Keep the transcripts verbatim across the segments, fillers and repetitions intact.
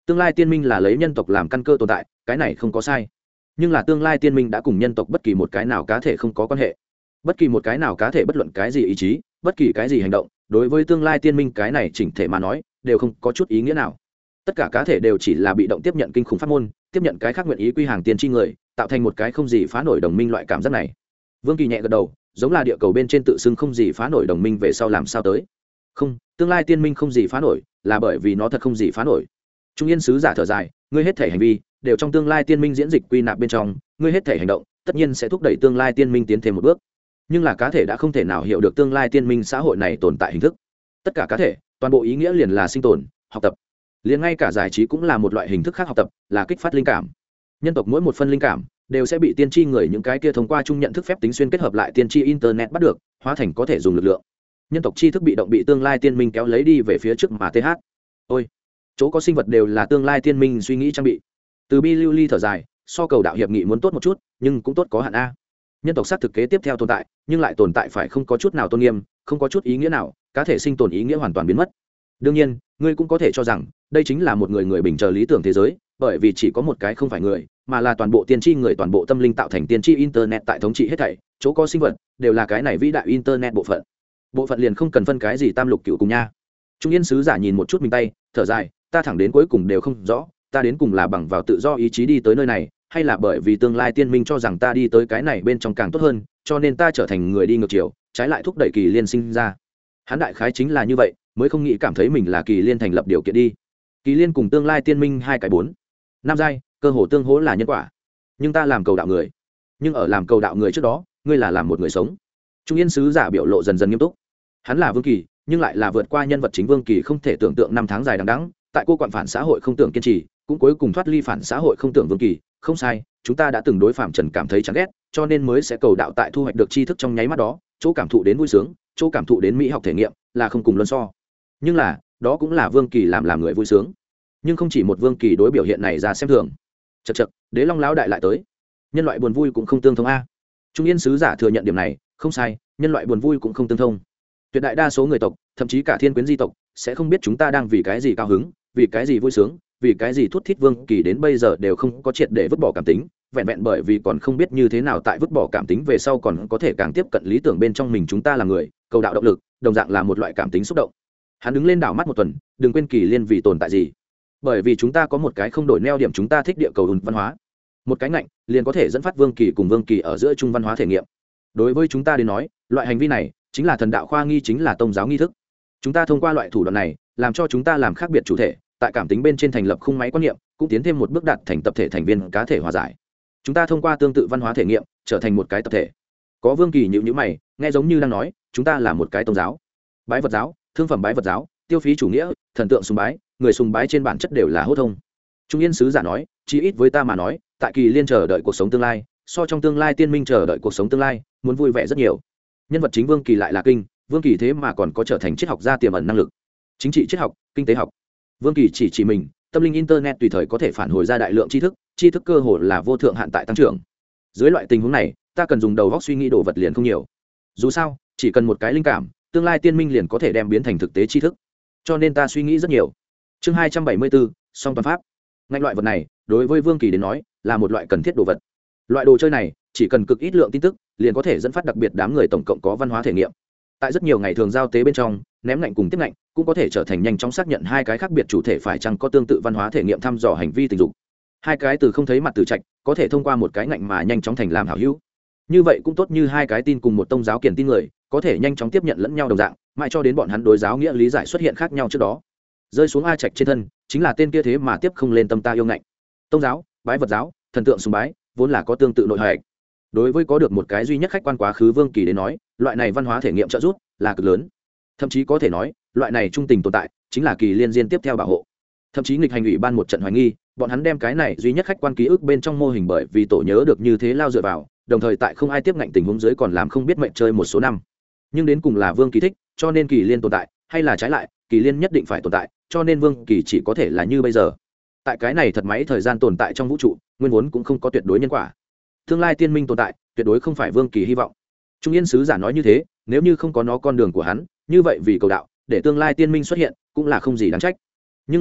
Tương lai tiên minh là lấy nhân tộc làm căn cơ tồn tại, cái này không có sai. Nhưng là tương lai tiên minh đã cùng nhân tộc bất kỳ một cái nào cá thể không có quan hệ. Bất kỳ một cái nào cá thể bất luận cái gì ý chí, bất kỳ cái gì hành động, đối với tương lai tiên minh cái này chỉnh thể mà nói, đều không có chút ý nghĩa nào. Tất cả cá thể đều chỉ là bị động tiếp nhận kinh khủng pháp môn, tiếp nhận cái khác nguyện ý quy hàng tiên tri người, tạo thành một cái không gì phá nổi đồng minh loại cảm giác này. Vương Kỳ nhẹ gật đầu, giống là địa cầu bên trên tự xưng không gì phá nổi đồng minh về sau làm sao tới. Không, tương lai tiên minh không gì phá nổi, là bởi vì nó thật không gì phá nổi. Trung Yên sứ giả thở dài, ngươi hết thể hành vi đều trong tương lai tiên minh diễn dịch quy nạp bên trong, ngươi hết thể hành động tất nhiên sẽ thúc đẩy tương lai tiên minh tiến thêm một bước. Nhưng là cá thể đã không thể nào hiểu được tương lai tiên minh xã hội này tồn tại hình thức. Tất cả cá thể, toàn bộ ý nghĩa liền là sinh tồn, học tập. Liền ngay cả giải trí cũng là một loại hình thức khác học tập, là kích phát linh cảm. Nhân tộc mỗi một phân linh cảm đều sẽ bị tiên tri người những cái kia thông qua chung nhận thức phép tính xuyên kết hợp lại tiên tri internet bắt được, hóa thành có thể dùng lực lượng. Nhân tộc tri thức bị động bị tương lai tiên minh kéo lấy đi về phía trước mà th. Ôi, chỗ có sinh vật đều là tương lai tiên minh suy nghĩ trang bị. Từ Bi Lưu Ly thở dài, so cầu đạo hiệp nghị muốn tốt một chút, nhưng cũng tốt có hạn a. Nhân tộc xác thực kế tiếp theo tồn tại, nhưng lại tồn tại phải không có chút nào tôn nghiêm, không có chút ý nghĩa nào, cá thể sinh tồn ý nghĩa hoàn toàn biến mất. Đương nhiên, ngươi cũng có thể cho rằng đây chính là một người người bình chờ lý tưởng thế giới, bởi vì chỉ có một cái không phải người, mà là toàn bộ tiên tri người, toàn bộ tâm linh tạo thành tiên tri internet tại thống trị hết thảy, chỗ có sinh vật đều là cái này vĩ đại internet bộ phận. Bộ phận liền không cần phân cái gì tam lục cửu cùng nha. Trung Yên sứ giả nhìn một chút mình tay, thở dài, ta thẳng đến cuối cùng đều không rõ, ta đến cùng là bằng vào tự do ý chí đi tới nơi này, hay là bởi vì tương lai tiên minh cho rằng ta đi tới cái này bên trong càng tốt hơn, cho nên ta trở thành người đi ngược chiều, trái lại thúc đẩy Kỳ Liên sinh ra. Hắn đại khái chính là như vậy, mới không nghĩ cảm thấy mình là Kỳ Liên thành lập điều kiện đi. Kỳ Liên cùng tương lai tiên minh hai cái bốn năm giai, cơ hồ tương hỗ là nhân quả. Nhưng ta làm cầu đạo người, nhưng ở làm cầu đạo người trước đó, ngươi là làm một người sống. Trung Yên sứ giả biểu lộ dần dần nghiêm túc. Hắn là Vương Kỳ, nhưng lại là vượt qua nhân vật chính Vương Kỳ không thể tưởng tượng năm tháng dài đằng đẵng, tại cô quản phản xã hội không tưởng kiên trì, cũng cuối cùng thoát ly phản xã hội không tưởng Vương Kỳ. Không sai, chúng ta đã từng đối phạm trần cảm thấy chán ghét, cho nên mới sẽ cầu đạo tại thu hoạch được tri thức trong nháy mắt đó, chỗ cảm thụ đến vui sướng, chỗ cảm thụ đến mỹ học thể nghiệm, là không cùng luân so. Nhưng là, đó cũng là Vương Kỳ làm làm người vui sướng. Nhưng không chỉ một Vương Kỳ đối biểu hiện này ra xem thường. Chậc chậc, Đế Long lão đại lại tới. Nhân loại buồn vui cũng không tương thông a. Trung Yên sứ giả thừa nhận điểm này, không sai, nhân loại buồn vui cũng không tương thông. Tuyệt đại đa số người tộc, thậm chí cả thiên quyến di tộc, sẽ không biết chúng ta đang vì cái gì cao hứng, vì cái gì vui sướng, vì cái gì thút thít. Vương Kỳ đến bây giờ đều không có triệt để vứt bỏ cảm tính, vẹn vẹn bởi vì còn không biết như thế nào tại vứt bỏ cảm tính về sau còn có thể càng tiếp cận lý tưởng bên trong mình. Chúng ta là người, cầu đạo động lực, đồng dạng là một loại cảm tính xúc động. Hắn đứng lên đảo mắt một tuần, đừng quên Kỳ Liên vì tồn tại gì, bởi vì chúng ta có một cái không đổi neo điểm, chúng ta thích địa cầu ùn văn hóa. Một cái ngạnh liền có thể dẫn phát Vương Kỳ cùng Vương Kỳ ở giữa trung văn hóa thể nghiệm. Đối với chúng ta đến nói, loại hành vi này chính là thần đạo khoa nghi, chính là tôn giáo nghi thức. Chúng ta thông qua loại thủ đoạn này làm cho chúng ta làm khác biệt chủ thể, tại cảm tính bên trên thành lập khung máy quan niệm, cũng tiến thêm một bước đạt thành tập thể thành viên cá thể hòa giải. Chúng ta thông qua tương tự văn hóa thể nghiệm trở thành một cái tập thể. Có Vương Kỳ nhíu nhíu mày, nghe giống như đang nói chúng ta là một cái tôn giáo, bái vật giáo, thương phẩm bái vật giáo, tiêu phí chủ nghĩa, thần tượng sùng bái, người sùng bái trên bản chất đều là hô thông. Trung Yên sứ giả nói, chí ít với ta mà nói, tại Kỳ Liên chờ đợi cuộc sống tương lai, so trong tương lai tiên minh chờ đợi cuộc sống tương lai muốn vui vẻ rất nhiều. Nhân vật chính Vương Kỳ lại là kinh, Vương Kỳ thế mà còn có trở thành triết học gia tiềm ẩn năng lực, chính trị triết học, kinh tế học. Vương Kỳ chỉ chỉ mình, tâm linh internet tùy thời có thể phản hồi ra đại lượng tri thức, tri thức cơ hồ là vô thượng hạn tại tăng trưởng. Dưới loại tình huống này, ta cần dùng đầu óc suy nghĩ đồ vật liền không nhiều. Dù sao, chỉ cần một cái linh cảm, tương lai tiên minh liền có thể đem biến thành thực tế tri thức. Cho nên ta suy nghĩ rất nhiều. Chương hai trăm bảy mươi bốn, song toàn pháp. Ngay loại vật này, đối với Vương Kỳ đến nói, là một loại cần thiết đồ vật. Loại đồ chơi này, chỉ cần cực ít lượng tin tức, liền có thể dẫn phát đặc biệt đám người tổng cộng có văn hóa thể nghiệm. Tại rất nhiều ngày thường giao tế bên trong, ném ngạnh cùng tiếp ngạnh cũng có thể trở thành nhanh chóng xác nhận hai cái khác biệt chủ thể phải chăng có tương tự văn hóa thể nghiệm thăm dò hành vi tình dục. Hai cái từ không thấy mặt từ trạch, có thể thông qua một cái ngạnh mà nhanh chóng thành làm hảo hữu. Như vậy cũng tốt như hai cái tin cùng một tông giáo kiển tin người, có thể nhanh chóng tiếp nhận lẫn nhau đồng dạng, mãi cho đến bọn hắn đối giáo nghĩa lý giải xuất hiện khác nhau trước đó. Rơi xuống a trạch trên thân, chính là tên kia thế mà tiếp không lên tâm ta yêu ngạnh. Tông giáo, bái vật giáo, thần tượng sùng bái, vốn là có tương tự nội hạch. Đối với có được một cái duy nhất khách quan quá khứ Vương Kỳ đến nói, loại này văn hóa thể nghiệm trợ giúp là cực lớn. Thậm chí có thể nói, loại này trung tình tồn tại chính là Kỳ Liên diên tiếp theo bảo hộ. Thậm chí nghịch hành ủy ban một trận hoài nghi, bọn hắn đem cái này duy nhất khách quan ký ức bên trong mô hình bởi vì tổ nhớ được như thế lao dựa vào, đồng thời tại không ai tiếp ngạnh tình huống dưới còn làm không biết mệnh chơi một số năm. Nhưng đến cùng là Vương Kỳ thích, cho nên Kỳ Liên tồn tại, hay là trái lại, Kỳ Liên nhất định phải tồn tại, cho nên Vương Kỳ chỉ có thể là như bây giờ. Tại cái này thật máy thời gian tồn tại trong vũ trụ, nguyên vốn cũng không có tuyệt đối nhân quả. Tương lai tiên minh tồn tại, tuyệt đối không phải Vương Kỳ hy vọng. Trung Yên sứ giả nói như thế, nếu như không có nó con đường của hắn, như vậy vì cầu đạo, để tương lai tiên minh xuất hiện, cũng là không gì đáng trách. Nhưng là,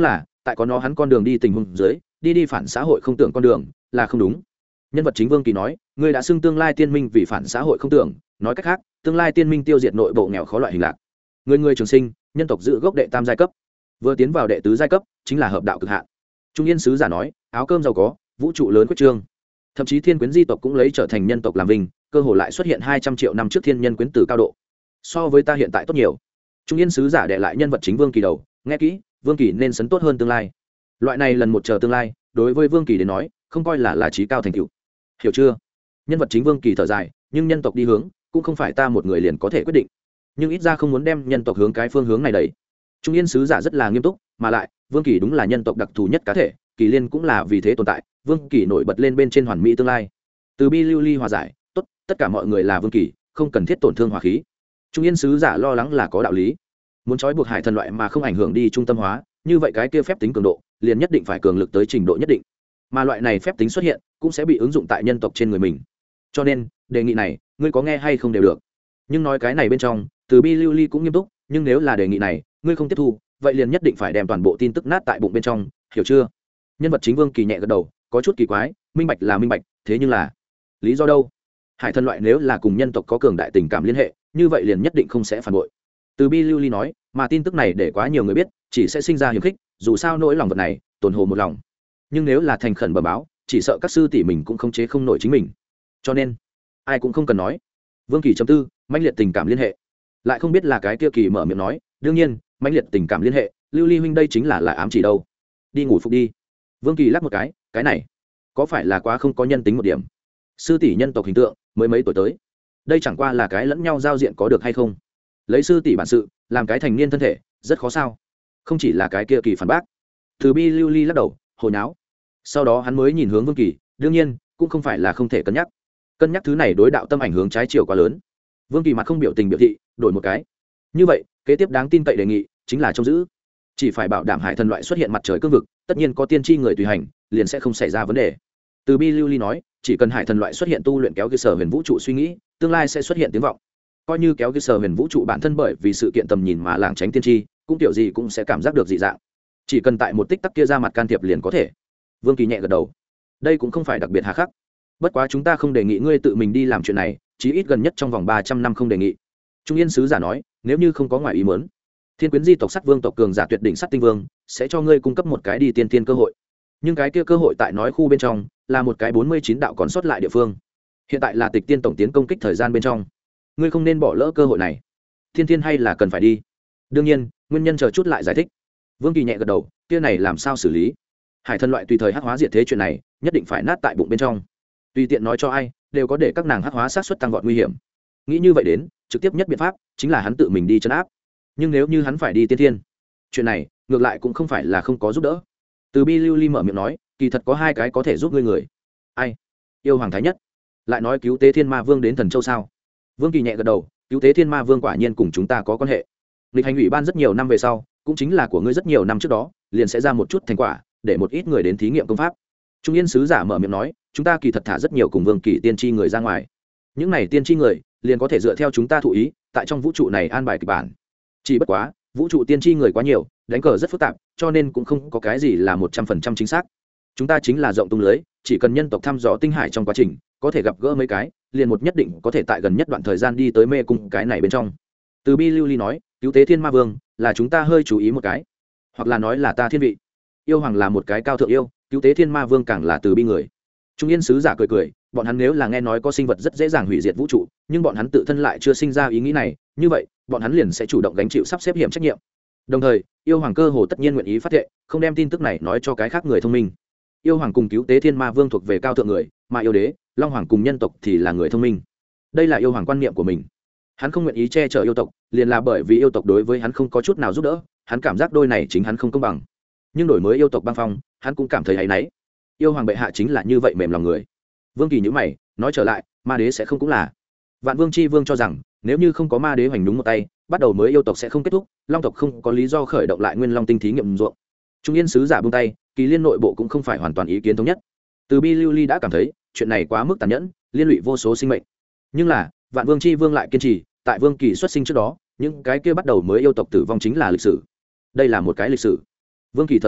tại có nó hắn con đường đi tình huống dưới đi đi phản xã hội không tưởng con đường là không đúng. Nhân vật chính Vương Kỳ nói, ngươi đã xưng tương lai tiên minh vì phản xã hội không tưởng, nói cách khác tương lai tiên minh tiêu diệt nội bộ nghèo khó loại hình lạc, người người trường sinh, nhân tộc giữ gốc đệ tam giai cấp, vừa tiến vào đệ tứ giai cấp chính là hợp đạo cực hạn. Trung Yên sứ giả nói, áo cơm giàu có, vũ trụ lớn quyết trương, thậm chí thiên quyến di tộc cũng lấy trở thành nhân tộc làm vinh, cơ hội lại xuất hiện hai trăm triệu năm trước thiên nhân quyến tử cao độ, so với ta hiện tại tốt nhiều. Trung Yên sứ giả đệ lại nhân vật chính Vương Kỳ đầu, nghe kỹ, Vương Kỳ nên sấn tốt hơn tương lai. Loại này lần một chờ tương lai, đối với Vương Kỳ đến nói, không coi là là trí cao thành tựu. Hiểu chưa? Nhân vật chính Vương Kỳ thở dài, nhưng nhân tộc đi hướng, cũng không phải ta một người liền có thể quyết định. Nhưng ít ra không muốn đem nhân tộc hướng cái phương hướng này đẩy. Trung Yên sứ giả rất là nghiêm túc, mà lại, Vương Kỳ đúng là nhân tộc đặc thù nhất cá thể, Kỳ Liên cũng là vì thế tồn tại, Vương Kỳ nổi bật lên bên trên hoàn mỹ tương lai. Từ bi lưu ly hòa giải, tốt, tất cả mọi người là Vương Kỳ, không cần thiết tổn thương hòa khí. Trung Yên sứ giả lo lắng là có đạo lý. Muốn trói buộc hải thần loại mà không ảnh hưởng đi trung tâm hóa, như vậy cái kia phép tính cường độ, liền nhất định phải cường lực tới trình độ nhất định. Mà loại này phép tính xuất hiện, cũng sẽ bị ứng dụng tại nhân tộc trên người mình. Cho nên, đề nghị này, ngươi có nghe hay không đều được. Nhưng nói cái này bên trong, Từ bi lưu ly cũng nghiêm túc, nhưng nếu là đề nghị này, ngươi không tiếp thu, vậy liền nhất định phải đem toàn bộ tin tức nát tại bụng bên trong, hiểu chưa? Nhân vật chính Vương Kỳ nhẹ gật đầu, có chút kỳ quái, minh bạch là minh bạch, thế nhưng là lý do đâu? Hải thần loại nếu là cùng nhân tộc có cường đại tình cảm liên hệ, như vậy liền nhất định không sẽ phản bội. Từ bi lưu ly nói, mà tin tức này để quá nhiều người biết, chỉ sẽ sinh ra hiềm khích, dù sao nỗi lòng vật này, tổn hồ một lòng. Nhưng nếu là thành khẩn bẩm báo, chỉ sợ các sư tỷ mình cũng không chế không nổi chính mình. Cho nên, ai cũng không cần nói. Vương Kỳ chấm tư, mãnh liệt tình cảm liên hệ. Lại không biết là cái kia Kỳ mở miệng nói, đương nhiên, mãnh liệt tình cảm liên hệ, Lưu Ly huynh đây chính là là ám chỉ đâu. Đi ngủ phục đi. Vương Kỳ lắc một cái, cái này, có phải là quá không có nhân tính một điểm? Sư tỷ nhân tộc hình tượng, mới mấy tuổi tới. Đây chẳng qua là cái lẫn nhau giao diện có được hay không? Lấy sư tỷ bản sự, làm cái thành niên thân thể, rất khó sao? Không chỉ là cái kia Kỳ phản bác. Từ bi lưu ly lắc đầu, hồi nháo. Sau đó hắn mới nhìn hướng Vương Kỳ, đương nhiên, cũng không phải là không thể cân nhắc. Cân nhắc thứ này đối đạo tâm ảnh hướng trái chiều quá lớn. Vương Kỳ mặt không biểu tình biểu thị, đổi một cái. Như vậy, kế tiếp đáng tin cậy đề nghị chính là trông giữ. Chỉ phải bảo đảm hải thần loại xuất hiện mặt trời cương vực, tất nhiên có tiên tri người tùy hành, liền sẽ không xảy ra vấn đề. Từ bi lưu ly nói, chỉ cần hải thần loại xuất hiện tu luyện kéo cơ sở huyền vũ trụ suy nghĩ, tương lai sẽ xuất hiện tiếng vọng. Coi như kéo cơ sở huyền vũ trụ bản thân bởi vì sự kiện tầm nhìn mà lảng tránh tiên tri, cũng tiểu gì cũng sẽ cảm giác được dị dạng. Chỉ cần tại một tích tắc kia ra mặt can thiệp liền có thể. Vương Kỳ nhẹ gật đầu. Đây cũng không phải đặc biệt hà khắc. Bất quá chúng ta không đề nghị ngươi tự mình đi làm chuyện này, chí ít gần nhất trong vòng ba trăm năm không đề nghị. Trung Yên sứ giả nói, nếu như không có ngoài ý muốn, thiên quyến di tộc sắt vương tộc cường giả tuyệt đỉnh sắt tinh vương sẽ cho ngươi cung cấp một cái đi tiên tiên cơ hội. Nhưng cái kia cơ hội tại nói khu bên trong là một cái bốn mươi chín đạo còn sót lại địa phương. Hiện tại là tịch tiên tổng tiến công kích thời gian bên trong, ngươi không nên bỏ lỡ cơ hội này. Thiên tiên hay là cần phải đi. Đương nhiên, nguyên nhân chờ chút lại giải thích. Vương Kỳ nhẹ gật đầu, kia này làm sao xử lý? Hải thần loại tùy thời hắc hóa diệt thế chuyện này, nhất định phải nát tại bụng bên trong. Tùy tiện nói cho ai, đều có để các nàng hắc hóa sát suất tăng vọt nguy hiểm. Nghĩ như vậy đến, trực tiếp nhất biện pháp chính là hắn tự mình đi trấn áp. Nhưng nếu như hắn phải đi tiên thiên, chuyện này ngược lại cũng không phải là không có giúp đỡ. Từ bi lưu ly mở miệng nói, kỳ thật có hai cái có thể giúp ngươi người. Ai? Yêu hoàng thái nhất. Lại nói cứu tế thiên ma vương đến thần châu sao? Vương Kỳ nhẹ gật đầu, cứu tế thiên ma vương quả nhiên cùng chúng ta có quan hệ. Lịch hành ủy ban rất nhiều năm về sau, cũng chính là của ngươi rất nhiều năm trước đó, liền sẽ ra một chút thành quả, để một ít người đến thí nghiệm công pháp. Trung Yên sứ giả mở miệng nói, chúng ta kỳ thật thả rất nhiều cùng Vương Kỳ tiên tri người ra ngoài. Những này tiên tri người liền có thể dựa theo chúng ta thụ ý, tại trong vũ trụ này an bài kịch bản. Chỉ bất quá, vũ trụ tiên tri người quá nhiều, đánh cờ rất phức tạp, cho nên cũng không có cái gì là một trăm phần trăm chính xác. Chúng ta chính là rộng tung lưới, chỉ cần nhân tộc thăm dò tinh hải trong quá trình, có thể gặp gỡ mấy cái, liền một nhất định có thể tại gần nhất đoạn thời gian đi tới mê cung cái này bên trong. Từ bi lưu ly nói, cứu tế thiên ma vương là chúng ta hơi chú ý một cái, hoặc là nói là ta thiên vị. Yêu hoàng là một cái cao thượng yêu, cứu tế thiên ma vương càng là từ bi người. Trung Yên sứ giả cười cười, bọn hắn nếu là nghe nói có sinh vật rất dễ dàng hủy diệt vũ trụ, nhưng bọn hắn tự thân lại chưa sinh ra ý nghĩ này, như vậy bọn hắn liền sẽ chủ động gánh chịu sắp xếp hiểm trách nhiệm. Đồng thời, yêu hoàng cơ hồ tất nhiên nguyện ý phát thệ, không đem tin tức này nói cho cái khác người thông minh. Yêu hoàng cùng cứu tế thiên ma vương thuộc về cao thượng người, mà yêu đế, long hoàng cùng nhân tộc thì là người thông minh. Đây là yêu hoàng quan niệm của mình. Hắn không nguyện ý che chở yêu tộc, liền là bởi vì yêu tộc đối với hắn không có chút nào giúp đỡ, hắn cảm giác đôi này chính hắn không công bằng. Nhưng đổi mới yêu tộc băng phong, hắn cũng cảm thấy áy náy. Yêu hoàng bệ hạ chính là như vậy mềm lòng người. Vương Kỳ nhíu mày, nói trở lại, ma đế sẽ không cũng là. Vạn Vương chi vương cho rằng, nếu như không có ma đế hoành đúng một tay, bắt đầu mới yêu tộc sẽ không kết thúc, long tộc không có lý do khởi động lại nguyên long tinh thí nghiệm ruộng. Trung Yên sứ giả buông tay, Kỳ liên nội bộ cũng không phải hoàn toàn ý kiến thống nhất. Từ bi lưu ly đã cảm thấy chuyện này quá mức tàn nhẫn, liên lụy vô số sinh mệnh. Nhưng là Vạn Vương chi vương lại kiên trì, tại Vương Kỳ xuất sinh trước đó, những cái kia bắt đầu mới yêu tộc tử vong chính là lịch sử. Đây là một cái lịch sử. Vương Kỳ thở dài,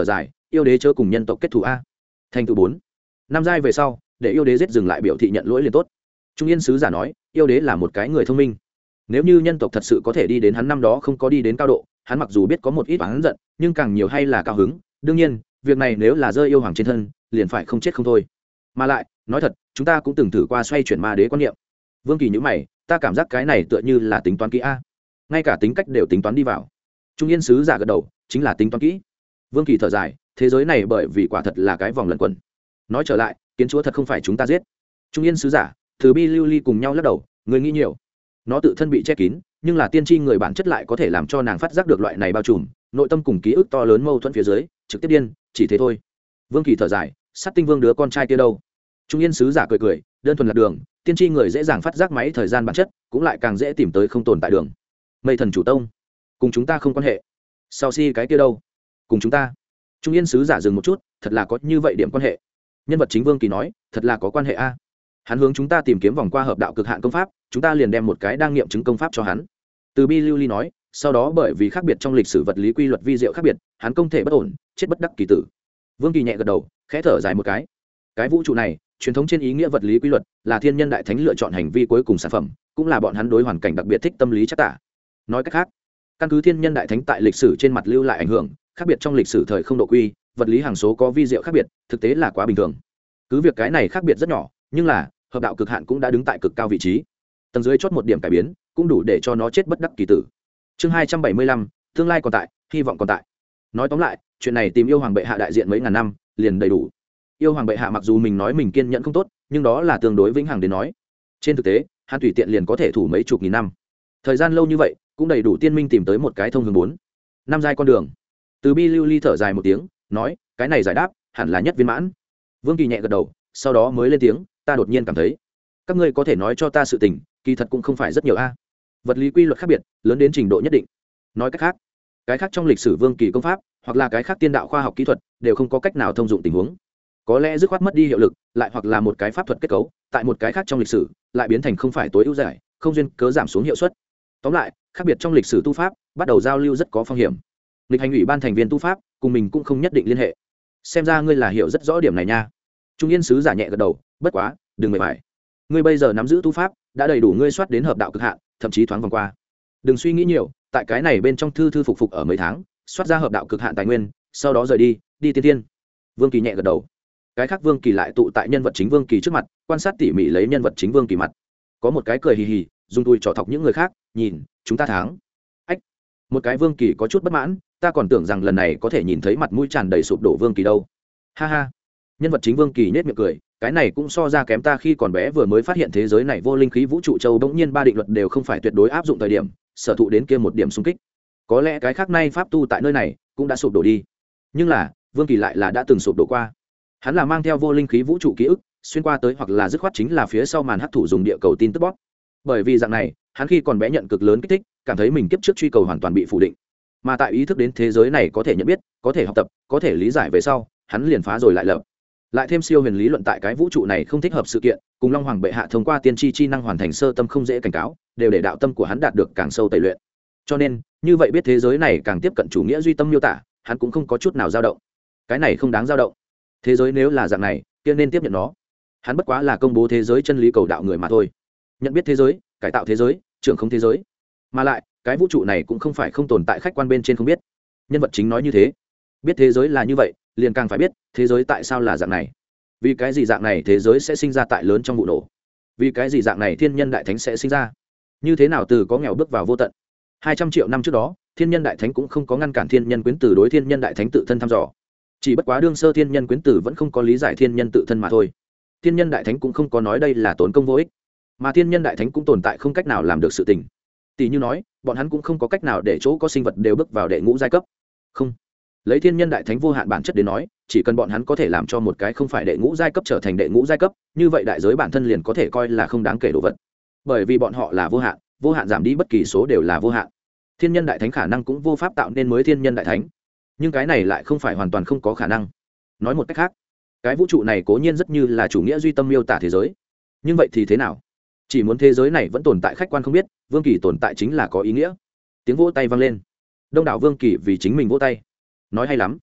yêu đế chớ cùng nhân tộc kết thù a. Thành tựu bốn. Năm giai về sau, để yêu đế giết dừng lại biểu thị nhận lỗi liền tốt. Trung yên sứ giả nói, yêu đế là một cái người thông minh, nếu như nhân tộc thật sự có thể đi đến hắn năm đó không có đi đến cao độ, hắn mặc dù biết có một ít oán giận, nhưng càng nhiều hay là cao hứng. Đương nhiên, việc này nếu là rơi yêu hoàng trên thân, liền phải không chết không thôi. Mà lại, nói thật, chúng ta cũng từng thử qua xoay chuyển ma đế quan niệm. Vương Kỳ nhíu mày, ta cảm giác cái này tựa như là tính toán kỹ a, ngay cả tính cách đều tính toán đi vào. Trung yên sứ giả gật đầu, chính là tính toán kỹ. Vương Kỳ thở dài, thế giới này bởi vì quả thật là cái vòng lẩn quẩn. Nói trở lại, kiến chúa thật không phải chúng ta giết. Trung yên sứ giả, Từ Bi Lưu Ly cùng nhau lắc đầu, người nghĩ nhiều. Nó tự thân bị che kín, nhưng là tiên tri người bản chất lại có thể làm cho nàng phát giác được loại này bao trùm, nội tâm cùng ký ức to lớn mâu thuẫn phía dưới, trực tiếp điên, chỉ thế thôi. Vương Kỳ thở dài, sát tinh vương đứa con trai kia đâu? Trung yên sứ giả cười cười, đơn thuần lạc đường, tiên tri người dễ dàng phát giác máy thời gian bản chất, cũng lại càng dễ tìm tới không tồn tại đường. Mây thần chủ tông, cùng chúng ta không quan hệ. Sao si cái kia đâu? Cùng chúng ta. Trung yên sứ giả dừng một chút, thật là có như vậy điểm quan hệ. Nhân vật chính Vương Kỳ nói, thật là có quan hệ a. Hắn hướng chúng ta tìm kiếm vòng qua hợp đạo cực hạn công pháp, chúng ta liền đem một cái đang nghiệm chứng công pháp cho hắn. Từ Bi Lưu Ly nói, sau đó bởi vì khác biệt trong lịch sử vật lý quy luật vi diệu khác biệt, hắn không thể bất ổn, chết bất đắc kỳ tử. Vương Kỳ nhẹ gật đầu, khẽ thở dài một cái. Cái vũ trụ này, truyền thống trên ý nghĩa vật lý quy luật, là thiên nhân đại thánh lựa chọn hành vi cuối cùng sản phẩm, cũng là bọn hắn đối hoàn cảnh đặc biệt thích tâm lý chắc tả. Nói cách khác, căn cứ thiên nhân đại thánh tại lịch sử trên mặt lưu lại ảnh hưởng, khác biệt trong lịch sử thời không độ quy, vật lý hằng số có vi diệu khác biệt, thực tế là quá bình thường. Cứ việc cái này khác biệt rất nhỏ, nhưng là hợp đạo cực hạn cũng đã đứng tại cực cao vị trí, tầng dưới chót một điểm cải biến cũng đủ để cho nó chết bất đắc kỳ tử. Chương hai trăm bảy mươi lăm, tương lai còn tại, hy vọng còn tại. Nói tóm lại, chuyện này tìm yêu hoàng bệ hạ đại diện mấy ngàn năm liền đầy đủ. Yêu hoàng bệ hạ mặc dù mình nói mình kiên nhẫn không tốt, nhưng đó là tương đối vĩnh hằng đến nói. Trên thực tế, hắn tùy tiện liền có thể thủ mấy chục nghìn năm. Thời gian lâu như vậy, cũng đầy đủ tiên minh tìm tới một cái thông hướng bốn năm giai con đường. Từ Bi Lưu Ly thở dài một tiếng, nói, cái này giải đáp hẳn là nhất viên mãn. Vương Kỳ nhẹ gật đầu, sau đó mới lên tiếng, ta đột nhiên cảm thấy, các ngươi có thể nói cho ta sự tình, kỳ thật cũng không phải rất nhiều a. Vật lý quy luật khác biệt, lớn đến trình độ nhất định. Nói cách khác, cái khác trong lịch sử Vương Kỳ công pháp, hoặc là cái khác tiên đạo khoa học kỹ thuật, đều không có cách nào thông dụng tình huống. Có lẽ dứt khoát mất đi hiệu lực, lại hoặc là một cái pháp thuật kết cấu, tại một cái khác trong lịch sử, lại biến thành không phải tối ưu giải, không duyên cớ giảm xuống hiệu suất. Tóm lại, khác biệt trong lịch sử tu pháp, bắt đầu giao lưu rất có phong hiểm. Lịch hành ủy ban thành viên tu pháp, cùng mình cũng không nhất định liên hệ. Xem ra ngươi là hiểu rất rõ điểm này nha. Trung yên sứ giả nhẹ gật đầu, bất quá, đừng mệt mỏi. Ngươi bây giờ nắm giữ tu pháp, đã đầy đủ ngươi soát đến hợp đạo cực hạn, thậm chí thoáng vòng qua. Đừng suy nghĩ nhiều, tại cái này bên trong thư thư phục phục ở mấy tháng, soát ra hợp đạo cực hạn tài nguyên, sau đó rời đi, đi tiên tiên. Vương Kỳ nhẹ gật đầu. Cái khác Vương Kỳ lại tụ tại nhân vật chính Vương Kỳ trước mặt, quan sát tỉ mỉ lấy nhân vật chính Vương Kỳ mặt. Có một cái cười hì hì, dùng đuôi trỏ thọc những người khác, nhìn, chúng ta thắng. Ách. Một cái Vương Kỳ có chút bất mãn, ta còn tưởng rằng lần này có thể nhìn thấy mặt mũi tràn đầy sụp đổ Vương Kỳ đâu. Ha ha. Nhân vật chính Vương Kỳ nhếch miệng cười, cái này cũng so ra kém ta khi còn bé vừa mới phát hiện thế giới này vô linh khí vũ trụ châu bỗng nhiên ba định luật đều không phải tuyệt đối áp dụng thời điểm, sở thụ đến kia một điểm xung kích. Có lẽ cái khác nay pháp tu tại nơi này cũng đã sụp đổ đi, nhưng là Vương Kỳ lại là đã từng sụp đổ qua. Hắn là mang theo vô linh khí vũ trụ ký ức xuyên qua tới, hoặc là dứt khoát chính là phía sau màn hấp thụ dùng địa cầu tin tức bóp. Bởi vì dạng này, hắn khi còn bé nhận cực lớn kích thích, cảm thấy mình kiếp trước truy cầu hoàn toàn bị phủ định, mà tại ý thức đến thế giới này có thể nhận biết, có thể học tập, có thể lý giải về sau, hắn liền phá rồi lại lập. Lại thêm siêu huyền lý luận tại cái vũ trụ này không thích hợp sự kiện, cùng Long Hoàng bệ hạ thông qua tiên tri chi năng hoàn thành sơ tâm không dễ cảnh cáo, đều để đạo tâm của hắn đạt được càng sâu tẩy luyện. Cho nên, như vậy biết thế giới này càng tiếp cận chủ nghĩa duy tâm miêu tả, hắn cũng không có chút nào dao động. Cái này không đáng dao động. Thế giới nếu là dạng này, kia nên tiếp nhận nó. Hắn bất quá là công bố thế giới chân lý cầu đạo người mà thôi. Nhận biết thế giới, cải tạo thế giới, trưởng không thế giới. Mà lại, cái vũ trụ này cũng không phải không tồn tại khách quan bên trên không biết. Nhân vật chính nói như thế. Biết thế giới là như vậy, liền càng phải biết thế giới tại sao là dạng này. Vì cái gì dạng này thế giới sẽ sinh ra tại lớn trong vụ nổ? Vì cái gì dạng này thiên nhân đại thánh sẽ sinh ra? Như thế nào từ có nghèo bước vào vô tận? Hai trăm triệu năm trước đó, thiên nhân đại thánh cũng không có ngăn cản thiên nhân quyến tử đối thiên nhân đại thánh tự thân thăm dò. Chỉ bất quá đương sơ thiên nhân quyến tử vẫn không có lý giải thiên nhân tự thân mà thôi. Thiên nhân đại thánh cũng không có nói đây là tốn công vô ích, mà thiên nhân đại thánh cũng tồn tại không cách nào làm được sự tình. Tỷ như nói, bọn hắn cũng không có cách nào để chỗ có sinh vật đều bước vào đệ ngũ giai cấp. Không. Lấy thiên nhân đại thánh vô hạn bản chất đến nói, chỉ cần bọn hắn có thể làm cho một cái không phải đệ ngũ giai cấp trở thành đệ ngũ giai cấp, như vậy đại giới bản thân liền có thể coi là không đáng kể đồ vật. Bởi vì bọn họ là vô hạn, vô hạn giảm đi bất kỳ số đều là vô hạn. Thiên nhân đại thánh khả năng cũng vô pháp tạo nên mới thiên nhân đại thánh, nhưng cái này lại không phải hoàn toàn không có khả năng. Nói một cách khác, cái vũ trụ này cố nhiên rất như là chủ nghĩa duy tâm miêu tả thế giới, nhưng vậy thì thế nào? Chỉ muốn thế giới này vẫn tồn tại khách quan không biết, Vương Kỳ tồn tại chính là có ý nghĩa. Tiếng vỗ tay vang lên, đông đảo Vương Kỳ vì chính mình vỗ tay. Nói hay lắm.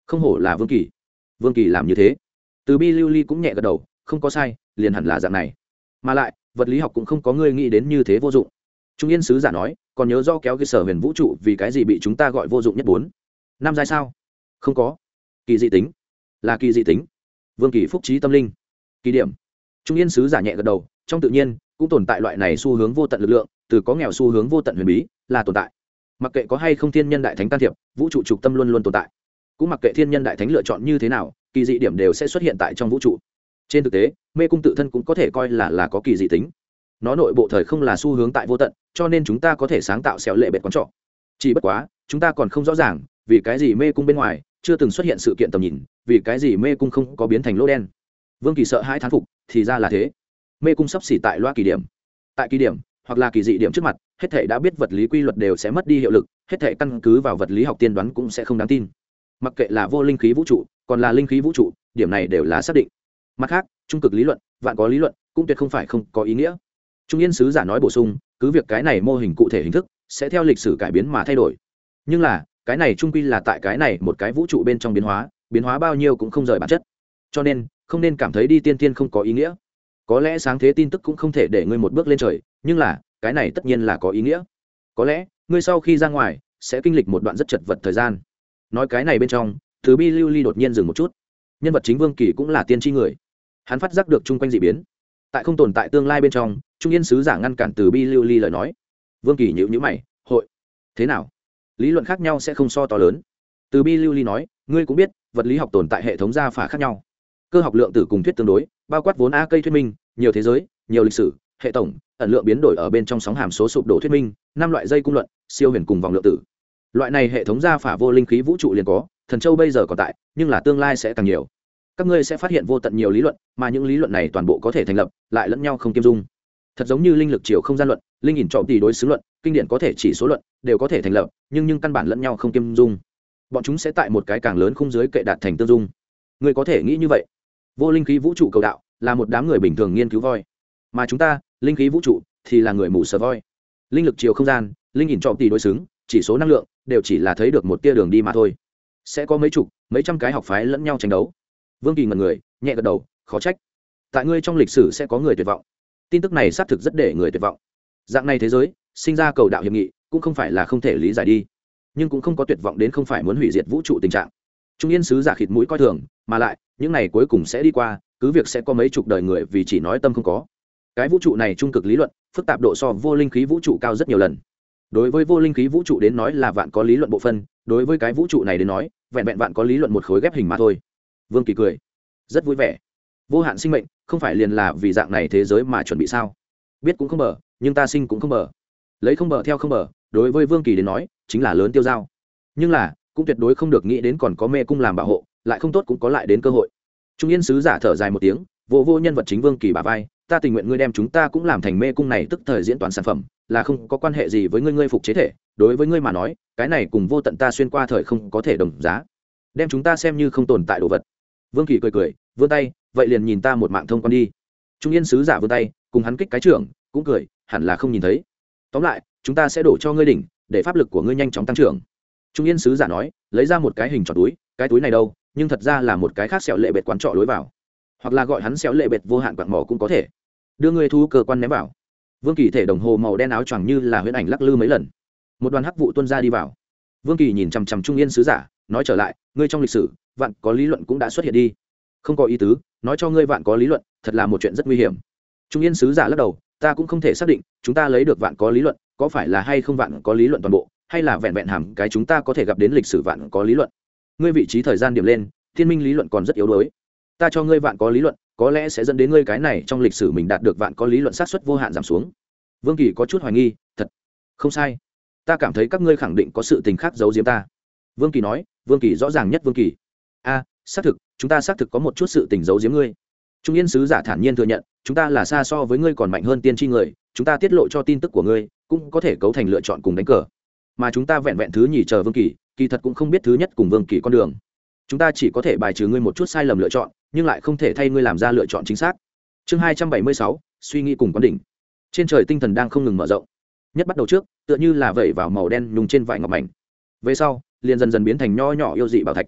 không hổ là vương kỳ. Vương kỳ làm như thế. Từ bi lưu ly cũng nhẹ gật đầu, không có sai, liền hẳn là dạng này. Mà lại vật lý học cũng không có ngươi nghĩ đến như thế vô dụng. Trung yên sứ giả nói, còn nhớ do kéo cái sở huyền vũ trụ vì cái gì bị chúng ta gọi vô dụng nhất bốn năm giai sao? Không có. Kỳ dị tính. Là kỳ dị tính. Vương kỳ phúc trí tâm linh. Kỳ điểm. Trung yên sứ giả nhẹ gật đầu, trong tự nhiên cũng tồn tại loại này xu hướng vô tận lực lượng, từ có nghèo xu hướng vô tận huyền bí là tồn tại. Mặc kệ có hay không thiên nhân đại thánh can thiệp, vũ trụ trục tâm luôn luôn tồn tại. Cũng mặc kệ thiên nhân đại thánh lựa chọn như thế nào, kỳ dị điểm đều sẽ xuất hiện tại trong vũ trụ. Trên thực tế, mê cung tự thân cũng có thể coi là là có kỳ dị tính. Nó nội bộ thời không là xu hướng tại vô tận, cho nên chúng ta có thể sáng tạo xéo lệ bệt quán trọ. Chỉ bất quá, chúng ta còn không rõ ràng, vì cái gì mê cung bên ngoài chưa từng xuất hiện sự kiện tầm nhìn, vì cái gì mê cung không có biến thành lỗ đen. Vương Kỳ sợ hãi thán phục, thì ra là thế. Mê cung sắp xỉ tại loa kỳ điểm. Tại kỳ điểm, hoặc là kỳ dị điểm trước mặt, hết thảy đã biết vật lý quy luật đều sẽ mất đi hiệu lực, hết thảy căn cứ vào vật lý học tiên đoán cũng sẽ không đáng tin. Mặc kệ là vô linh khí vũ trụ, còn là linh khí vũ trụ, điểm này đều là xác định. Mặt khác, trung cực lý luận, vạn có lý luận, cũng tuyệt không phải không có ý nghĩa. Trung yên sứ giả nói bổ sung, cứ việc cái này mô hình cụ thể hình thức sẽ theo lịch sử cải biến mà thay đổi, nhưng là cái này trung quy là tại cái này một cái vũ trụ bên trong biến hóa, biến hóa bao nhiêu cũng không rời bản chất, cho nên không nên cảm thấy đi tiên tiên không có ý nghĩa. Có lẽ sáng thế tin tức cũng không thể để ngươi một bước lên trời, nhưng là cái này tất nhiên là có ý nghĩa. Có lẽ ngươi sau khi ra ngoài sẽ kinh lịch một đoạn rất chật vật thời gian. Nói cái này bên trong, Từ bi lưu ly đột nhiên dừng một chút. Nhân vật chính Vương Kỳ cũng là tiên tri người, hắn phát giác được chung quanh dị biến, tại không tồn tại tương lai bên trong. Trung yên sứ giả ngăn cản Từ bi lưu ly lời nói. Vương Kỳ nhíu nhíu mày, hội thế nào? Lý luận khác nhau sẽ không so to lớn. Từ bi lưu ly nói, ngươi cũng biết vật lý học tồn tại hệ thống gia phả khác nhau, cơ học lượng tử cùng thuyết tương đối, bao quát vốn a cây thuyết minh, nhiều thế giới, nhiều lịch sử, hệ tổng, ẩn lượng biến đổi ở bên trong sóng hàm số sụp đổ thuyết minh, năm loại dây cung luận, siêu huyền cùng vòng lượng tử. Loại này hệ thống gia phả vô linh khí vũ trụ liền có, thần châu bây giờ còn tại, nhưng là tương lai sẽ càng nhiều. Các ngươi sẽ phát hiện vô tận nhiều lý luận, mà những lý luận này toàn bộ có thể thành lập, lại lẫn nhau không kiêm dung. Thật giống như linh lực chiều không gian luận, linh nhìn trọng tỷ đối xứ luận, kinh điển có thể chỉ số luận, đều có thể thành lập, nhưng nhưng căn bản lẫn nhau không kiêm dung. Bọn chúng sẽ tại một cái càng lớn khung dưới kệ đạt thành tương dung. Ngươi có thể nghĩ như vậy. Vô linh khí vũ trụ cầu đạo là một đám người bình thường nghiên cứu voi, mà chúng ta linh khí vũ trụ thì là người mù sờ voi. Linh lực chiều không gian, linh nhìn trọng tỷ đối xứng, chỉ số năng lượng đều chỉ là thấy được một tia đường đi mà thôi. Sẽ có mấy chục mấy trăm cái học phái lẫn nhau tranh đấu. Vương Kỳ ngẩn người, nhẹ gật đầu, khó trách. Tại ngươi trong lịch sử sẽ có người tuyệt vọng. Tin tức này xác thực rất để người tuyệt vọng. Dạng này thế giới sinh ra cầu đạo hiệp nghị cũng không phải là không thể lý giải đi, nhưng cũng không có tuyệt vọng đến không phải muốn hủy diệt vũ trụ tình trạng. Trung yên sứ giả khịt mũi coi thường, mà lại những này cuối cùng sẽ đi qua, cứ việc sẽ có mấy chục đời người vì chỉ nói tâm không có. Cái vũ trụ này trung cực lý luận phức tạp độ so vô linh khí vũ trụ cao rất nhiều lần. Đối với vô linh khí vũ trụ đến nói là vạn có lý luận bộ phân, đối với cái vũ trụ này đến nói vẹn vẹn vạn có lý luận một khối ghép hình mà thôi. Vương Kỳ cười rất vui vẻ. Vô hạn sinh mệnh không phải liền là vì dạng này thế giới mà chuẩn bị sao? Biết cũng không bờ, nhưng ta sinh cũng không bờ. Lấy không bờ theo không bờ, đối với Vương Kỳ đến nói chính là lớn tiêu dao. Nhưng là cũng tuyệt đối không được nghĩ đến còn có mê cung làm bảo hộ, lại không tốt cũng có lại đến cơ hội. Trung yên sứ giả thở dài một tiếng, vô vô nhân vật chính Vương Kỳ bả vai, ta tình nguyện ngươi đem chúng ta cũng làm thành mê cung này tức thời diễn toán sản phẩm, là không có quan hệ gì với ngươi, ngươi phục chế thể, đối với ngươi mà nói cái này cùng vô tận ta xuyên qua thời không có thể đồng giá, đem chúng ta xem như không tồn tại đồ vật. Vương Kỳ cười cười, vươn tay, vậy liền nhìn ta một mạng thông quan đi. Trung yên sứ giả vươn tay, cùng hắn kích cái trưởng, cũng cười, hẳn là không nhìn thấy. Tóm lại chúng ta sẽ đổ cho ngươi đỉnh, để pháp lực của ngươi nhanh chóng tăng trưởng. Trung yên sứ giả nói, lấy ra một cái hình tròn túi, cái túi này đâu nhưng thật ra là một cái khác sẹo lệ bệt quán trọ lối vào, hoặc là gọi hắn sẹo lệ bệt vô hạn quạng mỏ cũng có thể. Đưa ngươi thu cơ quan ném vào. Vương Kỳ thể đồng hồ màu đen áo choàng như là huyễn ảnh lắc lư mấy lần, một đoàn hắc vụ tuôn ra đi vào. Vương Kỳ nhìn chằm chằm Trung yên sứ giả, nói trở lại, ngươi trong lịch sử vạn có lý luận cũng đã xuất hiện đi. Không có ý tứ, nói cho ngươi vạn có lý luận thật là một chuyện rất nguy hiểm. Trung yên sứ giả lắc đầu, ta cũng không thể xác định chúng ta lấy được vạn có lý luận có phải là hay không vạn có lý luận toàn bộ, hay là vẹn vẹn hàm cái chúng ta có thể gặp đến lịch sử vạn có lý luận. Ngươi vị trí thời gian điểm lên, thiên minh lý luận còn rất yếu đuối. Ta cho ngươi vạn có lý luận có lẽ sẽ dẫn đến ngươi cái này trong lịch sử mình đạt được vạn có lý luận sát suất vô hạn giảm xuống. Vương Kỳ có chút hoài nghi, thật không sai, ta cảm thấy các ngươi khẳng định có sự tình khác giấu giếm ta. Vương Kỳ nói, Vương Kỳ rõ ràng nhất. Vương Kỳ a xác thực chúng ta xác thực có một chút sự tình giấu giếm ngươi. Trung yên sứ giả thản nhiên thừa nhận, chúng ta là xa so với ngươi còn mạnh hơn tiên tri người, chúng ta tiết lộ cho tin tức của ngươi cũng có thể cấu thành lựa chọn cùng đánh cờ, mà chúng ta vẹn vẹn thứ nhì chờ Vương Kỳ, kỳ thật cũng không biết thứ nhất cùng Vương Kỳ con đường. Chúng ta chỉ có thể bài trừ ngươi một chút sai lầm lựa chọn, nhưng lại không thể thay ngươi làm ra lựa chọn chính xác. Chương hai trăm bảy mươi sáu, suy nghĩ cùng quán đỉnh. Trên trời tinh thần đang không ngừng mở rộng, nhất bắt đầu trước tựa như là vẩy vào màu đen nhung trên vải ngọc mảnh, về sau liền dần dần biến thành nho nhỏ yêu dị bảo thạch.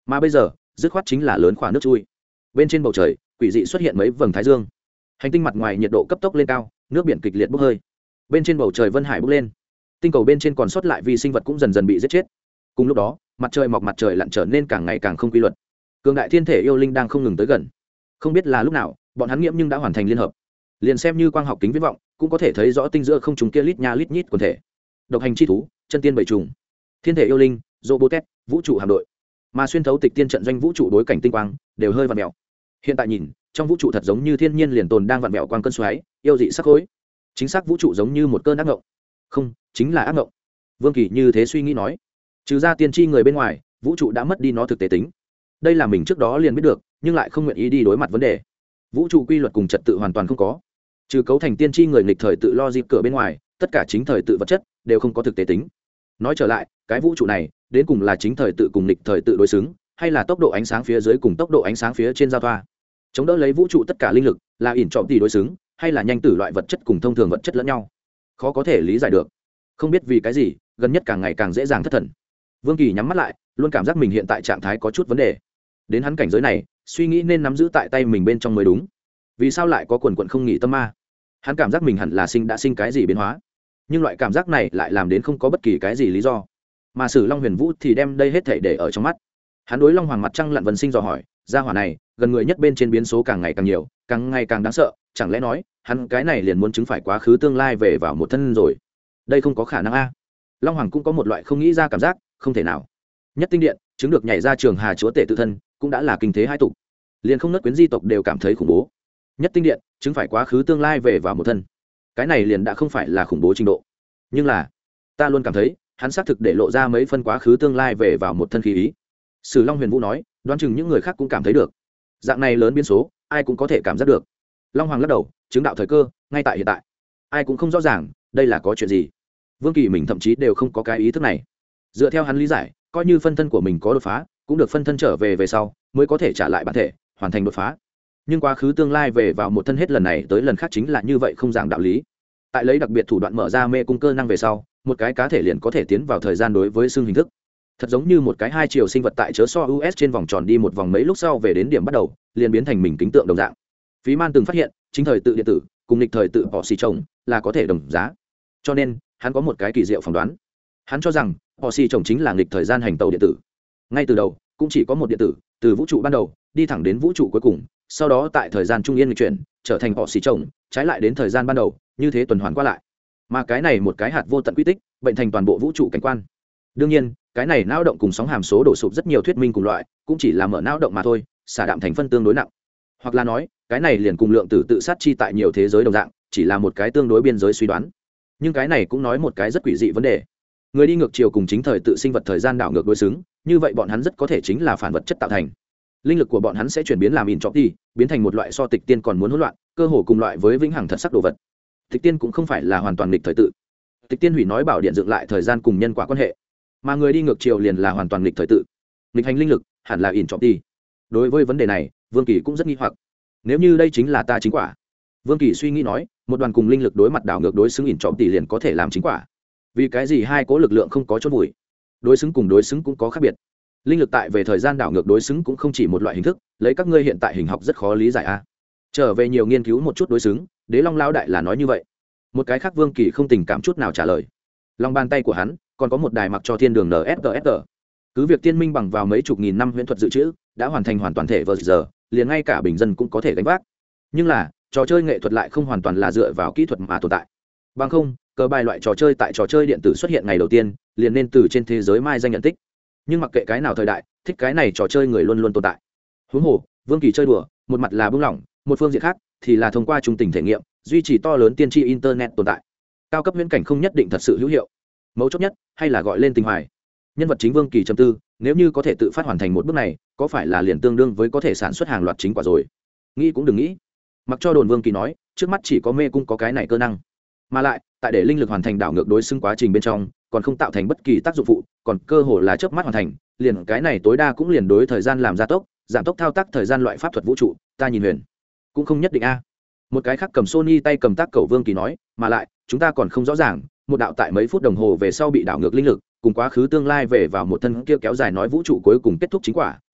mà bây giờ dứt khoát chính là lớn khoả nước chui. Bên trên bầu trời quỷ dị xuất hiện mấy vầng thái dương, hành tinh mặt ngoài nhiệt độ cấp tốc lên cao, nước biển kịch liệt bốc hơi. Bên trên bầu trời vân hải bốc lên, tinh cầu bên trên còn sót lại vi sinh vật cũng dần dần bị giết chết. Cùng lúc đó mặt trời mọc mặt trời lặn trở nên càng ngày càng không quy luật. Cường đại thiên thể yêu linh đang không ngừng tới gần. Không biết là lúc nào bọn hắn nghiễm nhưng đã hoàn thành liên hợp, liền xem như quang học kính viễn vọng cũng có thể thấy rõ tinh giữa không trùng kia lít nha lít nhít quần thể. Độc hành chi thú, chân tiên bảy trùng, thiên thể yêu linh, robotet, vũ trụ hạm đội, mà xuyên thấu tịch tiên trận doanh vũ trụ đối cảnh tinh quang đều hơi vặn mèo. Hiện tại nhìn trong vũ trụ thật giống như thiên nhiên liền tồn đang vặn mèo quang cơn xoáy, yêu dị sắc khối. Chính xác vũ trụ giống như một cơn ác ngộng. Không, chính là ác ngộng. Vương Kỳ như thế suy nghĩ nói. Trừ ra tiên tri người bên ngoài, vũ trụ đã mất đi nó thực tế tính. Đây là mình trước đó liền biết được, nhưng lại không nguyện ý đi đối mặt vấn đề. Vũ trụ quy luật cùng trật tự hoàn toàn không có. Trừ cấu thành tiên tri người nghịch thời tự lo dịp cửa bên ngoài, tất cả chính thời tự vật chất đều không có thực tế tính. Nói trở lại, cái vũ trụ này đến cùng là chính thời tự cùng nghịch thời tự đối xứng, hay là tốc độ ánh sáng phía dưới cùng tốc độ ánh sáng phía trên giao thoa? Chống đỡ lấy vũ trụ tất cả linh lực, là ỉn trọng tỷ đối xứng, hay là nhanh tử loại vật chất cùng thông thường vật chất lẫn nhau? Khó có thể lý giải được. Không biết vì cái gì, gần nhất càng ngày càng dễ dàng thất thần. Vương Kỳ nhắm mắt lại, luôn cảm giác mình hiện tại trạng thái có chút vấn đề. Đến hắn cảnh giới này, suy nghĩ nên nắm giữ tại tay mình bên trong mới đúng. Vì sao lại có quần quần không nghỉ tâm ma? Hắn cảm giác mình hẳn là sinh đã sinh cái gì biến hóa, nhưng loại cảm giác này lại làm đến không có bất kỳ cái gì lý do. Mà Sử Long Huyền Vũ thì đem đây hết thảy để ở trong mắt. Hắn đối Long Hoàng mặt trăng lặn vân sinh dò hỏi, gia hỏa này gần người nhất bên trên biến số càng ngày càng nhiều, càng ngày càng đáng sợ, chẳng lẽ nói hắn cái này liền muốn chứng phải quá khứ tương lai về vào một thân rồi? Đây không có khả năng a. Long Hoàng cũng có một loại không nghĩ ra cảm giác, không thể nào. Nhất tinh điện chứng được nhảy ra Trường Hà chúa tể tự thân, cũng đã là kinh thế hai tục, liền không nứt quyến di tộc đều cảm thấy khủng bố. Nhất tinh điện chứng phải quá khứ tương lai về vào một thân, cái này liền đã không phải là khủng bố trình độ. Nhưng là ta luôn cảm thấy hắn xác thực để lộ ra mấy phân quá khứ tương lai về vào một thân khí ý. Sử Long Huyền Vũ nói, đoán chừng những người khác cũng cảm thấy được. Dạng này lớn biến số, ai cũng có thể cảm giác được. Long Hoàng lắc đầu, chứng đạo thời cơ ngay tại hiện tại, ai cũng không rõ ràng đây là có chuyện gì. Vương Kỳ mình thậm chí đều không có cái ý thức này. Dựa theo hắn lý giải, coi như phân thân của mình có đột phá, cũng được phân thân trở về về sau mới có thể trả lại bản thể, hoàn thành đột phá. Nhưng quá khứ tương lai về vào một thân hết lần này tới lần khác chính là như vậy, không giảng đạo lý. Tại lấy đặc biệt thủ đoạn mở ra mê cung cơ năng về sau, một cái cá thể liền có thể tiến vào thời gian đối với xương hình thức, thật giống như một cái hai chiều sinh vật tại chớ so u s trên vòng tròn đi một vòng, mấy lúc sau về đến điểm bắt đầu liền biến thành mình kính tượng đồng dạng. Phí Man từng phát hiện chính thời tự điện tử cùng lịch thời tự bỏ xì chồng là có thể đồng giá, cho nên hắn có một cái kỳ diệu phỏng đoán. Hắn cho rằng bỏ xì chồng chính là lịch thời gian hành tàu điện tử. Ngay từ đầu cũng chỉ có một điện tử, từ vũ trụ ban đầu đi thẳng đến vũ trụ cuối cùng, sau đó tại thời gian trung yên lịch chuyển trở thành bỏ xì chồng, trái lại đến thời gian ban đầu, như thế tuần hoàn qua lại. Mà cái này một cái hạt vô tận quy tích bệnh thành toàn bộ vũ trụ cảnh quan. Đương nhiên cái này não động cùng sóng hàm số đổ sụp rất nhiều thuyết minh cùng loại, cũng chỉ là mở não động mà thôi, xả đạm thành phân tương đối nặng. Hoặc là nói cái này liền cùng lượng tử tự sát chi tại nhiều thế giới đồng dạng, chỉ là một cái tương đối biên giới suy đoán. Nhưng cái này cũng nói một cái rất quỷ dị vấn đề. Người đi ngược chiều cùng chính thời tự sinh vật thời gian đảo ngược đối xứng, như vậy bọn hắn rất có thể chính là phản vật chất tạo thành. Linh lực của bọn hắn sẽ chuyển biến làm in chọc đi, biến thành một loại so tịch tiên còn muốn hỗn loạn, cơ hồ cùng loại với vĩnh hằng thật sắc đồ vật. Tịch tiên cũng không phải là hoàn toàn nghịch thời tự. Tịch tiên hủy nói bảo điện dựng lại thời gian cùng nhân quả quan hệ, mà người đi ngược chiều liền là hoàn toàn nghịch thời tự. Nghịch hành linh lực hẳn là in chọc đi. Đối với vấn đề này, Vương Kỳ cũng rất nghi hoặc. Nếu như đây chính là ta chính quả, Vương Kỳ suy nghĩ nói, một đoàn cùng linh lực đối mặt đảo ngược đối xứng in chọc tỷ liền có thể làm chính quả. Vì cái gì hai cố lực lượng không có chốt vùi? Đối xứng cùng đối xứng cũng có khác biệt. Linh lực tại về thời gian đảo ngược đối xứng cũng không chỉ một loại hình thức, lấy các ngươi hiện tại hình học rất khó lý giải a. Trở về nhiều nghiên cứu một chút đối xứng, Đế Long lão đại là nói như vậy. Một cái khác Vương Kỳ không tình cảm chút nào trả lời. Lòng bàn tay của hắn còn có một đài mặc cho thiên đường en ét ét tê. Cứ việc tiên minh bằng vào mấy chục nghìn năm huyễn thuật dự trữ đã hoàn thành hoàn toàn thể vờ giờ, liền ngay cả bình dân cũng có thể gánh vác. Nhưng là trò chơi nghệ thuật lại không hoàn toàn là dựa vào kỹ thuật mà tồn tại. Bằng không, cờ bài loại trò chơi tại trò chơi điện tử xuất hiện ngày đầu tiên liền nên từ trên thế giới mai danh nhận tích. Nhưng mặc kệ cái nào thời đại, thích cái này trò chơi người luôn luôn tồn tại. Huống hồ Vương Kỳ chơi đùa, một mặt là bưng lỏng, một phương diện khác thì là thông qua trung tình thể nghiệm duy trì to lớn tiên tri internet tồn tại. Cao cấp viễn cảnh không nhất định thật sự hữu hiệu, mấu chốt nhất hay là gọi lên tình hoài. Nhân vật chính Vương Kỳ trầm tư, nếu như có thể tự phát hoàn thành một bước này, có phải là liền tương đương với có thể sản xuất hàng loạt chính quả rồi? Nghĩ cũng đừng nghĩ. Mặc cho đồn Vương Kỳ nói, trước mắt chỉ có mê cung có cái này cơ năng, mà lại tại để linh lực hoàn thành đảo ngược đối xứng quá trình bên trong còn không tạo thành bất kỳ tác dụng phụ, còn cơ hồ là chớp mắt hoàn thành, liền cái này tối đa cũng liền đối thời gian làm gia tốc, giảm tốc thao tác thời gian loại pháp thuật vũ trụ, ta nhìn huyền cũng không nhất định a. Một cái khác cầm Sony tay cầm tác cầu Vương Kỳ nói, mà lại chúng ta còn không rõ ràng, một đạo tại mấy phút đồng hồ về sau bị đảo ngược linh lực cùng quá khứ tương lai về vào một thân kia kéo dài nói vũ trụ cuối cùng kết thúc chính quả,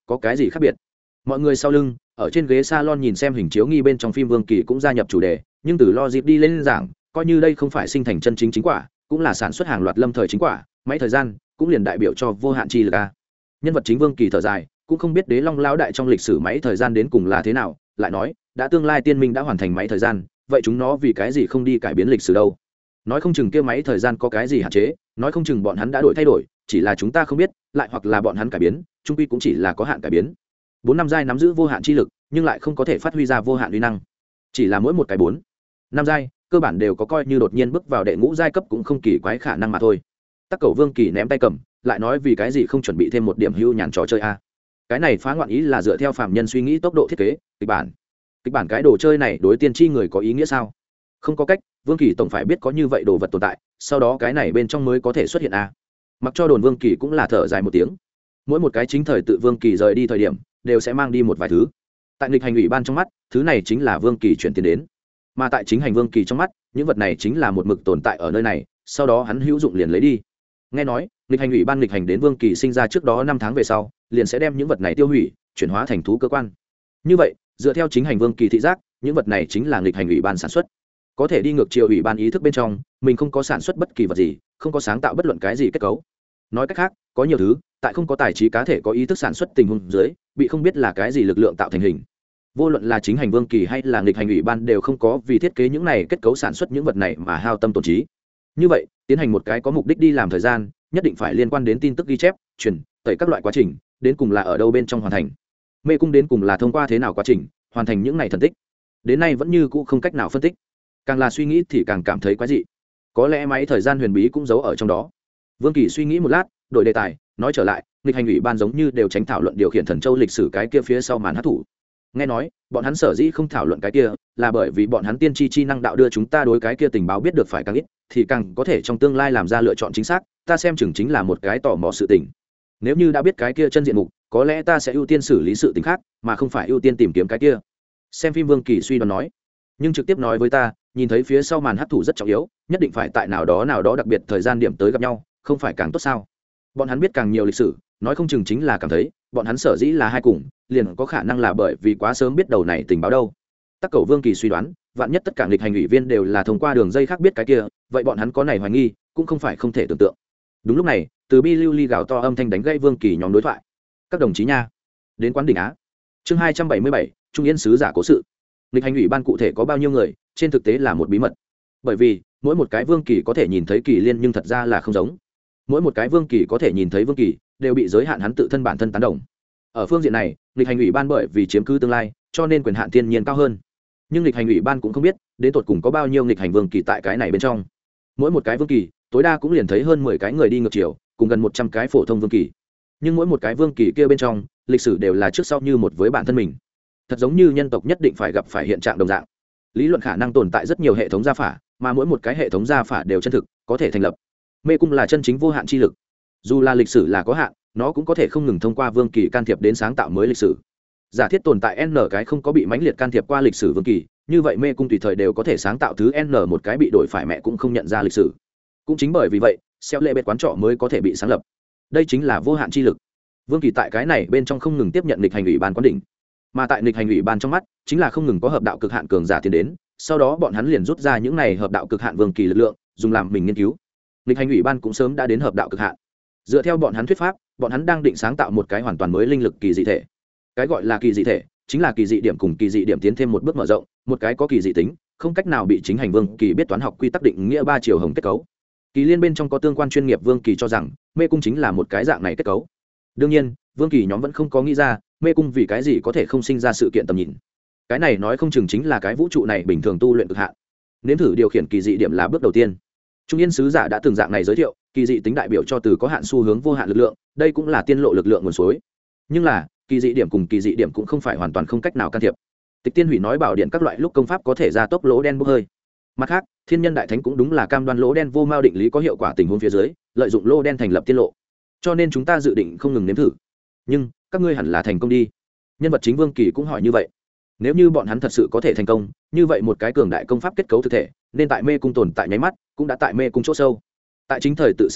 có cái gì khác biệt? Mọi người sau lưng ở trên ghế salon nhìn xem hình chiếu nghi bên trong phim Vương Kỳ cũng gia nhập chủ đề, nhưng từ logic đi lên giảng, coi như đây không phải sinh thành chân chính chính quả, cũng là sản xuất hàng loạt lâm thời chính quả, máy thời gian cũng liền đại biểu cho vô hạn chi lực a. Nhân vật chính Vương Kỳ thở dài, cũng không biết Đế Long lão đại trong lịch sử máy thời gian đến cùng là thế nào, lại nói, đã tương lai tiên minh đã hoàn thành máy thời gian, vậy chúng nó vì cái gì không đi cải biến lịch sử đâu? Nói không chừng kia máy thời gian có cái gì hạn chế, nói không chừng bọn hắn đã đổi thay đổi, chỉ là chúng ta không biết, lại hoặc là bọn hắn cải biến, chung quy cũng chỉ là có hạn cải biến. Bốn năm giai nắm giữ vô hạn chi lực, nhưng lại không có thể phát huy ra vô hạn uy năng. Chỉ là mỗi một cái bốn năm giai, cơ bản đều có coi như đột nhiên bước vào đệ ngũ giai cấp cũng không kỳ quái khả năng mà thôi. Tắc Cẩu Vương Kỳ ném tay cầm, lại nói vì cái gì không chuẩn bị thêm một điểm hưu nhàn trò chơi a? Cái này phá ngoạn ý là dựa theo phàm nhân suy nghĩ tốc độ thiết kế, kịch bản. Kịch bản cái đồ chơi này đối tiên tri người có ý nghĩa sao? Không có cách, Vương Kỳ tổng phải biết có như vậy đồ vật tồn tại, sau đó cái này bên trong mới có thể xuất hiện a. Mặc cho đồn Vương Kỳ cũng là thở dài một tiếng. Mỗi một cái chính thời tự Vương Kỳ rời đi thời điểm, đều sẽ mang đi một vài thứ. Tại nghịch hành ủy ban trong mắt, thứ này chính là Vương Kỳ chuyển tiền đến, mà tại chính hành Vương Kỳ trong mắt, những vật này chính là một mực tồn tại ở nơi này, sau đó hắn hữu dụng liền lấy đi. Nghe nói, nghịch hành ủy ban nghịch hành đến Vương Kỳ sinh ra trước đó năm tháng về sau, liền sẽ đem những vật này tiêu hủy, chuyển hóa thành thú cơ quan. Như vậy, dựa theo chính hành Vương Kỳ thị giác, những vật này chính là nghịch hành ủy ban sản xuất. Có thể đi ngược chiều ủy ban ý thức bên trong, mình không có sản xuất bất kỳ vật gì, không có sáng tạo bất luận cái gì kết cấu. Nói cách khác, có nhiều thứ, tại không có tài trí cá thể có ý thức sản xuất tình huống dưới, bị không biết là cái gì lực lượng tạo thành hình. Vô luận là chính hành Vương Kỳ hay là nghịch hành ủy ban đều không có vì thiết kế những này kết cấu sản xuất những vật này mà hao tâm tổn trí. Như vậy, tiến hành một cái có mục đích đi làm thời gian, nhất định phải liên quan đến tin tức ghi chép, truyền, tẩy các loại quá trình, đến cùng là ở đâu bên trong hoàn thành. Mê cung đến cùng là thông qua thế nào quá trình, hoàn thành những này thần tích. Đến nay vẫn như cũ không cách nào phân tích. Càng là suy nghĩ thì càng cảm thấy quái dị. Có lẽ máy thời gian huyền bí cũng giấu ở trong đó. Vương Kỳ suy nghĩ một lát, đổi đề tài, nói trở lại, nghịch hành ủy ban giống như đều tránh thảo luận điều khiển thần châu lịch sử cái kia phía sau màn hát thủ. Nghe nói, bọn hắn sở dĩ không thảo luận cái kia, là bởi vì bọn hắn tiên tri chi năng đạo đưa chúng ta đối cái kia tình báo biết được phải càng ít, thì càng có thể trong tương lai làm ra lựa chọn chính xác, ta xem chừng chính là một cái tò mò sự tình. Nếu như đã biết cái kia chân diện mục, có lẽ ta sẽ ưu tiên xử lý sự tình khác, mà không phải ưu tiên tìm kiếm cái kia. Xem phim Vương Kỳ suy đoán nói, nhưng trực tiếp nói với ta, nhìn thấy phía sau màn hắc thủ rất trọng yếu, nhất định phải tại nào đó nào đó đặc biệt thời gian điểm tới gặp nhau, không phải càng tốt sao? Bọn hắn biết càng nhiều lịch sử, nói không chừng chính là cảm thấy, bọn hắn sở dĩ là hai cùng, liền có khả năng là bởi vì quá sớm biết đầu này tình báo đâu. Tắc Cẩu Vương Kỳ suy đoán, vạn nhất tất cả nghịch hành ủy viên đều là thông qua đường dây khác biết cái kia, vậy bọn hắn có này hoài nghi, cũng không phải không thể tưởng tượng. Đúng lúc này, từ bi lưu ly gào to âm thanh đánh gãy Vương Kỳ nhóm đối thoại. Các đồng chí nha, đến quán đỉnh á. Chương hai trăm bảy mươi bảy, Trung Yên sứ giả cố sự. Nghịch hành ủy ban cụ thể có bao nhiêu người, trên thực tế là một bí mật. Bởi vì, mỗi một cái Vương Kỳ có thể nhìn thấy Kỳ Liên nhưng thật ra là không giống. Mỗi một cái Vương Kỳ có thể nhìn thấy Vương Kỳ, đều bị giới hạn hắn tự thân bản thân tán đồng. Ở phương diện này, nghịch hành ủy ban bởi vì chiếm cứ tương lai, cho nên quyền hạn thiên nhiên cao hơn. Nhưng nghịch hành ủy ban cũng không biết, đến tột cùng có bao nhiêu nghịch hành Vương Kỳ tại cái này bên trong. Mỗi một cái Vương Kỳ, tối đa cũng liền thấy hơn mười cái người đi ngược chiều, cùng gần một trăm cái phổ thông Vương Kỳ. Nhưng mỗi một cái Vương Kỳ kia bên trong, lịch sử đều là trước sau như một với bản thân mình. Thật giống như nhân tộc nhất định phải gặp phải hiện trạng đồng dạng. Lý luận khả năng tồn tại rất nhiều hệ thống gia phả, mà mỗi một cái hệ thống gia phả đều chân thực, có thể thành lập. Mê cung là chân chính vô hạn chi lực. Dù là lịch sử là có hạn, nó cũng có thể không ngừng thông qua Vương Kỳ can thiệp đến sáng tạo mới lịch sử. Giả thiết tồn tại n cái không có bị mãnh liệt can thiệp qua lịch sử Vương Kỳ, như vậy mê cung tùy thời đều có thể sáng tạo thứ n một cái bị đổi phải mẹ cũng không nhận ra lịch sử. Cũng chính bởi vì vậy, xeo lệ bệt quán trọ mới có thể bị sáng lập. Đây chính là vô hạn chi lực. Vương Kỳ tại cái này bên trong không ngừng tiếp nhận nghịch hành ủy ban quán đỉnh, mà tại nghịch hành ủy ban trong mắt chính là không ngừng có hợp đạo cực hạn cường giả tiến đến, sau đó bọn hắn liền rút ra những này hợp đạo cực hạn Vương Kỳ lực lượng, dùng làm mình nghiên cứu. Nghịch hành ủy ban cũng sớm đã đến hợp đạo cực hạn. Dựa theo bọn hắn thuyết pháp, bọn hắn đang định sáng tạo một cái hoàn toàn mới linh lực kỳ dị thể. Cái gọi là kỳ dị thể chính là kỳ dị điểm cùng kỳ dị điểm tiến thêm một bước mở rộng, một cái có kỳ dị tính, không cách nào bị chính hành Vương Kỳ biết toán học quy tắc định nghĩa ba chiều hồng kết cấu. Kỳ liên bên trong có tương quan chuyên nghiệp Vương Kỳ cho rằng mê cung chính là một cái dạng này kết cấu. Đương nhiên, Vương Kỳ nhóm vẫn không có nghĩ ra mê cung vì cái gì có thể không sinh ra sự kiện tầm nhìn. Cái này nói không chừng chính là cái vũ trụ này bình thường tu luyện cực hạn. Nếm thử điều khiển kỳ dị điểm là bước đầu tiên. Trung Yên sứ giả đã từng dạng này giới thiệu, kỳ dị tính đại biểu cho từ có hạn xu hướng vô hạn lực lượng, đây cũng là tiên lộ lực lượng nguồn suối. Nhưng là, kỳ dị điểm cùng kỳ dị điểm cũng không phải hoàn toàn không cách nào can thiệp. Tịch Tiên Hủy nói bảo điện các loại lúc công pháp có thể ra tốc lỗ đen bốc hơi. Mặt khác, Thiên Nhân Đại Thánh cũng đúng là cam đoan lỗ đen vô mao định lý có hiệu quả tình huống phía dưới, lợi dụng lỗ đen thành lập tiên lộ. Cho nên chúng ta dự định không ngừng nếm thử. Nhưng, các ngươi hẳn là thành công đi. Nhân vật chính Vương Kỳ cũng hỏi như vậy. Nếu như bọn hắn thật sự có thể thành công, như vậy một cái cường đại công pháp kết cấu thực thể, nên tại mê cung tồn tại nháy mắt, cũng đã tại mê cung chỗ sâu. Tại chính thời tự xem ra,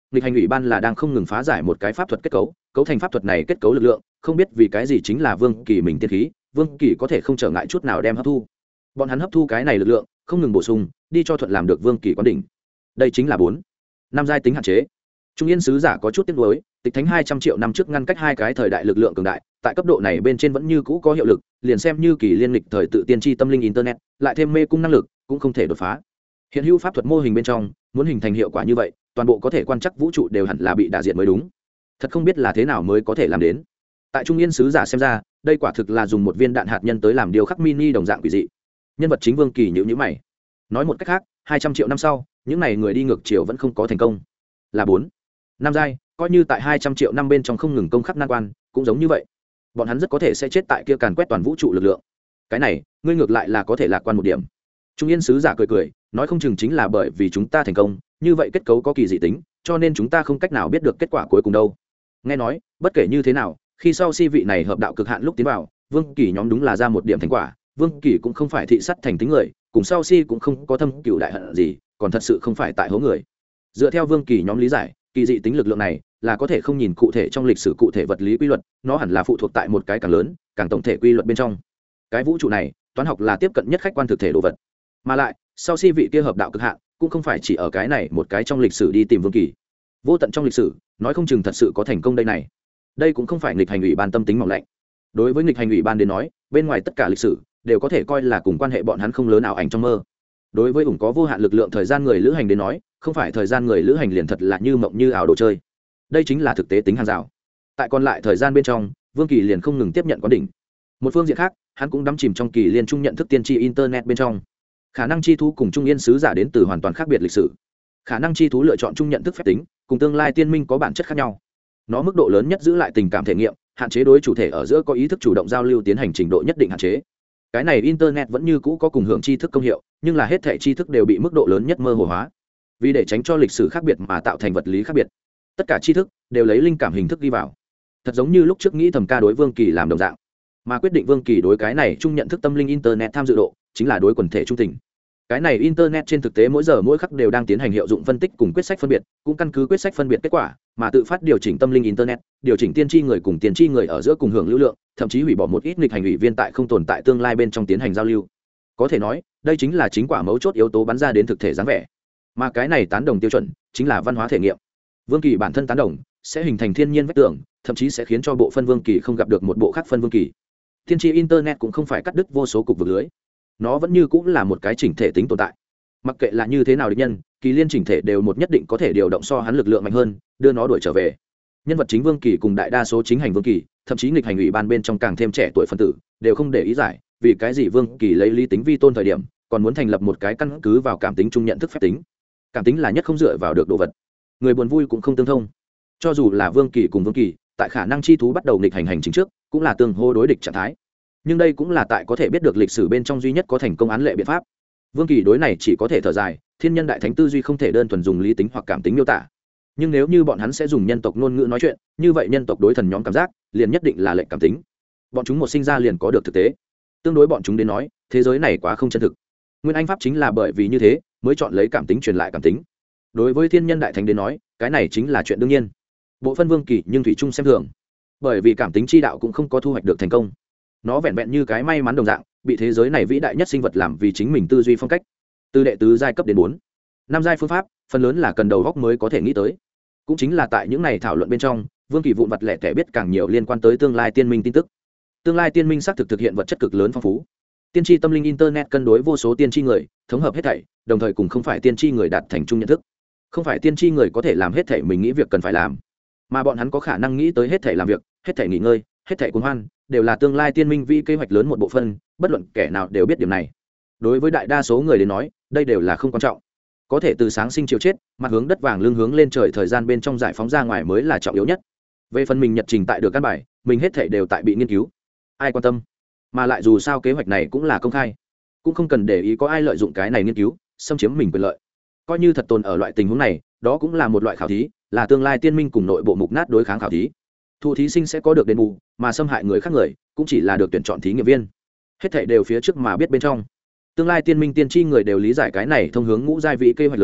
nghịch hành ủy ban là đang không ngừng phá giải một cái pháp thuật kết cấu, cấu thành pháp thuật này kết cấu lực lượng không biết vì cái gì chính là vương kỳ mình tiên khí, vương kỳ có thể không trở ngại chút nào đem hấp thu. Bọn hắn hấp thu cái này lực lượng không ngừng bổ sung đi cho thuận làm được vương kỳ quán đỉnh. Đây chính là bốn năm giai tính hạn chế. Trung Yên sứ giả có chút tiếc nuối, tịch thánh hai trăm triệu năm trước ngăn cách hai cái thời đại lực lượng cường đại, tại cấp độ này bên trên vẫn như cũ có hiệu lực, liền xem như kỳ liên lịch thời tự tiên tri tâm linh internet, lại thêm mê cung năng lực, cũng không thể đột phá. Hiện hữu pháp thuật mô hình bên trong, muốn hình thành hiệu quả như vậy, toàn bộ có thể quan trắc vũ trụ đều hẳn là bị đả diệt mới đúng. Thật không biết là thế nào mới có thể làm đến. Tại Trung Yên sứ giả xem ra, đây quả thực là dùng một viên đạn hạt nhân tới làm điều khắc mini đồng dạng quỷ dị. Nhân vật chính Vương Kỳ nhíu nhíu mày. Nói một cách khác, hai trăm triệu năm sau, những này người đi ngược chiều vẫn không có thành công. Là bốn năm giai, coi như tại hai trăm triệu năm bên trong không ngừng công khắc nan quan, cũng giống như vậy. Bọn hắn rất có thể sẽ chết tại kia càn quét toàn vũ trụ lực lượng. Cái này, ngươi ngược lại là có thể lạc quan một điểm. Trung Yên sứ giả cười cười, nói không chừng chính là bởi vì chúng ta thành công, như vậy kết cấu có kỳ dị tính, cho nên chúng ta không cách nào biết được kết quả cuối cùng đâu. Nghe nói, bất kể như thế nào, khi sau si vị này hợp đạo cực hạn lúc tiến vào, Vương Kỳ nhóm đúng là ra một điểm thành quả, Vương Kỳ cũng không phải thị sắt thành tính người, cùng sau si cũng không có thâm cừu đại hận gì, còn thật sự không phải tại hố người. Dựa theo Vương Kỳ nhóm lý giải, kỳ dị tính lực lượng này là có thể không nhìn cụ thể trong lịch sử cụ thể vật lý quy luật, nó hẳn là phụ thuộc tại một cái càng lớn, càng tổng thể quy luật bên trong. Cái vũ trụ này, toán học là tiếp cận nhất khách quan thực thể đồ vật. Mà lại, sau si vị kia hợp đạo cực hạn, cũng không phải chỉ ở cái này một cái trong lịch sử đi tìm Vương Kỳ. Vô tận trong lịch sử, nói không chừng thật sự có thành công đây này. Đây cũng không phải nghịch hành ủy ban tâm tính mỏng lạnh. Đối với nghịch hành ủy ban đến nói, bên ngoài tất cả lịch sử đều có thể coi là cùng quan hệ bọn hắn không lớn ảo ảnh trong mơ. Đối với ủng có vô hạn lực lượng thời gian người lữ hành đến nói, không phải thời gian người lữ hành liền thật là như mộng như ảo đồ chơi. Đây chính là thực tế tính hàng rào. Tại còn lại thời gian bên trong, Vương Kỳ liền không ngừng tiếp nhận quán đỉnh. Một phương diện khác, hắn cũng đắm chìm trong kỳ liên trung nhận thức tiên tri internet bên trong. Khả năng chi thú cùng trung yên sứ giả đến từ hoàn toàn khác biệt lịch sử. Khả năng chi thú lựa chọn trung nhận thức phép tính, cùng tương lai tiên minh có bản chất khác nhau. Nó mức độ lớn nhất giữ lại tình cảm thể nghiệm, hạn chế đối chủ thể ở giữa có ý thức chủ động giao lưu tiến hành trình độ nhất định hạn chế. Cái này internet vẫn như cũ có cùng hưởng tri thức công hiệu, nhưng là hết thảy tri thức đều bị mức độ lớn nhất mơ hồ hóa. Vì để tránh cho lịch sử khác biệt mà tạo thành vật lý khác biệt, tất cả tri thức đều lấy linh cảm hình thức đi vào. Thật giống như lúc trước nghĩ thầm ca đối Vương Kỳ làm đồng dạng, mà quyết định Vương Kỳ đối cái này chung nhận thức tâm linh internet tham dự độ, chính là đối quần thể trung tình. Cái này internet trên thực tế mỗi giờ mỗi khắc đều đang tiến hành hiệu dụng phân tích cùng quyết sách phân biệt, cũng căn cứ quyết sách phân biệt kết quả mà tự phát điều chỉnh tâm linh internet, điều chỉnh tiên tri người cùng tiên tri người ở giữa cùng hưởng lưu lượng, thậm chí hủy bỏ một ít nghịch hành ủy viên tại không tồn tại tương lai bên trong tiến hành giao lưu. Có thể nói, đây chính là chính quả mấu chốt yếu tố bắn ra đến thực thể dáng vẻ. Mà cái này tán đồng tiêu chuẩn chính là văn hóa thể nghiệm. Vương Kỳ bản thân tán đồng sẽ hình thành thiên nhiên vách tường, thậm chí sẽ khiến cho bộ phân Vương Kỳ không gặp được một bộ khác phân Vương Kỳ. Tiên tri internet cũng không phải cắt đứt vô số cục vực lưới, nó vẫn như cũng là một cái chỉnh thể tính tồn tại. Mặc kệ là như thế nào địch nhân, kỳ liên chỉnh thể đều một nhất định có thể điều động so hắn lực lượng mạnh hơn, đưa nó đuổi trở về. Nhân vật chính Vương Kỳ cùng đại đa số chính hành Vương Kỳ, thậm chí nghịch hành ủy ban bên trong càng thêm trẻ tuổi phân tử, đều không để ý giải vì cái gì Vương Kỳ lấy lý tính vi tôn thời điểm, còn muốn thành lập một cái căn cứ vào cảm tính chung nhận thức phép tính. Cảm tính là nhất không dựa vào được đồ vật, người buồn vui cũng không tương thông. Cho dù là Vương Kỳ cùng Vương Kỳ, tại khả năng chi thú bắt đầu nghịch hành hành chính trước, cũng là tương hô đối địch trạng thái. Nhưng đây cũng là tại có thể biết được lịch sử bên trong duy nhất có thành công án lệ biện pháp. Vương Kỳ đối này chỉ có thể thở dài, thiên nhân đại thánh tư duy không thể đơn thuần dùng lý tính hoặc cảm tính miêu tả. Nhưng nếu như bọn hắn sẽ dùng nhân tộc ngôn ngữ nói chuyện, như vậy nhân tộc đối thần nhóm cảm giác liền nhất định là lệnh cảm tính. Bọn chúng một sinh ra liền có được thực tế. Tương đối bọn chúng đến nói, thế giới này quá không chân thực. Nguyên Anh pháp chính là bởi vì như thế, mới chọn lấy cảm tính truyền lại cảm tính. Đối với thiên nhân đại thánh đến nói, cái này chính là chuyện đương nhiên. Bộ phân Vương Kỳ nhưng thủy chung xem thường, bởi vì cảm tính chi đạo cũng không có thu hoạch được thành công. Nó vẹn vẹn như cái may mắn đồng dạng, bị thế giới này vĩ đại nhất sinh vật làm vì chính mình tư duy phong cách. Từ đệ tứ giai cấp đến bốn năm giai phương pháp, phần lớn là cần đầu góc mới có thể nghĩ tới. Cũng chính là tại những này thảo luận bên trong, Vương Kỳ vụn vặt lẻ tẻ biết càng nhiều liên quan tới tương lai tiên minh tin tức. Tương lai tiên minh xác thực thực hiện vật chất cực lớn phong phú. Tiên tri tâm linh internet cân đối vô số tiên tri người, thống hợp hết thảy, đồng thời cùng không phải tiên tri người đạt thành chung nhận thức. Không phải tiên tri người có thể làm hết thảy mình nghĩ việc cần phải làm, mà bọn hắn có khả năng nghĩ tới hết thảy làm việc, hết thảy nghỉ ngơi, hết thảy cuồng hoan, đều là tương lai tiên minh vi kế hoạch lớn một bộ phận, bất luận kẻ nào đều biết điểm này. Đối với đại đa số người đến nói, đây đều là không quan trọng. Có thể từ sáng sinh chiều chết, mặt hướng đất vàng lưng hướng lên trời thời gian bên trong giải phóng ra ngoài mới là trọng yếu nhất. Về phần mình nhật trình tại được căn bài, mình hết thảy đều tại bị nghiên cứu. Ai quan tâm? Mà lại dù sao kế hoạch này cũng là công khai, cũng không cần để ý có ai lợi dụng cái này nghiên cứu xâm chiếm mình quyền lợi. Coi như thật tồn ở loại tình huống này, đó cũng là một loại khảo thí, là tương lai tiên minh cùng nội bộ mục nát đối kháng khảo thí. Thu thí sinh sẽ có được đền bù, mà xâm hại người khác người cũng chỉ là được tuyển chọn thí nghiệm viên. Hết thảy đều phía trước mà biết bên trong. Tương lai tiên minh tiên tri người đều lý giải cái này thông hướng ngũ giai vị kế hoạch lớn,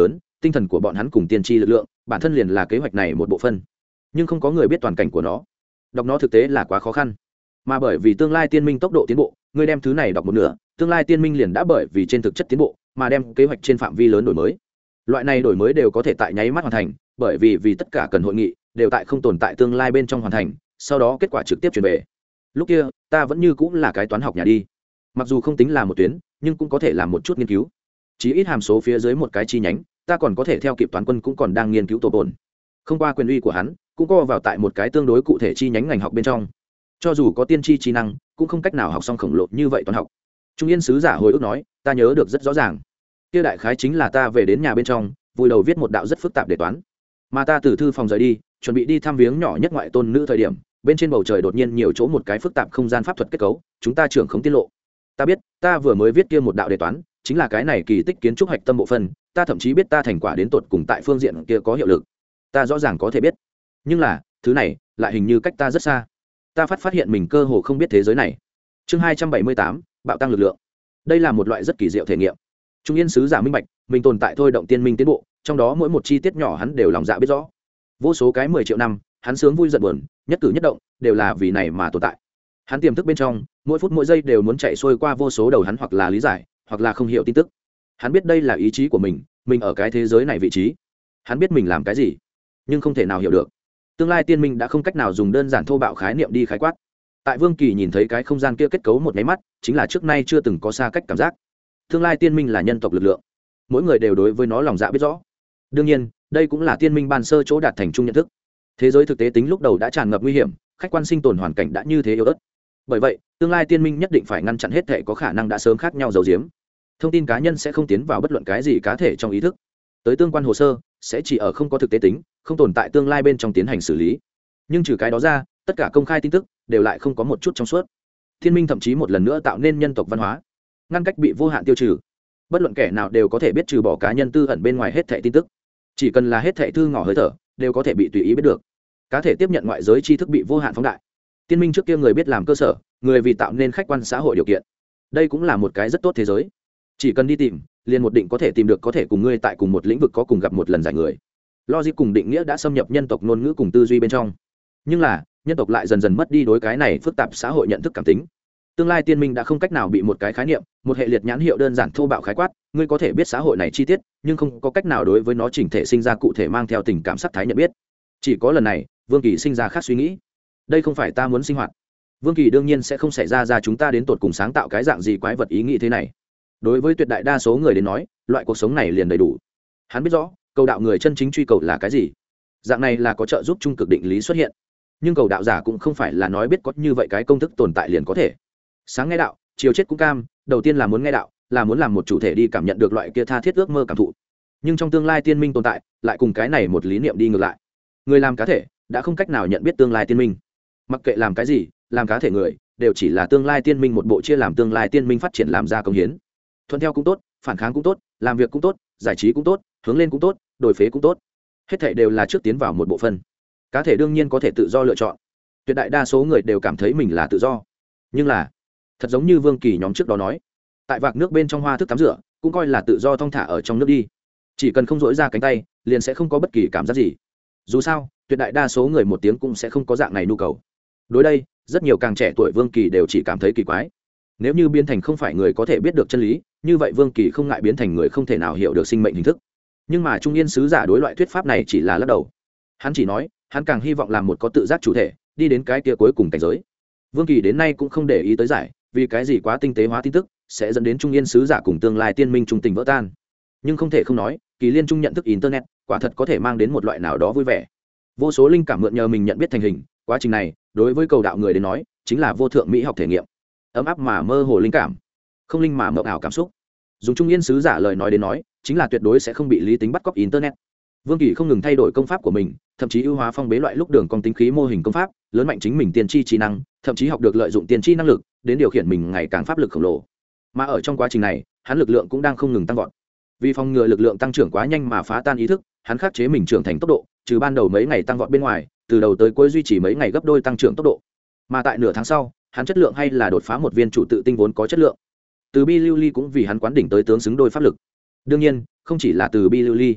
tinh thần của bọn hắn cùng tiên tri lực lượng bản thân liền là kế hoạch này một bộ phân, nhưng không có người biết toàn cảnh của nó. Đọc nó thực tế là quá khó khăn, mà bởi vì tương lai tiên minh tốc độ tiến bộ, ngươi đem thứ này đọc một nửa, tương lai tiên minh liền đã bởi vì trên thực chất tiến bộ mà đem kế hoạch trên phạm vi lớn đổi mới. Loại này đổi mới đều có thể tại nháy mắt hoàn thành, bởi vì vì tất cả cần hội nghị đều tại không tồn tại tương lai bên trong hoàn thành, sau đó kết quả trực tiếp truyền về. Lúc kia ta vẫn như cũng là cái toán học nhà đi, mặc dù không tính là một tuyến nhưng cũng có thể làm một chút nghiên cứu, chí ít hàm số phía dưới một cái chi nhánh ta còn có thể theo kịp. Toán quân cũng còn đang nghiên cứu tổ bổn, không qua quyền uy của hắn cũng co vào tại một cái tương đối cụ thể chi nhánh ngành học bên trong, cho dù có tiên tri trí năng cũng không cách nào học xong khổng lồ như vậy toán học. Trung yên sứ giả hồi ức nói, ta nhớ được rất rõ ràng, kia đại khái chính là ta về đến nhà bên trong vùi đầu viết một đạo rất phức tạp đề toán, mà ta từ thư phòng rời đi chuẩn bị đi thăm viếng nhỏ nhất ngoại tôn nữ thời điểm, bên trên bầu trời đột nhiên nhiều chỗ một cái phức tạp không gian pháp thuật kết cấu, chúng ta trưởng không tiết lộ. Ta biết ta vừa mới viết kia một đạo đề toán chính là cái này kỳ tích kiến trúc hạch tâm bộ phân, ta thậm chí biết ta thành quả đến tột cùng tại phương diện kia có hiệu lực, ta rõ ràng có thể biết, nhưng là thứ này lại hình như cách ta rất xa. Ta phát phát hiện mình cơ hồ không biết thế giới này. Chương hai trăm bảy mươi tám, bạo tăng lực lượng. Đây là một loại rất kỳ diệu thể nghiệm. Trung yên sứ giả minh bạch mình tồn tại thôi động tiên minh tiến bộ, trong đó mỗi một chi tiết nhỏ hắn đều lòng dạ biết rõ. Vô số cái mười triệu năm hắn sướng vui giận buồn, nhất cử nhất động đều là vì này mà tồn tại. Hắn tiềm thức bên trong mỗi phút mỗi giây đều muốn chạy xuôi qua vô số đầu hắn, hoặc là lý giải hoặc là không hiểu tin tức. Hắn biết đây là ý chí của mình, mình ở cái thế giới này vị trí. Hắn biết mình làm cái gì, nhưng không thể nào hiểu được. Tương lai tiên minh đã không cách nào dùng đơn giản thô bạo khái niệm đi khái quát. Tại Vương Kỳ nhìn thấy cái không gian kia kết cấu một máy mắt, chính là trước nay chưa từng có xa cách cảm giác. Tương lai tiên minh là nhân tộc lực lượng, mỗi người đều đối với nó lòng dạ biết rõ. Đương nhiên đây cũng là tiên minh ban sơ chỗ đạt thành chung nhận thức. Thế giới thực tế tính lúc đầu đã tràn ngập nguy hiểm, khách quan sinh tồn hoàn cảnh đã như thế yếu ớt, bởi vậy tương lai tiên minh nhất định phải ngăn chặn hết thể có khả năng đã sớm khác nhau giấu giếm. Thông tin cá nhân sẽ không tiến vào bất luận cái gì cá thể trong ý thức, tới tương quan hồ sơ sẽ chỉ ở không có thực tế tính, không tồn tại tương lai bên trong tiến hành xử lý. Nhưng trừ cái đó ra, tất cả công khai tin tức đều lại không có một chút trong suốt. Thiên minh thậm chí một lần nữa tạo nên nhân tộc văn hóa, ngăn cách bị vô hạn tiêu trừ. Bất luận kẻ nào đều có thể biết trừ bỏ cá nhân tư ẩn bên ngoài hết thảy tin tức, chỉ cần là hết thảy thư ngỏ hơi thở đều có thể bị tùy ý biết được. Cá thể tiếp nhận ngoại giới tri thức bị vô hạn phóng đại. Tiên minh trước kia người biết làm cơ sở, người vì tạo nên khách quan xã hội điều kiện. Đây cũng là một cái rất tốt thế giới. Chỉ cần đi tìm, liền một định có thể tìm được có thể cùng ngươi tại cùng một lĩnh vực có cùng gặp một lần giải người. Logic cùng định nghĩa đã xâm nhập nhân tộc ngôn ngữ cùng tư duy bên trong. Nhưng là, nhân tộc lại dần dần mất đi đối cái này phức tạp xã hội nhận thức cảm tính. Tương lai tiên minh đã không cách nào bị một cái khái niệm, một hệ liệt nhãn hiệu đơn giản thô bạo khái quát, ngươi có thể biết xã hội này chi tiết, nhưng không có cách nào đối với nó chỉnh thể sinh ra cụ thể mang theo tình cảm sắc thái nhận biết. Chỉ có lần này, Vương Kỳ sinh ra khác suy nghĩ. Đây không phải ta muốn sinh hoạt. Vương Kỳ đương nhiên sẽ không xảy ra ra chúng ta đến tột cùng sáng tạo cái dạng gì quái vật ý nghĩ thế này. Đối với tuyệt đại đa số người đến nói, loại cuộc sống này liền đầy đủ. Hắn biết rõ, cầu đạo người chân chính truy cầu là cái gì. Dạng này là có trợ giúp trung cực định lý xuất hiện. Nhưng cầu đạo giả cũng không phải là nói biết có như vậy cái công thức tồn tại liền có thể. Sáng nghe đạo, chiều chết cũng cam, đầu tiên là muốn nghe đạo, là muốn làm một chủ thể đi cảm nhận được loại kia tha thiết ước mơ cảm thụ. Nhưng trong tương lai tiên minh tồn tại, lại cùng cái này một lý niệm đi ngược lại. Người làm cá thể đã không cách nào nhận biết tương lai tiên minh. Mặc kệ làm cái gì, làm cá thể người đều chỉ là tương lai tiên minh một bộ chia làm tương lai tiên minh phát triển làm ra công hiến. Thuận theo cũng tốt, phản kháng cũng tốt, làm việc cũng tốt, giải trí cũng tốt, hướng lên cũng tốt, đổi phế cũng tốt, hết thảy đều là trước tiến vào một bộ phận. Cá thể đương nhiên có thể tự do lựa chọn, tuyệt đại đa số người đều cảm thấy mình là tự do. Nhưng là thật giống như Vương Kỳ nhóm trước đó nói, tại vạc nước bên trong hoa thức tắm rửa cũng coi là tự do thong thả ở trong nước đi, chỉ cần không dỗi ra cánh tay liền sẽ không có bất kỳ cảm giác gì. Dù sao tuyệt đại đa số người một tiếng cũng sẽ không có dạng này nhu cầu. Đối đây rất nhiều càng trẻ tuổi Vương Kỳ đều chỉ cảm thấy kỳ quái. Nếu như biến thành không phải người có thể biết được chân lý, như vậy Vương Kỳ không ngại biến thành người không thể nào hiểu được sinh mệnh hình thức. Nhưng mà trung niên sứ giả đối loại thuyết pháp này chỉ là lắc đầu. Hắn chỉ nói hắn càng hy vọng làm một có tự giác chủ thể, đi đến cái kia cuối cùng cảnh giới. Vương Kỳ đến nay cũng không để ý tới giải vì cái gì quá tinh tế hóa tin tức sẽ dẫn đến trung niên sứ giả cùng tương lai tiên minh trung tình vỡ tan. Nhưng không thể không nói, kỳ liên trung nhận thức internet quả thật có thể mang đến một loại nào đó vui vẻ. Vô số linh cảm mượn nhờ mình nhận biết thành hình, quá trình này đối với cầu đạo người đến nói chính là vô thượng mỹ học thể nghiệm, ấm áp mà mơ hồ linh cảm, không linh mà mộng ảo cảm xúc. Dùng trung yên sứ giả lời nói đến nói chính là tuyệt đối sẽ không bị lý tính bắt cóc internet. Vương Kỳ không ngừng thay đổi công pháp của mình, thậm chí ưu hóa phong bế loại lúc đường cong tính khí mô hình công pháp, lớn mạnh chính mình tiên tri trí năng, thậm chí học được lợi dụng tiên tri năng lực đến điều khiển mình ngày càng pháp lực khổng lồ. Mà ở trong quá trình này hắn lực lượng cũng đang không ngừng tăng vọt. Vì phòng ngừa lực lượng tăng trưởng quá nhanh mà phá tan ý thức, hắn khắc chế mình trưởng thành tốc độ, trừ ban đầu mấy ngày tăng vọt bên ngoài, từ đầu tới cuối duy trì mấy ngày gấp đôi tăng trưởng tốc độ. Mà tại nửa tháng sau, hắn chất lượng hay là đột phá một viên chủ tự tinh vốn có chất lượng. Từ bi lưu ly cũng vì hắn quán đỉnh tới tướng xứng đôi pháp lực. Đương nhiên không chỉ là từ bi lưu ly,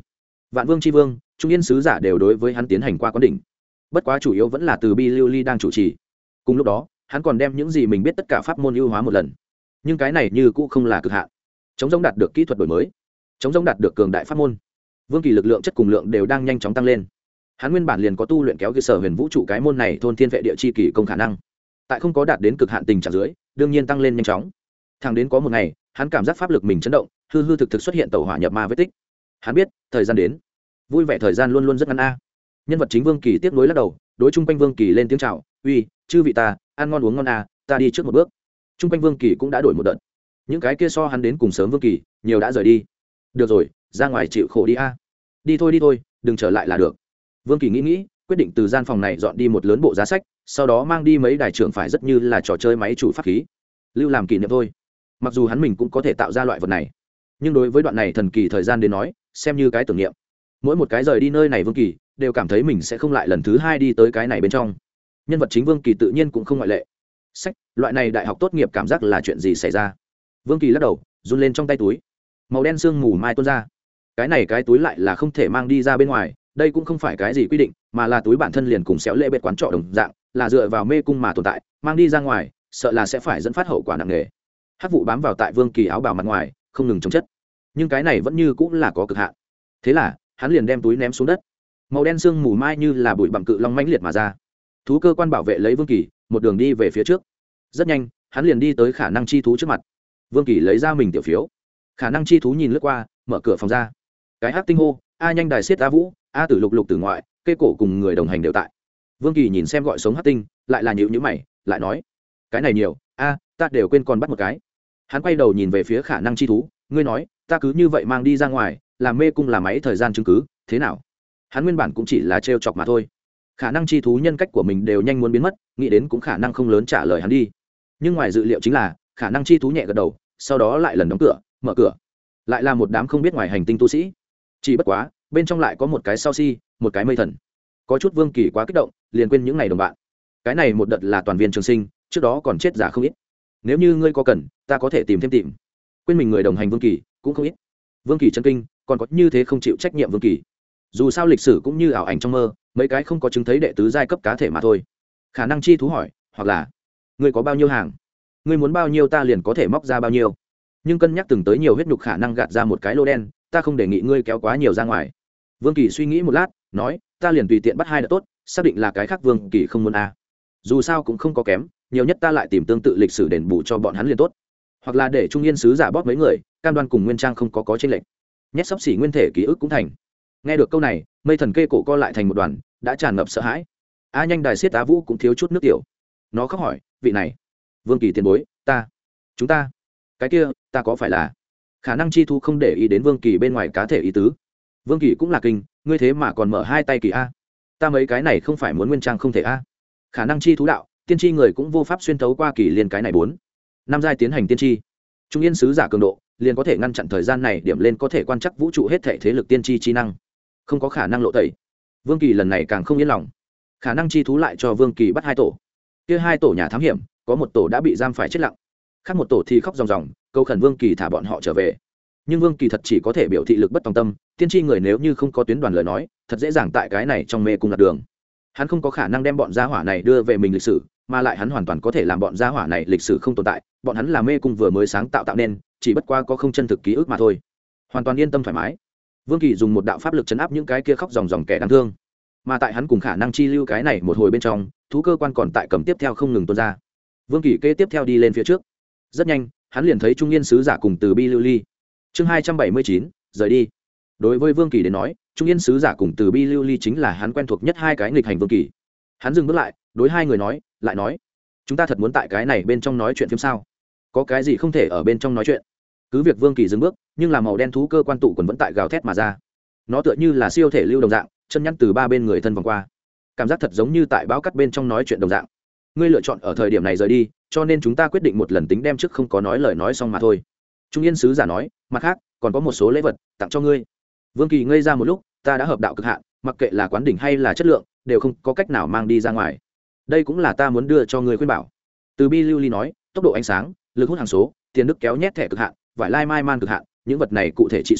vạn vương tri vương trung yên sứ giả đều đối với hắn tiến hành qua quán đỉnh, bất quá chủ yếu vẫn là từ bi lưu ly đang chủ trì. Cùng lúc đó hắn còn đem những gì mình biết tất cả pháp môn ưu hóa một lần, nhưng cái này như cũ không là cực hạn. Chống giống đạt được kỹ thuật đổi mới, chống giống đạt được cường đại pháp môn, vương kỳ lực lượng chất cùng lượng đều đang nhanh chóng tăng lên. Hắn nguyên bản liền có tu luyện kéo cơ sở huyền vũ trụ cái môn này thôn thiên vệ địa chi kỳ công khả năng, tại không có đạt đến cực hạn tình trạng dưới đương nhiên tăng lên nhanh chóng. Thẳng đến có một ngày hắn cảm giác pháp lực mình chấn động, hư hư thực thực xuất hiện tẩu hỏa nhập ma vết tích. Hắn biết thời gian đến, vui vẻ thời gian luôn luôn rất ngắn a. Nhân vật chính vương kỳ tiếp nối lắc đầu, đối chung quanh vương kỳ lên tiếng chào, uy chư vị ta ăn ngon uống ngon a, ta đi trước một bước. Chung quanh vương kỳ cũng đã đổi một đợt, những cái kia so hắn đến cùng sớm vương kỳ nhiều đã rời đi. Được rồi, ra ngoài chịu khổ đi a. Đi thôi đi thôi, đừng trở lại là được. Vương kỳ nghĩ nghĩ, quyết định từ gian phòng này dọn đi một lớn bộ giá sách, sau đó mang đi mấy đài trưởng phải rất như là trò chơi máy chủ pháp khí, lưu làm kỷ niệm thôi. Mặc dù hắn mình cũng có thể tạo ra loại vật này, nhưng đối với đoạn này thần kỳ thời gian đến nói, xem như cái tưởng niệm. Mỗi một cái rời đi nơi này vương kỳ đều cảm thấy mình sẽ không lại lần thứ hai đi tới cái này bên trong. Nhân vật chính vương kỳ tự nhiên cũng không ngoại lệ. Sách, loại này đại học tốt nghiệp cảm giác là chuyện gì xảy ra? Vương kỳ lắc đầu, run lên trong tay túi, màu đen sương mù mai tuôn ra. Cái này cái túi lại là không thể mang đi ra bên ngoài, đây cũng không phải cái gì quy định, mà là túi bản thân liền cùng xéo lệ bệt quán trọ đồng dạng, là dựa vào mê cung mà tồn tại, mang đi ra ngoài sợ là sẽ phải dẫn phát hậu quả nặng nề. Hắc vụ bám vào tại vương kỳ áo bào mặt ngoài không ngừng chống chất, nhưng cái này vẫn như cũng là có cực hạn. Thế là hắn liền đem túi ném xuống đất, màu đen sương mù mai như là bụi bặm cự long mãnh liệt mà ra. Thú cơ quan bảo vệ lấy vương kỳ, một đường đi về phía trước. Rất nhanh hắn liền đi tới khả năng chi thú trước mặt. Vương kỳ lấy ra mình tiểu phiếu, khả năng chi thú nhìn lướt qua, mở cửa phòng ra. Cái hắc tinh hô, a nhanh đài xiết a vũ, a tử lục lục tử ngoại, cây cổ cùng người đồng hành đều tại. Vương kỳ nhìn xem gọi sống hắc tinh, lại là nhíu nhíu mày, lại nói, cái này nhiều, a ta đều quên còn bắt một cái. Hắn quay đầu nhìn về phía khả năng chi thú, ngươi nói ta cứ như vậy mang đi ra ngoài, làm mê cung làm máy thời gian chứng cứ thế nào? Hắn nguyên bản cũng chỉ là trêu chọc mà thôi. Khả năng chi thú nhân cách của mình đều nhanh muốn biến mất, nghĩ đến cũng khả năng không lớn trả lời hắn đi. Nhưng ngoài dự liệu chính là khả năng chi thú nhẹ gật đầu, sau đó lại lần đóng cửa, mở cửa, lại là một đám không biết ngoài hành tinh tu sĩ. Chỉ bất quá bên trong lại có một cái sao si, một cái mây thần. Có chút vương kỳ quá kích động, liền quên những ngày đồng bạn. Cái này một đợt là toàn viên trường sinh, trước đó còn chết giả không ít. Nếu như ngươi có cần, ta có thể tìm thêm tìm. Quên mình người đồng hành vương kỳ cũng không ít. Vương kỳ chân kinh, còn có như thế không chịu trách nhiệm vương kỳ. Dù sao lịch sử cũng như ảo ảnh trong mơ, mấy cái không có chứng thấy đệ tứ giai cấp cá thể mà thôi. Khả năng chi thú hỏi, hoặc là ngươi có bao nhiêu hàng, ngươi muốn bao nhiêu ta liền có thể móc ra bao nhiêu. Nhưng cân nhắc từng tới nhiều huyết nhục khả năng gạt ra một cái lô đen, ta không đề nghị ngươi kéo quá nhiều ra ngoài. Vương kỳ suy nghĩ một lát, nói, ta liền tùy tiện bắt hai đợt tốt, xác định là cái khác vương kỳ không muốn a. Dù sao cũng không có kém, nhiều nhất ta lại tìm tương tự lịch sử đền bù cho bọn hắn liền tốt. Hoặc là để trung yên sứ giả bóp mấy người, cam đoan cùng nguyên trang không có có chênh lệch, nhét sắp xỉ nguyên thể ký ức cũng thành. Nghe được câu này, mây thần kê cổ co lại thành một đoàn, đã tràn ngập sợ hãi. A nhanh đài xiết á vũ cũng thiếu chút nước tiểu. Nó khóc hỏi, vị này vương kỳ tiền bối, ta chúng ta cái kia ta có phải là? Khả năng chi thu không để ý đến vương kỳ bên ngoài cá thể ý tứ. Vương kỳ cũng là kinh, ngươi thế mà còn mở hai tay kỳ a, ta mấy cái này không phải muốn nguyên trang không thể a. Khả năng chi thú đạo, tiên tri người cũng vô pháp xuyên thấu qua kỳ liên cái này bốn năm giai tiến hành tiên tri. Trung yên sứ giả cường độ liền có thể ngăn chặn thời gian này điểm lên có thể quan trắc vũ trụ hết thể thế lực tiên tri chi năng, không có khả năng lộ tẩy. Vương kỳ lần này càng không yên lòng. Khả năng chi thú lại cho vương kỳ bắt hai tổ. Kia hai tổ nhà thám hiểm, có một tổ đã bị giam phải chết lặng, khác một tổ thì khóc ròng ròng câu khẩn vương kỳ thả bọn họ trở về. Nhưng vương kỳ thật chỉ có thể biểu thị lực bất tòng tâm, tiên tri người nếu như không có tuyến đoàn lời nói, thật dễ dàng tại cái này trong mê cung lạc đường. Hắn không có khả năng đem bọn gia hỏa này đưa về mình lịch sử, mà lại hắn hoàn toàn có thể làm bọn gia hỏa này lịch sử không tồn tại, bọn hắn là mê cung vừa mới sáng tạo tạo nên, chỉ bất qua có không chân thực ký ức mà thôi. Hoàn toàn yên tâm thoải mái. Vương kỳ dùng một đạo pháp lực chấn áp những cái kia khóc ròng ròng kẻ đáng thương, mà tại hắn cùng khả năng chi lưu cái này một hồi bên trong, thú cơ quan còn tại cầm tiếp theo không ngừng tuôn ra. Vương kỳ kế tiếp theo đi lên phía trước. Rất nhanh hắn liền thấy trung yên sứ giả cùng từ bi lưu ly. Chương hai trăm bảy mươi chín, rời đi. Đối với vương kỳ đến nói, trung yên sứ giả cùng từ bi lưu ly chính là hắn quen thuộc nhất hai cái nghịch hành vương kỳ. Hắn dừng bước lại, đối hai người nói, lại nói, chúng ta thật muốn tại cái này bên trong nói chuyện phim sao? Có cái gì không thể ở bên trong nói chuyện? Cứ việc vương kỳ dừng bước, nhưng là màu đen thú cơ quan tụ quần vẫn tại gào thét mà ra. Nó tựa như là siêu thể lưu đồng dạng, chân nhăn từ ba bên người thân vòng qua, cảm giác thật giống như tại bão cắt bên trong nói chuyện đồng dạng. Ngươi lựa chọn ở thời điểm này rời đi, cho nên chúng ta quyết định một lần tính đem trước không có nói lời nói xong mà thôi. Trung yên sứ giả nói, mặt khác còn có một số lễ vật tặng cho ngươi. Vương kỳ ngây ra một lúc, ta đã hợp đạo cực hạn, mặc kệ là quán đỉnh hay là chất lượng, đều không có cách nào mang đi ra ngoài. Đây cũng là ta muốn đưa cho ngươi khuyên bảo. Từ bi lưu ly nói, tốc độ ánh sáng, lực hút hàng số, tiền đức kéo nhét thẻ cực hạn, vải lai mai man cực hạn, những vật này cụ thể trị số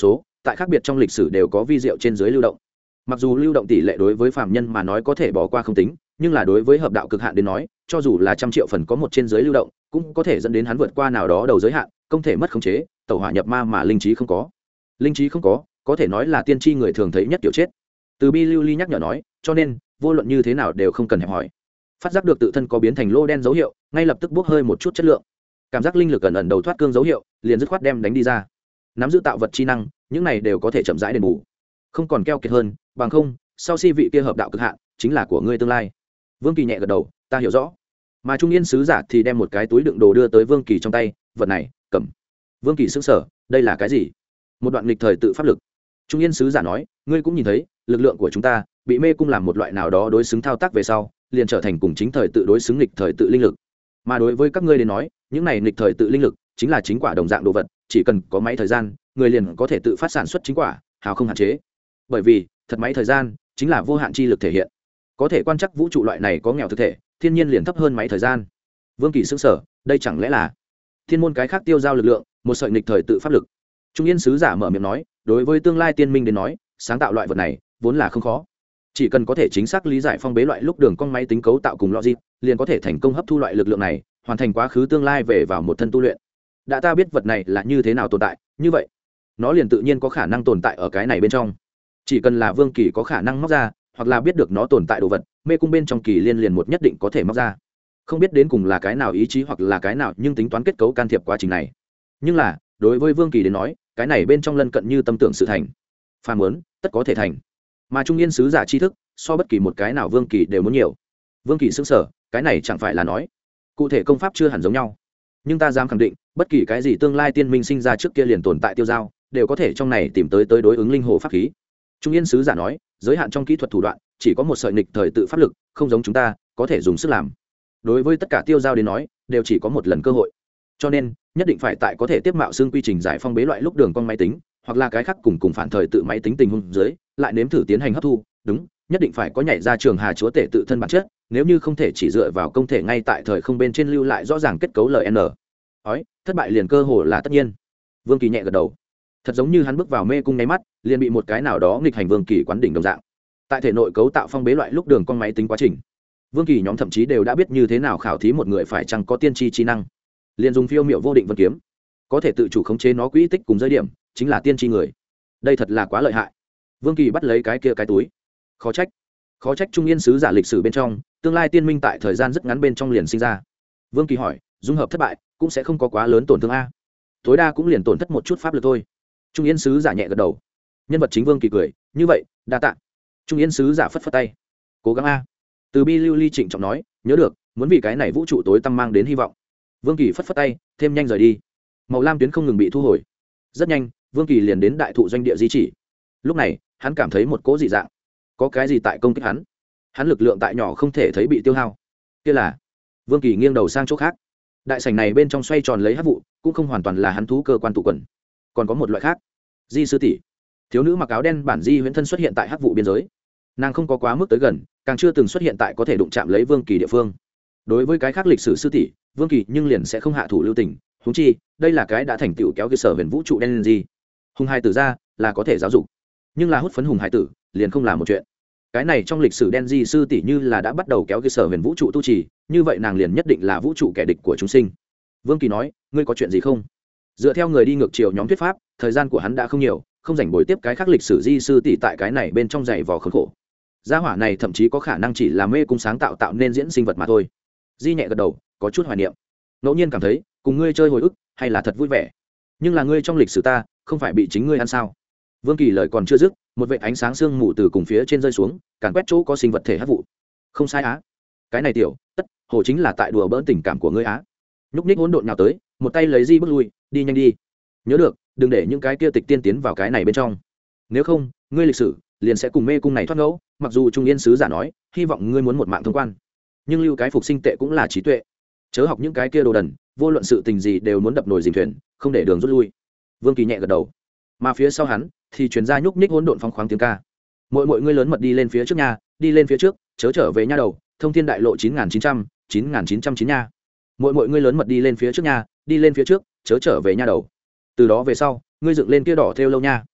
tại khác biệt trong lịch sử đều có vi diệu trên dưới lưu động. Mặc dù lưu động tỷ lệ đối với phàm nhân mà nói có thể bỏ qua không tính, nhưng là đối với hợp đạo cực hạn đến nói, cho dù là trăm triệu phần có một trên dưới lưu động, cũng có thể dẫn đến hắn vượt qua nào đó đầu giới hạn, không thể mất khống chế, tẩu hỏa nhập ma mà linh trí không có. Linh trí không có, có thể nói là tiên tri người thường thấy nhất kiểu chết. Từ Bi Lưu Ly nhắc nhở nói, cho nên vô luận như thế nào đều không cần hẹp hỏi. Phát giác được tự thân có biến thành lô đen dấu hiệu, ngay lập tức bốc hơi một chút chất lượng. Cảm giác linh lực ẩn ẩn đầu thoát cương dấu hiệu, liền dứt khoát đem đánh đi ra. Nắm giữ tạo vật chi năng, những này đều có thể chậm rãi đền bù. Không còn keo kiệt hơn, bằng không, sau si vị kia hợp đạo cực hạn, chính là của ngươi tương lai. Vương Kỳ nhẹ gật đầu, ta hiểu rõ. Mà Trung Yên sứ giả thì đem một cái túi đựng đồ đưa tới Vương Kỳ trong tay, vật này, cầm. Vương Kỳ sững sờ, đây là cái gì? Một đoạn lịch thời tự pháp lực. Trung Yên sứ giả nói, ngươi cũng nhìn thấy, lực lượng của chúng ta bị mê cung làm một loại nào đó đối xứng thao tác về sau, liền trở thành cùng chính thời tự đối xứng lịch thời tự linh lực. Mà đối với các ngươi đến nói, những này lịch thời tự linh lực chính là chính quả đồng dạng đồ vật, chỉ cần có máy thời gian, người liền có thể tự phát sản xuất chính quả, hào không hạn chế. Bởi vì, thật máy thời gian chính là vô hạn chi lực thể hiện. Có thể quan trắc vũ trụ loại này có nghèo thực thể, thiên nhiên liền thấp hơn máy thời gian. Vương Kỳ sững sờ, đây chẳng lẽ là thiên môn cái khác tiêu giao lực lượng, một sợi nghịch thời tự pháp lực. Trung Yên sứ giả mở miệng nói, đối với tương lai tiên minh đến nói, sáng tạo loại vật này vốn là không khó, chỉ cần có thể chính xác lý giải phong bế loại lúc đường cong máy tính cấu tạo cùng logic, liền có thể thành công hấp thu loại lực lượng này, hoàn thành quá khứ tương lai về vào một thân tu luyện. Đã ta biết vật này là như thế nào tồn tại, như vậy nó liền tự nhiên có khả năng tồn tại ở cái này bên trong. Chỉ cần là Vương Kỳ có khả năng móc ra, hoặc là biết được nó tồn tại đồ vật, mê cung bên trong kỳ liên liền một nhất định có thể móc ra. Không biết đến cùng là cái nào ý chí hoặc là cái nào, nhưng tính toán kết cấu can thiệp quá trình này. Nhưng là đối với Vương Kỳ đến nói, cái này bên trong lân cận như tâm tưởng sự thành, phàm muốn tất có thể thành. Mà Trung Yên sứ giả tri thức so bất kỳ một cái nào Vương Kỳ đều muốn nhiều. Vương Kỳ sững sờ, cái này chẳng phải là nói cụ thể công pháp chưa hẳn giống nhau, nhưng ta dám khẳng định, bất kỳ cái gì tương lai tiên minh sinh ra trước kia liền tồn tại tiêu giao, đều có thể trong này tìm tới tới đối ứng linh hồ pháp khí. Trung Yên sứ giả nói, giới hạn trong kỹ thuật thủ đoạn, chỉ có một sợi nghịch thời tự pháp lực, không giống chúng ta có thể dùng sức làm. Đối với tất cả tiêu giao đến nói, đều chỉ có một lần cơ hội, cho nên nhất định phải tại có thể tiếp mạo xương quy trình giải phong bế loại lúc đường con máy tính, hoặc là cái khác cùng cùng phản thời tự máy tính tình huống dưới, lại nếm thử tiến hành hấp thu. Đúng, nhất định phải có nhảy ra trường hà chúa tể tự thân bản chất, nếu như không thể chỉ dựa vào công thể ngay tại thời không bên trên lưu lại rõ ràng kết cấu ln ói, thất bại liền cơ hồ là tất nhiên. Vương Kỳ nhẹ gật đầu, thật giống như hắn bước vào mê cung nháy mắt, liền bị một cái nào đó nghịch hành Vương Kỳ quán đỉnh đồng dạng. Tại thể nội cấu tạo phong bế loại lúc đường con máy tính quá trình, Vương Kỳ nhóm thậm chí đều đã biết như thế nào khảo thí một người phải chăng có tiên tri trí năng, liền dùng phiêu miệu vô định vân kiếm, có thể tự chủ khống chế nó quỹ tích cùng giới điểm, chính là tiên tri người. Đây thật là quá lợi hại. Vương Kỳ bắt lấy cái kia cái túi, khó trách khó trách Trung Yên sứ giả lịch sử bên trong, tương lai tiên minh tại thời gian rất ngắn bên trong liền sinh ra. Vương Kỳ hỏi, dung hợp thất bại cũng sẽ không có quá lớn tổn thương a? Tối đa cũng liền tổn thất một chút pháp lực thôi. Trung Yên sứ giả nhẹ gật đầu. Nhân vật chính Vương Kỳ cười, như vậy đa tạ. Trung Yên sứ giả phất phất tay, cố gắng a. Từ Bi Lưu Ly trịnh trọng nói, nhớ được, muốn vì cái này vũ trụ tối tăm mang đến hy vọng. Vương Kỳ phất phất tay, thêm nhanh rời đi. Màu lam tuyến không ngừng bị thu hồi. Rất nhanh, Vương Kỳ liền đến đại thụ doanh địa di chỉ. Lúc này, hắn cảm thấy một cỗ dị dạng, có cái gì tại công kích hắn. Hắn lực lượng tại nhỏ không thể thấy bị tiêu hao. Kia là Vương Kỳ nghiêng đầu sang chỗ khác. Đại sảnh này bên trong xoay tròn lấy hắc vụ, cũng không hoàn toàn là hắn thú cơ quan tụ quần, còn có một loại khác. Di sư tỷ, thiếu nữ mặc áo đen bản di huyễn thân xuất hiện tại hắc vụ biên giới. Nàng không có quá mức tới gần, càng chưa từng xuất hiện tại có thể đụng chạm lấy Vương Kỳ địa phương. Đối với cái khác lịch sử sư tỷ, Vương Kỳ nhưng liền sẽ không hạ thủ lưu tình. Huống chi, đây là cái đã thành tựu kéo cơ sở huyền vũ trụ đen gì. Hùng hai tử ra là có thể giáo dục, nhưng là hút phấn hùng hai tử liền không là một chuyện. Cái này trong lịch sử đen di sư tỷ như là đã bắt đầu kéo cơ sở huyền vũ trụ tu trì, như vậy nàng liền nhất định là vũ trụ kẻ địch của chúng sinh. Vương Kỳ nói, ngươi có chuyện gì không? Dựa theo người đi ngược chiều nhóm thuyết pháp, thời gian của hắn đã không nhiều, không rảnh bồi tiếp cái khác lịch sử di sư tỷ tại cái này bên trong dày vò khốn khổ. Gia hỏa này thậm chí có khả năng chỉ là mê cung sáng tạo tạo nên diễn sinh vật mà thôi. Di nhẹ gật đầu, có chút hoài niệm, ngẫu nhiên cảm thấy cùng ngươi chơi hồi ức hay là thật vui vẻ. Nhưng là ngươi trong lịch sử ta không phải bị chính ngươi ăn sao? Vương Kỳ lời còn chưa dứt, một vệt ánh sáng sương mù từ cùng phía trên rơi xuống, càn quét chỗ có sinh vật thể hắc vụ. Không sai á, cái này tiểu tất hồ chính là tại đùa bỡn tình cảm của ngươi á. Nhúc nhích hỗn độn nhào tới, một tay lấy Di bước lui, đi nhanh đi. Nhớ được, đừng để những cái kia tịch tiên tiến vào cái này bên trong. Nếu không, ngươi lịch sử liền sẽ cùng mê cung này thoát ngẫu. Mặc dù Trung Yên sứ giả nói, hy vọng ngươi muốn một mạng thông quan, nhưng lưu cái phục sinh tệ cũng là trí tuệ. Chớ học những cái kia đồ đần, vô luận sự tình gì đều muốn đập nồi dìm thuyền, không để đường rút lui. Vương Kỳ nhẹ gật đầu, mà phía sau hắn thì truyền ra nhúc nhích hỗn độn phong khoáng tiếng ca. Mỗi mỗi ngươi lớn mật đi lên phía trước nhà, đi lên phía trước, chớ trở về nha đầu, thông thiên đại lộ chín nghìn chín trăm, chín nghìn chín trăm chín nha. Mỗi mỗi ngươi lớn mật đi lên phía trước nhà, đi lên phía trước, chớ trở về nha đầu. Từ đó về sau, ngươi dựng lên kia đỏ theo lâu nha.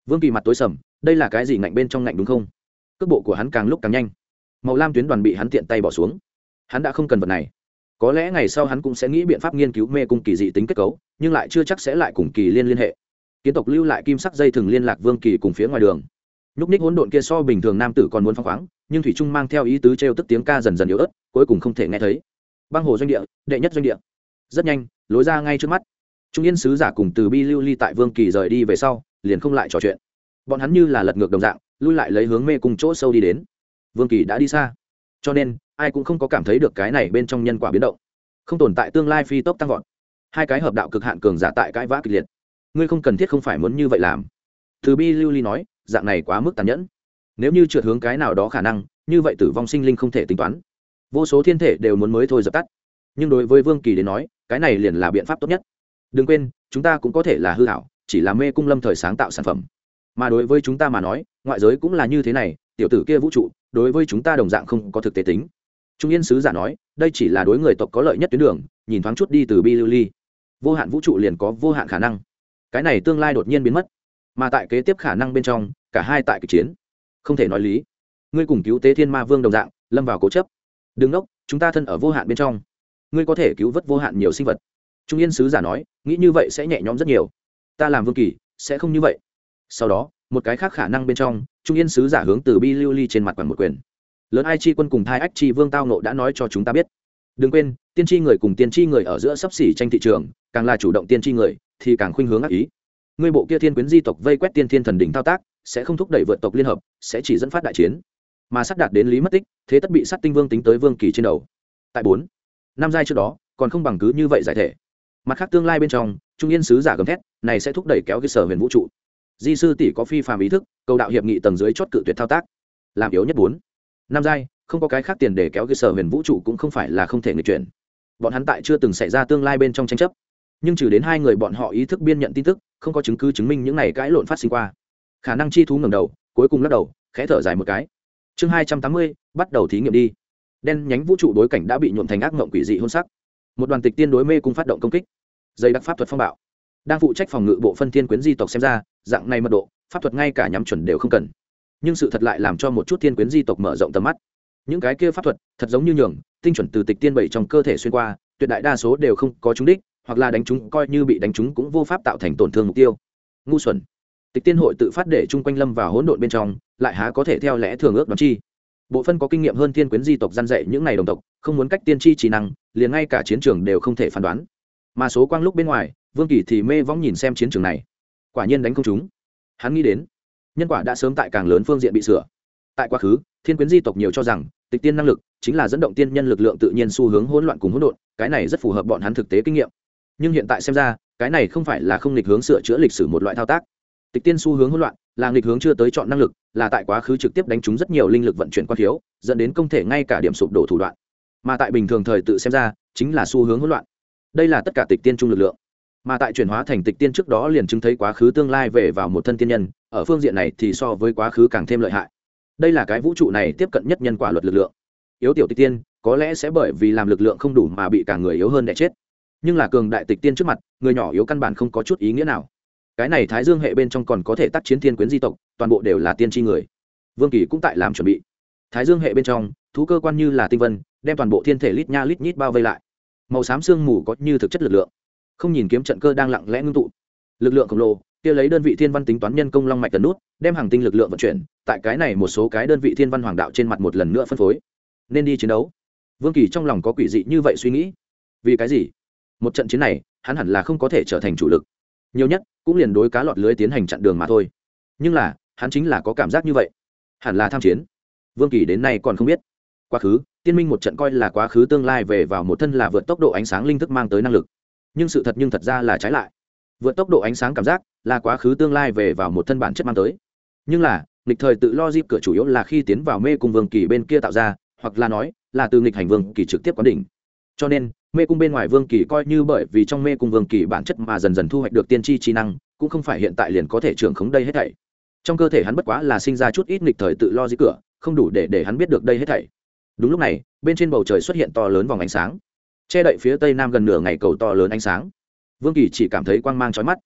Vương Kỳ mặt tối sầm, đây là cái gì ngạnh bên trong ngạnh đúng không? Cước bộ của hắn càng lúc càng nhanh, màu lam tuyến đoàn bị hắn tiện tay bỏ xuống. Hắn đã không cần vật này. Có lẽ ngày sau hắn cũng sẽ nghĩ biện pháp nghiên cứu mê cung kỳ dị tính kết cấu, nhưng lại chưa chắc sẽ lại cùng Kỳ Liên liên hệ. Kiến tộc lưu lại kim sắc dây thường liên lạc Vương Kỳ cùng phía ngoài đường. Nhúc ních hỗn độn kia so bình thường nam tử còn muốn phóng khoáng, nhưng thủy trung mang theo ý tứ trêu tức tiếng ca dần dần yếu ớt, cuối cùng không thể nghe thấy. Băng hồ doanh địa, đệ nhất doanh địa. Rất nhanh, lối ra ngay trước mắt. Trung Yên sứ giả cùng Từ Bi lưu ly tại Vương Kỳ rời đi về sau, liền không lại trò chuyện. Bọn hắn như là lật ngược đồng dạng, lui lại lấy hướng mê cung chỗ sâu đi đến. Vương Kỳ đã đi xa, cho nên ai cũng không có cảm thấy được cái này bên trong nhân quả biến động, không tồn tại tương lai phi tốc tăng vọt. Hai cái hợp đạo cực hạn cường giả tại cãi vã kịch liệt. Ngươi không cần thiết không phải muốn như vậy làm. Từ Bi lưu ly nói, dạng này quá mức tàn nhẫn. Nếu như trượt hướng cái nào đó khả năng, như vậy tử vong sinh linh không thể tính toán. Vô số thiên thể đều muốn mới thôi dập tắt. Nhưng đối với Vương Kỳ đến nói, cái này liền là biện pháp tốt nhất. Đừng quên, chúng ta cũng có thể là hư ảo, chỉ là mê cung lâm thời sáng tạo sản phẩm. Mà đối với chúng ta mà nói, ngoại giới cũng là như thế này, tiểu tử kia vũ trụ, đối với chúng ta đồng dạng không có thực tế tính. Trung Yên sứ giả nói, đây chỉ là đối người tộc có lợi nhất tuyến đường, nhìn thoáng chút đi từ Bi lưu ly. Vô hạn vũ trụ liền có vô hạn khả năng. Cái này tương lai đột nhiên biến mất, mà tại kế tiếp khả năng bên trong, cả hai tại kịch chiến. Không thể nói lý. Ngươi cùng cứu tế Thiên Ma Vương đồng dạng, lâm vào cố chấp. Đừng ngốc, chúng ta thân ở vô hạn bên trong. Ngươi có thể cứu vớt vô hạn nhiều sinh vật. Trung Yên sứ giả nói, nghĩ như vậy sẽ nhẹ nhõm rất nhiều. Ta làm Vương Kỳ, sẽ không như vậy. Sau đó, một cái khác khả năng bên trong, Trung Yên sứ giả hướng từ Bi lưu ly trên mặt quẳng một quyền. Lớn Ai Chi quân cùng Thai Ách Chi Vương tao nộ đã nói cho chúng ta biết. Đừng quên, tiên tri người cùng tiên tri người ở giữa sắp xỉ tranh thị trường, càng là chủ động tiên tri người, thì càng khuynh hướng ác ý. Ngươi bộ kia thiên quyến di tộc vây quét tiên thiên thần đỉnh thao tác, sẽ không thúc đẩy vượt tộc liên hợp, sẽ chỉ dẫn phát đại chiến. Mà sắp đạt đến lý mất tích, thế tất bị sát tinh vương tính tới Vương Kỳ trên đầu. Tại bốn, năm giai trước đó, còn không bằng cứ như vậy giải thể. Mặt khác tương lai bên trong, Trung Yên sứ giả gầm thét, này sẽ thúc đẩy kéo cái sở huyền vũ trụ. Di sư tỷ có phi phàm ý thức, cầu đạo hiệp nghị tầng dưới chót cự tuyệt thao tác, làm yếu nhất bốn, năm giai, không có cái khác tiền để kéo cái sở huyền vũ trụ cũng không phải là không thể nghịch chuyển. Bọn hắn tại chưa từng xảy ra tương lai bên trong tranh chấp, nhưng trừ đến hai người bọn họ ý thức biên nhận tin tức, không có chứng cứ chứng minh những này cãi lộn phát sinh qua. Khả năng chi thú ngẩng đầu, cuối cùng lắc đầu, khẽ thở dài một cái. Chương hai trăm tám mươi, bắt đầu thí nghiệm đi. Đen nhánh vũ trụ đối cảnh đã bị nhuộm thành ác mộng quỷ dị hôn sắc. Một đoàn tịch tiên đối mê cung phát động công kích. Dây đặc pháp thuật phong bạo. Đang phụ trách phòng ngự bộ phân thiên quyến di tộc xem ra, dạng này mật độ, pháp thuật ngay cả nhắm chuẩn đều không cần. Nhưng sự thật lại làm cho một chút thiên quyến di tộc mở rộng tầm mắt. Những cái kia pháp thuật, thật giống như nhường, tinh chuẩn từ tịch tiên bảy trong cơ thể xuyên qua, tuyệt đại đa số đều không có trúng đích, hoặc là đánh trúng coi như bị đánh trúng cũng vô pháp tạo thành tổn thương mục tiêu. Ngu xuẩn. Tịch tiên hội tự phát để chung quanh lâm vào hỗn độn bên trong, lại há có thể theo lẽ thường ước đoán chi. Bộ phân có kinh nghiệm hơn thiên quyến di tộc gian dạy những này đồng tộc, không muốn cách tiên tri trí năng, liền ngay cả chiến trường đều không thể phán đoán. Mà số quang lúc bên ngoài, Vương Kỳ thì mê võng nhìn xem chiến trường này. Quả nhiên đánh không trúng. Hắn nghĩ đến, nhân quả đã sớm tại càng lớn phương diện bị sửa. Tại quá khứ, thiên quyến di tộc nhiều cho rằng, tịch tiên năng lực chính là dẫn động tiên nhân lực lượng tự nhiên xu hướng hỗn loạn cùng hỗn độn, cái này rất phù hợp bọn hắn thực tế kinh nghiệm. Nhưng hiện tại xem ra, cái này không phải là không nghịch hướng sửa chữa lịch sử một loại thao tác. Tịch tiên xu hướng hỗn loạn, là nghịch hướng chưa tới chọn năng lực, là tại quá khứ trực tiếp đánh trúng rất nhiều linh lực vận chuyển qua thiếu, dẫn đến không thể ngay cả điểm sụp đổ thủ đoạn. Mà tại bình thường thời tự xem ra, chính là xu hướng hỗn loạn. Đây là tất cả tịch tiên trung lực lượng. Mà tại chuyển hóa thành tịch tiên trước đó liền chứng thấy quá khứ tương lai về vào một thân tiên nhân, ở phương diện này thì so với quá khứ càng thêm lợi hại. Đây là cái vũ trụ này tiếp cận nhất nhân quả luật lực lượng. Yếu tiểu tịch tiên, có lẽ sẽ bởi vì làm lực lượng không đủ mà bị cả người yếu hơn đè chết. Nhưng là cường đại tịch tiên trước mặt, người nhỏ yếu căn bản không có chút ý nghĩa nào. Cái này Thái Dương hệ bên trong còn có thể tác chiến thiên quyến di tộc, toàn bộ đều là tiên tri người. Vương Kỳ cũng tại làm chuẩn bị. Thái Dương hệ bên trong, thú cơ quan như là tinh vân, đem toàn bộ thiên thể lít nha lít nhít bao vây lại. Màu xám xương mù có như thực chất lực lượng. Không nhìn kiếm trận cơ đang lặng lẽ ngưng tụ. Lực lượng khổng lồ, kia lấy đơn vị thiên văn tính toán nhân công long mạch tần nút, đem hàng tinh lực lượng vận chuyển, tại cái này một số cái đơn vị thiên văn hoàng đạo trên mặt một lần nữa phân phối. Nên đi chiến đấu. Vương Kỳ trong lòng có quỷ dị như vậy suy nghĩ. Vì cái gì? Một trận chiến này, hắn hẳn là không có thể trở thành chủ lực. Nhiều nhất cũng liền đối cá lọt lưới tiến hành chặn đường mà thôi. Nhưng là, hắn chính là có cảm giác như vậy. Hẳn là tham chiến. Vương Kỳ đến nay còn không biết. Quá khứ, tiên minh một trận coi là quá khứ tương lai về vào một thân là vượt tốc độ ánh sáng linh thức mang tới năng lực. Nhưng sự thật nhưng thật ra là trái lại. Vượt tốc độ ánh sáng cảm giác là quá khứ tương lai về vào một thân bản chất mang tới. Nhưng là, nghịch thời tự logic cửa chủ yếu là khi tiến vào mê cung Vương Kỳ bên kia tạo ra, hoặc là nói, là từ nghịch hành Vương Kỳ trực tiếp quán đỉnh. Cho nên, mê cung bên ngoài Vương Kỳ coi như bởi vì trong mê cung Vương Kỳ bản chất mà dần dần thu hoạch được tiên tri trí năng, cũng không phải hiện tại liền có thể trưởng khống đây hết thảy. Trong cơ thể hắn bất quá là sinh ra chút ít nghịch thời tự logic cửa, không đủ để để hắn biết được đây hết thảy. Đúng lúc này, bên trên bầu trời xuất hiện to lớn vòng ánh sáng, che đậy phía tây nam gần nửa ngày cầu to lớn ánh sáng. Vương Kỳ chỉ cảm thấy quang mang chói mắt.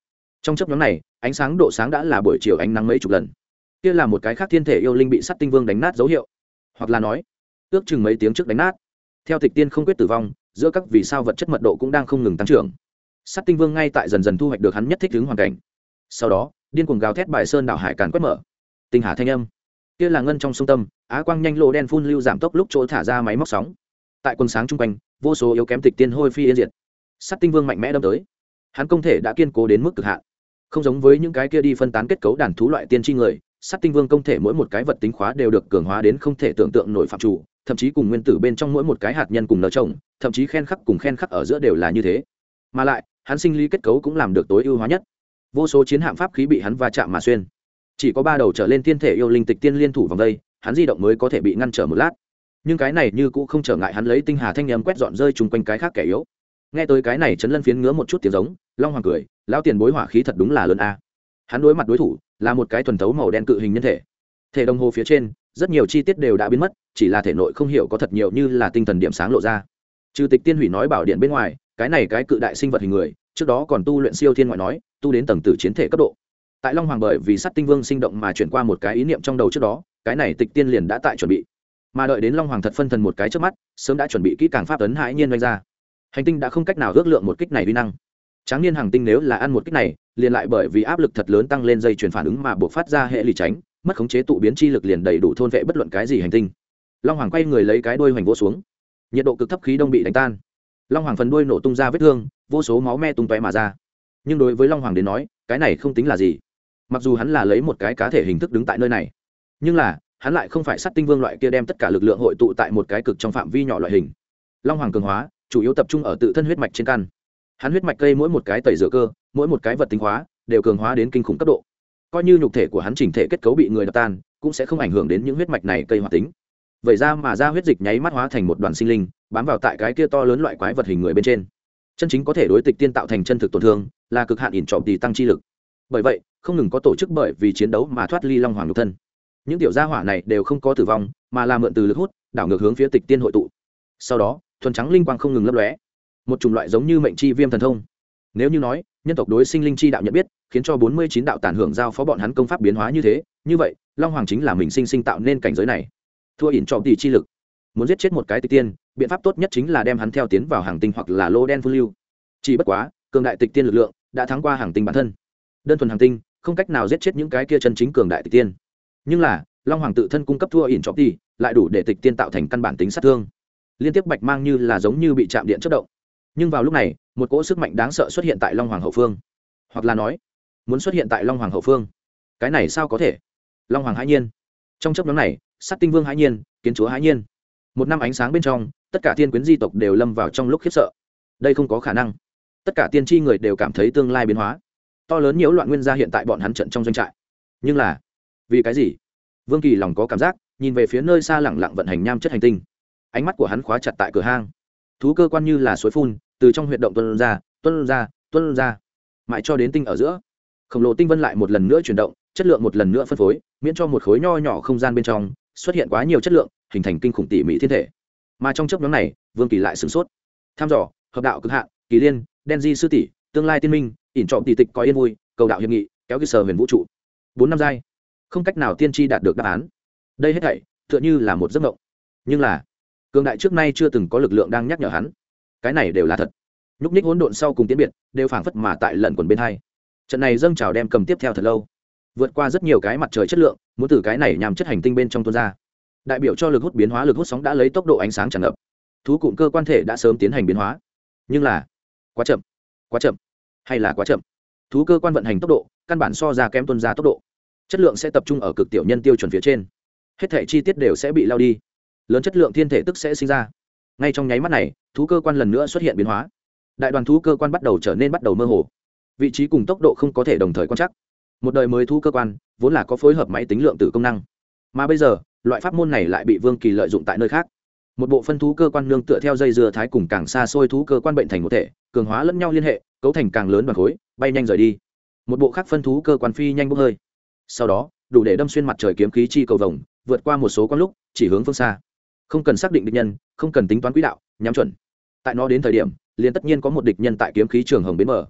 Trong chớp nhoáng này ánh sáng độ sáng đã là buổi chiều ánh nắng mấy chục lần. Kia là một cái khác thiên thể yêu linh bị Sắt Tinh Vương đánh nát dấu hiệu, hoặc là nói ước chừng mấy tiếng trước đánh nát. Theo Tịch Tiên không quyết tử vong, giữa các vì sao vật chất mật độ cũng đang không ngừng tăng trưởng. Sắt Tinh Vương ngay tại dần dần thu hoạch được hắn nhất thích ứng hoàn cảnh. Sau đó điên cuồng gào thét bài sơn đảo hải càn quét mở. Tinh hà thanh âm, kia là ngân trong sông tâm, á quang nhanh lộ đen phun lưu giảm tốc lúc chỗ thả ra máy móc sóng. Tại quần sáng chung quanh, vô số yếu kém Tịch Tiên hôi phi yên diệt. Sắt Tinh Vương mạnh mẽ đâm tới, hắn công thể đã kiên cố đến mức cực hạn. Không giống với những cái kia đi phân tán kết cấu đàn thú loại tiên tri người, Sắt Tinh Vương công thể mỗi một cái vật tính khóa đều được cường hóa đến không thể tưởng tượng nổi phạm chủ, thậm chí cùng nguyên tử bên trong mỗi một cái hạt nhân cùng nở trồng, thậm chí khen khắc cùng khen khắc ở giữa đều là như thế. Mà lại, hắn sinh lý kết cấu cũng làm được tối ưu hóa nhất. Vô số chiến hạm pháp khí bị hắn va chạm mà xuyên. Chỉ có ba đầu trở lên thiên thể yêu linh Tịch Tiên liên thủ vòng đây, hắn di động mới có thể bị ngăn trở một lát. Nhưng cái này như cũng không trở ngại hắn lấy tinh hà thanh âm quét dọn rơi chung quanh cái khác kẻ yếu. Nghe tới cái này chấn lân phiến ngứa một chút tiếng giống, Long Hoàng cười, lão tiền bối hỏa khí thật đúng là lớn a. Hắn đối mặt đối thủ là một cái thuần thấu màu đen cự hình nhân thể. Thể đồng hồ phía trên rất nhiều chi tiết đều đã biến mất, chỉ là thể nội không hiểu có thật nhiều như là tinh thần điểm sáng lộ ra. Trừ Tịch Tiên hủy nói bảo điện bên ngoài, cái này cái cự đại sinh vật hình người, trước đó còn tu luyện siêu thiên ngoại nói, tu đến tầng tử chiến thể cấp độ. Tại Long Hoàng bởi vì Sắt Tinh Vương sinh động mà chuyển qua một cái ý niệm trong đầu trước đó, cái này Tịch Tiên liền đã tại chuẩn bị. Mà đợi đến Long Hoàng thật phân thần một cái trước mắt, sớm đã chuẩn bị kỹ càng pháp tấn hãi nhiên vung ra. Hành tinh đã không cách nào ước lượng một kích này uy năng. Tráng niên hành tinh nếu là ăn một kích này, liền lại bởi vì áp lực thật lớn tăng lên dây chuyển phản ứng mà buộc phát ra hệ lì tránh, mất khống chế tụ biến chi lực liền đầy đủ thôn vệ bất luận cái gì hành tinh. Long Hoàng quay người lấy cái đuôi hoành vỗ xuống, nhiệt độ cực thấp khí đông bị đánh tan. Long Hoàng phần đuôi nổ tung ra vết thương, vô số máu me tung tóe mà ra. Nhưng đối với Long Hoàng đến nói, cái này không tính là gì. Mặc dù hắn là lấy một cái cá thể hình thức đứng tại nơi này, nhưng là hắn lại không phải Sắt Tinh Vương loại kia đem tất cả lực lượng hội tụ tại một cái cực trong phạm vi nhỏ loại hình. Long Hoàng cường hóa chủ yếu tập trung ở tự thân huyết mạch trên căn. Hắn huyết mạch cây mỗi một cái tẩy rửa cơ, mỗi một cái vật tính hóa đều cường hóa đến kinh khủng cấp độ. Coi như nhục thể của hắn chỉnh thể kết cấu bị người đập tan, cũng sẽ không ảnh hưởng đến những huyết mạch này cây hoạt tính. Vậy ra mà ra huyết dịch nháy mắt hóa thành một đoàn sinh linh, bám vào tại cái kia to lớn loại quái vật hình người bên trên. Chân chính có thể đối Tịch Tiên tạo thành chân thực tổn thương, là cực hạn ỉn trọng tỷ tăng chi lực. Bởi vậy, không ngừng có tổ chức bởi vì chiến đấu mà thoát ly Long Hoàng nhục thân. Những tiểu gia hỏa này đều không có tử vong, mà là mượn từ lực hút, đảo ngược hướng phía Tịch Tiên hội tụ. Sau đó, thuần trắng linh quang không ngừng lấp lóe, một chủng loại giống như mệnh chi viêm thần thông. Nếu như nói nhân tộc đối sinh linh chi đạo nhận biết khiến cho bốn mươi chín đạo tản hưởng giao phó bọn hắn công pháp biến hóa như thế, như vậy Long Hoàng chính là mình sinh sinh tạo nên cảnh giới này. Thua ỉn trọng tỷ chi lực, muốn giết chết một cái Tịch Tiên, biện pháp tốt nhất chính là đem hắn theo tiến vào hàng tinh hoặc là lô đen phun lưu. Chỉ bất quá cường đại Tịch Tiên lực lượng đã thắng qua hàng tinh bản thân, đơn thuần hàng tinh không cách nào giết chết những cái kia chân chính cường đại Tịch Tiên. Nhưng là Long Hoàng tự thân cung cấp thua ỉn trọng tỷ lại đủ để Tịch Tiên tạo thành căn bản tính sát thương. Liên tiếp bạch mang như là giống như bị chạm điện chất động. Nhưng vào lúc này một cỗ sức mạnh đáng sợ xuất hiện tại Long Hoàng hậu phương, hoặc là nói muốn xuất hiện tại Long Hoàng hậu phương. Cái này sao có thể? Long Hoàng hãi nhiên. Trong chấp nhóm này, Sắt Tinh Vương hãi nhiên, Kiến Chúa hãi nhiên. Một năm ánh sáng bên trong, tất cả tiên quyến di tộc đều lâm vào trong lúc khiếp sợ. Đây không có khả năng. Tất cả tiên tri người đều cảm thấy tương lai biến hóa to lớn, nhiễu loạn nguyên gia hiện tại bọn hắn trận trong doanh trại. Nhưng là vì cái gì? Vương Kỳ lòng có cảm giác, nhìn về phía nơi xa lẳng lặng vận hành nham chất hành tinh. Ánh mắt của hắn khóa chặt tại cửa hang. Thú cơ quan như là suối phun từ trong huyệt động tuôn ra, tuôn ra, tuôn ra, mãi cho đến tinh ở giữa. Khổng lồ tinh vân lại một lần nữa chuyển động, chất lượng một lần nữa phân phối, miễn cho một khối nho nhỏ không gian bên trong xuất hiện quá nhiều chất lượng, hình thành kinh khủng tỉ mỉ thiên thể. Mà trong chớp nhoáng này, Vương Kỳ lại sửng sốt. Tham dò, hợp đạo cực hạn, Kỳ Liên, Đen Di sư tỷ, tương lai tiên minh, ỉn trọng tỷ tịch có yên vui, cầu đạo hiệp nghị, kéo cái sờ huyền vũ trụ. Bốn năm giai, không cách nào tiên tri đạt được đáp án. Đây hết thảy tựa như là một giấc mộng. Nhưng là cường đại trước nay chưa từng có lực lượng đang nhắc nhở hắn, cái này đều là thật. Nhúc nhích hỗn độn sau cùng tiến biệt, đều phảng phất mà tại lẩn quẩn bên hai. Trận này dâng trào đem cầm tiếp theo thật lâu, vượt qua rất nhiều cái mặt trời chất lượng, muốn từ cái này nhằm chất hành tinh bên trong tuôn ra. Đại biểu cho lực hút biến hóa, lực hút sóng đã lấy tốc độ ánh sáng tràn ngập. Thú cụm cơ quan thể đã sớm tiến hành biến hóa, nhưng là quá chậm, quá chậm, hay là quá chậm. Thú cơ quan vận hành tốc độ căn bản so ra kém tuôn ra tốc độ. Chất lượng sẽ tập trung ở cực tiểu nhân tiêu chuẩn phía trên, hết thảy chi tiết đều sẽ bị lao đi, lớn chất lượng thiên thể tức sẽ sinh ra. Ngay trong nháy mắt này, thú cơ quan lần nữa xuất hiện biến hóa. Đại đoàn thú cơ quan bắt đầu trở nên bắt đầu mơ hồ, vị trí cùng tốc độ không có thể đồng thời quan trắc. Một đời mới thú cơ quan vốn là có phối hợp máy tính lượng tử công năng, mà bây giờ loại pháp môn này lại bị Vương Kỳ lợi dụng tại nơi khác. Một bộ phân thú cơ quan nương tựa theo dây dưa thái cùng càng xa xôi thú cơ quan bệnh thành một thể, cường hóa lẫn nhau liên hệ, cấu thành càng lớn đoàn khối, bay nhanh rời đi. Một bộ khác phân thú cơ quan phi nhanh bốc hơi, sau đó đủ để đâm xuyên mặt trời kiếm khí chi cầu vồng, vượt qua một số quãng lúc chỉ hướng phương xa. Không cần xác định địch nhân, không cần tính toán quỹ đạo, nhắm chuẩn. Tại nó đến thời điểm, liền tất nhiên có một địch nhân tại kiếm khí trường hồng bến mở.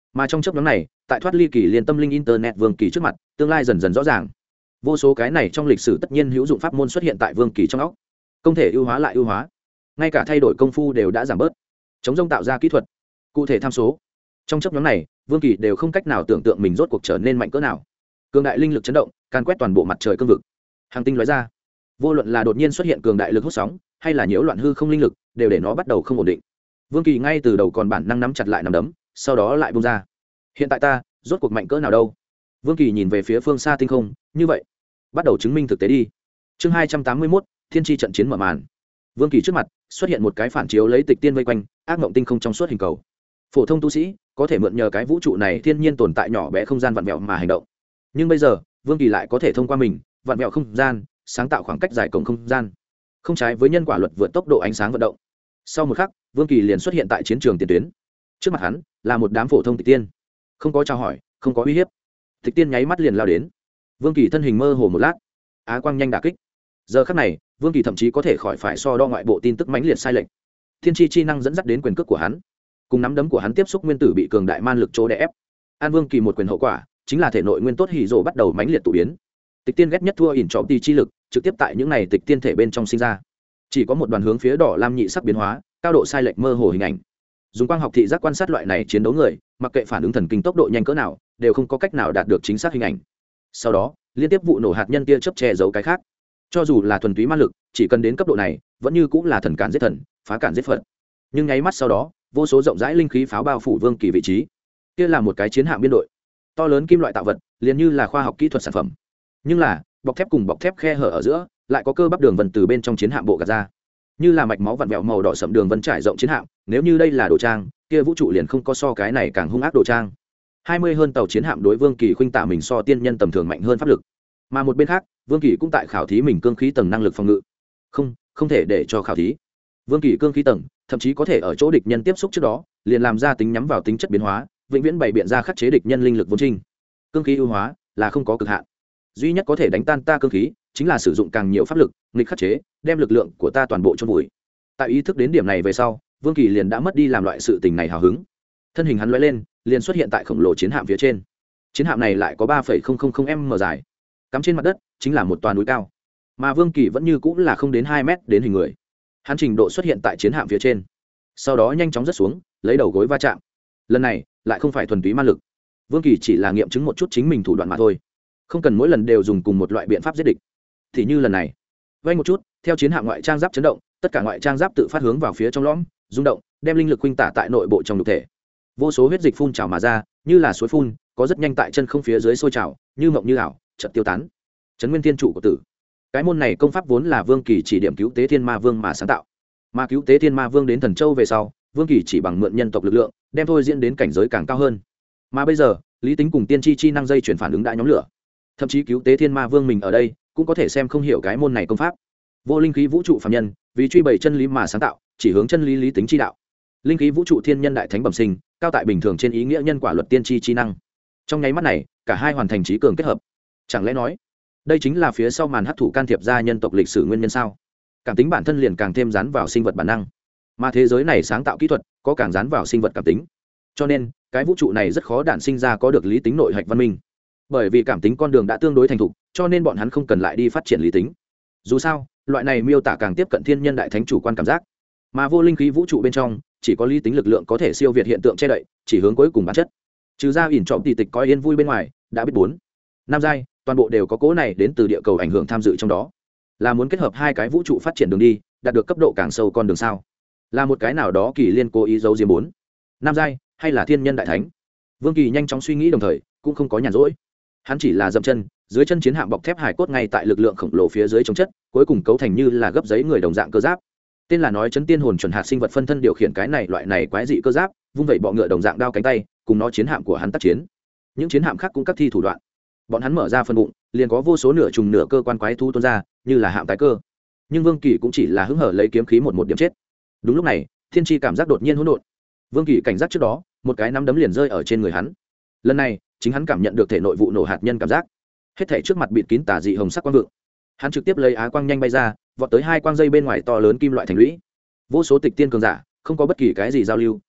mà trong chấp nhóm này tại thoát ly kỳ liên tâm linh internet vương kỳ trước mặt tương lai dần dần rõ ràng. Vô số cái này trong lịch sử tất nhiên hữu dụng pháp môn xuất hiện tại vương kỳ trong óc, không thể ưu hóa lại ưu hóa, ngay cả thay đổi công phu đều đã giảm bớt, chống rông tạo ra kỹ thuật cụ thể tham số. Trong chấp nhóm này vương kỳ đều không cách nào tưởng tượng mình rốt cuộc trở nên mạnh cỡ nào. Cường đại linh lực chấn động can quét toàn bộ mặt trời cương vực, hàng tinh lóe ra, vô luận là đột nhiên xuất hiện cường đại lực hút sóng hay là nhiễu loạn hư không linh lực đều để nó bắt đầu không ổn định. Vương kỳ ngay từ đầu còn bản năng nắm chặt lại nắm đấm, sau đó lại bung ra. Hiện tại ta rốt cuộc mạnh cỡ nào đâu? Vương kỳ nhìn về phía phương xa tinh không, như vậy bắt đầu chứng minh thực tế đi. Chương hai trăm tám mươi mốt, thiên tri trận chiến mở màn. Vương kỳ trước mặt xuất hiện một cái phản chiếu lấy tịch tiên vây quanh ác mộng tinh không trong suốt hình cầu. Phổ thông tu sĩ có thể mượn nhờ cái vũ trụ này thiên nhiên tồn tại nhỏ bé không gian vặn vẹo mà hành động, nhưng bây giờ vương kỳ lại có thể thông qua mình vặn vẹo không gian, sáng tạo khoảng cách dài cổng không gian, không trái với nhân quả luật vượt tốc độ ánh sáng vận động. Sau một khắc vương kỳ liền xuất hiện tại chiến trường tiền tuyến. Trước mặt hắn là một đám phổ thông tịch tiên, không có chào hỏi, không có uy hiếp. Tịch tiên nháy mắt liền lao đến. Vương kỳ thân hình mơ hồ một lát, á quang nhanh đả kích. Giờ khắc này vương kỳ thậm chí có thể khỏi phải so đo ngoại bộ tin tức mãnh liệt sai lệch. Thiên tri chi năng dẫn dắt đến quyền cước của hắn, cùng nắm đấm của hắn tiếp xúc nguyên tử bị cường đại man lực chỗ đè ép. An vương kỳ một quyền hậu quả chính là thể nội nguyên tốt hỉ rồ bắt đầu mãnh liệt tụ biến. Tịch tiên ghét nhất thua ỉn trọm ti chi lực trực tiếp tại những này tịch tiên thể bên trong sinh ra, chỉ có một đoàn hướng phía đỏ lam nhị sắc biến hóa, cao độ sai lệch mơ hồ hình ảnh. Dùng quang học thị giác quan sát loại này chiến đấu người, mặc kệ phản ứng thần kinh tốc độ nhanh cỡ nào đều không có cách nào đạt được chính xác hình ảnh. Sau đó liên tiếp vụ nổ hạt nhân tia chớp che giấu cái khác. Cho dù là thuần túy ma lực, chỉ cần đến cấp độ này vẫn như cũng là thần cản giết thần, phá cản giết phật. Nhưng nháy mắt sau đó vô số rộng rãi linh khí pháo bao phủ vương kỳ vị trí. Kia là một cái chiến hạm biên đội, to lớn kim loại tạo vật, liền như là khoa học kỹ thuật sản phẩm. Nhưng là bọc thép cùng bọc thép khe hở ở giữa lại có cơ bắp đường vân từ bên trong chiến hạm bộ gạt ra, như là mạch máu vặn vẹo màu đỏ sậm đường vân trải rộng chiến hạm. Nếu như đây là đồ trang, kia vũ trụ liền không có so cái này càng hung ác đồ trang. Hai mươi hơn tàu chiến hạm đối vương kỳ khuynh tả mình so tiên nhân tầm thường mạnh hơn pháp lực, mà một bên khác vương kỳ cũng tại khảo thí mình cương khí tầng năng lực phòng ngự. Không, không thể để cho khảo thí. Vương kỳ cương khí tầng thậm chí có thể ở chỗ địch nhân tiếp xúc trước đó liền làm ra tính nhắm vào tính chất biến hóa, vĩnh viễn bày biện ra khắc chế địch nhân linh lực vốn trinh. Cương khí ưu hóa là không có cực hạn, duy nhất có thể đánh tan ta cương khí chính là sử dụng càng nhiều pháp lực nghịch khắc chế, đem lực lượng của ta toàn bộ chôn vùi. Tại ý thức đến điểm này về sau, vương kỳ liền đã mất đi làm loại sự tình này hào hứng. Thân hình hắn lóe lên liền xuất hiện tại khổng lồ chiến hạm phía trên. Chiến hạm này lại có ba phẩy không không không m dài, cắm trên mặt đất chính là một toàn núi cao, mà vương kỳ vẫn như cũng là không đến hai mét đến hình người. Hắn trình độ xuất hiện tại chiến hạm phía trên, sau đó nhanh chóng rớt xuống, lấy đầu gối va chạm. Lần này lại không phải thuần túy ma lực, vương kỳ chỉ là nghiệm chứng một chút chính mình thủ đoạn mà thôi, không cần mỗi lần đều dùng cùng một loại biện pháp giết địch. Thì như lần này vay một chút, theo chiến hạm ngoại trang giáp chấn động, tất cả ngoại trang giáp tự phát hướng vào phía trong lõm rung động, đem linh lực khuynh tả tại nội bộ trong nhục thể. Vô số huyết dịch phun trào mà ra, như là suối phun, có rất nhanh tại chân không phía dưới sôi trào, như mộng như ảo, chợt tiêu tán. Trấn Nguyên Thiên trụ của tử, cái môn này công pháp vốn là vương kỳ chỉ điểm cứu tế thiên ma vương mà sáng tạo, mà cứu tế thiên ma vương đến thần châu về sau, vương kỳ chỉ bằng mượn nhân tộc lực lượng đem thôi diễn đến cảnh giới càng cao hơn. Mà bây giờ lý tính cùng tiên tri chi năng dây chuyển phản ứng đã nhóm lửa, thậm chí cứu tế thiên ma vương mình ở đây cũng có thể xem không hiểu cái môn này công pháp. Vô linh khí vũ trụ phàm nhân vì truy bày chân lý mà sáng tạo, chỉ hướng chân lý lý tính chi đạo. Linh khí vũ trụ thiên nhân đại thánh bẩm sinh, cao tại bình thường trên ý nghĩa nhân quả luật tiên tri chi năng. Trong nháy mắt này cả hai hoàn thành trí cường kết hợp. Chẳng lẽ nói đây chính là phía sau màn hấp thụ can thiệp ra nhân tộc lịch sử nguyên nhân sao? Cảm tính bản thân liền càng thêm dán vào sinh vật bản năng, mà thế giới này sáng tạo kỹ thuật có càng dán vào sinh vật cảm tính, cho nên cái vũ trụ này rất khó đản sinh ra có được lý tính nội hạch văn minh. Bởi vì cảm tính con đường đã tương đối thành thục, cho nên bọn hắn không cần lại đi phát triển lý tính. Dù sao loại này miêu tả càng tiếp cận thiên nhân đại thánh chủ quan cảm giác, mà vô linh khí vũ trụ bên trong chỉ có lý tính lực lượng có thể siêu việt hiện tượng che đậy, chỉ hướng cuối cùng bản chất. Trừ ra ỉn trọm tỷ tịch coi yên vui bên ngoài, đã biết bốn năm giai toàn bộ đều có cố này đến từ địa cầu ảnh hưởng tham dự trong đó. Là muốn kết hợp hai cái vũ trụ phát triển đường đi, đạt được cấp độ càng sâu con đường sao? Là một cái nào đó kỳ liên cố ý giấu diếm bốn năm giai, hay là thiên nhân đại thánh? Vương Kỳ nhanh chóng suy nghĩ đồng thời cũng không có nhàn rỗi. Hắn chỉ là dậm chân, dưới chân chiến hạm bọc thép hải cốt ngay tại lực lượng khổng lồ phía dưới chống chất, cuối cùng cấu thành như là gấp giấy người đồng dạng cơ giáp. Tên là nói chấn tiên hồn chuẩn hạt sinh vật phân thân điều khiển cái này loại này quái dị cơ giáp, vung vẩy bọ ngựa đồng dạng đao cánh tay, cùng nó chiến hạm của hắn tác chiến. Những chiến hạm khác cũng các thi thủ đoạn. Bọn hắn mở ra phần bụng, liền có vô số nửa trùng nửa cơ quan quái thú tuôn ra, như là hạm tái cơ. Nhưng Vương Kỳ cũng chỉ là hứng hở lấy kiếm khí một một điểm chết. Đúng lúc này, thiên tri cảm giác đột nhiên hỗn độn. Vương Kỳ cảnh giác trước đó, một cái nắm đấm liền rơi ở trên người hắn. Lần này, chính hắn cảm nhận được thể nội vụ nổ hạt nhân cảm giác. Hết thảy trước mặt bịt kín tà dị hồng sắc quang vượng. Hắn trực tiếp lấy á quang nhanh bay ra, vọt tới hai quang dây bên ngoài to lớn kim loại thành lũy. Vô số tịch tiên cường giả, không có bất kỳ cái gì giao lưu,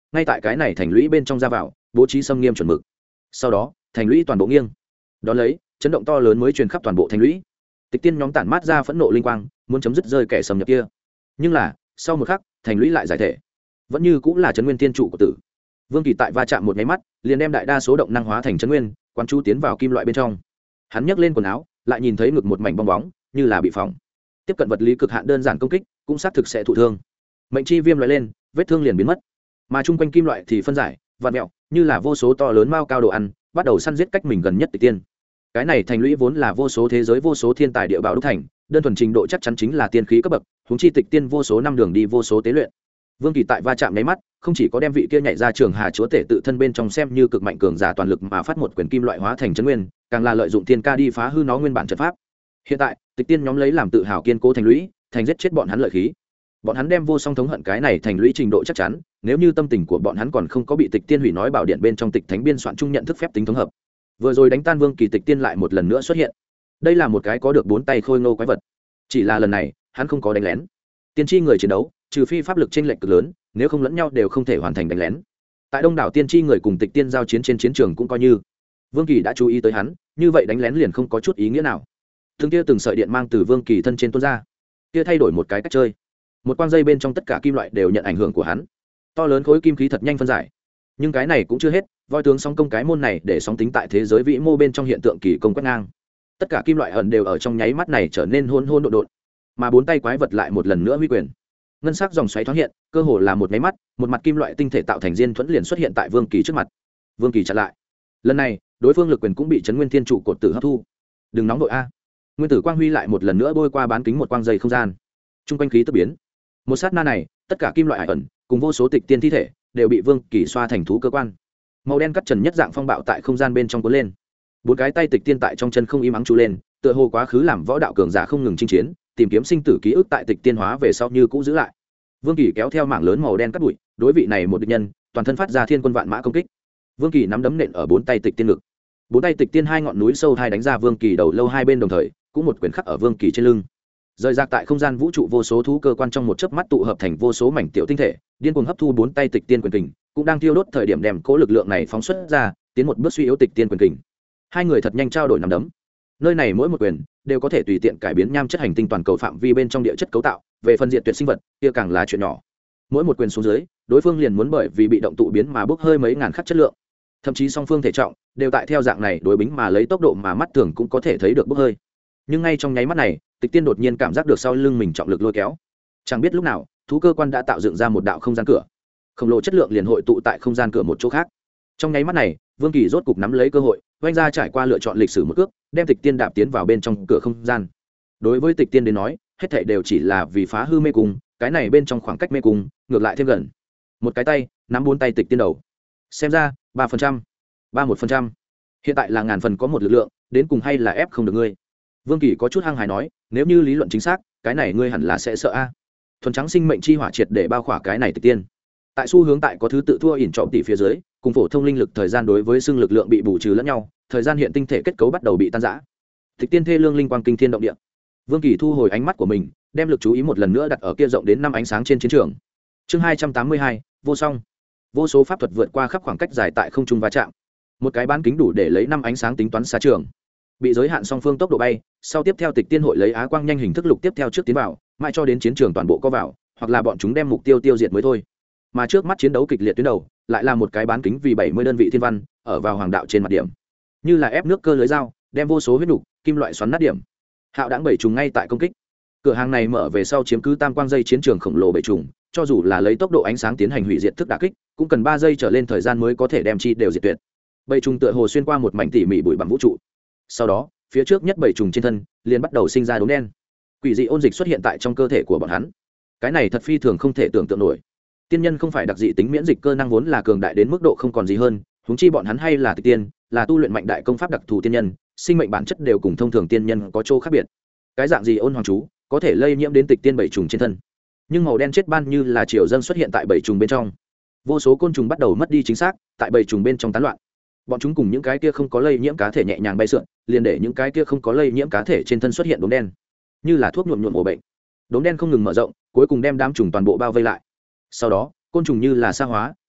ngay tại cái này thành lũy bên trong ra vào bố trí xâm nghiêm chuẩn mực. Sau đó thành lũy toàn bộ nghiêng, đón lấy chấn động to lớn mới truyền khắp toàn bộ thành lũy. Tịch tiên nhóm tản mát ra phẫn nộ linh quang, muốn chấm dứt rơi kẻ xâm nhập kia. Nhưng là sau một khắc thành lũy lại giải thể, vẫn như cũng là trấn nguyên tiên trụ của tử. Vương Kỳ tại va chạm một nháy mắt liền đem đại đa số động năng hóa thành trấn nguyên, quán chú tiến vào kim loại bên trong. Hắn nhấc lên quần áo, lại nhìn thấy ngực một mảnh bong bóng như là bị phỏng. Tiếp cận vật lý cực hạn đơn giản công kích cũng xác thực sẽ thụ thương. Mệnh chi viêm loại lên, vết thương liền biến mất, mà chung quanh kim loại thì phân giải vặn mẹo như là vô số to lớn mao cao đồ ăn, bắt đầu săn giết cách mình gần nhất Tịch tiên. Cái này thành lũy vốn là vô số thế giới vô số thiên tài địa bảo đúc thành, đơn thuần trình độ chắc chắn chính là tiên khí cấp bậc, huống chi Tịch tiên vô số năm đường đi vô số tế luyện. Vương Kỳ tại va chạm nháy mắt, không chỉ có đem vị kia nhảy ra trường hà chúa tể tự thân bên trong xem như cực mạnh cường giả toàn lực mà phát một quyền kim loại hóa thành chân nguyên, càng là lợi dụng tiên ca đi phá hư nó nguyên bản trận pháp. Hiện tại, Tịch tiên nhóm lấy làm tự hào kiên cố thành lũy, thành giết chết bọn hắn lợi khí. Bọn hắn đem vô song thống hận cái này thành lũy trình độ chắc chắn, nếu như tâm tình của bọn hắn còn không có bị Tịch tiên hủy nói bảo điện bên trong Tịch thánh biên soạn chung nhận thức phép tính thống hợp. Vừa rồi đánh tan Vương Kỳ, Tịch tiên lại một lần nữa xuất hiện. Đây là một cái có được bốn tay khôi ngô quái vật. Chỉ là lần này, hắn không có đánh lén. Tiên tri người chiến đấu, trừ phi pháp lực chênh lệch cực lớn, nếu không lẫn nhau đều không thể hoàn thành đánh lén. Tại đông đảo tiên tri người cùng Tịch tiên giao chiến trên chiến trường cũng coi như Vương Kỳ đã chú ý tới hắn, như vậy đánh lén liền không có chút ý nghĩa nào. Từng kia từng sợi điện mang từ Vương Kỳ thân trên tuôn ra, kia thay đổi một cái cách chơi. Một quang dây bên trong tất cả kim loại đều nhận ảnh hưởng của hắn. To lớn khối kim khí thật nhanh phân giải. Nhưng cái này cũng chưa hết, voi tướng song công cái môn này để sóng tính tại thế giới vĩ mô bên trong hiện tượng kỳ công quét ngang. Tất cả kim loại ẩn đều ở trong nháy mắt này trở nên hôn hôn độn độn, mà bốn tay quái vật lại một lần nữa huy quyền. Ngân sắc dòng xoáy thoáng hiện, cơ hồ là một máy mắt, một mặt kim loại tinh thể tạo thành diên thuẫn liền xuất hiện tại Vương Kỳ trước mặt. Vương Kỳ chặn lại. Lần này, đối phương lực quyền cũng bị Trấn Nguyên Thiên trụ cột tử hấp thu. Đừng nóng đội a. Nguyên tử quang huy lại một lần nữa bôi qua bán kính một quang dây không gian. Trung quanh khí tức biến. Một sát na này, tất cả kim loại ải ẩn cùng vô số Tịch tiên thi thể đều bị Vương Kỳ xoa thành thú cơ quan. Màu đen cắt trần nhất dạng phong bạo tại không gian bên trong cuốn lên. Bốn cái tay Tịch tiên tại trong chân không im ắng chú lên, tựa hồ quá khứ làm võ đạo cường giả không ngừng chinh chiến, tìm kiếm sinh tử ký ức tại Tịch tiên hóa về sau như cũ giữ lại. Vương Kỳ kéo theo mảng lớn màu đen cắt bụi, đối vị này một địch nhân, toàn thân phát ra thiên quân vạn mã công kích. Vương Kỳ nắm đấm nện ở bốn tay Tịch tiên ngực. Bốn tay Tịch tiên hai ngọn núi sâu hai đánh ra Vương Kỳ đầu lâu hai bên đồng thời, cũng một quyền khắc ở Vương Kỳ trên lưng. Rời rạc tại không gian vũ trụ vô số thú cơ quan trong một chớp mắt tụ hợp thành vô số mảnh tiểu tinh thể, điên cuồng hấp thu bốn tay Tịch tiên quyền kình, cũng đang tiêu đốt thời điểm đem cố lực lượng này phóng xuất ra, tiến một bước suy yếu Tịch tiên quyền kình. Hai người thật nhanh trao đổi nắm đấm. Nơi này mỗi một quyền đều có thể tùy tiện cải biến nham chất hành tinh toàn cầu phạm vi bên trong địa chất cấu tạo, về phân diện tuyệt sinh vật, kia càng là chuyện nhỏ. Mỗi một quyền xuống dưới, đối phương liền muốn bởi vì bị động tụ biến mà bốc hơi mấy ngàn khắc chất lượng. Thậm chí song phương thể trọng đều tại theo dạng này đối bính mà lấy tốc độ mà mắt thường cũng có thể thấy được bốc hơi. Nhưng ngay trong nháy mắt này, Tịch tiên đột nhiên cảm giác được sau lưng mình trọng lực lôi kéo. Chẳng biết lúc nào, thú cơ quan đã tạo dựng ra một đạo không gian cửa. Khổng lồ chất lượng liền hội tụ tại không gian cửa một chỗ khác. Trong nháy mắt này, Vương Kỳ rốt cục nắm lấy cơ hội, vung ra trải qua lựa chọn lịch sử một cước, đem Tịch tiên đạp tiến vào bên trong cửa không gian. Đối với Tịch tiên đến nói, hết thảy đều chỉ là vì phá hư mê cung, cái này bên trong khoảng cách mê cung, ngược lại thêm gần. Một cái tay, nắm bốn tay Tịch tiên đầu. Xem ra, ba phần trăm, ba một phần trăm. Hiện tại là ngàn phần có một lực lượng, đến cùng hay là ép không được ngươi. Vương Kỳ có chút hăng hái nói, nếu như lý luận chính xác, cái này ngươi hẳn là sẽ sợ a. Thuần trắng sinh mệnh chi hỏa triệt để bao khỏa cái này Tịch tiên. Tại xu hướng tại có thứ tự thua ỉn trọng tỷ phía dưới, cùng phổ thông linh lực thời gian đối với xương lực lượng bị bù trừ lẫn nhau, thời gian hiện tinh thể kết cấu bắt đầu bị tan rã. Tịch tiên thê lương linh quang kinh thiên động địa. Vương Kỳ thu hồi ánh mắt của mình, đem lực chú ý một lần nữa đặt ở kia rộng đến năm ánh sáng trên chiến trường. Chương hai trăm tám mươi hai, vô song. Vô số pháp thuật vượt qua khắp khoảng cách dài tại không trung va chạm. Một cái bán kính đủ để lấy năm ánh sáng tính toán xa trường. Bị giới hạn song phương tốc độ bay, sau tiếp theo Tịch tiên hội lấy á quang nhanh hình thức lục tiếp theo trước tiến vào, mãi cho đến chiến trường toàn bộ có vào, hoặc là bọn chúng đem mục tiêu tiêu diệt mới thôi. Mà trước mắt chiến đấu kịch liệt tuyến đầu, lại là một cái bán kính vì bảy mươi đơn vị thiên văn, ở vào hoàng đạo trên mặt điểm. Như là ép nước cơ lưới dao, đem vô số huyết nục, kim loại xoắn nát điểm. Hạo đãng bảy trùng ngay tại công kích. Cửa hàng này mở về sau chiếm cứ tam quang dây chiến trường khổng lồ bảy trùng, cho dù là lấy tốc độ ánh sáng tiến hành hủy diệt thức đả kích, cũng cần ba giây trở lên thời gian mới có thể đem chi đều diệt tuyệt. Bảy trùng tựa hồ xuyên qua một mảnh tỉ mỉ bụi bặm vũ trụ. Sau đó, phía trước nhất bảy trùng trên thân liền bắt đầu sinh ra đốm đen. Quỷ dị ôn dịch xuất hiện tại trong cơ thể của bọn hắn. Cái này thật phi thường không thể tưởng tượng nổi. Tiên nhân không phải đặc dị tính miễn dịch cơ năng vốn là cường đại đến mức độ không còn gì hơn, huống chi bọn hắn hay là Tịch tiên, là tu luyện mạnh đại công pháp đặc thù tiên nhân, sinh mệnh bản chất đều cùng thông thường tiên nhân có chỗ khác biệt. Cái dạng gì ôn hoàng chú có thể lây nhiễm đến Tịch tiên bảy trùng trên thân. Nhưng màu đen chết ban như là triều dâng xuất hiện tại bảy trùng bên trong. Vô số côn trùng bắt đầu mất đi chính xác, tại bảy trùng bên trong tán loạn. Bọn chúng cùng những cái kia không có lây nhiễm cá thể nhẹ nhàng bay sượn, liền để những cái kia không có lây nhiễm cá thể trên thân xuất hiện đốm đen, như là thuốc nhuộm nhuộm ổ bệnh. Đốm đen không ngừng mở rộng, cuối cùng đem đám trùng toàn bộ bao vây lại. Sau đó, côn trùng như là sa hóa,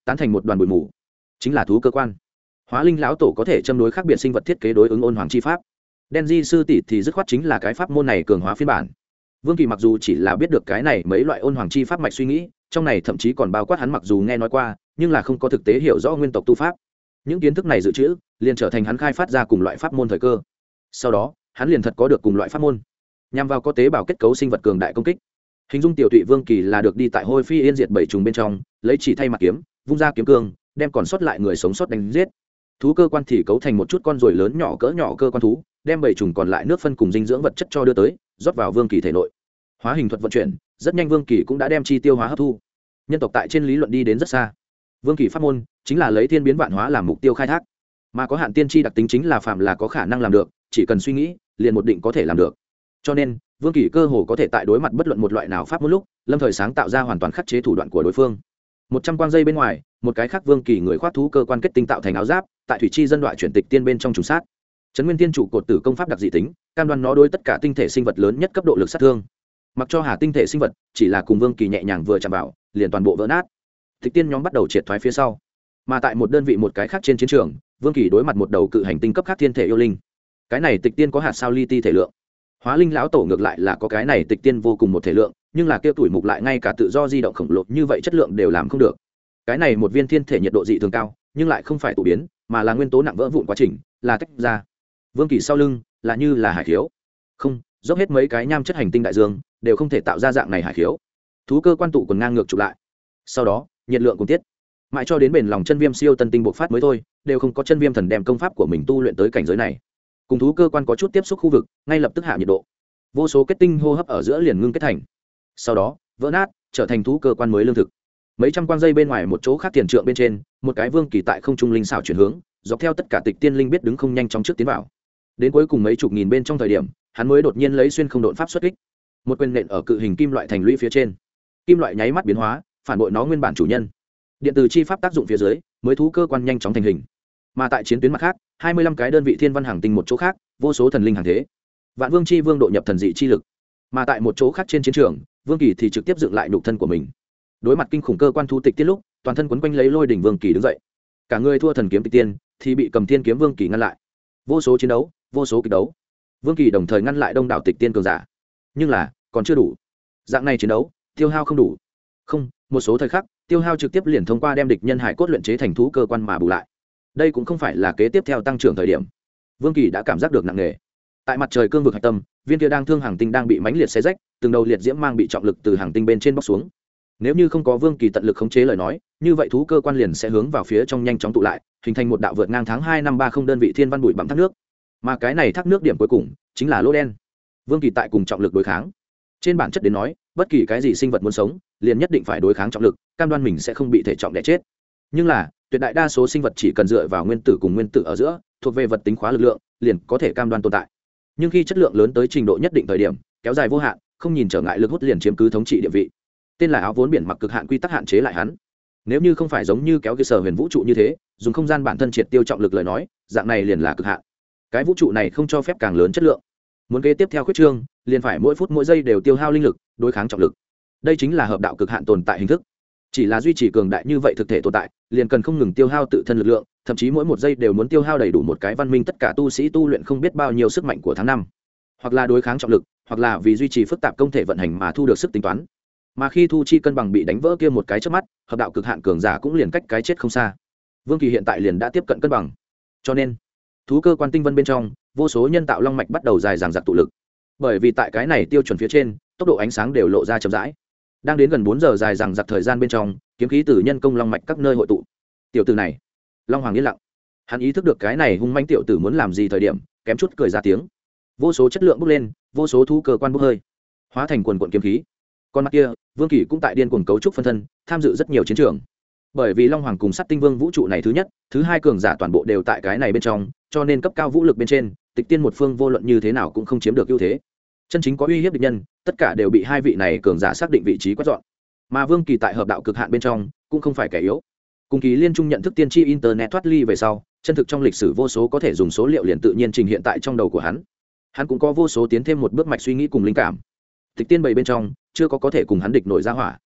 tán thành một đoàn bụi mù, chính là thú cơ quan. Hóa linh lão tổ có thể châm đối khác biệt sinh vật thiết kế đối ứng ôn hoàng chi pháp. Đen Di sư tỷ thì dứt khoát chính là cái pháp môn này cường hóa phiên bản. Vương Kỳ mặc dù chỉ là biết được cái này mấy loại ôn hoàng chi pháp mạch suy nghĩ, trong này thậm chí còn bao quát hắn mặc dù nghe nói qua, nhưng là không có thực tế hiểu rõ nguyên tộc tu pháp. Những kiến thức này dự trữ, liền trở thành hắn khai phát ra cùng loại pháp môn thời cơ. Sau đó, hắn liền thật có được cùng loại pháp môn, nhằm vào có tế bào kết cấu sinh vật cường đại công kích. Hình dung tiểu tụy Vương Kỳ là được đi tại hôi phi yên diệt bảy trùng bên trong, lấy chỉ thay mặt kiếm, vung ra kiếm cương, đem còn sót lại người sống sót đánh giết. Thú cơ quan thì cấu thành một chút con ruồi lớn nhỏ cỡ nhỏ cơ quan thú, đem bảy trùng còn lại nước phân cùng dinh dưỡng vật chất cho đưa tới, rót vào Vương Kỳ thể nội. Hóa hình thuật vận chuyển, rất nhanh Vương Kỳ cũng đã đem chi tiêu hóa hấp thu. Nhân tộc tại trên lý luận đi đến rất xa. Vương Kỳ pháp môn chính là lấy thiên biến vạn hóa làm mục tiêu khai thác, mà có hạn tiên tri đặc tính chính là phạm là có khả năng làm được, chỉ cần suy nghĩ, liền một định có thể làm được. Cho nên, Vương Kỳ cơ hồ có thể tại đối mặt bất luận một loại nào pháp môn lúc, lâm thời sáng tạo ra hoàn toàn khắc chế thủ đoạn của đối phương. Một trăm quang dây bên ngoài, một cái khác Vương Kỳ người khoác thú cơ quan kết tinh tạo thành áo giáp, tại thủy chi dân đoạn chuyển tịch tiên bên trong trùng sát. Trấn Nguyên Tiên trụ cột tử công pháp đặc dị tính, cam đoan nó đối tất cả tinh thể sinh vật lớn nhất cấp độ lực sát thương. Mặc cho hà tinh thể sinh vật, chỉ là cùng Vương Kỳ nhẹ nhàng vừa chạm vào, liền toàn bộ vỡ nát. Tịch tiên nhóm bắt đầu triệt thoái phía sau. Mà tại một đơn vị một cái khác trên chiến trường, Vương Kỳ đối mặt một đầu cự hành tinh cấp khác thiên thể yêu linh. Cái này tịch tiên có hạt sao li ti thể lượng. Hóa linh lão tổ ngược lại là có cái này tịch tiên vô cùng một thể lượng, nhưng là kia tuổi mục lại ngay cả tự do di động khổng lồ như vậy chất lượng đều làm không được. Cái này một viên thiên thể nhiệt độ dị thường cao, nhưng lại không phải tụ biến, mà là nguyên tố nặng vỡ vụn quá trình, là tách ra. Vương Kỳ sau lưng là như là hải khiếu, không dốc hết mấy cái nham chất hành tinh đại dương đều không thể tạo ra dạng này hải khiếu. Thú cơ quan tụ còn ngang ngược chụp lại, sau đó nhiệt lượng cùng tiết, mãi cho đến bền lòng chân viêm siêu tân tinh bộc phát mới thôi, đều không có chân viêm thần đem công pháp của mình tu luyện tới cảnh giới này. Cùng thú cơ quan có chút tiếp xúc khu vực, ngay lập tức hạ nhiệt độ, vô số kết tinh hô hấp ở giữa liền ngưng kết thành, sau đó vỡ nát, trở thành thú cơ quan mới lương thực. Mấy trăm quang dây bên ngoài một chỗ khác tiền trượng bên trên, một cái Vương Kỳ tại không trung linh xảo chuyển hướng, dọc theo tất cả tịch tiên linh biết đứng không nhanh chóng trước tiến vào. Đến cuối cùng mấy chục nghìn bên trong thời điểm, hắn mới đột nhiên lấy xuyên không độn pháp xuất kích, một quyền nện ở cự hình kim loại thành lũy phía trên. Kim loại nháy mắt biến hóa, phản bội nó nguyên bản chủ nhân. Điện từ chi pháp tác dụng phía dưới, mới thú cơ quan nhanh chóng thành hình. Mà tại chiến tuyến mặt khác, hai mươi lăm cái đơn vị thiên văn hàng tinh một chỗ khác, vô số thần linh hàng thế. Vạn Vương chi vương độ nhập thần dị chi lực. Mà tại một chỗ khác trên chiến trường, Vương Kỳ thì trực tiếp dựng lại nhục thân của mình. Đối mặt kinh khủng cơ quan thú tịch tiên lúc, toàn thân quấn quanh lấy lôi đỉnh Vương Kỳ đứng dậy. Cả người thua thần kiếm tịch tiên, thì bị cầm thiên kiếm Vương Kỳ ngăn lại. Vô số chiến đấu, vô số kịch đấu. Vương Kỳ đồng thời ngăn lại đông đảo tịch tiên cường giả. Nhưng là, còn chưa đủ. Dạng này chiến đấu, tiêu hao không đủ. Không, một số thời khắc, tiêu hao trực tiếp liền thông qua đem địch nhân hải cốt luyện chế thành thú cơ quan mà bù lại. Đây cũng không phải là kế tiếp theo tăng trưởng thời điểm. Vương Kỳ đã cảm giác được nặng nề. Tại mặt trời cương vực hạch tâm, viên kia đang thương hàng tinh đang bị mãnh liệt xé rách, từng đầu liệt diễm mang bị trọng lực từ hàng tinh bên trên bóc xuống. Nếu như không có Vương Kỳ tận lực khống chế lời nói, như vậy thú cơ quan liền sẽ hướng vào phía trong nhanh chóng tụ lại, hình thành một đạo vượt ngang tháng hai năm ba không đơn vị thiên văn bụi bặm thác nước. Mà cái này thác nước điểm cuối cùng chính là lỗ đen. Vương Kỳ tại cùng trọng lực đối kháng. Trên bản chất đến nói, bất kỳ cái gì sinh vật muốn sống, liền nhất định phải đối kháng trọng lực, cam đoan mình sẽ không bị thể trọng đè chết. Nhưng là, tuyệt đại đa số sinh vật chỉ cần dựa vào nguyên tử cùng nguyên tử ở giữa, thuộc về vật tính khóa lực lượng, liền có thể cam đoan tồn tại. Nhưng khi chất lượng lớn tới trình độ nhất định thời điểm, kéo dài vô hạn, không nhìn trở ngại lực hút liền chiếm cứ thống trị địa vị. Tên là áo vốn biển mặc cực hạn quy tắc hạn chế lại hắn. Nếu như không phải giống như kéo cơ sở huyền vũ trụ như thế, dùng không gian bản thân triệt tiêu trọng lực lời nói, dạng này liền là cực hạn. Cái vũ trụ này không cho phép càng lớn chất lượng. Muốn kế tiếp theo khuyết trương, liền phải mỗi phút mỗi giây đều tiêu hao linh lực, đối kháng trọng lực. Đây chính là hợp đạo cực hạn tồn tại hình thức. Chỉ là duy trì cường đại như vậy thực thể tồn tại, liền cần không ngừng tiêu hao tự thân lực lượng, thậm chí mỗi một giây đều muốn tiêu hao đầy đủ một cái văn minh tất cả tu sĩ tu luyện không biết bao nhiêu sức mạnh của tháng năm. Hoặc là đối kháng trọng lực, hoặc là vì duy trì phức tạp công thể vận hành mà thu được sức tính toán. Mà khi thu chi cân bằng bị đánh vỡ kia một cái chớp mắt, hợp đạo cực hạn cường giả cũng liền cách cái chết không xa. Vương Kỳ hiện tại liền đã tiếp cận cân bằng. Cho nên, thú cơ quan tinh vân bên trong, vô số nhân tạo long mạch bắt đầu dài dằng dặc tụ lực. Bởi vì tại cái này tiêu chuẩn phía trên, tốc độ ánh sáng đều lộ ra chậm rãi. Đang đến gần bốn giờ dài dằng dặc thời gian bên trong, kiếm khí từ nhân công long mạch các nơi hội tụ. Tiểu tử này, Long Hoàng yên lặng. Hắn ý thức được cái này hung manh tiểu tử muốn làm gì thời điểm, kém chút cười ra tiếng. Vô số chất lượng bốc lên, vô số thú cơ quan bốc hơi, hóa thành quần quần kiếm khí. Con mắt kia, Vương Kỳ cũng tại điên cuồng cấu trúc phân thân, tham dự rất nhiều chiến trường. Bởi vì Long Hoàng cùng Sắt Tinh Vương vũ trụ này thứ nhất, thứ hai cường giả toàn bộ đều tại cái này bên trong, cho nên cấp cao vũ lực bên trên, Tịch Tiên một phương vô luận như thế nào cũng không chiếm được ưu thế. Chân chính có uy hiếp địch nhân, tất cả đều bị hai vị này cường giả xác định vị trí quét dọn. Mà Vương Kỳ tại hợp đạo cực hạn bên trong, cũng không phải kẻ yếu. Cùng Kỳ Liên Trung nhận thức tiên tri internet thoát ly về sau, chân thực trong lịch sử vô số có thể dùng số liệu liền tự nhiên trình hiện tại trong đầu của hắn. Hắn cũng có vô số tiến thêm một bước mạch suy nghĩ cùng linh cảm. Tịch Tiên bảy bên trong, chưa có có thể cùng hắn địch nổi ra hỏa.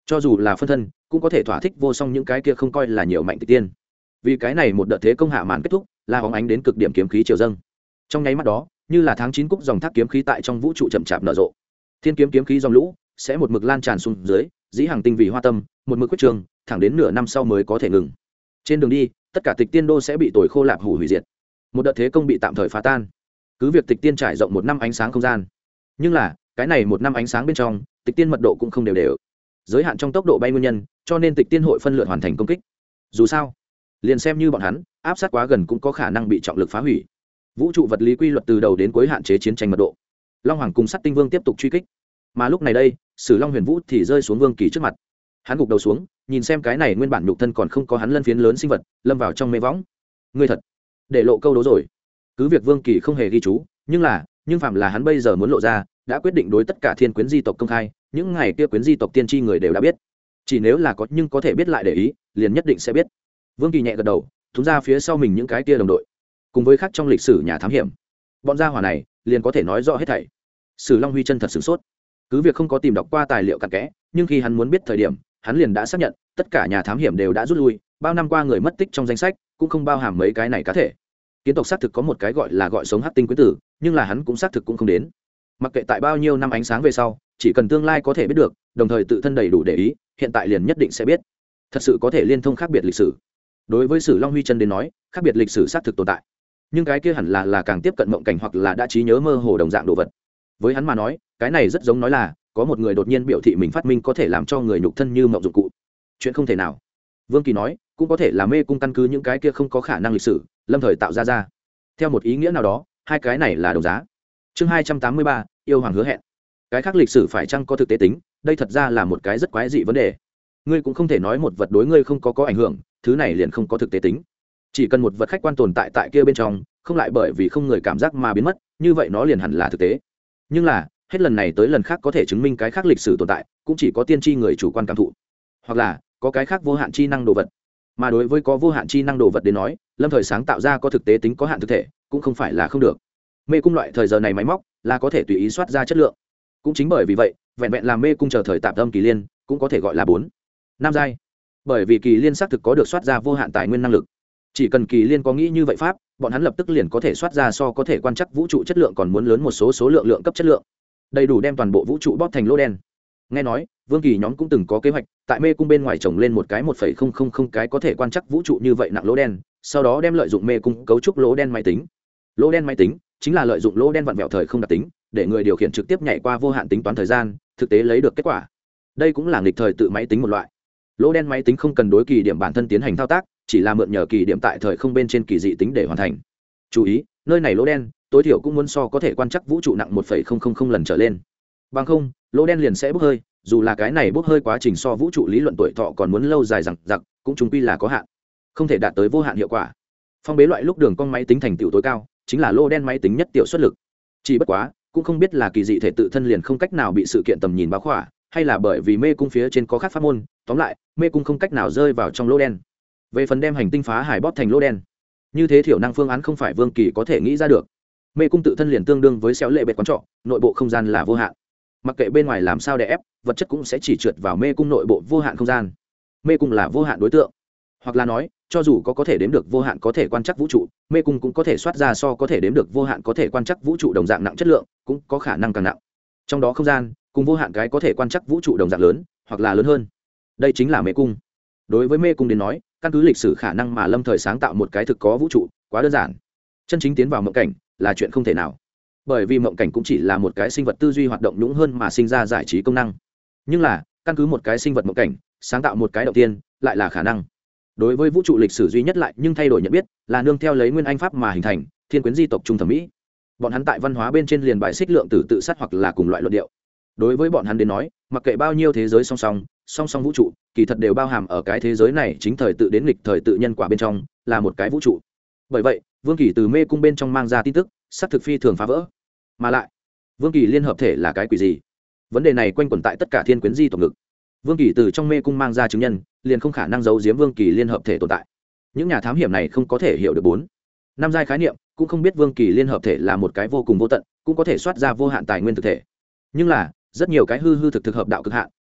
cho dù là phân thân cũng có thể thỏa thích vô song những cái kia không coi là nhiều mạnh tịch tiên. Vì cái này một đợt thế công hạ màn kết thúc là hóng ánh đến cực điểm kiếm khí triều dâng. Trong nháy mắt đó như là tháng chín cúc dòng thác kiếm khí tại trong vũ trụ chậm chạp nở rộ. Thiên kiếm kiếm khí dòng lũ sẽ một mực lan tràn xuống dưới, dĩ hàng tinh vì hoa tâm, một mực quyết trường thẳng đến nửa năm sau mới có thể ngừng. Trên đường đi tất cả tịch tiên đô sẽ bị tồi khô lạp hủ hủy diệt, một đợt thế công bị tạm thời phá tan. Cứ việc tịch tiên trải rộng một năm ánh sáng không gian, nhưng là cái này một năm ánh sáng bên trong tịch tiên mật độ cũng không đều đều, giới hạn trong tốc độ bay nguyên nhân, cho nên tịch tiên hội phân lượt hoàn thành công kích. Dù sao liền xem như bọn hắn áp sát quá gần cũng có khả năng bị trọng lực phá hủy. Vũ trụ vật lý quy luật từ đầu đến cuối hạn chế chiến tranh mật độ. Long Hoàng cùng Sắt Tinh Vương tiếp tục truy kích, mà lúc này đây Sử Long Huyền Vũ thì rơi xuống Vương Kỳ trước mặt. Hắn gục đầu xuống nhìn xem cái này nguyên bản nhục thân còn không có hắn lân phiến lớn sinh vật lâm vào trong mê võng. Ngươi thật để lộ câu đố rồi. Cứ việc Vương Kỳ không hề ghi chú, nhưng là nhưng phạm là hắn bây giờ muốn lộ ra, đã quyết định đối tất cả thiên quyến di tộc công khai, những ngày kia quyến di tộc tiên tri người đều đã biết. Chỉ nếu là có nhưng có thể biết lại để ý, liền nhất định sẽ biết. Vương Kỳ nhẹ gật đầu, thúng ra phía sau mình những cái kia đồng đội, cùng với khác trong lịch sử nhà thám hiểm, bọn gia hỏa này liền có thể nói rõ hết thảy. Sử Long Huy chân thật sửng sốt, cứ việc không có tìm đọc qua tài liệu cặn kẽ, nhưng khi hắn muốn biết thời điểm, hắn liền đã xác nhận tất cả nhà thám hiểm đều đã rút lui, bao năm qua người mất tích trong danh sách cũng không bao hàm mấy cái này cá thể. Kiến tộc xác thực có một cái gọi là gọi sống hắc tinh quyến tử, nhưng là hắn cũng xác thực cũng không đến. Mặc kệ tại bao nhiêu năm ánh sáng về sau, chỉ cần tương lai có thể biết được, đồng thời tự thân đầy đủ để ý, hiện tại liền nhất định sẽ biết. Thật sự có thể liên thông khác biệt lịch sử. Đối với Sử Long Huy chân đến nói, khác biệt lịch sử xác thực tồn tại, nhưng cái kia hẳn là là càng tiếp cận mộng cảnh hoặc là đã trí nhớ mơ hồ đồng dạng đồ vật. Với hắn mà nói, cái này rất giống nói là có một người đột nhiên biểu thị mình phát minh có thể làm cho người nhục thân như mộng dụng cụ. Chuyện không thể nào. Vương Kỳ nói, cũng có thể là mê cung căn cứ những cái kia không có khả năng lịch sử, lâm thời tạo ra ra. Theo một ý nghĩa nào đó, hai cái này là đồng giá. Chương hai trăm tám mươi ba, yêu hoàng hứa hẹn. Cái khác lịch sử phải chăng có thực tế tính, đây thật ra là một cái rất quái dị vấn đề. Ngươi cũng không thể nói một vật đối ngươi không có có ảnh hưởng, thứ này liền không có thực tế tính. Chỉ cần một vật khách quan tồn tại tại kia bên trong, không lại bởi vì không người cảm giác mà biến mất, như vậy nó liền hẳn là thực tế. Nhưng là hết lần này tới lần khác có thể chứng minh cái khác lịch sử tồn tại, cũng chỉ có tiên tri người chủ quan cảm thụ, hoặc là có cái khác vô hạn chi năng đồ vật. Mà đối với có vô hạn chi năng đồ vật đến nói, lâm thời sáng tạo ra có thực tế tính có hạn thực thể cũng không phải là không được. Mê cung loại thời giờ này máy móc là có thể tùy ý soát ra chất lượng. Cũng chính bởi vì vậy, vẹn vẹn làm mê cung chờ thời tạm tâm kỳ liên cũng có thể gọi là bốn năm giai. Bởi vì kỳ liên xác thực có được soát ra vô hạn tài nguyên năng lực. Chỉ cần kỳ liên có nghĩ như vậy pháp, bọn hắn lập tức liền có thể soát ra so có thể quan trắc vũ trụ chất lượng còn muốn lớn một số số lượng lượng cấp chất lượng, đầy đủ đem toàn bộ vũ trụ bóp thành lỗ đen. Nghe nói Vương Kỳ nhóm cũng từng có kế hoạch tại mê cung bên ngoài trồng lên một cái một phẩy không không không cái có thể quan trắc vũ trụ như vậy nặng lỗ đen, sau đó đem lợi dụng mê cung cấu trúc lỗ đen máy tính. Lỗ đen máy tính chính là lợi dụng lỗ đen vặn vẹo thời không đặc tính, để người điều khiển trực tiếp nhảy qua vô hạn tính toán thời gian, thực tế lấy được kết quả. Đây cũng là nghịch thời tự máy tính một loại. Lỗ đen máy tính không cần đối kỳ điểm bản thân tiến hành thao tác, chỉ là mượn nhờ kỳ điểm tại thời không bên trên kỳ dị tính để hoàn thành. Chú ý, nơi này lỗ đen tối thiểu cũng muốn so có thể quan trắc vũ trụ nặng một phẩy không không không lần trở lên. Bằng không, lỗ đen liền sẽ bốc hơi, dù là cái này bốc hơi quá trình so vũ trụ lý luận tuổi thọ còn muốn lâu dài rằng giặc, cũng chung quy là có hạn, không thể đạt tới vô hạn hiệu quả. Phong bế loại lúc đường cong máy tính thành tựu tối cao, chính là lỗ đen máy tính nhất tiểu suất lực. Chỉ bất quá, cũng không biết là kỳ dị thể tự thân liền không cách nào bị sự kiện tầm nhìn báo khỏa, hay là bởi vì mê cung phía trên có khác pháp môn, tóm lại, mê cung không cách nào rơi vào trong lỗ đen. Về phần đem hành tinh phá hải bóp thành lỗ đen, như thế thiểu năng phương án không phải Vương Kỳ có thể nghĩ ra được. Mê cung tự thân liền tương đương với xéo lệ bệt quán trọ, nội bộ không gian là vô hạn. Mặc kệ bên ngoài làm sao để ép, vật chất cũng sẽ chỉ trượt vào mê cung nội bộ vô hạn không gian. Mê cung là vô hạn đối tượng, hoặc là nói, cho dù có có thể đếm được vô hạn có thể quan trắc vũ trụ, mê cung cũng có thể soát ra so có thể đếm được vô hạn có thể quan trắc vũ trụ đồng dạng nặng chất lượng, cũng có khả năng càng nặng. Trong đó không gian cùng vô hạn cái có thể quan trắc vũ trụ đồng dạng lớn, hoặc là lớn hơn. Đây chính là mê cung. Đối với mê cung đến nói, căn cứ lịch sử khả năng mà lâm thời sáng tạo một cái thực có vũ trụ quá đơn giản. Chân chính tiến vào mộng cảnh là chuyện không thể nào, bởi vì mộng cảnh cũng chỉ là một cái sinh vật tư duy hoạt động nhũng hơn mà sinh ra giải trí công năng. Nhưng là căn cứ một cái sinh vật mộng cảnh sáng tạo một cái đầu tiên lại là khả năng. Đối với vũ trụ lịch sử duy nhất lại nhưng thay đổi nhận biết là nương theo lấy nguyên anh pháp mà hình thành thiên quyến di tộc trung thẩm mỹ. Bọn hắn tại văn hóa bên trên liền bài xích lượng tử tự sát hoặc là cùng loại luận điệu. Đối với bọn hắn đến nói, mặc kệ bao nhiêu thế giới song song song song vũ trụ, kỳ thật đều bao hàm ở cái thế giới này chính thời tự đến nghịch thời tự nhân quả bên trong, là một cái vũ trụ. Bởi vậy, Vương Kỳ từ mê cung bên trong mang ra tin tức, sắc thực phi thường phá vỡ. Mà lại, Vương Kỳ liên hợp thể là cái quỷ gì? Vấn đề này quanh quẩn tại tất cả thiên quyến di tộc ngực. Vương Kỳ từ trong mê cung mang ra chứng nhân, liền không khả năng giấu giếm Vương Kỳ liên hợp thể tồn tại. Những nhà thám hiểm này không có thể hiểu được bốn năm giai khái niệm, cũng không biết Vương Kỳ liên hợp thể là một cái vô cùng vô tận, cũng có thể soát ra vô hạn tài nguyên thực thể. Nhưng là, rất nhiều cái hư hư thực thực hợp đạo cực hạn,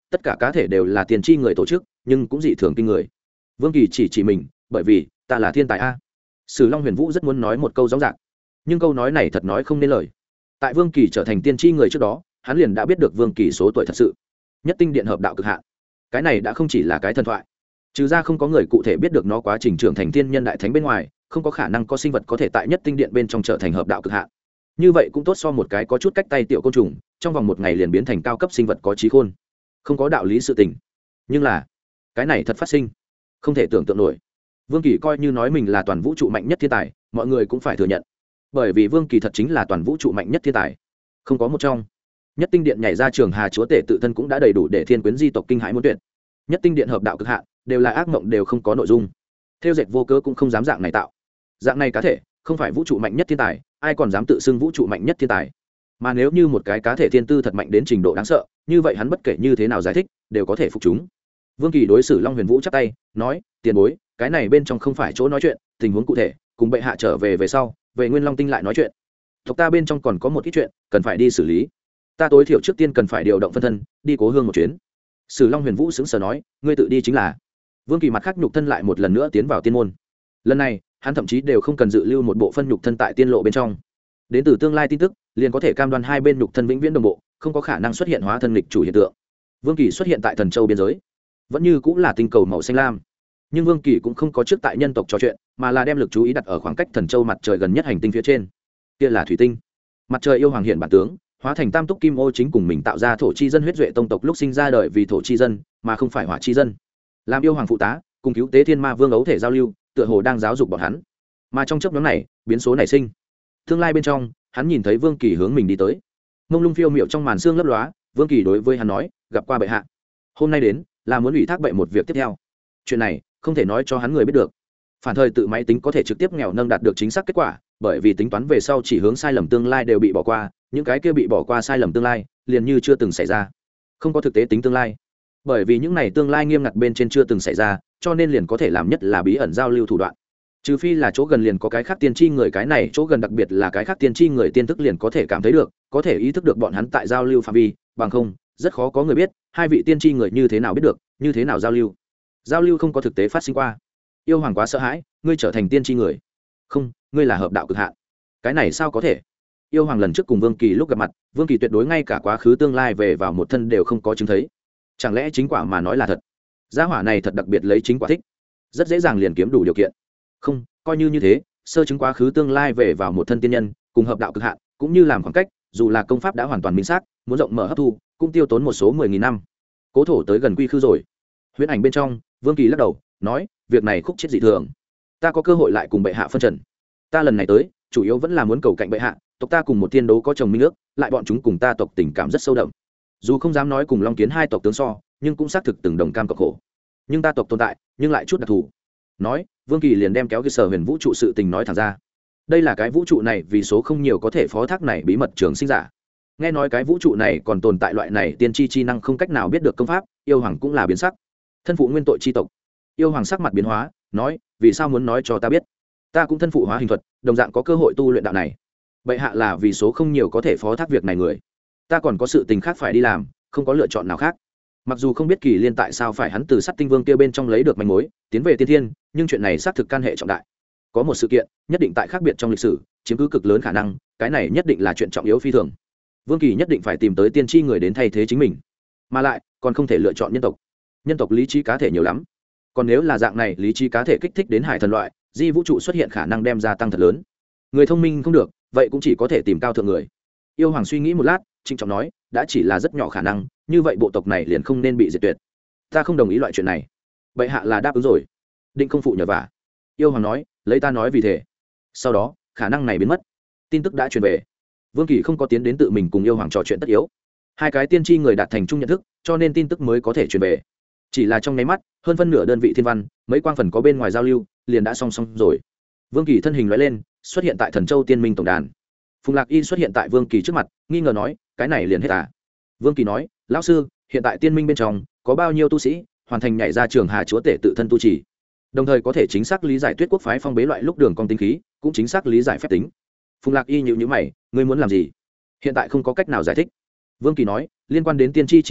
tất cả cá thể đều là tiền tri người tổ chức nhưng cũng dị thường kinh người. Vương Kỳ chỉ chỉ mình, bởi vì ta là thiên tài a. Sử Long Huyền Vũ rất muốn nói một câu rõ ràng, nhưng câu nói này thật nói không nên lời. Tại Vương Kỳ trở thành tiên tri người trước đó, hắn liền đã biết được Vương Kỳ số tuổi thật sự. Nhất tinh điện hợp đạo cực hạn, cái này đã không chỉ là cái thần thoại. Trừ ra không có người cụ thể biết được nó quá trình trưởng thành tiên nhân đại thánh bên ngoài, không có khả năng có sinh vật có thể tại nhất tinh điện bên trong trở thành hợp đạo cực hạn. Như vậy cũng tốt so một cái có chút cách tay tiểu côn trùng, trong vòng một ngày liền biến thành cao cấp sinh vật có trí khôn. Không có đạo lý sự tình. Nhưng là, cái này thật phát sinh, không thể tưởng tượng nổi. Vương Kỳ coi như nói mình là toàn vũ trụ mạnh nhất thiên tài, mọi người cũng phải thừa nhận. Bởi vì Vương Kỳ thật chính là toàn vũ trụ mạnh nhất thiên tài. Không có một trong. Nhất tinh điện nhảy ra Trường Hà chúa tể tự thân cũng đã đầy đủ để thiên quyến di tộc kinh hãi muốn tuyệt. Nhất tinh điện hợp đạo cực hạn, đều là ác mộng đều không có nội dung. Theo dệt vô cớ cũng không dám dạng này tạo. Dạng này cá thể, không phải vũ trụ mạnh nhất thiên tài, ai còn dám tự xưng vũ trụ mạnh nhất thiên tài. Mà nếu như một cái cá thể thiên tư thật mạnh đến trình độ đáng sợ, như vậy hắn bất kể như thế nào giải thích, đều có thể phục chúng. Vương Kỳ đối xử Long Huyền Vũ chắp tay, nói: "Tiền bối, cái này bên trong không phải chỗ nói chuyện, tình huống cụ thể, cùng bệ hạ trở về về sau, về Nguyên Long Tinh lại nói chuyện. Tộc ta bên trong còn có một ít chuyện, cần phải đi xử lý. Ta tối thiểu trước tiên cần phải điều động phân thân, đi Cố Hương một chuyến." Sử Long Huyền Vũ sững sờ nói: "Ngươi tự đi chính là." Vương Kỳ mặt khác nhục thân lại một lần nữa tiến vào tiên môn. Lần này, hắn thậm chí đều không cần dự lưu một bộ phân nhục thân tại tiên lộ bên trong. Đến từ tương lai tin tức, liền có thể cam đoan hai bên nhục thân vĩnh viễn đồng bộ, không có khả năng xuất hiện hóa thân nghịch chủ hiện tượng. Vương Kỳ xuất hiện tại Thần Châu biên giới, vẫn như cũng là tinh cầu màu xanh lam. Nhưng Vương Kỳ cũng không có trước tại nhân tộc trò chuyện, mà là đem lực chú ý đặt ở khoảng cách Thần Châu mặt trời gần nhất hành tinh phía trên. Kia là thủy tinh. Mặt trời yêu hoàng hiện bản tướng, hóa thành tam túc kim ô chính cùng mình tạo ra thổ chi dân huyết duệ tông tộc lúc sinh ra đời vì thổ chi dân, mà không phải hỏa chi dân. Làm yêu hoàng phụ tá, cùng cứu tế thiên ma vương ấu thể giao lưu, tựa hồ đang giáo dục bọn hắn. Mà trong chốc ngắn này, biến số nảy sinh. Tương lai bên trong, hắn nhìn thấy Vương Kỳ hướng mình đi tới. Mông lung phiêu miệu trong màn sương lấp lóa, Vương Kỳ đối với hắn nói: "Gặp qua bệ hạ. Hôm nay đến, là muốn ủy thác bệ một việc tiếp theo. Chuyện này, không thể nói cho hắn người biết được. Phản thời tự máy tính có thể trực tiếp nghèo nâng đạt được chính xác kết quả, bởi vì tính toán về sau chỉ hướng sai lầm tương lai đều bị bỏ qua, những cái kia bị bỏ qua sai lầm tương lai, liền như chưa từng xảy ra. Không có thực tế tính tương lai. Bởi vì những này tương lai nghiêm ngặt bên trên chưa từng xảy ra, cho nên liền có thể làm nhất là bí ẩn giao lưu thủ đoạn. Trừ phi là chỗ gần liền có cái khác tiên tri người, cái này chỗ gần đặc biệt là cái khác tiên tri người tiên thức liền có thể cảm thấy được, có thể ý thức được bọn hắn tại giao lưu phạm vi, bằng không, rất khó có người biết hai vị tiên tri người như thế nào biết được, như thế nào giao lưu. Giao lưu không có thực tế phát sinh qua. Yêu hoàng quá sợ hãi, ngươi trở thành tiên tri người. Không, ngươi là hợp đạo cực hạn. Cái này sao có thể? Yêu hoàng lần trước cùng Vương Kỳ lúc gặp mặt, Vương Kỳ tuyệt đối ngay cả quá khứ tương lai về vào một thân đều không có chứng thấy. Chẳng lẽ chính quả mà nói là thật? Gia hỏa này thật đặc biệt lấy chính quả thích, rất dễ dàng liền kiếm đủ điều kiện. Không, coi như như thế, sơ chứng quá khứ tương lai về vào một thân tiên nhân, cùng hợp đạo cực hạn, cũng như làm khoảng cách, dù là công pháp đã hoàn toàn minh xác, muốn rộng mở hấp thu, cũng tiêu tốn một số mười nghìn năm. Cố thổ tới gần quy khư rồi. Huyễn ảnh bên trong, Vương Kỳ lắc đầu, nói: "Việc này khúc chết dị thường. Ta có cơ hội lại cùng bệ hạ phân trần. Ta lần này tới, chủ yếu vẫn là muốn cầu cạnh bệ hạ, tộc ta cùng một tiên đấu có chồng minh ước, lại bọn chúng cùng ta tộc tình cảm rất sâu đậm. Dù không dám nói cùng Long Kiến hai tộc tướng so, nhưng cũng xác thực từng đồng cam cộng khổ. Nhưng ta tộc tồn tại, nhưng lại chút đặc thù." Nói, Vương Kỳ liền đem kéo cái sở huyền vũ trụ sự tình nói thẳng ra. Đây là cái vũ trụ này vì số không nhiều có thể phó thác này bí mật trường sinh giả. Nghe nói cái vũ trụ này còn tồn tại loại này tiên tri chi năng không cách nào biết được công pháp, yêu hoàng cũng là biến sắc. Thân phụ nguyên tội chi tộc. Yêu hoàng sắc mặt biến hóa, nói: "Vì sao muốn nói cho ta biết? Ta cũng thân phụ hóa hình thuật, đồng dạng có cơ hội tu luyện đạo này. Bệ hạ là vì số không nhiều có thể phó thác việc này người. Ta còn có sự tình khác phải đi làm, không có lựa chọn nào khác." Mặc dù không biết Kỳ Liên tại sao phải hắn từ Sắt Tinh Vương kia bên trong lấy được manh mối, tiến về tiên thiên, nhưng chuyện này xác thực can hệ trọng đại. Có một sự kiện, nhất định tại khác biệt trong lịch sử, chiếm cứ cực lớn khả năng, cái này nhất định là chuyện trọng yếu phi thường. Vương Kỳ nhất định phải tìm tới tiên tri người đến thay thế chính mình, mà lại còn không thể lựa chọn nhân tộc. Nhân tộc lý trí cá thể nhiều lắm, còn nếu là dạng này lý trí cá thể kích thích đến hải thần loại, di vũ trụ xuất hiện khả năng đem gia tăng thật lớn. Người thông minh không được, vậy cũng chỉ có thể tìm cao thượng người. Yêu hoàng suy nghĩ một lát, trịnh trọng nói: "Đã chỉ là rất nhỏ khả năng, như vậy bộ tộc này liền không nên bị diệt tuyệt. Ta không đồng ý loại chuyện này." Bệ hạ là đáp ứng rồi, định không phụ nhờ vả. Yêu hoàng nói: "Lấy ta nói vì thế." Sau đó, khả năng này biến mất. Tin tức đã truyền về. Vương Kỳ không có tiến đến tự mình cùng yêu hoàng trò chuyện tất yếu. Hai cái tiên tri người đạt thành chung nhận thức, cho nên tin tức mới có thể truyền về. Chỉ là trong nháy mắt, hơn phân nửa đơn vị thiên văn, mấy quang phần có bên ngoài giao lưu, liền đã song song rồi. Vương Kỳ thân hình lóe lên, xuất hiện tại Thần Châu Tiên Minh tổng đàn. Phùng Lạc Y xuất hiện tại Vương Kỳ trước mặt, nghi ngờ nói: "Cái này liền hết à?" Vương Kỳ nói: "Lão sư, hiện tại Tiên Minh bên trong có bao nhiêu tu sĩ hoàn thành nhảy ra Trường Hà chúa tể tự thân tu trì, đồng thời có thể chính xác lý giải Tuyết Quốc phái phong bế loại lúc đường cong tinh khí, cũng chính xác lý giải phép tính." Phùng Lạc Y nhíu nhíu mày: "Ngươi muốn làm gì?" "Hiện tại không có cách nào giải thích." Vương Kỳ nói: "Liên quan đến tiên tri trí năng,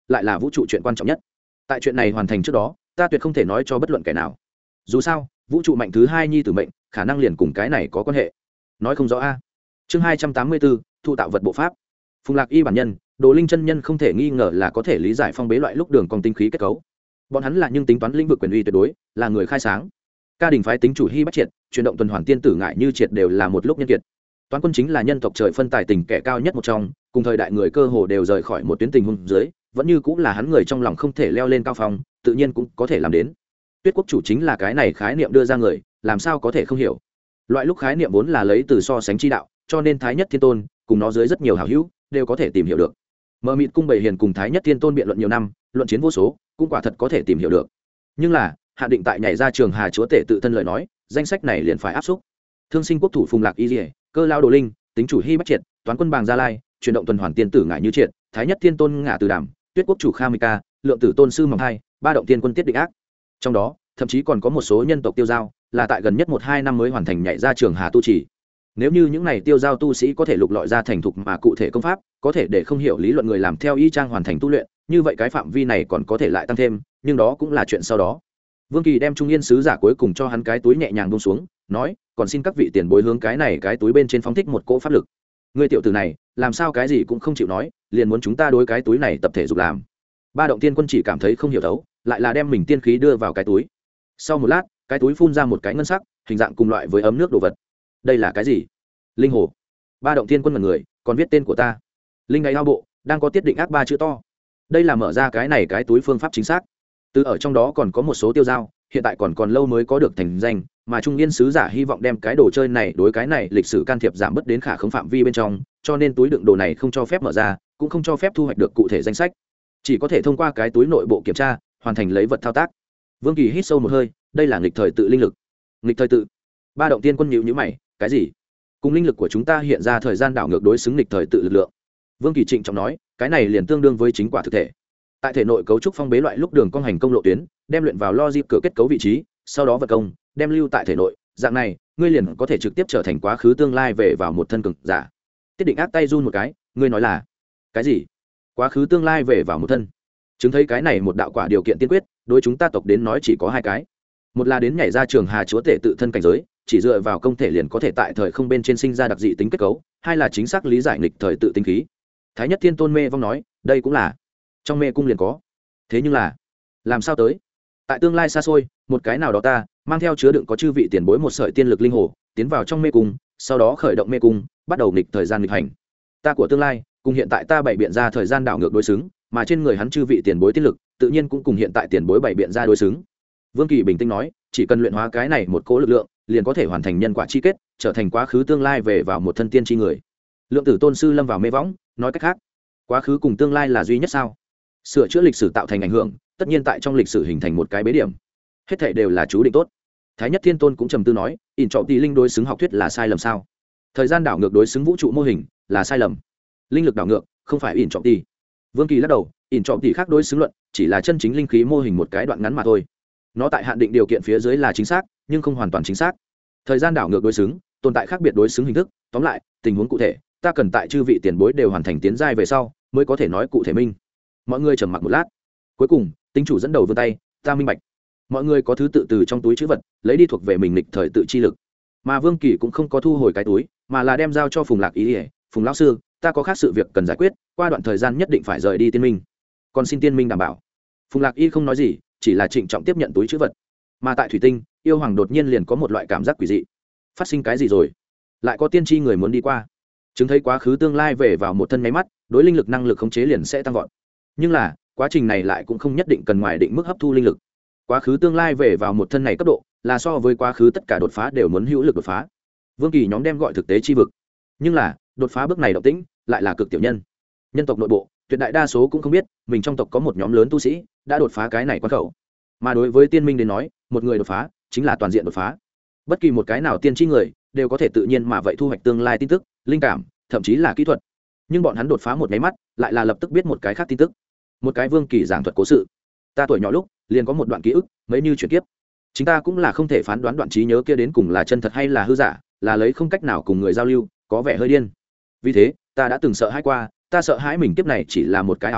lại là vũ trụ chuyện quan trọng nhất. Tại chuyện này hoàn thành trước đó, ta tuyệt không thể nói cho bất luận kẻ nào. Dù sao, vũ trụ mạnh thứ hai nhi tử mệnh, khả năng liền cùng cái này có quan hệ. Nói không rõ a. Chương hai trăm tám mươi bốn, thu tạo vật bộ pháp. Phùng Lạc Y bản nhân, Đồ Linh chân nhân không thể nghi ngờ là có thể lý giải phong bế loại lúc đường còn tinh khí kết cấu. Bọn hắn là nhưng tính toán lĩnh vực quyền uy tuyệt đối, là người khai sáng. Ca đình phái tính chủ Hy Bách Triệt, chuyển động tuần hoàn tiên tử ngại như triệt đều là một lúc nhân kiệt. Toán quân chính là nhân tộc trời phân tài tình kẻ cao nhất một trong, cùng thời đại người cơ hồ đều rời khỏi một tuyến tình huống dưới, vẫn như cũng là hắn người trong lòng không thể leo lên cao phong, tự nhiên cũng có thể làm đến. Tuyết quốc chủ chính là cái này khái niệm đưa ra người, làm sao có thể không hiểu. Loại lúc khái niệm vốn là lấy từ so sánh chi đạo, cho nên Thái Nhất Thiên Tôn cùng nó dưới rất nhiều hảo hữu đều có thể tìm hiểu được. Mờ mịt cung bảy hiền cùng Thái Nhất Thiên Tôn biện luận nhiều năm, luận chiến vô số, cũng quả thật có thể tìm hiểu được. Nhưng là, hạ định tại nhảy ra trường Hà chúa tể tự thân lời nói, danh sách này liền phải áp xúc. Thương sinh quốc thủ Phùng Lạc Y Liễu, Cơ Lao Đồ Linh, tính chủ Hy Bách Triệt, toán quân Bàng Gia Lai, chuyển động tuần hoàn tiên tử ngại như triệt, Thái Nhất Thiên Tôn ngả từ đàm, Tuyết quốc chủ Kha Mika, lượng tử tôn sư mỏng hai, ba động tiên quân tiết định ác. Trong đó, thậm chí còn có một số nhân tộc tiêu giao, là tại gần nhất một hai năm mới hoàn thành nhảy ra trường Hà tu trì. Nếu như những này tiêu giao tu sĩ có thể lục lọi ra thành thục mà cụ thể công pháp, có thể để không hiểu lý luận người làm theo y trang hoàn thành tu luyện, như vậy cái phạm vi này còn có thể lại tăng thêm, nhưng đó cũng là chuyện sau đó. Vương Kỳ đem Trung Yên sứ giả cuối cùng cho hắn cái túi nhẹ nhàng buông xuống, nói, còn xin các vị tiền bối hướng cái này cái túi bên trên phóng thích một cỗ pháp lực. Ngươi tiểu tử này, làm sao cái gì cũng không chịu nói, liền muốn chúng ta đối cái túi này tập thể dục làm. Ba động tiên quân chỉ cảm thấy không hiểu thấu, lại là đem mình tiên khí đưa vào cái túi. Sau một lát, cái túi phun ra một cái ngân sắc, hình dạng cùng loại với ấm nước đồ vật. Đây là cái gì? Linh hồ. Ba động tiên quân mật người, còn viết tên của ta. Linh đáy ao bộ, đang có tiết định ác ba chữ to. Đây là mở ra cái này cái túi phương pháp chính xác. Từ ở trong đó còn có một số tiêu dao, hiện tại còn còn lâu mới có được thành danh, mà Trung Yên sứ giả hy vọng đem cái đồ chơi này đối cái này lịch sử can thiệp giảm bớt đến khả không phạm vi bên trong, cho nên túi đựng đồ này không cho phép mở ra, cũng không cho phép thu hoạch được cụ thể danh sách, chỉ có thể thông qua cái túi nội bộ kiểm tra, hoàn thành lấy vật thao tác. Vương Kỳ hít sâu một hơi, đây là nghịch thời tự linh lực. Nghịch thời tự? Ba động tiên quân nhíu nhíu mày, cái gì? Cùng linh lực của chúng ta hiện ra thời gian đảo ngược đối xứng nghịch thời tự lực lượng. Vương Kỳ trịnh trọng nói, cái này liền tương đương với chính quả thực thể. Tại thể nội cấu trúc phong bế loại lúc đường cong hành công lộ tuyến, đem luyện vào logic cửa kết cấu vị trí, sau đó vật công, đem lưu tại thể nội, dạng này, ngươi liền có thể trực tiếp trở thành quá khứ tương lai về vào một thân cường giả. Tiết định ác tay run một cái, ngươi nói là cái gì? Quá khứ tương lai về vào một thân. Chứng thấy cái này một đạo quả điều kiện tiên quyết, đối chúng ta tộc đến nói chỉ có hai cái. Một là đến nhảy ra trường Hà chúa tể tự thân cảnh giới, chỉ dựa vào công thể liền có thể tại thời không bên trên sinh ra đặc dị tính kết cấu, hai là chính xác lý giải nghịch thời tự tính khí. Thái Nhất Thiên Tôn mê vong nói, đây cũng là trong mê cung liền có. Thế nhưng là làm sao tới? Tại tương lai xa xôi, một cái nào đó ta mang theo chứa đựng có chư vị tiền bối một sợi tiên lực linh hồ, tiến vào trong mê cung, sau đó khởi động mê cung, bắt đầu nghịch thời gian nghịch hành. Ta của tương lai cùng hiện tại ta bày biện ra thời gian đảo ngược đối xứng, mà trên người hắn chư vị tiền bối tiên lực tự nhiên cũng cùng hiện tại tiền bối bày biện ra đối xứng. Vương Kỳ bình tĩnh nói, chỉ cần luyện hóa cái này một cỗ lực lượng, liền có thể hoàn thành nhân quả chi kết, trở thành quá khứ tương lai về vào một thân tiên chi người. Lượng tử tôn sư lâm vào mê võng, nói cách khác, quá khứ cùng tương lai là duy nhất sao? Sửa chữa lịch sử tạo thành ảnh hưởng, tất nhiên tại trong lịch sử hình thành một cái bế điểm. Hết thảy đều là chú định tốt. Thái Nhất Thiên Tôn cũng trầm tư nói, ỉn trọng tỷ linh đối xứng học thuyết là sai lầm sao? Thời gian đảo ngược đối xứng vũ trụ mô hình là sai lầm. Linh lực đảo ngược không phải ỉn trọng tỷ. Vương Kỳ lắc đầu, ỉn trọng tỷ khác đối xứng luận chỉ là chân chính linh khí mô hình một cái đoạn ngắn mà thôi. Nó tại hạn định điều kiện phía dưới là chính xác, nhưng không hoàn toàn chính xác. Thời gian đảo ngược đối xứng tồn tại khác biệt đối xứng hình thức, tóm lại, tình huống cụ thể, ta cần tại chư vị tiền bối đều hoàn thành tiến giai về sau, mới có thể nói cụ thể minh. Mọi người trầm mặc một lát, cuối cùng, tính chủ dẫn đầu vươn tay, ta minh bạch. Mọi người có thứ tự từ trong túi trữ vật, lấy đi thuộc về mình lịch thời tự chi lực. Mà Vương Kỳ cũng không có thu hồi cái túi, mà là đem giao cho Phùng Lạc Y, Phùng lão sư, ta có khác sự việc cần giải quyết, qua đoạn thời gian nhất định phải rời đi tiên minh. Còn xin tiên minh đảm bảo. Phùng Lạc Y không nói gì, chỉ là trịnh trọng tiếp nhận túi trữ vật. Mà tại thủy tinh, yêu hoàng đột nhiên liền có một loại cảm giác quỷ dị. Phát sinh cái gì rồi? Lại có tiên tri người muốn đi qua. Chứng thấy quá khứ tương lai về vào một thân nháy mắt, đối linh lực năng lực khống chế liền sẽ tăng vọt. Nhưng là, quá trình này lại cũng không nhất định cần ngoài định mức hấp thu linh lực. Quá khứ tương lai về vào một thân này cấp độ, là so với quá khứ tất cả đột phá đều muốn hữu lực đột phá. Vương Kỳ nhóm đem gọi thực tế chi vực. Nhưng là, đột phá bước này động tĩnh, lại là cực tiểu nhân. Nhân tộc nội bộ, tuyệt đại đa số cũng không biết, mình trong tộc có một nhóm lớn tu sĩ đã đột phá cái này quan khẩu. Mà đối với tiên minh đến nói, một người đột phá chính là toàn diện đột phá. Bất kỳ một cái nào tiên tri người đều có thể tự nhiên mà vậy thu hoạch tương lai tin tức, linh cảm, thậm chí là kỹ thuật. Nhưng bọn hắn đột phá một cái mắt, lại là lập tức biết một cái khác tin tức. Một cái Vương Kỳ giảng thuật cố sự. Ta tuổi nhỏ lúc, liền có một đoạn ký ức, mấy như chuyển kiếp. Chính ta cũng là không thể phán đoán đoạn trí nhớ kia đến cùng là chân thật hay là hư giả, là lấy không cách nào cùng người giao lưu, có vẻ hơi điên. Vì thế, ta đã từng sợ hãi qua, ta sợ hãi mình kiếp này chỉ là một cái ảo mộng,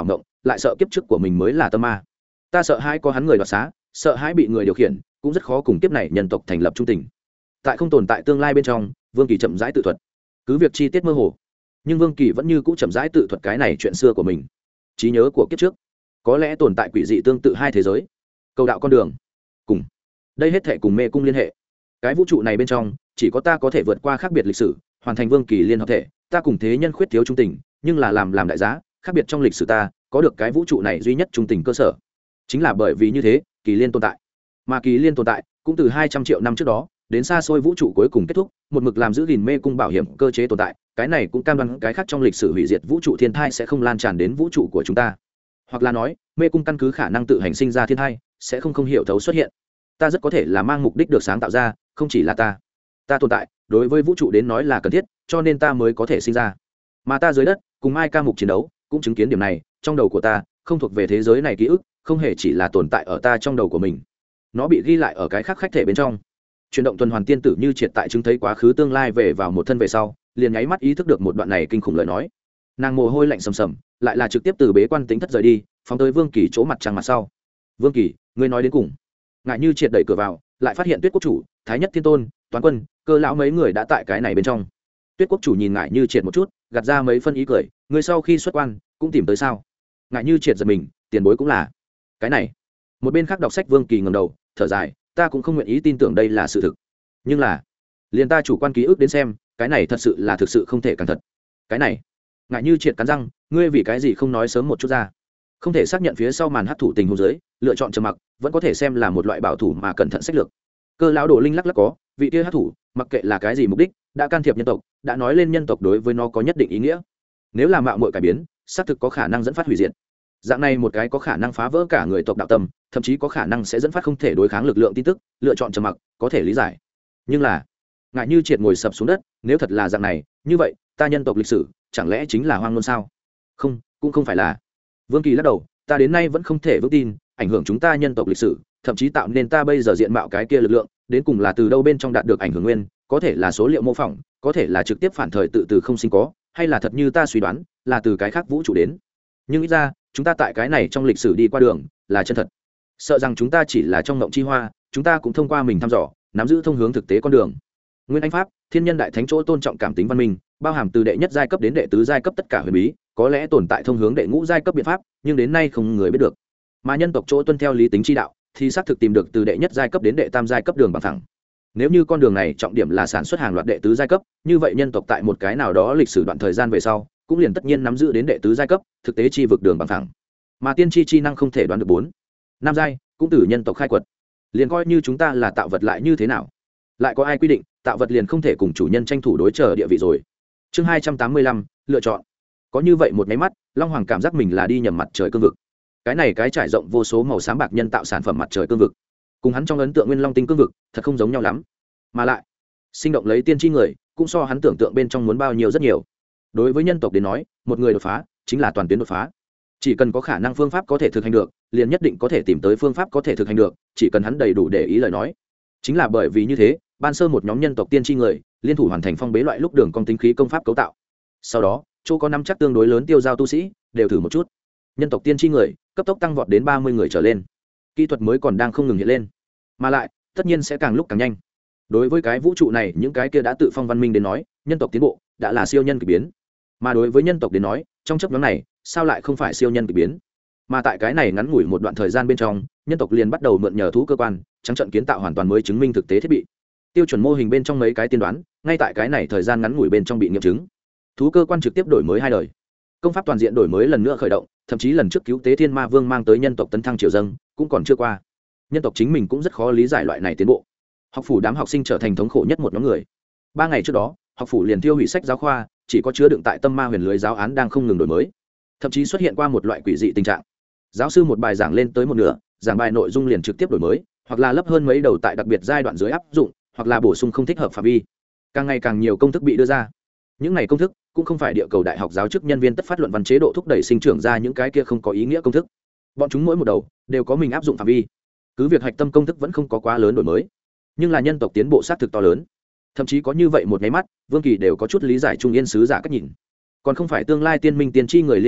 lại sợ kiếp trước của mình mới là tâm ma. Ta sợ hãi có hắn người đoạt xá, sợ hãi bị người điều khiển, cũng rất khó cùng kiếp này nhân tộc thành lập trung tình. Tại không tồn tại tương lai bên trong, Vương Kỳ chậm rãi tự thuật, cứ việc chi tiết mơ hồ, nhưng Vương Kỳ vẫn như cũ chậm rãi tự thuật cái này chuyện xưa của mình. Trí nhớ của kiếp trước, có lẽ tồn tại quỷ dị tương tự hai thế giới, cầu đạo con đường, cùng đây hết thể cùng mê cung liên hệ. Cái vũ trụ này bên trong, chỉ có ta có thể vượt qua khác biệt lịch sử, hoàn thành Vương Kỳ liên hợp thể. Ta cùng thế nhân khuyết thiếu trung tình, nhưng là làm làm đại giá, khác biệt trong lịch sử ta có được cái vũ trụ này duy nhất trung tình cơ sở. Chính là bởi vì như thế, kỳ liên tồn tại. Mà kỳ liên tồn tại cũng từ hai trăm triệu năm trước đó đến xa xôi vũ trụ cuối cùng kết thúc, một mực làm giữ gìn mê cung bảo hiểm cơ chế tồn tại. Cái này cũng cam đoan cái khác trong lịch sử hủy diệt vũ trụ thiên thai sẽ không lan tràn đến vũ trụ của chúng ta. Hoặc là nói, mê cung căn cứ khả năng tự hành sinh ra thiên thai, sẽ không không hiểu thấu xuất hiện. Ta rất có thể là mang mục đích được sáng tạo ra, không chỉ là ta. Ta tồn tại, đối với vũ trụ đến nói là cần thiết, cho nên ta mới có thể sinh ra. Mà ta dưới đất, cùng Mai Ca mục chiến đấu, cũng chứng kiến điểm này, trong đầu của ta, không thuộc về thế giới này ký ức, không hề chỉ là tồn tại ở ta trong đầu của mình. Nó bị ghi lại ở cái khác khách thể bên trong. Chuyển động tuần hoàn tiên tử như triệt tại chứng thấy quá khứ tương lai về vào một thân về sau, liền nháy mắt ý thức được một đoạn này kinh khủng lời nói. Nàng mồ hôi lạnh sầm sầm, lại là trực tiếp từ bế quan tính thất rời đi, phóng tới Vương Kỳ chỗ mặt trăng mặt sau. Vương Kỳ, ngươi nói đến cùng. Ngại như triệt đẩy cửa vào, lại phát hiện Tuyết quốc chủ, Thái Nhất Thiên Tôn, Toán Quân, Cơ lão mấy người đã tại cái này bên trong. Tuyết quốc chủ nhìn Ngại như triệt một chút, gạt ra mấy phân ý cười, ngươi sau khi xuất quan cũng tìm tới sao? Ngại như triệt giật mình, tiền bối cũng là. Cái này. Một bên khác đọc sách Vương Kỳ ngẩng đầu, thở dài, ta cũng không nguyện ý tin tưởng đây là sự thực. Nhưng là, liền ta chủ quan ký ức đến xem, cái này thật sự là thực sự không thể càng thật. Cái này. Ngại như triệt cắn răng, ngươi vì cái gì không nói sớm một chút ra? Không thể xác nhận phía sau màn hấp thụ tình huống dưới, lựa chọn trầm mặc, vẫn có thể xem là một loại bảo thủ mà cẩn thận sách lược. Cơ lão Đồ Linh lắc lắc có, vị kia hấp thụ, mặc kệ là cái gì mục đích, đã can thiệp nhân tộc, đã nói lên nhân tộc đối với nó có nhất định ý nghĩa. Nếu là mạo muội cải biến, xác thực có khả năng dẫn phát hủy diệt. Dạng này một cái có khả năng phá vỡ cả người tộc đạo tâm, thậm chí có khả năng sẽ dẫn phát không thể đối kháng lực lượng tin tức, lựa chọn trầm mặc, có thể lý giải. Nhưng là, Ngại như triệt ngồi sập xuống đất, nếu thật là dạng này, như vậy, ta nhân tộc lịch sử, chẳng lẽ chính là hoang ngôn sao? Không, cũng không phải là. Vương Kỳ lắc đầu, ta đến nay vẫn không thể vững tin, ảnh hưởng chúng ta nhân tộc lịch sử, thậm chí tạo nên ta bây giờ diện mạo cái kia lực lượng, đến cùng là từ đâu bên trong đạt được ảnh hưởng nguyên, có thể là số liệu mô phỏng, có thể là trực tiếp phản thời tự từ không sinh có, hay là thật như ta suy đoán, là từ cái khác vũ trụ đến. Nhưng ít ra, chúng ta tại cái này trong lịch sử đi qua đường, là chân thật. Sợ rằng chúng ta chỉ là trong mộng chi hoa, chúng ta cũng thông qua mình thăm dò, nắm giữ thông hướng thực tế con đường. Nguyên Anh pháp, thiên nhân đại thánh chỗ tôn trọng cảm tính văn minh, bao hàm từ đệ nhất giai cấp đến đệ tứ giai cấp tất cả huyền bí, có lẽ tồn tại thông hướng đệ ngũ giai cấp biện pháp, nhưng đến nay không người biết được. Mà nhân tộc chỗ tuân theo lý tính chi đạo, thì xác thực tìm được từ đệ nhất giai cấp đến đệ tam giai cấp đường bằng thẳng. Nếu như con đường này trọng điểm là sản xuất hàng loạt đệ tứ giai cấp, như vậy nhân tộc tại một cái nào đó lịch sử đoạn thời gian về sau, cũng liền tất nhiên nắm giữ đến đệ tứ giai cấp, thực tế chi vực đường bằng thẳng. Mà tiên tri chi năng không thể đoán được bốn, năm giai, cũng từ nhân tộc khai quật. Liền coi như chúng ta là tạo vật lại như thế nào? Lại có ai quy định, tạo vật liền không thể cùng chủ nhân tranh thủ đối trở địa vị rồi? Chương hai trăm tám mươi lăm, lựa chọn. Có như vậy một máy mắt, Long Hoàng cảm giác mình là đi nhầm mặt trời cương vực. Cái này cái trải rộng vô số màu xám bạc nhân tạo sản phẩm mặt trời cương vực, cùng hắn trong ấn tượng Nguyên Long tinh cương vực, thật không giống nhau lắm. Mà lại, sinh động lấy tiên tri người, cũng so hắn tưởng tượng bên trong muốn bao nhiêu rất nhiều. Đối với nhân tộc đến nói, một người đột phá chính là toàn tuyến đột phá. Chỉ cần có khả năng phương pháp có thể thực hành được, liền nhất định có thể tìm tới phương pháp có thể thực hành được, chỉ cần hắn đầy đủ để ý lời nói. Chính là bởi vì như thế, ban sơ một nhóm nhân tộc tiên tri người, liên thủ hoàn thành phong bế loại lúc đường cong tính khí công pháp cấu tạo. Sau đó, chỗ có năm chắc tương đối lớn tiêu giao tu sĩ, đều thử một chút. Nhân tộc tiên tri người, cấp tốc tăng vọt đến ba mươi người trở lên. Kỹ thuật mới còn đang không ngừng hiện lên, mà lại, tất nhiên sẽ càng lúc càng nhanh. Đối với cái vũ trụ này, những cái kia đã tự phong văn minh đến nói, nhân tộc tiến bộ đã là siêu nhân kỳ biến. Mà đối với nhân tộc đến nói, trong chấp nhóm này, sao lại không phải siêu nhân kỳ biến? Mà tại cái này ngắn ngủi một đoạn thời gian bên trong, nhân tộc liền bắt đầu mượn nhờ thú cơ quan, trắng trận kiến tạo hoàn toàn mới chứng minh thực tế thiết bị. Tiêu chuẩn mô hình bên trong mấy cái tiên đoán, ngay tại cái này thời gian ngắn ngủi bên trong bị nghiệm chứng. Thú cơ quan trực tiếp đổi mới hai đời. Công pháp toàn diện đổi mới lần nữa khởi động, thậm chí lần trước cứu tế thiên ma vương mang tới nhân tộc tấn thăng triều dâng, cũng còn chưa qua. Nhân tộc chính mình cũng rất khó lý giải loại này tiến bộ. Học phủ đám học sinh trở thành thống khổ nhất một nhóm người. Ba ngày trước đó, học phủ liền tiêu hủy sách giáo khoa, chỉ có chứa đựng tại tâm ma huyền lưới giáo án đang không ngừng đổi mới. Thậm chí xuất hiện qua một loại quỷ dị tình trạng. Giáo sư một bài giảng lên tới một nửa, giảng bài nội dung liền trực tiếp đổi mới, hoặc là lấp hơn mấy đầu tại đặc biệt giai đoạn dưới áp dụng, hoặc là bổ sung không thích hợp phạm vi. Càng ngày càng nhiều công thức bị đưa ra. Những này công thức cũng không phải địa cầu đại học giáo chức nhân viên tất phát luận văn chế độ thúc đẩy sinh trưởng ra những cái kia không có ý nghĩa công thức. Bọn chúng mỗi một đầu đều có mình áp dụng phạm vi. Cứ việc hạch tâm công thức vẫn không có quá lớn đổi mới, nhưng là nhân tộc tiến bộ sát thực to lớn. Thậm chí có như vậy một cái mắt, Vương Kỳ đều có chút lý giải trung yên sứ giả cách nhìn. Còn không phải tương lai tiên minh tiên tri người liên hợp thể,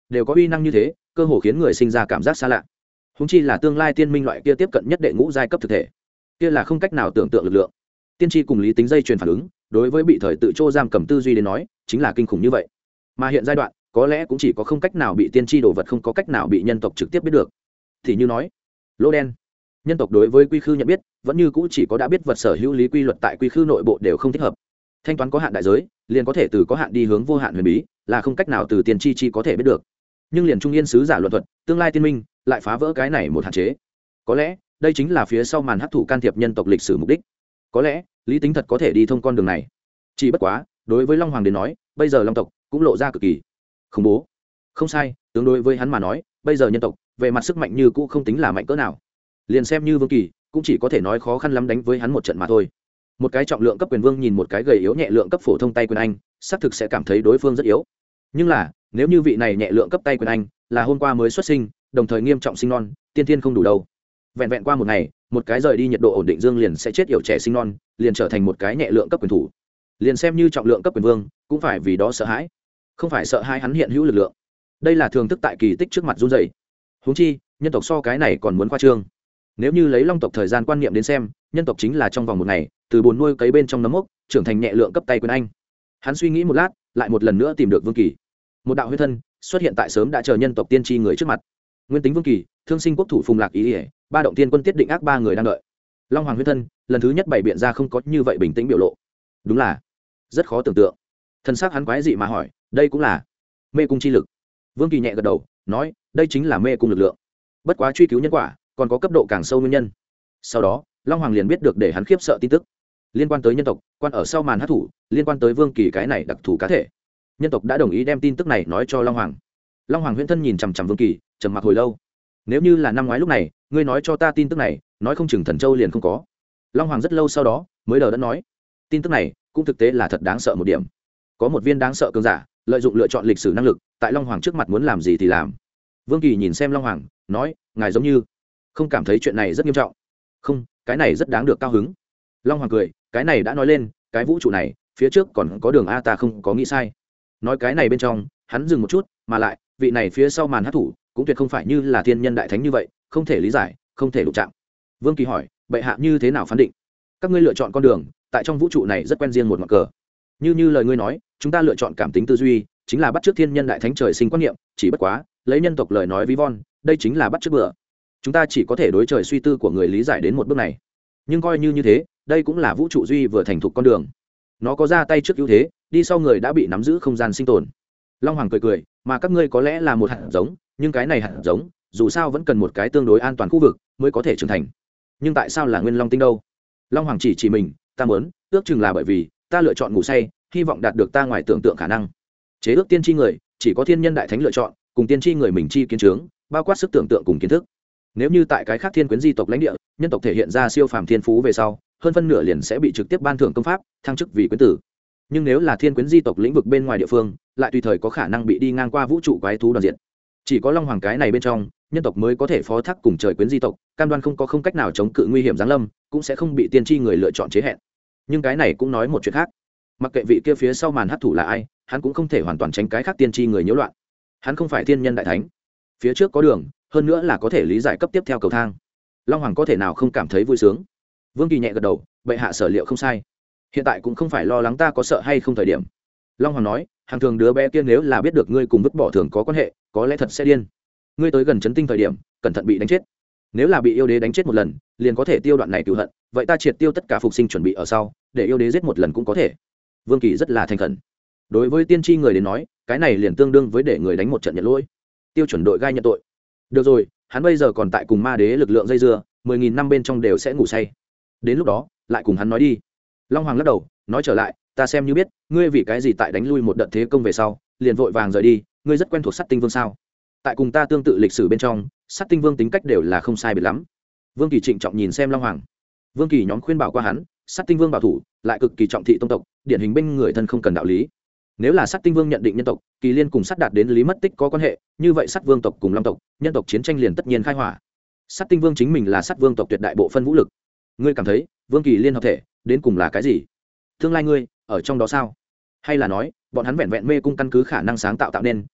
đều có uy năng như thế, cơ hồ khiến người sinh ra cảm giác xa lạ. Húng chi là tương lai tiên minh loại kia tiếp cận nhất đệ ngũ giai cấp thực thể, kia là không cách nào tưởng tượng lực lượng. Tiên tri cùng lý tính dây truyền phản ứng, đối với bị thời tự trô giam cầm tư duy đến nói, chính là kinh khủng như vậy. Mà hiện giai đoạn, có lẽ cũng chỉ có không cách nào bị tiên tri đồ vật không có cách nào bị nhân tộc trực tiếp biết được. Thì như nói, lỗ đen. Nhân tộc đối với quy khư nhận biết, vẫn như cũ chỉ có đã biết vật sở hữu lý quy luật tại quy khư nội bộ đều không thích hợp. Thanh toán có hạn đại giới, liền có thể từ có hạn đi hướng vô hạn huyền bí, là không cách nào từ tiên tri chi có thể biết được. Nhưng liền trung yên sứ giả luận thuật, tương lai tiên minh lại phá vỡ cái này một hạn chế. Có lẽ, đây chính là phía sau màn hấp thụ can thiệp nhân tộc lịch sử mục đích. Có lẽ, lý tính thật có thể đi thông con đường này. Chỉ bất quá, đối với Long Hoàng đến nói, bây giờ Long tộc cũng lộ ra cực kỳ khủng bố. Không sai, tương đối với hắn mà nói, bây giờ nhân tộc về mặt sức mạnh như cũ không tính là mạnh cỡ nào. Liền xem như Vương Kỳ, cũng chỉ có thể nói khó khăn lắm đánh với hắn một trận mà thôi. Một cái trọng lượng cấp quyền vương nhìn một cái gầy yếu nhẹ lượng cấp phổ thông tay quyền anh, xác thực sẽ cảm thấy đối phương rất yếu. Nhưng là, nếu như vị này nhẹ lượng cấp tay quyền anh là hôm qua mới xuất sinh, đồng thời nghiêm trọng sinh non, tiên thiên không đủ đâu. Vẹn vẹn qua một ngày, một cái rời đi nhiệt độ ổn định dương liền sẽ chết yểu trẻ sinh non, liền trở thành một cái nhẹ lượng cấp quyền thủ. Liền xem như trọng lượng cấp quyền vương, cũng phải vì đó sợ hãi. Không phải sợ hãi hắn hiện hữu lực lượng. Đây là thường thức tại kỳ tích trước mặt run rẩy. Huống chi, nhân tộc so cái này còn muốn khoa trương. Nếu như lấy Long tộc thời gian quan niệm đến xem, nhân tộc chính là trong vòng một ngày, từ bồn nuôi cấy bên trong nấm mốc, trưởng thành nhẹ lượng cấp tay quyền anh. Hắn suy nghĩ một lát, lại một lần nữa tìm được Vương Kỳ. Một đạo huyết thân xuất hiện tại sớm đã chờ nhân tộc tiên tri người trước mặt. Nguyên tính Vương Kỳ, thương sinh quốc thủ Phùng Lạc Ý, Ý ba động tiên quân tiết định ác ba người đang đợi. Long Hoàng huyết thân lần thứ nhất bày biện ra không có như vậy bình tĩnh biểu lộ. Đúng là rất khó tưởng tượng. Thân xác hắn quái dị mà hỏi, đây cũng là mê cung chi lực. Vương Kỳ nhẹ gật đầu, nói, đây chính là mê cung lực lượng. Bất quá truy cứu nhân quả, còn có cấp độ càng sâu nguyên nhân. Sau đó, Long Hoàng liền biết được để hắn khiếp sợ tin tức liên quan tới nhân tộc, quan ở sau màn hát thủ, liên quan tới Vương Kỳ cái này đặc thù cá thể. Nhân tộc đã đồng ý đem tin tức này nói cho Long Hoàng. Long Hoàng huyễn thân nhìn chằm chằm Vương Kỳ, trầm mặc hồi lâu. Nếu như là năm ngoái lúc này, ngươi nói cho ta tin tức này, nói không chừng Thần Châu liền không có. Long Hoàng rất lâu sau đó mới đờ đẫn nói, tin tức này cũng thực tế là thật đáng sợ một điểm. Có một viên đáng sợ cường giả, lợi dụng lựa chọn lịch sử năng lực, tại Long Hoàng trước mặt muốn làm gì thì làm. Vương Kỳ nhìn xem Long Hoàng, nói, ngài giống như không cảm thấy chuyện này rất nghiêm trọng. Không, cái này rất đáng được cao hứng. Long Hoàng cười, cái này đã nói lên, cái vũ trụ này phía trước còn có đường a, ta không có nghĩ sai. Nói cái này bên trong, hắn dừng một chút, mà lại vị này phía sau màn hát thủ cũng tuyệt không phải như là thiên nhân đại thánh như vậy, không thể lý giải, không thể đụng chạm. Vương Kỳ hỏi, bệ hạ như thế nào phán định? Các ngươi lựa chọn con đường, tại trong vũ trụ này rất quen riêng một ngọn cờ. Như như lời ngươi nói, chúng ta lựa chọn cảm tính tư duy, chính là bắt chước thiên nhân đại thánh trời sinh quan niệm, chỉ bất quá, lấy nhân tộc lời nói ví von, đây chính là bắt chước bừa. Chúng ta chỉ có thể đối trời suy tư của người lý giải đến một bước này. Nhưng coi như như thế, đây cũng là vũ trụ duy vừa thành thục con đường. Nó có ra tay trước ưu thế, đi sau người đã bị nắm giữ không gian sinh tồn. Long Hoàng cười cười, mà các ngươi có lẽ là một hạt giống, nhưng cái này hạt giống, dù sao vẫn cần một cái tương đối an toàn khu vực mới có thể trưởng thành. Nhưng tại sao là Nguyên Long tinh đâu? Long Hoàng chỉ chỉ mình, ta muốn, ước chừng là bởi vì ta lựa chọn ngủ say, hy vọng đạt được ta ngoài tưởng tượng khả năng. Chế ước tiên tri người, chỉ có thiên nhân đại thánh lựa chọn, cùng tiên tri người mình chi kiến trướng, bao quát sức tưởng tượng cùng kiến thức. Nếu như tại cái khác thiên quyến di tộc lãnh địa, nhân tộc thể hiện ra siêu phàm thiên phú về sau, hơn phân nửa liền sẽ bị trực tiếp ban thưởng công pháp, thăng chức vì quyến tử. Nhưng nếu là thiên quyến di tộc lĩnh vực bên ngoài địa phương, lại tùy thời có khả năng bị đi ngang qua vũ trụ quái thú đoàn diện. Chỉ có Long Hoàng cái này bên trong, nhân tộc mới có thể phó thác cùng trời quyến di tộc, cam đoan không có không cách nào chống cự nguy hiểm giáng lâm, cũng sẽ không bị tiên tri người lựa chọn chế hẹn. Nhưng cái này cũng nói một chuyện khác, mặc kệ vị kia phía sau màn hắc thủ là ai, hắn cũng không thể hoàn toàn tránh cái khác tiên tri người nhiễu loạn. Hắn không phải thiên nhân đại thánh, phía trước có đường, hơn nữa là có thể lý giải cấp tiếp theo cầu thang. Long Hoàng có thể nào không cảm thấy vui sướng? Vương Kỳ nhẹ gật đầu, bệ hạ sở liệu không sai, hiện tại cũng không phải lo lắng ta có sợ hay không thời điểm. Long Hoàng nói, hàng thường đứa bé kia nếu là biết được ngươi cùng vứt bỏ thường có quan hệ, có lẽ thật sẽ điên. Ngươi tới gần chấn tinh thời điểm, cẩn thận bị đánh chết. Nếu là bị yêu đế đánh chết một lần, liền có thể tiêu đoạn này cửu hận, vậy ta triệt tiêu tất cả phục sinh chuẩn bị ở sau, để yêu đế giết một lần cũng có thể. Vương Kỳ rất là thành khẩn. Đối với tiên tri người đến nói, cái này liền tương đương với để người đánh một trận nhận lỗi. Tiêu chuẩn đội gai nhận tội. Được rồi, hắn bây giờ còn tại cùng ma đế lực lượng dây dưa, mười nghìn năm bên trong đều sẽ ngủ say. Đến lúc đó, lại cùng hắn nói đi. Long Hoàng lắc đầu, nói trở lại, ta xem như biết, ngươi vì cái gì tại đánh lui một đợt thế công về sau, liền vội vàng rời đi, ngươi rất quen thuộc Sắt Tinh Vương sao? Tại cùng ta tương tự lịch sử bên trong, Sắt Tinh Vương tính cách đều là không sai biệt lắm. Vương Kỳ trịnh trọng nhìn xem Long Hoàng. Vương Kỳ nhóm khuyên bảo qua hắn, Sắt Tinh Vương bảo thủ, lại cực kỳ trọng thị tông tộc, điển hình bên người thân không cần đạo lý. Nếu là Sắt Tinh Vương nhận định nhân tộc, Kỳ Liên cùng Sắt Đạt đến lý mất tích có quan hệ, như vậy Sắt Vương tộc cùng Long tộc, nhân tộc chiến tranh liền tất nhiên khai hỏa. Sắt Tinh Vương chính mình là Sắt Vương tộc tuyệt đại bộ phân vũ lực. Ngươi cảm thấy, Vương Kỳ Liên hợp thể, đến cùng là cái gì? Tương lai ngươi ở trong đó sao? Hay là nói, bọn hắn vẹn vẹn mê cung căn cứ khả năng sáng tạo tạo nên,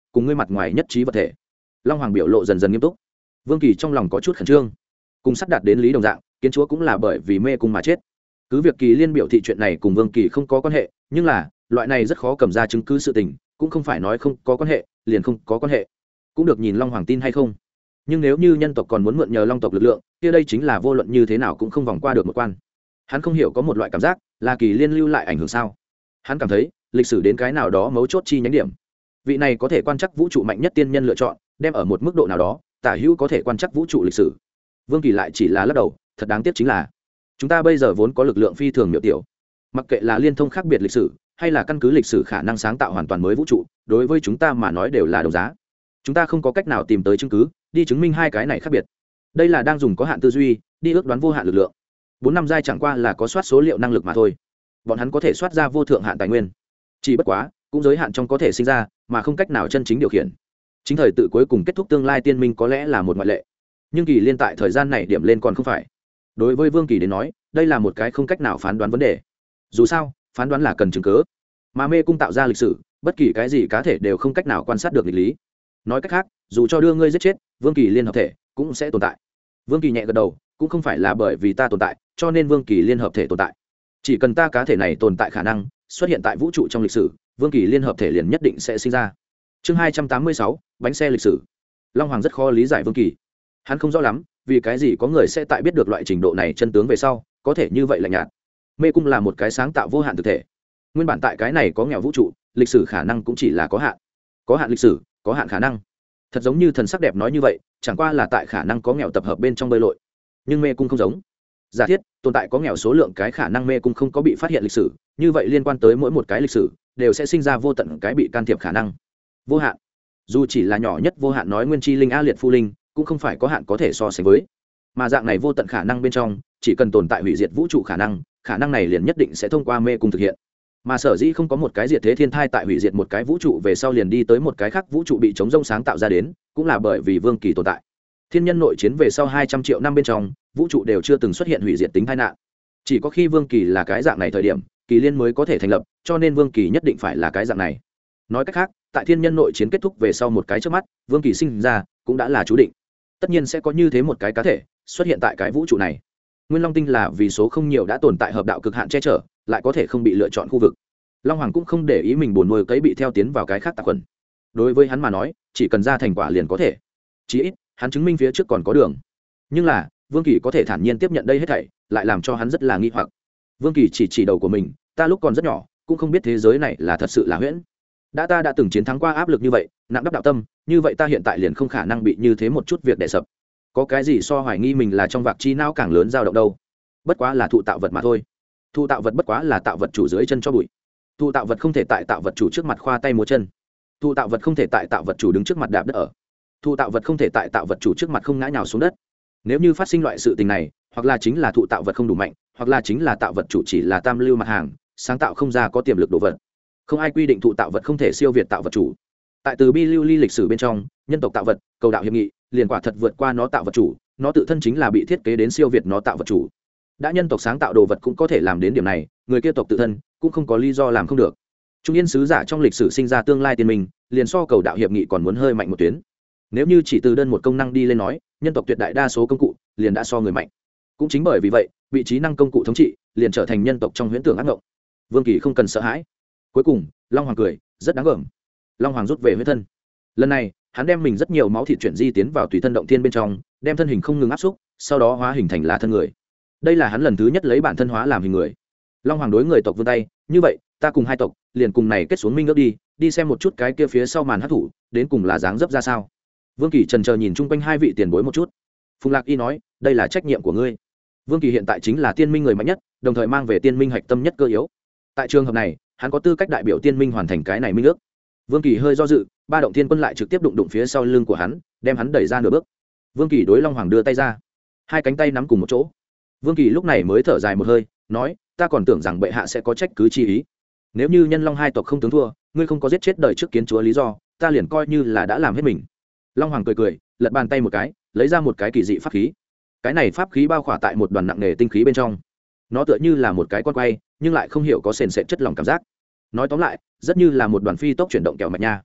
cùng ngươi mặt ngoài nhất trí vật thể. Long Hoàng biểu lộ dần dần nghiêm túc. Vương Kỳ trong lòng có chút khẩn trương. Cùng sắp đạt đến lý đồng dạng, kiến chúa cũng là bởi vì mê cung mà chết. Cứ việc Kỳ Liên biểu thị chuyện này cùng Vương Kỳ không có quan hệ, nhưng là loại này rất khó cầm ra chứng cứ sự tình, cũng không phải nói không có quan hệ liền không có quan hệ, cũng được nhìn Long Hoàng tin hay không. Nhưng nếu như nhân tộc còn muốn mượn nhờ Long tộc lực lượng, kia đây chính là vô luận như thế nào cũng không vòng qua được một quan. Hắn không hiểu có một loại cảm giác là Kỳ Liên lưu lại ảnh hưởng sao. Hắn cảm thấy lịch sử đến cái nào đó mấu chốt chi nhánh điểm, vị này có thể quan trắc vũ trụ mạnh nhất tiên nhân lựa chọn đem ở một mức độ nào đó tả hữu có thể quan trắc vũ trụ lịch sử. Vương Kỳ lại chỉ là lắc đầu, thật đáng tiếc chính là chúng ta bây giờ vốn có lực lượng phi thường miểu tiểu, mặc kệ là liên thông khác biệt lịch sử hay là căn cứ lịch sử khả năng sáng tạo hoàn toàn mới vũ trụ, đối với chúng ta mà nói đều là đồng giá. Chúng ta không có cách nào tìm tới chứng cứ đi chứng minh hai cái này khác biệt. Đây là đang dùng có hạn tư duy đi ước đoán vô hạn lực lượng. Bốn năm giai chẳng qua là có soát số liệu năng lực mà thôi, bọn hắn có thể soát ra vô thượng hạn tài nguyên, chỉ bất quá cũng giới hạn trong có thể sinh ra mà không cách nào chân chính điều khiển. Chính thời tự cuối cùng kết thúc tương lai tiên minh có lẽ là một ngoại lệ, nhưng Kỳ Liên tại thời gian này điểm lên còn không phải. Đối với Vương Kỳ đến nói, đây là một cái không cách nào phán đoán vấn đề. Dù sao phán đoán là cần chứng cứ, mà mê cung tạo ra lịch sử, bất kỳ cái gì cá thể đều không cách nào quan sát được nghịch lý. Nói cách khác, dù cho đưa ngươi giết chết, Vương Kỳ Liên hợp thể cũng sẽ tồn tại. Vương Kỳ nhẹ gật đầu, cũng không phải là bởi vì ta tồn tại cho nên Vương Kỳ Liên hợp thể tồn tại, chỉ cần ta cá thể này tồn tại khả năng xuất hiện tại vũ trụ trong lịch sử, Vương Kỳ Liên hợp thể liền nhất định sẽ sinh ra. Chương hai trăm tám mươi sáu, bánh xe lịch sử. Long Hoàng rất khó lý giải Vương Kỳ. Hắn không rõ lắm vì cái gì có người sẽ tại biết được loại trình độ này chân tướng về sau có thể như vậy lạnh nhạt. Mê cung là một cái sáng tạo vô hạn thực thể, nguyên bản tại cái này có nghèo vũ trụ, lịch sử khả năng cũng chỉ là có hạn, có hạn lịch sử có hạn khả năng. Thật giống như thần sắc đẹp nói như vậy, chẳng qua là tại khả năng có nghèo tập hợp bên trong bơi lội. Nhưng mê cung không giống. Giả thiết tồn tại có nghèo số lượng cái khả năng mê cung không có bị phát hiện lịch sử, như vậy liên quan tới mỗi một cái lịch sử đều sẽ sinh ra vô tận cái bị can thiệp khả năng. Vô hạn, dù chỉ là nhỏ nhất vô hạn nói nguyên chi linh a liệt phu linh cũng không phải có hạn có thể so sánh với. Mà dạng này vô tận khả năng bên trong, chỉ cần tồn tại hủy diệt vũ trụ khả năng, khả năng này liền nhất định sẽ thông qua mê cung thực hiện. Mà sở dĩ không có một cái diệt thế thiên thai tại hủy diệt một cái vũ trụ về sau liền đi tới một cái khác vũ trụ bị chống rông sáng tạo ra đến, cũng là bởi vì Vương Kỳ tồn tại. Thiên nhân nội chiến về sau hai trăm triệu năm bên trong, vũ trụ đều chưa từng xuất hiện hủy diệt tính tai nạn. Chỉ có khi Vương Kỳ là cái dạng này thời điểm, Kỳ Liên mới có thể thành lập, cho nên Vương Kỳ nhất định phải là cái dạng này. Nói cách khác, tại thiên nhân nội chiến kết thúc về sau một cái chớp mắt, Vương Kỳ sinh ra cũng đã là chú định. Tất nhiên sẽ có như thế một cái cá thể xuất hiện tại cái vũ trụ này. Nguyên Long tinh là vì số không nhiều đã tồn tại hợp đạo cực hạn che chở, lại có thể không bị lựa chọn khu vực. Long Hoàng cũng không để ý mình buồn nuôi cấy bị theo tiến vào cái khác tạp quần. Đối với hắn mà nói, chỉ cần ra thành quả liền có thể. Chí ít, hắn chứng minh phía trước còn có đường. Nhưng là, Vương Kỳ có thể thản nhiên tiếp nhận đây hết thảy, lại làm cho hắn rất là nghi hoặc. Vương Kỳ chỉ chỉ đầu của mình, ta lúc còn rất nhỏ, cũng không biết thế giới này là thật sự là huyễn. Đã ta đã từng chiến thắng qua áp lực như vậy, nặng đắp đạo tâm, như vậy ta hiện tại liền không khả năng bị như thế một chút việc đè sập. Có cái gì so hoài nghi mình là trong vạc chi não càng lớn dao động đâu? Bất quá là thụ tạo vật mà thôi. Thụ tạo vật bất quá là tạo vật chủ dưới chân cho bụi. Thụ tạo vật không thể tại tạo vật chủ trước mặt khoa tay múa chân. Thụ tạo vật không thể tại tạo vật chủ đứng trước mặt đạp đất ở. Thụ tạo vật không thể tại tạo vật chủ trước mặt không ngã nhào xuống đất. Nếu như phát sinh loại sự tình này, hoặc là chính là thụ tạo vật không đủ mạnh, hoặc là chính là tạo vật chủ chỉ là tam lưu mặt hàng, sáng tạo không ra có tiềm lực đồ vật. Không ai quy định thụ tạo vật không thể siêu việt tạo vật chủ. Tại từ bi lưu ly lịch sử bên trong, nhân tộc tạo vật, cầu đạo hiệp nghị, liền quả thật vượt qua nó tạo vật chủ, nó tự thân chính là bị thiết kế đến siêu việt nó tạo vật chủ. Đã nhân tộc sáng tạo đồ vật cũng có thể làm đến điểm này, người kia tộc tự thân cũng không có lý do làm không được. Trung yên sứ giả trong lịch sử sinh ra tương lai tiên minh, liền so cầu đạo hiệp nghị còn muốn hơi mạnh một tuyến. Nếu như chỉ từ đơn một công năng đi lên nói, nhân tộc tuyệt đại đa số công cụ liền đã so người mạnh. Cũng chính bởi vì vậy, vị trí năng công cụ thống trị liền trở thành nhân tộc trong huyễn tưởng ác ngộng. Vương Kỳ không cần sợ hãi. Cuối cùng, Long Hoàng cười, rất đáng gờm. Long Hoàng rút về huyết thân. Lần này, hắn đem mình rất nhiều máu thịt chuyển di tiến vào tùy thân động thiên bên trong, đem thân hình không ngừng áp xúc, sau đó hóa hình thành là thân người. Đây là hắn lần thứ nhất lấy bản thân hóa làm hình người. Long Hoàng đối người tộc vươn tay, như vậy, ta cùng hai tộc liền cùng này kết xuống minh ước đi, đi xem một chút cái kia phía sau màn hắc thủ, đến cùng là dáng dấp ra sao. Vương Kỳ trần chờ nhìn chung quanh hai vị tiền bối một chút. Phùng Lạc Y nói, đây là trách nhiệm của ngươi. Vương Kỳ hiện tại chính là tiên minh người mạnh nhất, đồng thời mang về tiên minh hạch tâm nhất cơ yếu. Tại trường hợp này, hắn có tư cách đại biểu tiên minh hoàn thành cái này minh ước. Vương Kỳ hơi do dự, ba động thiên quân lại trực tiếp đụng đụng phía sau lưng của hắn, đem hắn đẩy ra nửa bước. Vương Kỳ đối Long Hoàng đưa tay ra, hai cánh tay nắm cùng một chỗ. Vương Kỳ lúc này mới thở dài một hơi, nói, ta còn tưởng rằng bệ hạ sẽ có trách cứ chi ý. Nếu như nhân long hai tộc không tướng thua, ngươi không có giết chết đời trước kiến chúa lý do, ta liền coi như là đã làm hết mình. Long Hoàng cười cười, lật bàn tay một cái, lấy ra một cái kỳ dị pháp khí. Cái này pháp khí bao khỏa tại một đoàn nặng nề tinh khí bên trong. Nó tựa như là một cái con quay, nhưng lại không hiểu có sền sệt chất lỏng cảm giác. Nói tóm lại, rất như là một đoàn phi tốc chuyển động kẹo mạch nha.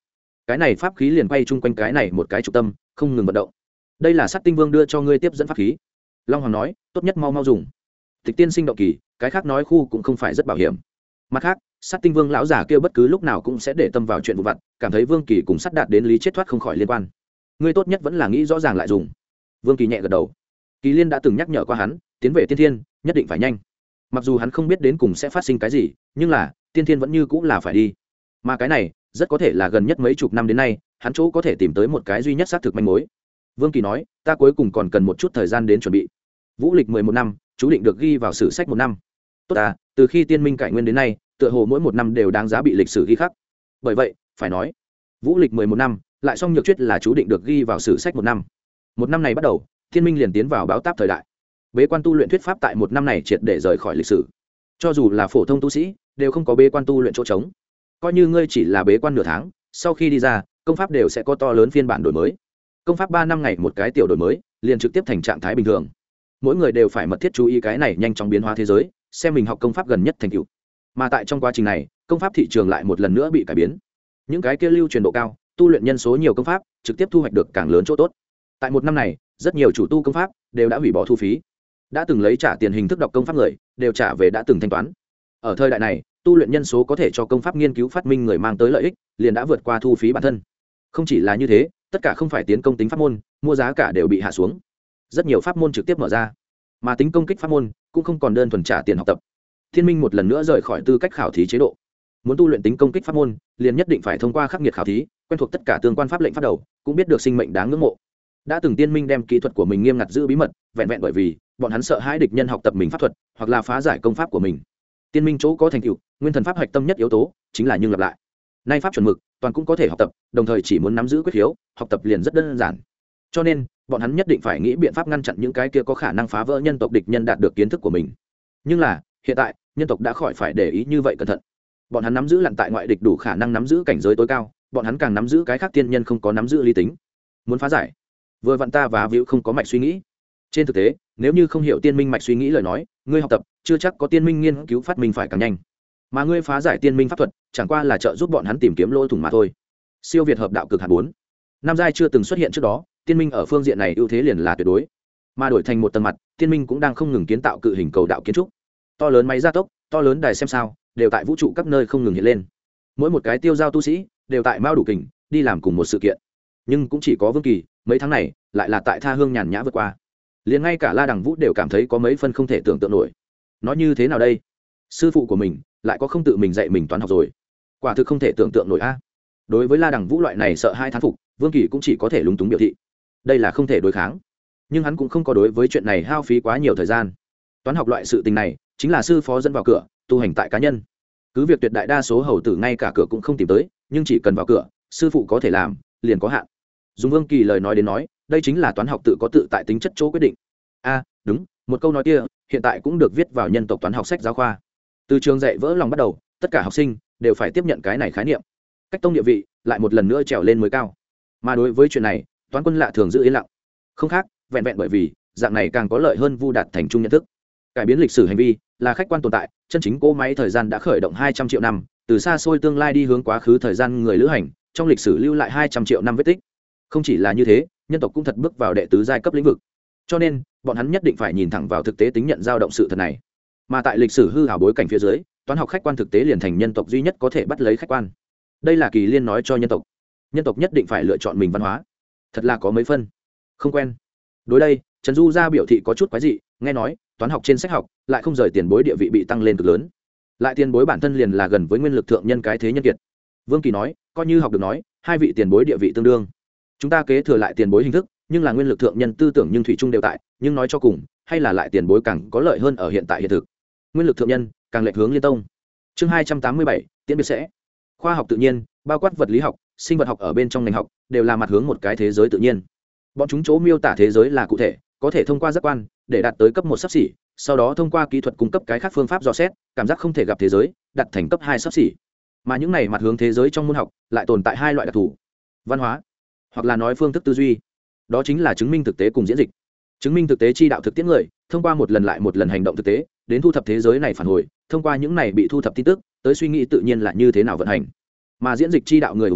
cái này pháp khí liền quay chung quanh cái này một cái trục tâm không ngừng vận động. Đây là Sát Tinh Vương đưa cho ngươi tiếp dẫn pháp khí. Long Hoàng nói, tốt nhất mau mau dùng. Tịch tiên sinh động kỳ, cái khác nói khu cũng không phải rất bảo hiểm. Mặt khác, Sát Tinh Vương lão giả kia bất cứ lúc nào cũng sẽ để tâm vào chuyện vụn vặt, cảm thấy Vương Kỳ cùng Sát đạt đến lý chết thoát không khỏi liên quan. Ngươi tốt nhất vẫn là nghĩ rõ ràng lại dùng. Vương Kỳ nhẹ gật đầu. Kỳ Liên đã từng nhắc nhở qua hắn, tiến về tiên thiên nhất định phải nhanh. Mặc dù hắn không biết đến cùng sẽ phát sinh cái gì, nhưng là tiên thiên vẫn như cũng là phải đi. Mà cái này rất có thể là gần nhất mấy chục năm đến nay hắn chỗ có thể tìm tới một cái duy nhất xác thực manh mối. Vương Kỳ nói, ta cuối cùng còn cần một chút thời gian đến chuẩn bị. Vũ lịch mười một năm, chú định được ghi vào sử sách một năm. Tốt à, từ khi tiên minh cải nguyên đến nay, tựa hồ mỗi một năm đều đáng giá bị lịch sử ghi khắc. Bởi vậy, phải nói, vũ lịch mười một năm, lại song nhược chuyết là chú định được ghi vào sử sách một năm. Một năm này bắt đầu, tiên minh liền tiến vào báo táp thời đại. Bế quan tu luyện thuyết pháp tại một năm này triệt để rời khỏi lịch sử. Cho dù là phổ thông tu sĩ, đều không có bế quan tu luyện chỗ trống. Coi như ngươi chỉ là bế quan nửa tháng, sau khi đi ra, công pháp đều sẽ có to lớn phiên bản đổi mới. Công pháp ba năm ngày một cái tiểu đổi mới, liền trực tiếp thành trạng thái bình thường. Mỗi người đều phải mật thiết chú ý cái này nhanh chóng biến hóa thế giới, xem mình học công pháp gần nhất thành tựu. Mà tại trong quá trình này, công pháp thị trường lại một lần nữa bị cải biến. Những cái kia lưu truyền độ cao, tu luyện nhân số nhiều công pháp, trực tiếp thu hoạch được càng lớn chỗ tốt. Tại một năm này, rất nhiều chủ tu công pháp đều đã hủy bỏ thu phí. Đã từng lấy trả tiền hình thức đọc công pháp người, đều trả về đã từng thanh toán. Ở thời đại này, tu luyện nhân số có thể cho công pháp nghiên cứu phát minh người mang tới lợi ích, liền đã vượt qua thu phí bản thân. Không chỉ là như thế, tất cả không phải tiến công tính pháp môn, mua giá cả đều bị hạ xuống. Rất nhiều pháp môn trực tiếp mở ra, mà tính công kích pháp môn cũng không còn đơn thuần trả tiền học tập. Thiên Minh một lần nữa rời khỏi tư cách khảo thí chế độ. Muốn tu luyện tính công kích pháp môn, liền nhất định phải thông qua khắc nghiệt khảo thí, quen thuộc tất cả tương quan pháp lệnh phát đầu, cũng biết được sinh mệnh đáng ngưỡng mộ. Đã từng Tiên Minh đem kỹ thuật của mình nghiêm ngặt giữ bí mật, vẹn vẹn bởi vì bọn hắn sợ hãi địch nhân học tập mình pháp thuật, hoặc là phá giải công pháp của mình. Tiên Minh chỗ có thành tựu, nguyên thần pháp hạch tâm nhất yếu tố chính là nhưng lặp lại. Nay pháp chuẩn mực, toàn cũng có thể học tập, đồng thời chỉ muốn nắm giữ quyết khiếu, học tập liền rất đơn giản. Cho nên, bọn hắn nhất định phải nghĩ biện pháp ngăn chặn những cái kia có khả năng phá vỡ nhân tộc địch nhân đạt được kiến thức của mình. Nhưng là, hiện tại, nhân tộc đã khỏi phải để ý như vậy cẩn thận. Bọn hắn nắm giữ lặn tại ngoại địch đủ khả năng nắm giữ cảnh giới tối cao, bọn hắn càng nắm giữ cái khác tiên nhân không có nắm giữ lý tính. Muốn phá giải, vừa vặn ta và Vũ không có mạch suy nghĩ. Trên thực tế, nếu như không hiểu tiên minh mạch suy nghĩ lời nói, ngươi học tập chưa chắc có tiên minh nghiên cứu phát minh phải càng nhanh. Mà ngươi phá giải tiên minh pháp thuật, chẳng qua là trợ giúp bọn hắn tìm kiếm lỗ thủng mà thôi. Siêu việt hợp đạo cực hạt bốn, năm giai chưa từng xuất hiện trước đó, tiên minh ở phương diện này ưu thế liền là tuyệt đối. Mà đổi thành một tầng mặt, tiên minh cũng đang không ngừng kiến tạo cự hình cầu đạo kiến trúc. To lớn máy gia tốc, to lớn đài xem sao, đều tại vũ trụ các nơi không ngừng hiện lên. Mỗi một cái tiêu giao tu sĩ đều tại mao đủ kình đi làm cùng một sự kiện. Nhưng cũng chỉ có Vương Kỳ, mấy tháng này lại là tại tha hương nhàn nhã vượt qua. Liền ngay cả La Đằng Vũ đều cảm thấy có mấy phân không thể tưởng tượng nổi. Nói như thế nào đây? Sư phụ của mình lại có không tự mình dạy mình toán học rồi. Quả thực không thể tưởng tượng nổi a. Đối với La Đằng Vũ loại này sợ hai thán phục, Vương Kỳ cũng chỉ có thể lúng túng biểu thị. Đây là không thể đối kháng. Nhưng hắn cũng không có đối với chuyện này hao phí quá nhiều thời gian. Toán học loại sự tình này, chính là sư phó dẫn vào cửa, tu hành tại cá nhân. Cứ việc tuyệt đại đa số hầu tử ngay cả cửa cũng không tìm tới, nhưng chỉ cần vào cửa, sư phụ có thể làm, liền có hạn. Dùng Vương Kỳ lời nói đến nói, đây chính là toán học tự có tự tại tính chất chỗ quyết định. A, đúng, một câu nói kia, hiện tại cũng được viết vào nhân tộc toán học sách giáo khoa. Từ trường dạy vỡ lòng bắt đầu, tất cả học sinh đều phải tiếp nhận cái này khái niệm. Cách tông địa vị lại một lần nữa trèo lên mới cao. Mà đối với chuyện này, Toán Quân lạ thường giữ yên lặng. Không khác, vẹn vẹn bởi vì dạng này càng có lợi hơn vu đạt thành trung nhận thức. Cải biến lịch sử hành vi là khách quan tồn tại, chân chính cỗ máy thời gian đã khởi động hai trăm triệu năm, từ xa xôi tương lai đi hướng quá khứ thời gian người lữ hành, trong lịch sử lưu lại hai trăm triệu năm vết tích. Không chỉ là như thế, nhân tộc cũng thật bước vào đệ tứ giai cấp lĩnh vực. Cho nên, bọn hắn nhất định phải nhìn thẳng vào thực tế tính nhận dao động sự thật này. Mà tại lịch sử hư ảo bối cảnh phía dưới, toán học khách quan thực tế liền thành nhân tộc duy nhất có thể bắt lấy khách quan. Đây là Kỳ Liên nói cho nhân tộc. Nhân tộc nhất định phải lựa chọn mình văn hóa. Thật là có mấy phân không quen. Đối đây, Trần Du ra biểu thị có chút quái dị, nghe nói, toán học trên sách học lại không rời tiền bối địa vị bị tăng lên cực lớn. Lại tiền bối bản thân liền là gần với nguyên lực thượng nhân cái thế nhân kiệt. Vương Kỳ nói, coi như học được nói, hai vị tiền bối địa vị tương đương. Chúng ta kế thừa lại tiền bối hình thức, nhưng là nguyên lực thượng nhân tư tưởng nhưng thủy chung đều tại, nhưng nói cho cùng, hay là lại tiền bối càng có lợi hơn ở hiện tại hiện thực. Nguyên lực thượng nhân càng lệch hướng liên tông. Chương hai trăm tám mươi bảy, tiễn biệt sẽ. Khoa học tự nhiên, bao quát vật lý học, sinh vật học ở bên trong ngành học, đều là mặt hướng một cái thế giới tự nhiên. Bọn chúng chỗ miêu tả thế giới là cụ thể, có thể thông qua giác quan để đạt tới cấp một sắp xỉ, sau đó thông qua kỹ thuật cung cấp cái khác phương pháp dò xét, cảm giác không thể gặp thế giới, đặt thành cấp hai sắp xỉ. Mà những này mặt hướng thế giới trong môn học lại tồn tại hai loại đặc thù. Văn hóa, hoặc là nói phương thức tư duy. Đó chính là chứng minh thực tế cùng diễn dịch. Chứng minh thực tế chi đạo thực tiễn người, thông qua một lần lại một lần hành động thực tế, đến thu thập thế giới này phản hồi, thông qua những này bị thu thập tin tức, tới suy nghĩ tự nhiên là như thế nào vận hành. Mà diễn dịch chi đạo người ủng hộ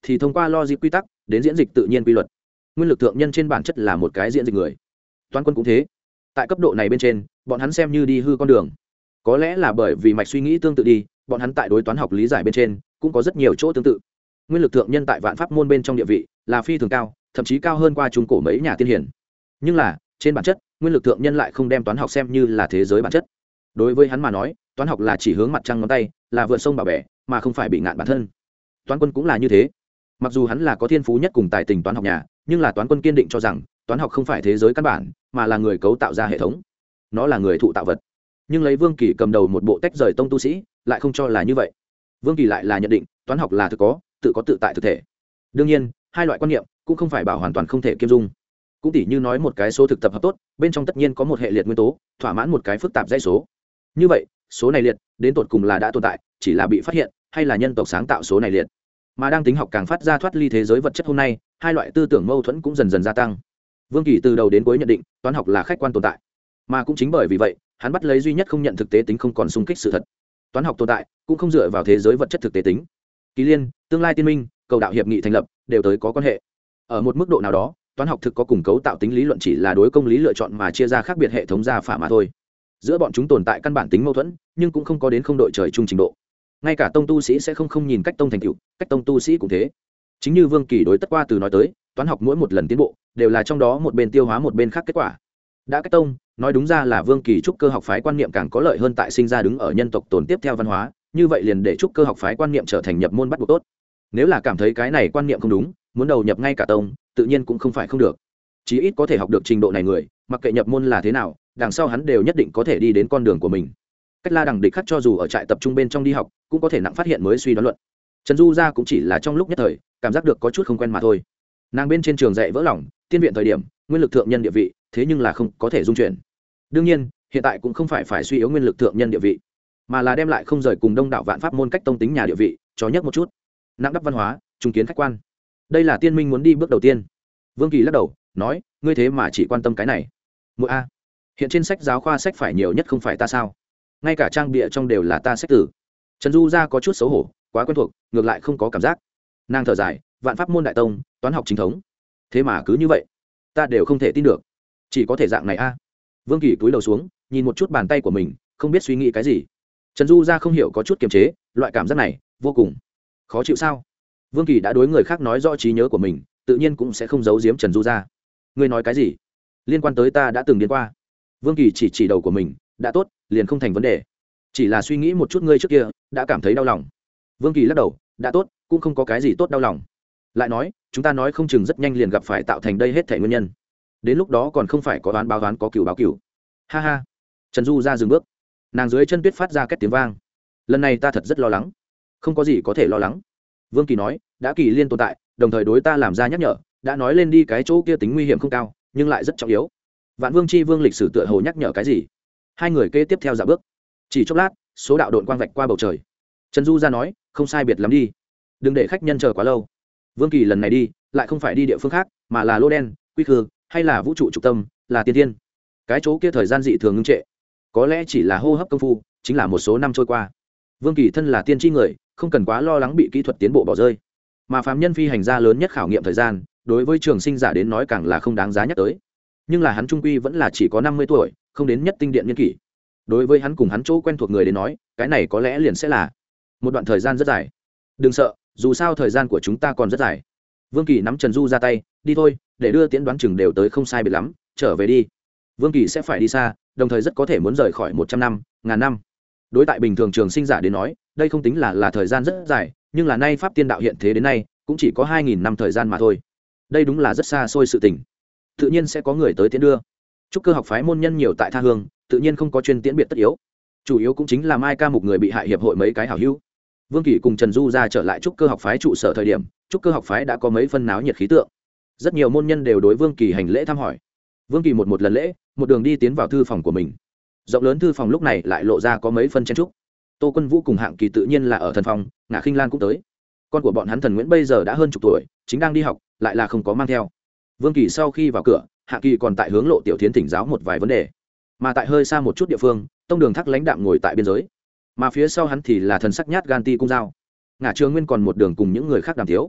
thì thông qua logic quy tắc đến diễn dịch tự nhiên quy luật. Nguyên lực thượng nhân trên bản chất là một cái diễn dịch người, toán quân cũng thế. Tại cấp độ này bên trên, bọn hắn xem như đi hư con đường. Có lẽ là bởi vì mạch suy nghĩ tương tự đi, bọn hắn tại đối toán học lý giải bên trên cũng có rất nhiều chỗ tương tự. Nguyên lực thượng nhân tại vạn pháp môn bên trong địa vị là phi thường cao, thậm chí cao hơn qua trung cổ mấy nhà tiên hiển. Nhưng là trên bản chất, nguyên lực thượng nhân lại không đem toán học xem như là thế giới bản chất. Đối với hắn mà nói, toán học là chỉ hướng mặt trăng ngón tay, là vượt sông bảo bẻ, mà không phải bị ngạn bản thân. Toán quân cũng là như thế. Mặc dù hắn là có thiên phú nhất cùng tài tình toán học nhà, nhưng là toán quân kiên định cho rằng toán học không phải thế giới căn bản, mà là người cấu tạo ra hệ thống. Nó là người thụ tạo vật. Nhưng lấy Vương Kỳ cầm đầu một bộ tách rời tông tu sĩ, lại không cho là như vậy. Vương Kỳ lại là nhận định toán học là thực có, tự có tự tại thực thể. Đương nhiên, hai loại quan niệm cũng không phải bảo hoàn toàn không thể kiêm dung. Cũng tỉ như nói một cái số thực tập hợp tốt, bên trong tất nhiên có một hệ liệt nguyên tố, thỏa mãn một cái phức tạp dãy số. Như vậy, số này liệt, đến tột cùng là đã tồn tại, chỉ là bị phát hiện, hay là nhân tộc sáng tạo số này liệt. Mà đang tính học càng phát ra thoát ly thế giới vật chất hôm nay, hai loại tư tưởng mâu thuẫn cũng dần dần gia tăng. Vương Kỳ từ đầu đến cuối nhận định, toán học là khách quan tồn tại. Mà cũng chính bởi vì vậy, hắn bắt lấy duy nhất không nhận thực tế tính không còn xung kích sự thật. Toán học tồn tại, cũng không dựa vào thế giới vật chất thực tế tính. Kỳ liên, tương lai tiên minh, cầu đạo hiệp nghị thành lập, đều tới có quan hệ. Ở một mức độ nào đó, toán học thực có cùng cấu tạo tính lý luận chỉ là đối công lý lựa chọn mà chia ra khác biệt hệ thống gia phả mà thôi. Giữa bọn chúng tồn tại căn bản tính mâu thuẫn, nhưng cũng không có đến không đội trời chung trình độ. Ngay cả tông tu sĩ sẽ không không nhìn cách tông thành tựu, cách tông tu sĩ cũng thế. Chính như Vương Kỳ đối tất qua từ nói tới, toán học mỗi một lần tiến bộ đều là trong đó một bên tiêu hóa một bên khác kết quả. Đã cách tông, nói đúng ra là Vương Kỳ trúc cơ học phái quan niệm càng có lợi hơn tại sinh ra đứng ở nhân tộc tồn tiếp theo văn hóa, như vậy liền để trúc cơ học phái quan niệm trở thành nhập môn bắt buộc tốt. Nếu là cảm thấy cái này quan niệm không đúng, muốn đầu nhập ngay cả tông, tự nhiên cũng không phải không được. Chí ít có thể học được trình độ này người, mặc kệ nhập môn là thế nào, đằng sau hắn đều nhất định có thể đi đến con đường của mình. Cách La Đằng Địch Khắc cho dù ở trại tập trung bên trong đi học, cũng có thể nặng phát hiện mới suy đoán luận. Trần Du gia cũng chỉ là trong lúc nhất thời, cảm giác được có chút không quen mà thôi. Nàng bên trên trường dạy vỡ lòng, tiên viện thời điểm, nguyên lực thượng nhân địa vị, thế nhưng là không có thể dung chuyển. Đương nhiên, hiện tại cũng không phải phải suy yếu nguyên lực thượng nhân địa vị, mà là đem lại không rời cùng đông đảo vạn pháp môn cách tông tính nhà địa vị, cho nhắc một chút. Nặng đắp văn hóa, trung kiến khách quan. Đây là tiên minh muốn đi bước đầu tiên. Vương Kỳ lắc đầu, nói, ngươi thế mà chỉ quan tâm cái này. Muội a, hiện trên sách giáo khoa sách phải nhiều nhất không phải ta sao? Ngay cả trang bìa trong đều là ta sách tử. Trần Du gia có chút xấu hổ, quá quen thuộc, ngược lại không có cảm giác. Nàng thở dài, vạn pháp môn đại tông, toán học chính thống. Thế mà cứ như vậy, ta đều không thể tin được. Chỉ có thể dạng này a. Vương Kỳ cúi đầu xuống, nhìn một chút bàn tay của mình, không biết suy nghĩ cái gì. Trần Du gia không hiểu có chút kiềm chế, loại cảm giác này vô cùng khó chịu sao? Vương Kỳ đã đối người khác nói rõ trí nhớ của mình, tự nhiên cũng sẽ không giấu giếm Trần Du gia. Ngươi nói cái gì? Liên quan tới ta đã từng điên qua. Vương Kỳ chỉ chỉ đầu của mình, đã tốt, liền không thành vấn đề. Chỉ là suy nghĩ một chút ngươi trước kia, đã cảm thấy đau lòng. Vương Kỳ lắc đầu, đã tốt, cũng không có cái gì tốt đau lòng. Lại nói, chúng ta nói không chừng rất nhanh liền gặp phải tạo thành đây hết thảy nguyên nhân. Đến lúc đó còn không phải có đoán báo đoán có cửu báo cửu. Ha ha. Trần Du ra dừng bước. Nàng dưới chân tuyết phát ra két tiếng vang. Lần này ta thật rất lo lắng. Không có gì có thể lo lắng. Vương Kỳ nói, đã kỳ liên tồn tại, đồng thời đối ta làm ra nhắc nhở, đã nói lên đi cái chỗ kia tính nguy hiểm không cao, nhưng lại rất trọng yếu. Vạn Vương chi Vương lịch sử tựa hồ nhắc nhở cái gì? Hai người kế tiếp theo dạo bước. Chỉ chốc lát, số đạo độn quang vạch qua bầu trời. Trần Du ra nói, không sai biệt lắm đi, đừng để khách nhân chờ quá lâu. Vương Kỳ lần này đi, lại không phải đi địa phương khác, mà là lô đen, quy khư, hay là vũ trụ trục tâm, là tiên thiên. Cái chỗ kia thời gian dị thường ngưng trệ, có lẽ chỉ là hô hấp công phu, chính là một số năm trôi qua. Vương Kỳ thân là tiên tri người, không cần quá lo lắng bị kỹ thuật tiến bộ bỏ rơi, mà phàm nhân phi hành gia lớn nhất khảo nghiệm thời gian, đối với trường sinh giả đến nói càng là không đáng giá nhắc tới. Nhưng là hắn trung quy vẫn là chỉ có năm mươi tuổi, không đến nhất tinh điện niên kỷ. Đối với hắn cùng hắn chỗ quen thuộc người đến nói, cái này có lẽ liền sẽ là một đoạn thời gian rất dài. Đừng sợ, dù sao thời gian của chúng ta còn rất dài. Vương Kỳ nắm Trần Du ra tay, đi thôi, để đưa tiễn đoán chừng đều tới không sai biệt lắm, trở về đi. Vương Kỳ sẽ phải đi xa, đồng thời rất có thể muốn rời khỏi một trăm năm, ngàn năm. Đối tại bình thường trường sinh giả đến nói, đây không tính là là thời gian rất dài, nhưng là nay pháp tiên đạo hiện thế đến nay, cũng chỉ có hai nghìn năm thời gian mà thôi. Đây đúng là rất xa xôi sự tình. Tự nhiên sẽ có người tới tiễn đưa. Trúc cơ học phái môn nhân nhiều tại tha hương, tự nhiên không có chuyên tiễn biệt tất yếu. Chủ yếu cũng chính là Mai Ca Mục người bị hại hiệp hội mấy cái hảo hữu. Vương Kỳ cùng Trần Du ra trở lại trúc cơ học phái trụ sở thời điểm, trúc cơ học phái đã có mấy phân náo nhiệt khí tượng. Rất nhiều môn nhân đều đối Vương Kỳ hành lễ thăm hỏi. Vương Kỳ một một lần lễ, một đường đi tiến vào thư phòng của mình. Rộng lớn thư phòng lúc này lại lộ ra có mấy phân chen trúc. Tô Quân Vũ cùng Hạng Kỳ tự nhiên là ở thần phòng, Ngạ Khinh Lan cũng tới. Con của bọn hắn Thần Nguyễn bây giờ đã hơn chục tuổi, chính đang đi học, lại là không có mang theo. Vương Kỳ sau khi vào cửa, Hạng Kỳ còn tại hướng Lộ Tiểu Thiến thỉnh giáo một vài vấn đề. Mà tại hơi xa một chút địa phương, Tông Đường Thác lãnh đạm ngồi tại biên giới, mà phía sau hắn thì là thần sắc nhát gan ti cung dao. Ngạ Trường Nguyên còn một đường cùng những người khác đàm thiếu.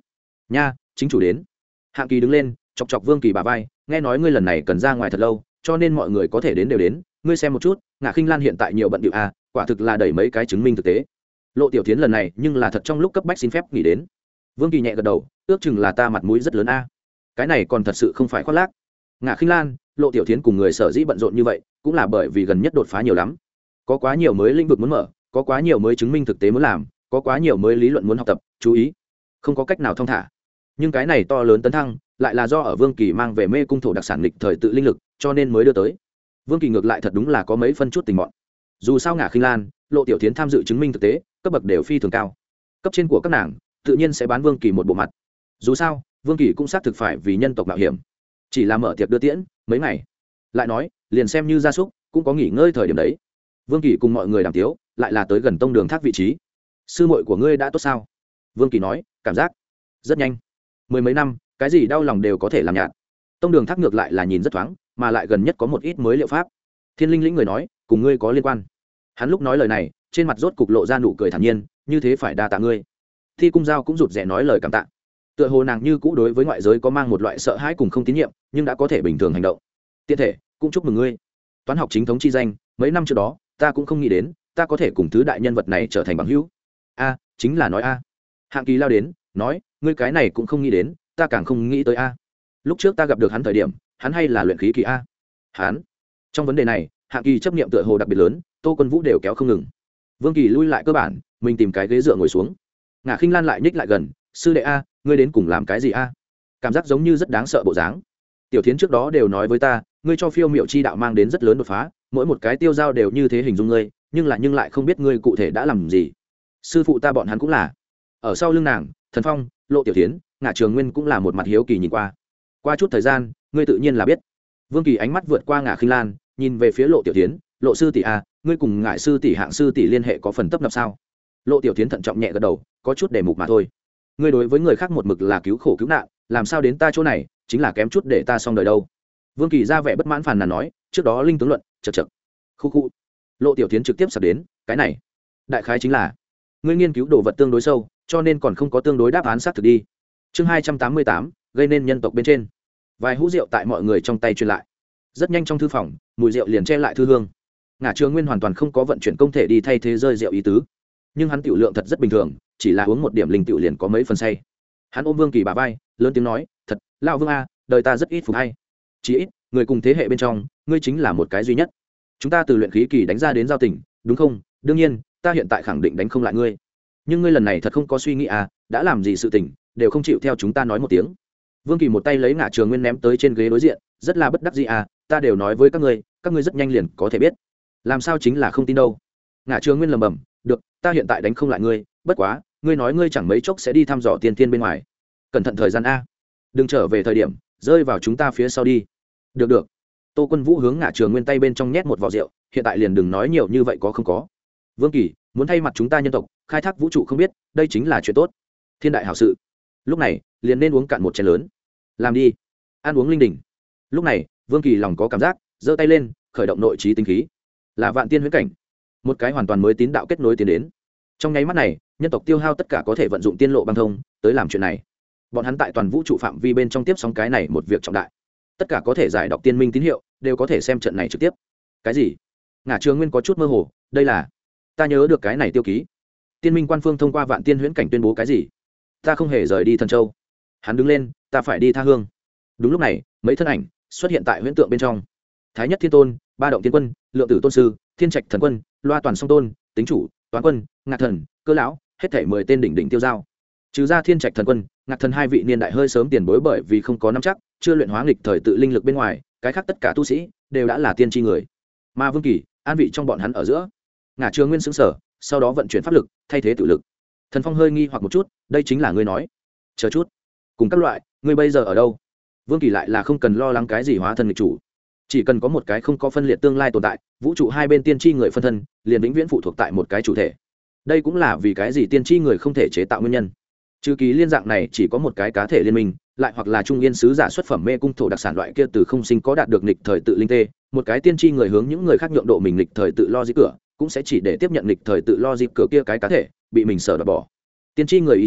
nha, chính chủ đến. Hạng Kỳ đứng lên, chọc chọc Vương Kỳ bả vai, nghe nói ngươi lần này cần ra ngoài thật lâu, cho nên mọi người có thể đến đều đến, ngươi xem một chút, Ngạ Khinh Lan hiện tại nhiều bận điệu à, quả thực là đẩy mấy cái chứng minh thực tế. Lộ Tiểu Thiến lần này nhưng là thật trong lúc cấp bách xin phép nghỉ đến. Vương Kỳ nhẹ gật đầu, ước chừng là ta mặt mũi rất lớn a. Cái này còn thật sự không phải khoác lác. Ngạ Khinh Lan, Lộ Tiểu Thiến cùng người sở dĩ bận rộn như vậy, cũng là bởi vì gần nhất đột phá nhiều lắm. Có quá nhiều mới lĩnh vực muốn mở, có quá nhiều mới chứng minh thực tế muốn làm, có quá nhiều mới lý luận muốn học tập, chú ý, không có cách nào thông thả. Nhưng cái này to lớn tấn thăng, lại là do ở Vương Kỳ mang về mê cung thổ đặc sản lịch thời tự linh lực, cho nên mới đưa tới. Vương Kỳ ngược lại thật đúng là có mấy phân chút tình mọn. Dù sao Ngạ Khinh Lan, Lộ Tiểu Thiến tham dự chứng minh thực tế, cấp bậc đều phi thường cao. Cấp trên của các nàng, tự nhiên sẽ bán Vương Kỳ một bộ mặt. Dù sao, Vương Kỳ cũng xác thực phải vì nhân tộc mạo hiểm, chỉ là mở tiệc đưa tiễn, mấy ngày. Lại nói, liền xem như gia súc, cũng có nghỉ ngơi thời điểm đấy. Vương Kỳ cùng mọi người đàm tiếu, lại là tới gần tông đường thác vị trí. Sư muội của ngươi đã tốt sao? Vương Kỳ nói, cảm giác rất nhanh. Mười mấy năm, cái gì đau lòng đều có thể làm nhạt. Tông đường thác ngược lại là nhìn rất thoáng, mà lại gần nhất có một ít mới liệu pháp. Thiên Linh lĩnh người nói, cùng ngươi có liên quan. Hắn lúc nói lời này, trên mặt rốt cục lộ ra nụ cười thản nhiên, như thế phải đa tạ ngươi. Thi Cung Giao cũng rụt rè nói lời cảm tạ. Tựa hồ nàng như cũ đối với ngoại giới có mang một loại sợ hãi cùng không tín nhiệm, nhưng đã có thể bình thường hành động. Tiện thể, cũng chúc mừng ngươi. Toán học chính thống chi danh, mấy năm trước đó, ta cũng không nghĩ đến, ta có thể cùng thứ đại nhân vật này trở thành bằng hữu. A, chính là nói a. Hạng Kỳ lao đến, nói, ngươi cái này cũng không nghĩ đến, ta càng không nghĩ tới a. Lúc trước ta gặp được hắn thời điểm, hắn hay là luyện khí kỳ a. Hắn. Trong vấn đề này, Hạng Kỳ chấp niệm tựa hồ đặc biệt lớn, Tô Quân Vũ đều kéo không ngừng. Vương Kỳ lui lại cơ bản, mình tìm cái ghế dựa ngồi xuống. Ngạ Khinh Lan lại nhích lại gần, sư đệ a, ngươi đến cùng làm cái gì a? Cảm giác giống như rất đáng sợ bộ dáng. Tiểu Thiến trước đó đều nói với ta, ngươi cho phiêu miệu chi đạo mang đến rất lớn đột phá, mỗi một cái tiêu giao đều như thế hình dung ngươi, nhưng lại nhưng lại không biết ngươi cụ thể đã làm gì. Sư phụ ta bọn hắn cũng là. Ở sau lưng nàng, Thần Phong, Lộ Tiểu Thiến, Ngạ Trường Nguyên cũng là một mặt hiếu kỳ nhìn qua. Qua chút thời gian, ngươi tự nhiên là biết. Vương Kỳ ánh mắt vượt qua Ngạ Khinh Lan, nhìn về phía Lộ Tiểu Thiến, Lộ sư tỷ a, ngươi cùng Ngải sư tỷ Hạng sư tỷ liên hệ có phần tấp nập sao? Lộ Tiểu Thiến thận trọng nhẹ gật đầu, có chút đề mục mà thôi. Ngươi đối với người khác một mực là cứu khổ cứu nạn, làm sao đến ta chỗ này, chính là kém chút để ta xong đời đâu. Vương Kỳ ra vẻ bất mãn phàn nàn nói, trước đó linh tướng luận, chậc chậc. Khu khu. Lộ Tiểu Thiến trực tiếp sập đến, cái này, đại khái chính là ngươi nghiên cứu đồ vật tương đối sâu, cho nên còn không có tương đối đáp án xác thực đi. Chương hai trăm tám mươi tám, gây nên nhân tộc bên trên. Vài hũ rượu tại mọi người trong tay truyền lại. Rất nhanh trong thư phòng, mùi rượu liền che lại thư hương. Ngạ Trường Nguyên hoàn toàn không có vận chuyển công thể đi thay thế rơi rượu ý tứ, nhưng hắn tiểu lượng thật rất bình thường, chỉ là uống một điểm linh tiểu liền có mấy phần say. Hắn ôm Vương Kỳ bả vai, lớn tiếng nói, thật, lão Vương a, đời ta rất ít phục hay. Chỉ ít, người cùng thế hệ bên trong, ngươi chính là một cái duy nhất. Chúng ta từ luyện khí kỳ đánh ra đến giao tình, đúng không? Đương nhiên, ta hiện tại khẳng định đánh không lại ngươi. Nhưng ngươi lần này thật không có suy nghĩ à, đã làm gì sự tình, đều không chịu theo chúng ta nói một tiếng. Vương Kỳ một tay lấy Ngạ Trường Nguyên ném tới trên ghế đối diện, rất là bất đắc dĩ à, ta đều nói với các ngươi, các ngươi rất nhanh liền có thể biết. Làm sao chính là không tin đâu. Ngạ Trường Nguyên lẩm bẩm, được, ta hiện tại đánh không lại ngươi, bất quá, ngươi nói ngươi chẳng mấy chốc sẽ đi thăm dò tiên tiên bên ngoài. Cẩn thận thời gian a, đừng trở về thời điểm rơi vào chúng ta phía sau đi. Được được. Tô Quân Vũ hướng Ngạ Trường Nguyên tay bên trong nhét một vò rượu, hiện tại liền đừng nói nhiều như vậy có không có. Vương Kỳ, muốn thay mặt chúng ta nhân tộc, khai thác vũ trụ không biết, đây chính là chuyện tốt. Thiên đại hảo sự. Lúc này, liền nên uống cạn một chén lớn. Làm đi. Ăn uống linh đình. Lúc này, Vương Kỳ lòng có cảm giác, giơ tay lên, khởi động nội trí tinh khí. Là vạn tiên huyễn cảnh. Một cái hoàn toàn mới tín đạo kết nối tiến đến. Trong nháy mắt này, nhân tộc tiêu hao tất cả có thể vận dụng tiên lộ băng thông, tới làm chuyện này. Bọn hắn tại toàn vũ trụ phạm vi bên trong tiếp sóng cái này một việc trọng đại. Tất cả có thể giải đọc tiên minh tín hiệu, đều có thể xem trận này trực tiếp. Cái gì? Ngạ Trường Nguyên có chút mơ hồ, đây là, ta nhớ được cái này tiêu ký. Tiên minh quan phương thông qua vạn tiên huyễn cảnh tuyên bố cái gì? Ta không hề rời đi Thần Châu. Hắn đứng lên, ta phải đi tha hương. Đúng lúc này, mấy thân ảnh xuất hiện tại huyễn tượng bên trong. Thái Nhất Thiên Tôn, Ba Động Tiên Quân, Lượng Tử Tôn Sư, Thiên Trạch Thần Quân, Loa Toàn Song Tôn, Tính Chủ, Toán Quân, Ngạc Thần, Cơ Lão, hết thảy mười tên đỉnh đỉnh tiêu giao. Trừ ra Thiên Trạch Thần Quân, Ngạc Thần hai vị niên đại hơi sớm tiền bối bởi vì không có nắm chắc, chưa luyện hóa nghịch thời tự linh lực bên ngoài, cái khác tất cả tu sĩ đều đã là tiên tri người. Mà Vương Kỳ, an vị trong bọn hắn ở giữa. Ngạ Trường Nguyên sững sờ, sau đó vận chuyển pháp lực, thay thế tự lực. Thần Phong hơi nghi hoặc một chút, đây chính là ngươi nói. Chờ chút, cùng các loại, ngươi bây giờ ở đâu? Vương Kỳ lại là không cần lo lắng cái gì hóa thân nghịch chủ, chỉ cần có một cái không có phân liệt tương lai tồn tại, vũ trụ hai bên tiên tri người phân thân, liền vĩnh viễn phụ thuộc tại một cái chủ thể. Đây cũng là vì cái gì tiên tri người không thể chế tạo nguyên nhân. Trừ kỳ liên dạng này chỉ có một cái cá thể liên minh, lại hoặc là trung yên sứ giả xuất phẩm mê cung thổ đặc sản loại kia từ không sinh có đạt được nghịch thời tự linh tê, một cái tiên tri người hướng những người khác nhượng độ mình nghịch thời tự lo di cửa, cũng sẽ chỉ để tiếp nhận nghịch thời tự lo di cửa kia cái cá thể bị mình sở đoạt bỏ. Tiên tri người ý chí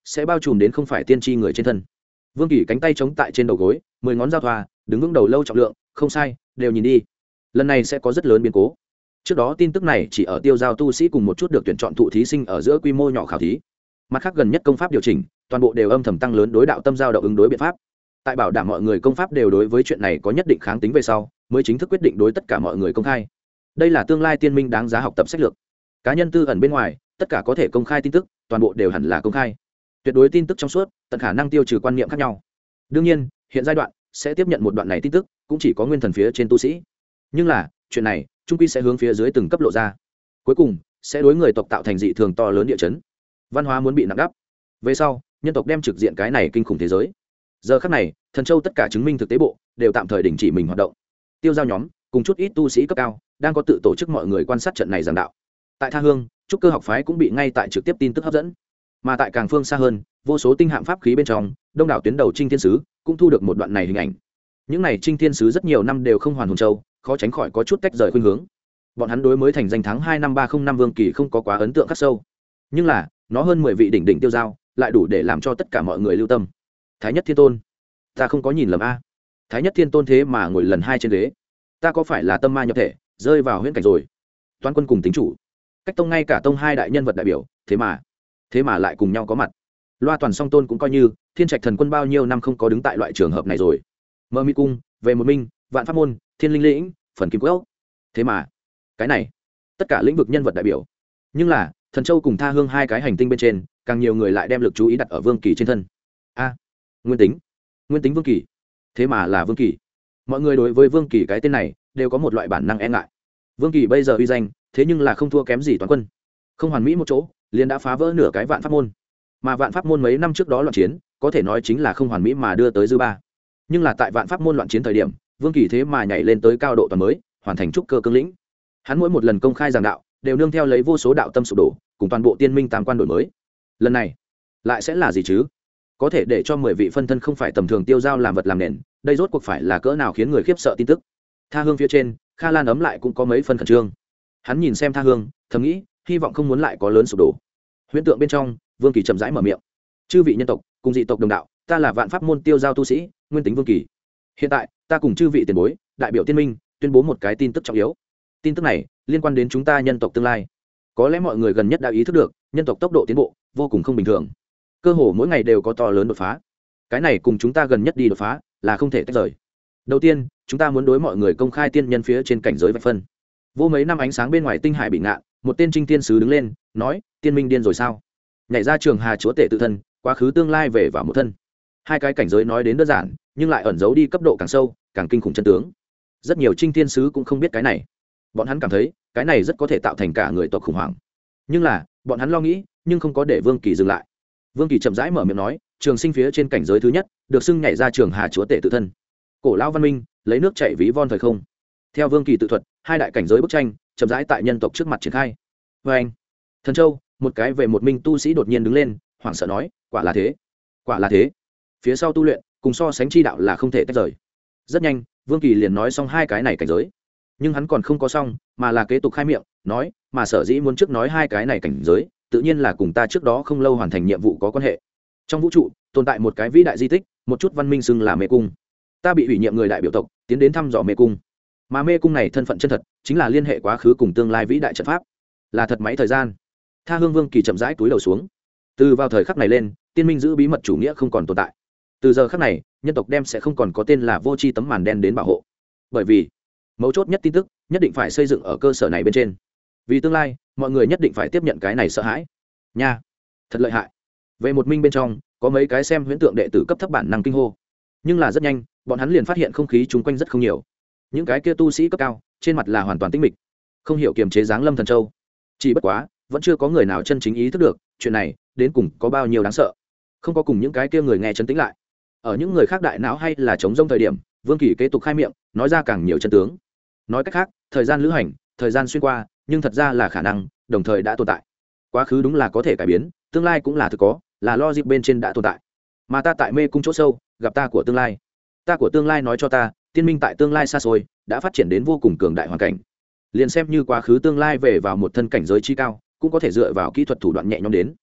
sẽ bao trùm đến không phải tiên tri người trên thân. Vương Kỳ cánh tay chống tại trên đầu gối, mười ngón giao thoa, đứng vững đầu lâu trọng lượng, không sai, đều nhìn đi. Lần này sẽ có rất lớn biến cố. Trước đó tin tức này chỉ ở tiêu giao tu sĩ cùng một chút được tuyển chọn thụ thí sinh ở giữa quy mô nhỏ khảo thí. Mặt khác gần nhất công pháp điều chỉnh, toàn bộ đều âm thầm tăng lớn đối đạo tâm giao động ứng đối biện pháp. Tại bảo đảm mọi người công pháp đều đối với chuyện này có nhất định kháng tính về sau, mới chính thức quyết định đối tất cả mọi người công khai. Đây là tương lai tiên minh đáng giá học tập sách lược. Cá nhân tư ẩn bên ngoài, tất cả có thể công khai tin tức, toàn bộ đều hẳn là công khai. Tuyệt đối tin tức trong suốt, tận khả năng tiêu trừ quan niệm khác nhau. Đương nhiên, hiện giai đoạn sẽ tiếp nhận một đoạn này tin tức, cũng chỉ có nguyên thần phía trên tu sĩ. Nhưng là, chuyện này, trung quy sẽ hướng phía dưới từng cấp lộ ra. Cuối cùng, sẽ đối người tộc tạo thành dị thường to lớn địa chấn. Văn hóa muốn bị nặng đắp. Về sau, nhân tộc đem trực diện cái này kinh khủng thế giới. Giờ khắc này, Thần Châu tất cả chứng minh thực tế bộ đều tạm thời đình chỉ mình hoạt động. Tiêu giao nhóm cùng chút ít tu sĩ cấp cao đang có tự tổ chức mọi người quan sát trận này giảng đạo. Tại Tha Hương, trúc cơ học phái cũng bị ngay tại trực tiếp tin tức hấp dẫn. Mà tại càng phương xa hơn, vô số tinh hạm pháp khí bên trong, đông đảo tuyến đầu Trinh Thiên sứ cũng thu được một đoạn này hình ảnh. Những này Trinh Thiên sứ rất nhiều năm đều không hoàn hồn châu, khó tránh khỏi có chút tách rời khuynh hướng. Bọn hắn đối mới thành danh tháng hai năm ba không năm Vương Kỳ không có quá ấn tượng khắc sâu. Nhưng là, nó hơn mười vị đỉnh đỉnh tiêu giao, lại đủ để làm cho tất cả mọi người lưu tâm. Thái Nhất Thiên Tôn, ta không có nhìn lầm a. Thái Nhất Thiên Tôn thế mà ngồi lần hai trên ghế. Ta có phải là tâm ma nhập thể, rơi vào huyễn cảnh rồi? Toán Quân cùng tính chủ, Cách Tông ngay cả tông hai đại nhân vật đại biểu, thế mà, thế mà lại cùng nhau có mặt. Loa Toàn Song Tôn cũng coi như, Thiên Trạch Thần Quân bao nhiêu năm không có đứng tại loại trường hợp này rồi. Mơ Mi Cung, Về Một Minh, Vạn Pháp Môn, Thiên Linh Lĩnh, Phần Kim Quốc. Thế mà, cái này, tất cả lĩnh vực nhân vật đại biểu. Nhưng là, Thần Châu cùng Tha Hương hai cái hành tinh bên trên, càng nhiều người lại đem lực chú ý đặt ở Vương Kỳ trên thân. A, Nguyên Tính, Nguyên Tính Vương Kỳ, thế mà là Vương Kỳ. Mọi người đối với Vương Kỳ cái tên này đều có một loại bản năng e ngại. Vương Kỳ bây giờ uy danh, thế nhưng là không thua kém gì Toán Quân. Không hoàn mỹ một chỗ, liền đã phá vỡ nửa cái Vạn Pháp Môn. Mà Vạn Pháp Môn mấy năm trước đó loạn chiến, có thể nói chính là không hoàn mỹ mà đưa tới dư ba. Nhưng là tại Vạn Pháp Môn loạn chiến thời điểm, Vương Kỳ thế mà nhảy lên tới cao độ toàn mới, hoàn thành trúc cơ cương lĩnh. Hắn mỗi một lần công khai giảng đạo, đều nương theo lấy vô số đạo tâm sụp đổ, cùng toàn bộ tiên minh tam quan đổi mới. Lần này, lại sẽ là gì chứ? Có thể để cho mười vị phân thân không phải tầm thường tiêu giao làm vật làm nền, đây rốt cuộc phải là cỡ nào khiến người khiếp sợ tin tức. Tha Hương phía trên, Kha Lan ấm lại cũng có mấy phân khẩn trương. Hắn nhìn xem Tha Hương, thầm nghĩ, hy vọng không muốn lại có lớn sụp đổ. Huyễn tượng bên trong, Vương Kỳ chậm rãi mở miệng. Chư vị nhân tộc, cùng dị tộc đồng đạo, ta là Vạn Pháp Môn tiêu giao tu sĩ, Nguyên Tính Vương Kỳ. Hiện tại, ta cùng chư vị tiền bối, đại biểu tiên minh, tuyên bố một cái tin tức trọng yếu. Tin tức này liên quan đến chúng ta nhân tộc tương lai. Có lẽ mọi người gần nhất đã ý thức được, nhân tộc tốc độ tiến bộ vô cùng không bình thường. Cơ hồ mỗi ngày đều có to lớn đột phá. Cái này cùng chúng ta gần nhất đi đột phá là không thể tách rời. Đầu tiên, chúng ta muốn đối mọi người công khai tiên nhân phía trên cảnh giới vạch phân. Vô mấy năm ánh sáng bên ngoài tinh hải bị ngạn, một tên Trinh Tiên sứ đứng lên, nói: "Tiên minh điên rồi sao?" Nhảy ra Trường Hà chúa tể tự thân, quá khứ tương lai về vào một thân. Hai cái cảnh giới nói đến đơn giản, nhưng lại ẩn giấu đi cấp độ càng sâu, càng kinh khủng chân tướng. Rất nhiều Trinh Tiên sứ cũng không biết cái này. Bọn hắn cảm thấy, cái này rất có thể tạo thành cả người tộc khủng hoảng. Nhưng là, bọn hắn lo nghĩ, nhưng không có để Vương Kỳ dừng lại. Vương Kỳ chậm rãi mở miệng nói: "Trường sinh phía trên cảnh giới thứ nhất, được xưng nhảy ra Trường Hà chúa tể tự thân. Cổ lão văn minh, lấy nước chảy ví von thời không." Theo Vương Kỳ tự thuật, hai đại cảnh giới bức tranh chậm rãi tại nhân tộc trước mặt triển khai. Và anh, Thần Châu, một cái về một minh tu sĩ đột nhiên đứng lên, hoảng sợ nói: "Quả là thế, quả là thế." Phía sau tu luyện, cùng so sánh chi đạo là không thể tách rời. Rất nhanh, Vương Kỳ liền nói xong hai cái này cảnh giới. Nhưng hắn còn không có xong, mà là kế tục khai miệng, nói: "Mà sở dĩ muốn trước nói hai cái này cảnh giới, tự nhiên là cùng ta trước đó không lâu hoàn thành nhiệm vụ có quan hệ. Trong vũ trụ, tồn tại một cái vĩ đại di tích, một chút văn minh xưng là mê cung. Ta bị ủy nhiệm người đại biểu tộc, tiến đến thăm dò mê cung. Mà mê cung này thân phận chân thật, chính là liên hệ quá khứ cùng tương lai vĩ đại trận pháp. Là thật máy thời gian." Tha Hương Vương Kỳ chậm rãi túi đầu xuống. Từ vào thời khắc này lên, tiên minh giữ bí mật chủ nghĩa không còn tồn tại. Từ giờ khắc này, nhân tộc đem sẽ không còn có tên là vô tri tấm màn đen đến bảo hộ. Bởi vì, mấu chốt nhất tin tức, nhất định phải xây dựng ở cơ sở này bên trên. Vì tương lai, mọi người nhất định phải tiếp nhận cái này sợ hãi. Nha, thật lợi hại. Về một minh bên trong, có mấy cái xem huyễn tượng đệ tử cấp thấp bản năng kinh hô. Nhưng là rất nhanh, bọn hắn liền phát hiện không khí chung quanh rất không nhiều. Những cái kia tu sĩ cấp cao, trên mặt là hoàn toàn tĩnh mịch, không hiểu kiềm chế dáng lâm Thần Châu. Chỉ bất quá, vẫn chưa có người nào chân chính ý thức được, chuyện này đến cùng có bao nhiêu đáng sợ. Không có cùng những cái kia người nghe chân tĩnh lại. Ở những người khác đại não hay là chống rông thời điểm, Vương Kỳ kế tục khai miệng, nói ra càng nhiều chân tướng. Nói cách khác, thời gian lữ hành, thời gian xuyên qua, nhưng thật ra là khả năng, đồng thời đã tồn tại. Quá khứ đúng là có thể cải biến, tương lai cũng là thực có, là logic bên trên đã tồn tại. Mà ta tại mê cung chỗ sâu, gặp ta của tương lai. Ta của tương lai nói cho ta, tiên minh tại tương lai xa xôi, đã phát triển đến vô cùng cường đại hoàn cảnh. Liền xem như quá khứ tương lai về vào một thân cảnh giới chi cao, cũng có thể dựa vào kỹ thuật thủ đoạn nhẹ nhõm đến.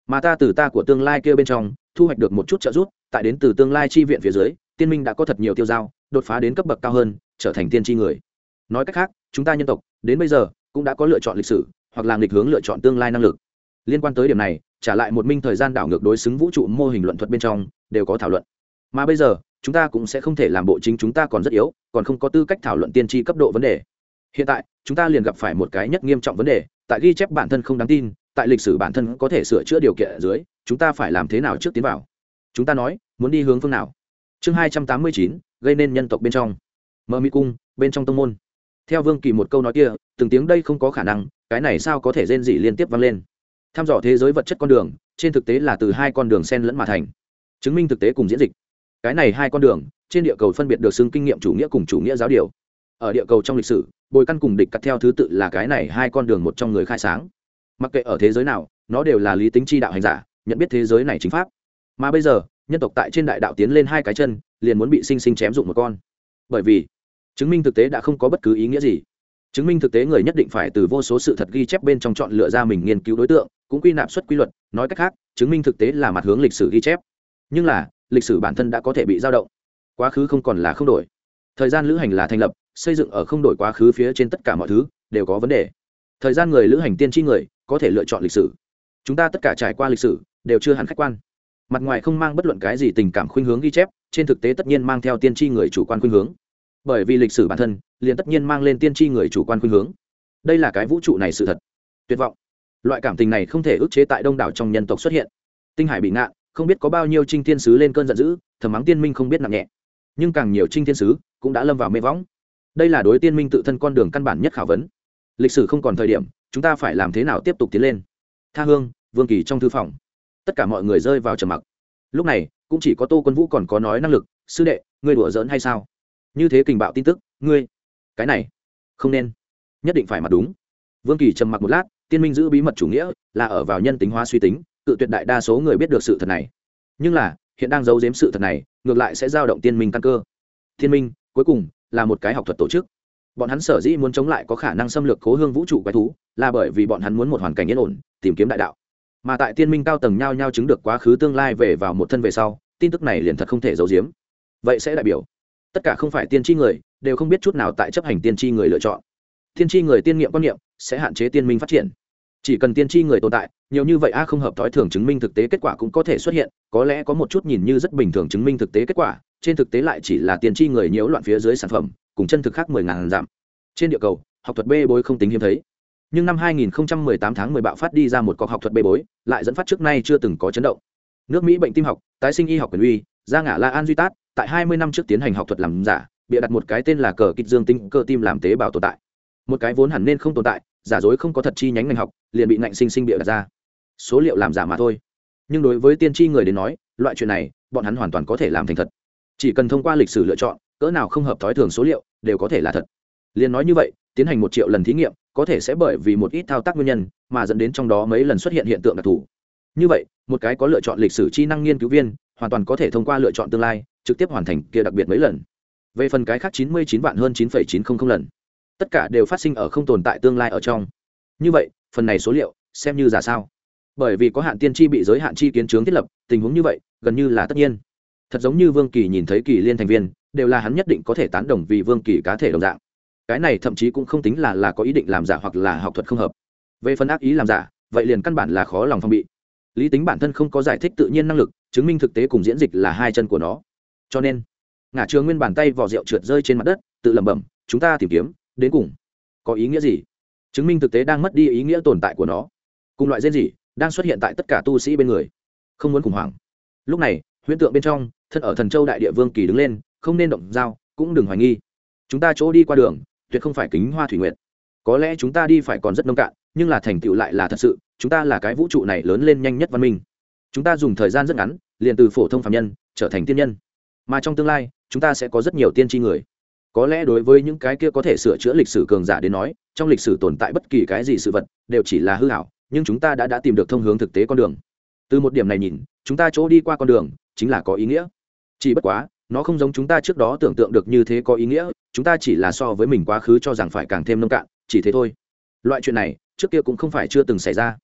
mà ta từ ta của tương lai kia bên trong thu hoạch được một chút trợ giúp, tại đến từ tương lai chi viện phía dưới, tiên minh đã có thật nhiều tiêu dao, đột phá đến cấp bậc cao hơn, trở thành tiên tri người. Nói cách khác, chúng ta nhân tộc đến bây giờ cũng đã có lựa chọn lịch sử hoặc là nghịch hướng lựa chọn tương lai năng lực. Liên quan tới điểm này, trả lại một minh thời gian đảo ngược đối xứng vũ trụ mô hình luận thuật bên trong đều có thảo luận. Mà bây giờ chúng ta cũng sẽ không thể làm bộ chính chúng ta còn rất yếu, còn không có tư cách thảo luận tiên tri cấp độ vấn đề. Hiện tại chúng ta liền gặp phải một cái nhất nghiêm trọng vấn đề, tại ghi chép bản thân không đáng tin, tại lịch sử bản thân có thể sửa chữa điều kiện ở dưới, chúng ta phải làm thế nào trước tiến vào? Chúng ta nói muốn đi hướng phương nào? Chương hai trăm tám mươi chín, gây nên nhân tộc bên trong mơ mỹ cung bên trong tông môn. Theo Vương Kỳ một câu nói kia, từng tiếng đây không có khả năng, cái này sao có thể rên rỉ liên tiếp vang lên. Tham dò thế giới vật chất con đường, trên thực tế là từ hai con đường xen lẫn mà thành, chứng minh thực tế cùng diễn dịch. Cái này hai con đường trên địa cầu phân biệt được xưng kinh nghiệm chủ nghĩa cùng chủ nghĩa giáo điều. Ở địa cầu trong lịch sử, bồi căn cùng địch cắt theo thứ tự là cái này hai con đường một trong người khai sáng. Mặc kệ ở thế giới nào, nó đều là lý tính chi đạo hành giả, nhận biết thế giới này chính pháp. Mà bây giờ, nhân tộc tại trên đại đạo tiến lên hai cái chân, liền muốn bị sinh sinh chém dụng một con. Bởi vì chứng minh thực tế đã không có bất cứ ý nghĩa gì. Chứng minh thực tế người nhất định phải từ vô số sự thật ghi chép bên trong chọn lựa ra mình nghiên cứu đối tượng, cũng quy nạp xuất quy luật. Nói cách khác, chứng minh thực tế là mặt hướng lịch sử ghi chép. Nhưng là lịch sử bản thân đã có thể bị dao động, quá khứ không còn là không đổi. Thời gian lữ hành là thành lập, xây dựng ở không đổi quá khứ phía trên, tất cả mọi thứ đều có vấn đề. Thời gian người lữ hành tiên tri người có thể lựa chọn lịch sử, chúng ta tất cả trải qua lịch sử đều chưa hẳn khách quan. Mặt ngoài không mang bất luận cái gì tình cảm khuynh hướng ghi chép, trên thực tế tất nhiên mang theo tiên tri người chủ quan khuynh hướng. Bởi vì lịch sử bản thân liền tất nhiên mang lên tiên tri người chủ quan khuynh hướng. Đây là cái vũ trụ này sự thật. Tuyệt vọng, loại cảm tình này không thể ức chế tại đông đảo trong nhân tộc xuất hiện. Tinh hải bị ngạn, không biết có bao nhiêu trinh thiên sứ lên cơn giận dữ, thầm mắng tiên minh không biết nặng nhẹ. Nhưng càng nhiều trinh thiên sứ cũng đã lâm vào mê võng. Đây là đối tiên minh tự thân con đường căn bản nhất khảo vấn. Lịch sử không còn thời điểm, chúng ta phải làm thế nào tiếp tục tiến lên? Tha hương, Vương Kỳ trong thư phòng, tất cả mọi người rơi vào trầm mặc. Lúc này cũng chỉ có Tô Quân Vũ còn có nói năng lực. Sư đệ, ngươi đùa giỡn hay sao? Như thế kình bạo tin tức, ngươi cái này không nên, nhất định phải mặt đúng. Vương Kỳ trầm mặc một lát, tiên minh giữ bí mật chủ nghĩa là ở vào nhân tính hóa suy tính, tự tuyệt đại đa số người biết được sự thật này. Nhưng là hiện đang giấu giếm sự thật này, ngược lại sẽ dao động tiên minh căn cơ. Tiên minh cuối cùng là một cái học thuật tổ chức. Bọn hắn sở dĩ muốn chống lại có khả năng xâm lược cố hương vũ trụ quái thú, là bởi vì bọn hắn muốn một hoàn cảnh yên ổn, tìm kiếm đại đạo. Mà tại tiên minh cao tầng nhao nhao chứng được quá khứ tương lai về vào một thân về sau, tin tức này liền thật không thể giấu giếm. Vậy sẽ đại biểu tất cả không phải tiên tri người đều không biết chút nào tại chấp hành tiên tri người lựa chọn. Tiên tri người tiên nghiệm quan niệm sẽ hạn chế tiên minh phát triển. Chỉ cần tiên tri người tồn tại, nhiều như vậy a không hợp thói thường chứng minh thực tế kết quả cũng có thể xuất hiện. Có lẽ có một chút nhìn như rất bình thường chứng minh thực tế kết quả, trên thực tế lại chỉ là tiên tri người nhiễu loạn phía dưới sản phẩm, cùng chân thực khác mười ngàn dặm. Trên địa cầu, học thuật bê bối không tính hiếm thấy. Nhưng năm hai nghìn không trăm mười tám tháng mười bạo phát đi ra một cọc học thuật bê bối, lại dẫn phát trước nay chưa từng có chấn động. Nước Mỹ bệnh tim học, tái sinh y học quyền uy, Gia Ngã La An Duy Tát, tại hai mươi năm trước tiến hành học thuật làm giả, bịa đặt một cái tên là cờ kịch dương tính cơ tim làm tế bào tồn tại. Một cái vốn hẳn nên không tồn tại, giả dối không có thật chi nhánh ngành học, liền bị ngạnh sinh sinh bịa đặt ra. Số liệu làm giả mà thôi. Nhưng đối với tiên tri người đến nói, loại chuyện này, bọn hắn hoàn toàn có thể làm thành thật. Chỉ cần thông qua lịch sử lựa chọn, cỡ nào không hợp thói thường số liệu, đều có thể là thật. Liên nói như vậy, tiến hành một triệu lần thí nghiệm, có thể sẽ bởi vì một ít thao tác nguyên nhân, mà dẫn đến trong đó mấy lần xuất hiện hiện tượng đặc thù. Như vậy, một cái có lựa chọn lịch sử chi năng nghiên cứu viên, hoàn toàn có thể thông qua lựa chọn tương lai, trực tiếp hoàn thành kia đặc biệt mấy lần. Về phần cái khác chín mươi chín vạn hơn chín phẩy chín không không lần, tất cả đều phát sinh ở không tồn tại tương lai ở trong. Như vậy, phần này số liệu xem như giả sao? Bởi vì có hạn tiên tri bị giới hạn chi kiến chứng thiết lập, tình huống như vậy gần như là tất nhiên. Thật giống như Vương Kỳ nhìn thấy Kỳ Liên thành viên, đều là hắn nhất định có thể tán đồng vì Vương Kỳ cá thể đồng dạng. Cái này thậm chí cũng không tính là là có ý định làm giả hoặc là học thuật không hợp. Về phần ác ý làm giả, vậy liền căn bản là khó lòng phòng bị. Lý tính bản thân không có giải thích tự nhiên năng lực, chứng minh thực tế cùng diễn dịch là hai chân của nó. Cho nên, Ngã Trường Nguyên bàn tay vò rượu trượt rơi trên mặt đất, tự lẩm bẩm, chúng ta tìm kiếm, đến cùng có ý nghĩa gì? Chứng minh thực tế đang mất đi ý nghĩa tồn tại của nó. Cùng loại diễn gì đang xuất hiện tại tất cả tu sĩ bên người. Không muốn khủng hoảng. Lúc này, huyễn tượng bên trong, thân ở Thần Châu đại địa Vương Kỳ đứng lên, không nên động dao, cũng đừng hoài nghi. Chúng ta chỗ đi qua đường, tuyệt không phải Kính Hoa Thủy Nguyệt. Có lẽ chúng ta đi phải còn rất nông cạn, nhưng là thành tựu lại là thật sự, chúng ta là cái vũ trụ này lớn lên nhanh nhất văn minh. Chúng ta dùng thời gian rất ngắn, liền từ phổ thông phàm nhân trở thành tiên nhân. Mà trong tương lai, chúng ta sẽ có rất nhiều tiên tri người. Có lẽ đối với những cái kia có thể sửa chữa lịch sử cường giả đến nói, trong lịch sử tồn tại bất kỳ cái gì sự vật đều chỉ là hư ảo, nhưng chúng ta đã đã tìm được thông hướng thực tế con đường. Từ một điểm này nhìn, chúng ta chỗ đi qua con đường chính là có ý nghĩa. Chỉ bất quá, nó không giống chúng ta trước đó tưởng tượng được như thế có ý nghĩa, chúng ta chỉ là so với mình quá khứ cho rằng phải càng thêm nông cạn, chỉ thế thôi. Loại chuyện này, trước kia cũng không phải chưa từng xảy ra.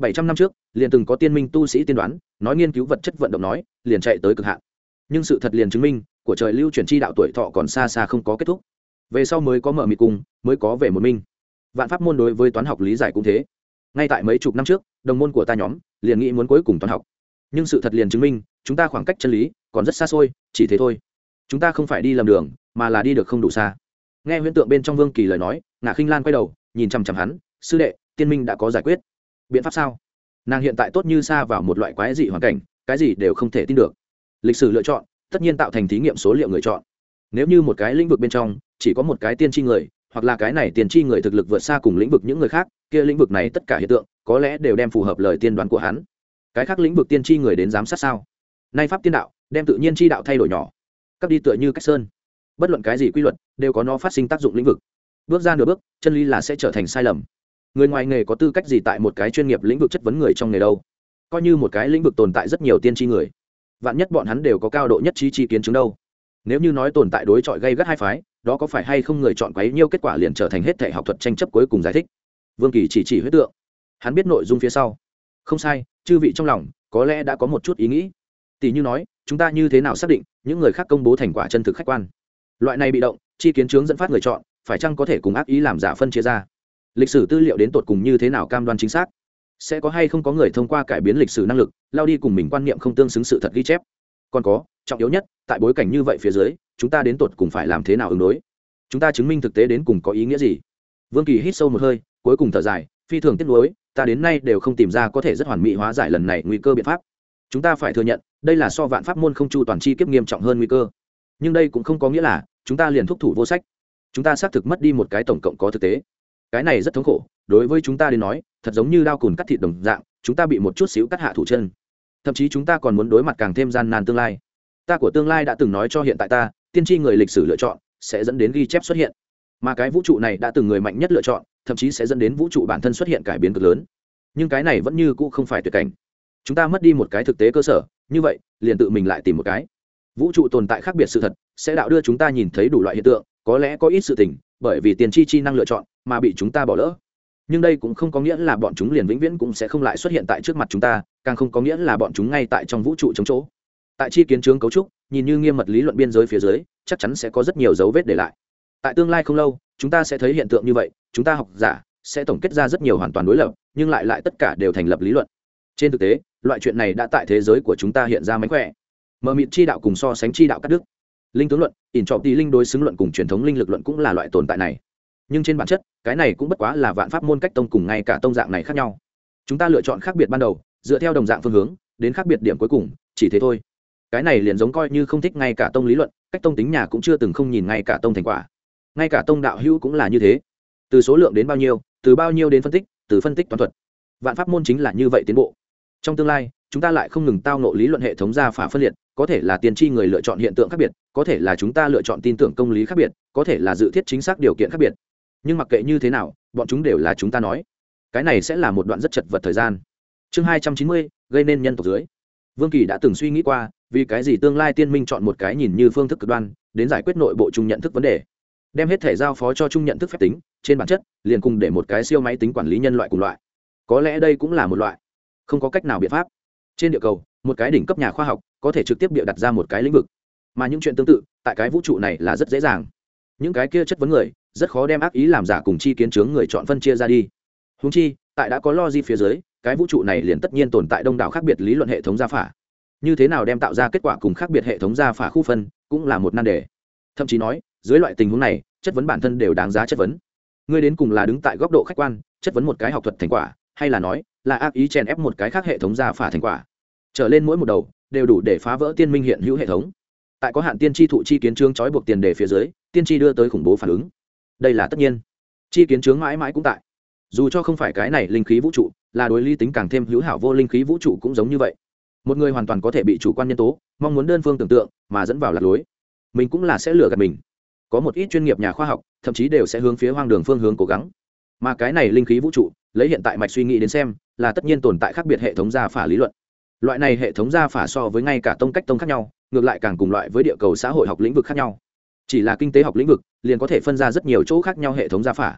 bảy trăm năm trước liền từng có tiên minh tu sĩ tiên đoán nói nghiên cứu vật chất vận động nói liền chạy tới cực hạn, nhưng sự thật liền chứng minh của trời lưu chuyển chi đạo tuổi thọ còn xa xa không có kết thúc, về sau mới có mở mịt cung, mới có về một minh. Vạn pháp môn đối với toán học lý giải cũng thế, ngay tại mấy chục năm trước đồng môn của ta nhóm liền nghĩ muốn cuối cùng toán học, nhưng sự thật liền chứng minh chúng ta khoảng cách chân lý còn rất xa xôi, chỉ thế thôi. Chúng ta không phải đi lầm đường mà là đi được không đủ xa. Nghe huyễn tượng bên trong Vương Kỳ lời nói, Ngạ Khinh Lan quay đầu nhìn chằm chằm hắn, sư đệ, tiên minh đã có giải quyết biện pháp sao? Nàng hiện tại tốt như xa vào một loại quái dị hoàn cảnh, cái gì đều không thể tin được. Lịch sử lựa chọn tất nhiên tạo thành thí nghiệm số liệu người chọn, nếu như một cái lĩnh vực bên trong chỉ có một cái tiên tri người, hoặc là cái này tiên tri người thực lực vượt xa cùng lĩnh vực những người khác, kia lĩnh vực này tất cả hiện tượng có lẽ đều đem phù hợp lời tiên đoán của hắn. Cái khác lĩnh vực tiên tri người đến giám sát sao? Nay pháp tiên đạo đem tự nhiên chi đạo thay đổi nhỏ, các đi tựa như cách sơn, bất luận cái gì quy luật đều có nó phát sinh tác dụng lĩnh vực. Bước ra nửa bước, chân lý là sẽ trở thành sai lầm. Người ngoài nghề có tư cách gì tại một cái chuyên nghiệp lĩnh vực chất vấn người trong nghề đâu? Coi như một cái lĩnh vực tồn tại rất nhiều tiên tri người, vạn nhất bọn hắn đều có cao độ nhất trí chi kiến chứng đâu. Nếu như nói tồn tại đối chọi gây gắt hai phái, đó có phải hay không người chọn quấy nhiêu kết quả liền trở thành hết thể học thuật tranh chấp cuối cùng giải thích? Vương Kỳ chỉ chỉ huyết tượng, hắn biết nội dung phía sau. Không sai, chư vị trong lòng có lẽ đã có một chút ý nghĩ. Tỷ như nói, chúng ta như thế nào xác định những người khác công bố thành quả chân thực khách quan? Loại này bị động chi kiến chứng dẫn phát người chọn, phải chăng có thể cùng ác ý làm giả phân chia ra? Lịch sử tư liệu đến tột cùng như thế nào cam đoan chính xác? Sẽ có hay không có người thông qua cải biến lịch sử năng lực lao đi cùng mình quan niệm không tương xứng sự thật ghi chép? Còn có, trọng yếu nhất, tại bối cảnh như vậy phía dưới, chúng ta đến tột cùng phải làm thế nào ứng đối? Chúng ta chứng minh thực tế đến cùng có ý nghĩa gì? Vương Kỳ hít sâu một hơi, cuối cùng thở dài, phi thường tiếc nuối, ta đến nay đều không tìm ra có thể rất hoàn mỹ hóa giải lần này nguy cơ biện pháp. Chúng ta phải thừa nhận, đây là so vạn pháp môn không chu toàn chi kiếp nghiêm trọng hơn nguy cơ. Nhưng đây cũng không có nghĩa là chúng ta liền thúc thủ vô sách. Chúng ta xác thực mất đi một cái tổng cộng có thực tế. Cái này rất thống khổ, đối với chúng ta đến nói, thật giống như đao cùn cắt thịt đồng dạng, chúng ta bị một chút xíu cắt hạ thủ chân. Thậm chí chúng ta còn muốn đối mặt càng thêm gian nan tương lai. Ta của tương lai đã từng nói cho hiện tại ta, tiên tri người lịch sử lựa chọn sẽ dẫn đến ghi chép xuất hiện, mà cái vũ trụ này đã từng người mạnh nhất lựa chọn, thậm chí sẽ dẫn đến vũ trụ bản thân xuất hiện cải biến cực lớn. Nhưng cái này vẫn như cũ không phải tuyệt cảnh. Chúng ta mất đi một cái thực tế cơ sở, như vậy liền tự mình lại tìm một cái. Vũ trụ tồn tại khác biệt sự thật sẽ đạo đưa chúng ta nhìn thấy đủ loại hiện tượng, có lẽ có ít sự tình bởi vì tiền tri chi năng lựa chọn mà bị chúng ta bỏ lỡ, nhưng đây cũng không có nghĩa là bọn chúng liền vĩnh viễn cũng sẽ không lại xuất hiện tại trước mặt chúng ta, càng không có nghĩa là bọn chúng ngay tại trong vũ trụ chống chỗ. Tại chi kiến chứng cấu trúc nhìn như nghiêm mật lý luận biên giới phía dưới, chắc chắn sẽ có rất nhiều dấu vết để lại. Tại tương lai không lâu, chúng ta sẽ thấy hiện tượng như vậy, chúng ta học giả sẽ tổng kết ra rất nhiều hoàn toàn đối lập, nhưng lại lại tất cả đều thành lập lý luận. Trên thực tế, loại chuyện này đã tại thế giới của chúng ta hiện ra mánh khỏe. Mờ mịt chi đạo cùng so sánh chi đạo cắt đứt, linh tướng luận, ỉn trọ tỷ linh đối xứng luận cùng truyền thống linh lực luận cũng là loại tồn tại này. Nhưng trên bản chất, cái này cũng bất quá là vạn pháp môn cách tông cùng ngay cả tông dạng này khác nhau. Chúng ta lựa chọn khác biệt ban đầu, dựa theo đồng dạng phương hướng, đến khác biệt điểm cuối cùng, chỉ thế thôi. Cái này liền giống coi như không thích ngay cả tông lý luận, cách tông tính nhà cũng chưa từng không nhìn ngay cả tông thành quả. Ngay cả tông đạo hữu cũng là như thế. Từ số lượng đến bao nhiêu, từ bao nhiêu đến phân tích, từ phân tích toán thuật. Vạn pháp môn chính là như vậy tiến bộ. Trong tương lai, chúng ta lại không ngừng tao ngộ lý luận hệ thống ra phả phân liệt, có thể là tiên tri người lựa chọn hiện tượng khác biệt, có thể là chúng ta lựa chọn tin tưởng công lý khác biệt, có thể là dự thiết chính xác điều kiện khác biệt. Nhưng mặc kệ như thế nào, bọn chúng đều là chúng ta nói. Cái này sẽ là một đoạn rất chật vật thời gian. Chương hai trăm chín mươi, gây nên nhân tộc dưới. Vương Kỳ đã từng suy nghĩ qua, vì cái gì tương lai tiên minh chọn một cái nhìn như phương thức cực đoan, đến giải quyết nội bộ chung nhận thức vấn đề. Đem hết thể giao phó cho chung nhận thức phép tính, trên bản chất, liền cùng để một cái siêu máy tính quản lý nhân loại cùng loại. Có lẽ đây cũng là một loại không có cách nào biện pháp. Trên địa cầu, một cái đỉnh cấp nhà khoa học có thể trực tiếp bịa đặt ra một cái lĩnh vực, mà những chuyện tương tự tại cái vũ trụ này là rất dễ dàng. Những cái kia chất vấn người rất khó đem ác ý làm giả cùng chi kiến chứng người chọn phân chia ra đi. Huống chi, tại đã có logic phía dưới, cái vũ trụ này liền tất nhiên tồn tại đông đảo khác biệt lý luận hệ thống gia phả. Như thế nào đem tạo ra kết quả cùng khác biệt hệ thống gia phả khu phân, cũng là một nan đề. Thậm chí nói, dưới loại tình huống này, chất vấn bản thân đều đáng giá chất vấn. Ngươi đến cùng là đứng tại góc độ khách quan, chất vấn một cái học thuật thành quả, hay là nói, là ác ý chèn ép một cái khác hệ thống gia phả thành quả. Trở lên mỗi một đầu đều đủ để phá vỡ tiên minh hiện hữu hệ thống. Tại có hạn tiên tri thụ chi kiến chứng trói buộc tiền đề phía dưới, tiên tri đưa tới khủng bố phản ứng. Đây là tất nhiên. Chi kiến chứng mãi mãi cũng tại. Dù cho không phải cái này linh khí vũ trụ, là đối lý tính càng thêm hữu hảo vô linh khí vũ trụ cũng giống như vậy. Một người hoàn toàn có thể bị chủ quan nhân tố, mong muốn đơn phương tưởng tượng mà dẫn vào lạc lối. Mình cũng là sẽ lừa gạt mình. Có một ít chuyên nghiệp nhà khoa học, thậm chí đều sẽ hướng phía hoang đường phương hướng cố gắng. Mà cái này linh khí vũ trụ, lấy hiện tại mạch suy nghĩ đến xem, là tất nhiên tồn tại khác biệt hệ thống gia phả lý luận. Loại này hệ thống gia phả so với ngay cả tông cách tông khác nhau, ngược lại càng cùng loại với địa cầu xã hội học lĩnh vực khác nhau. Chỉ là kinh tế học lĩnh vực, liền có thể phân ra rất nhiều chỗ khác nhau hệ thống gia phả.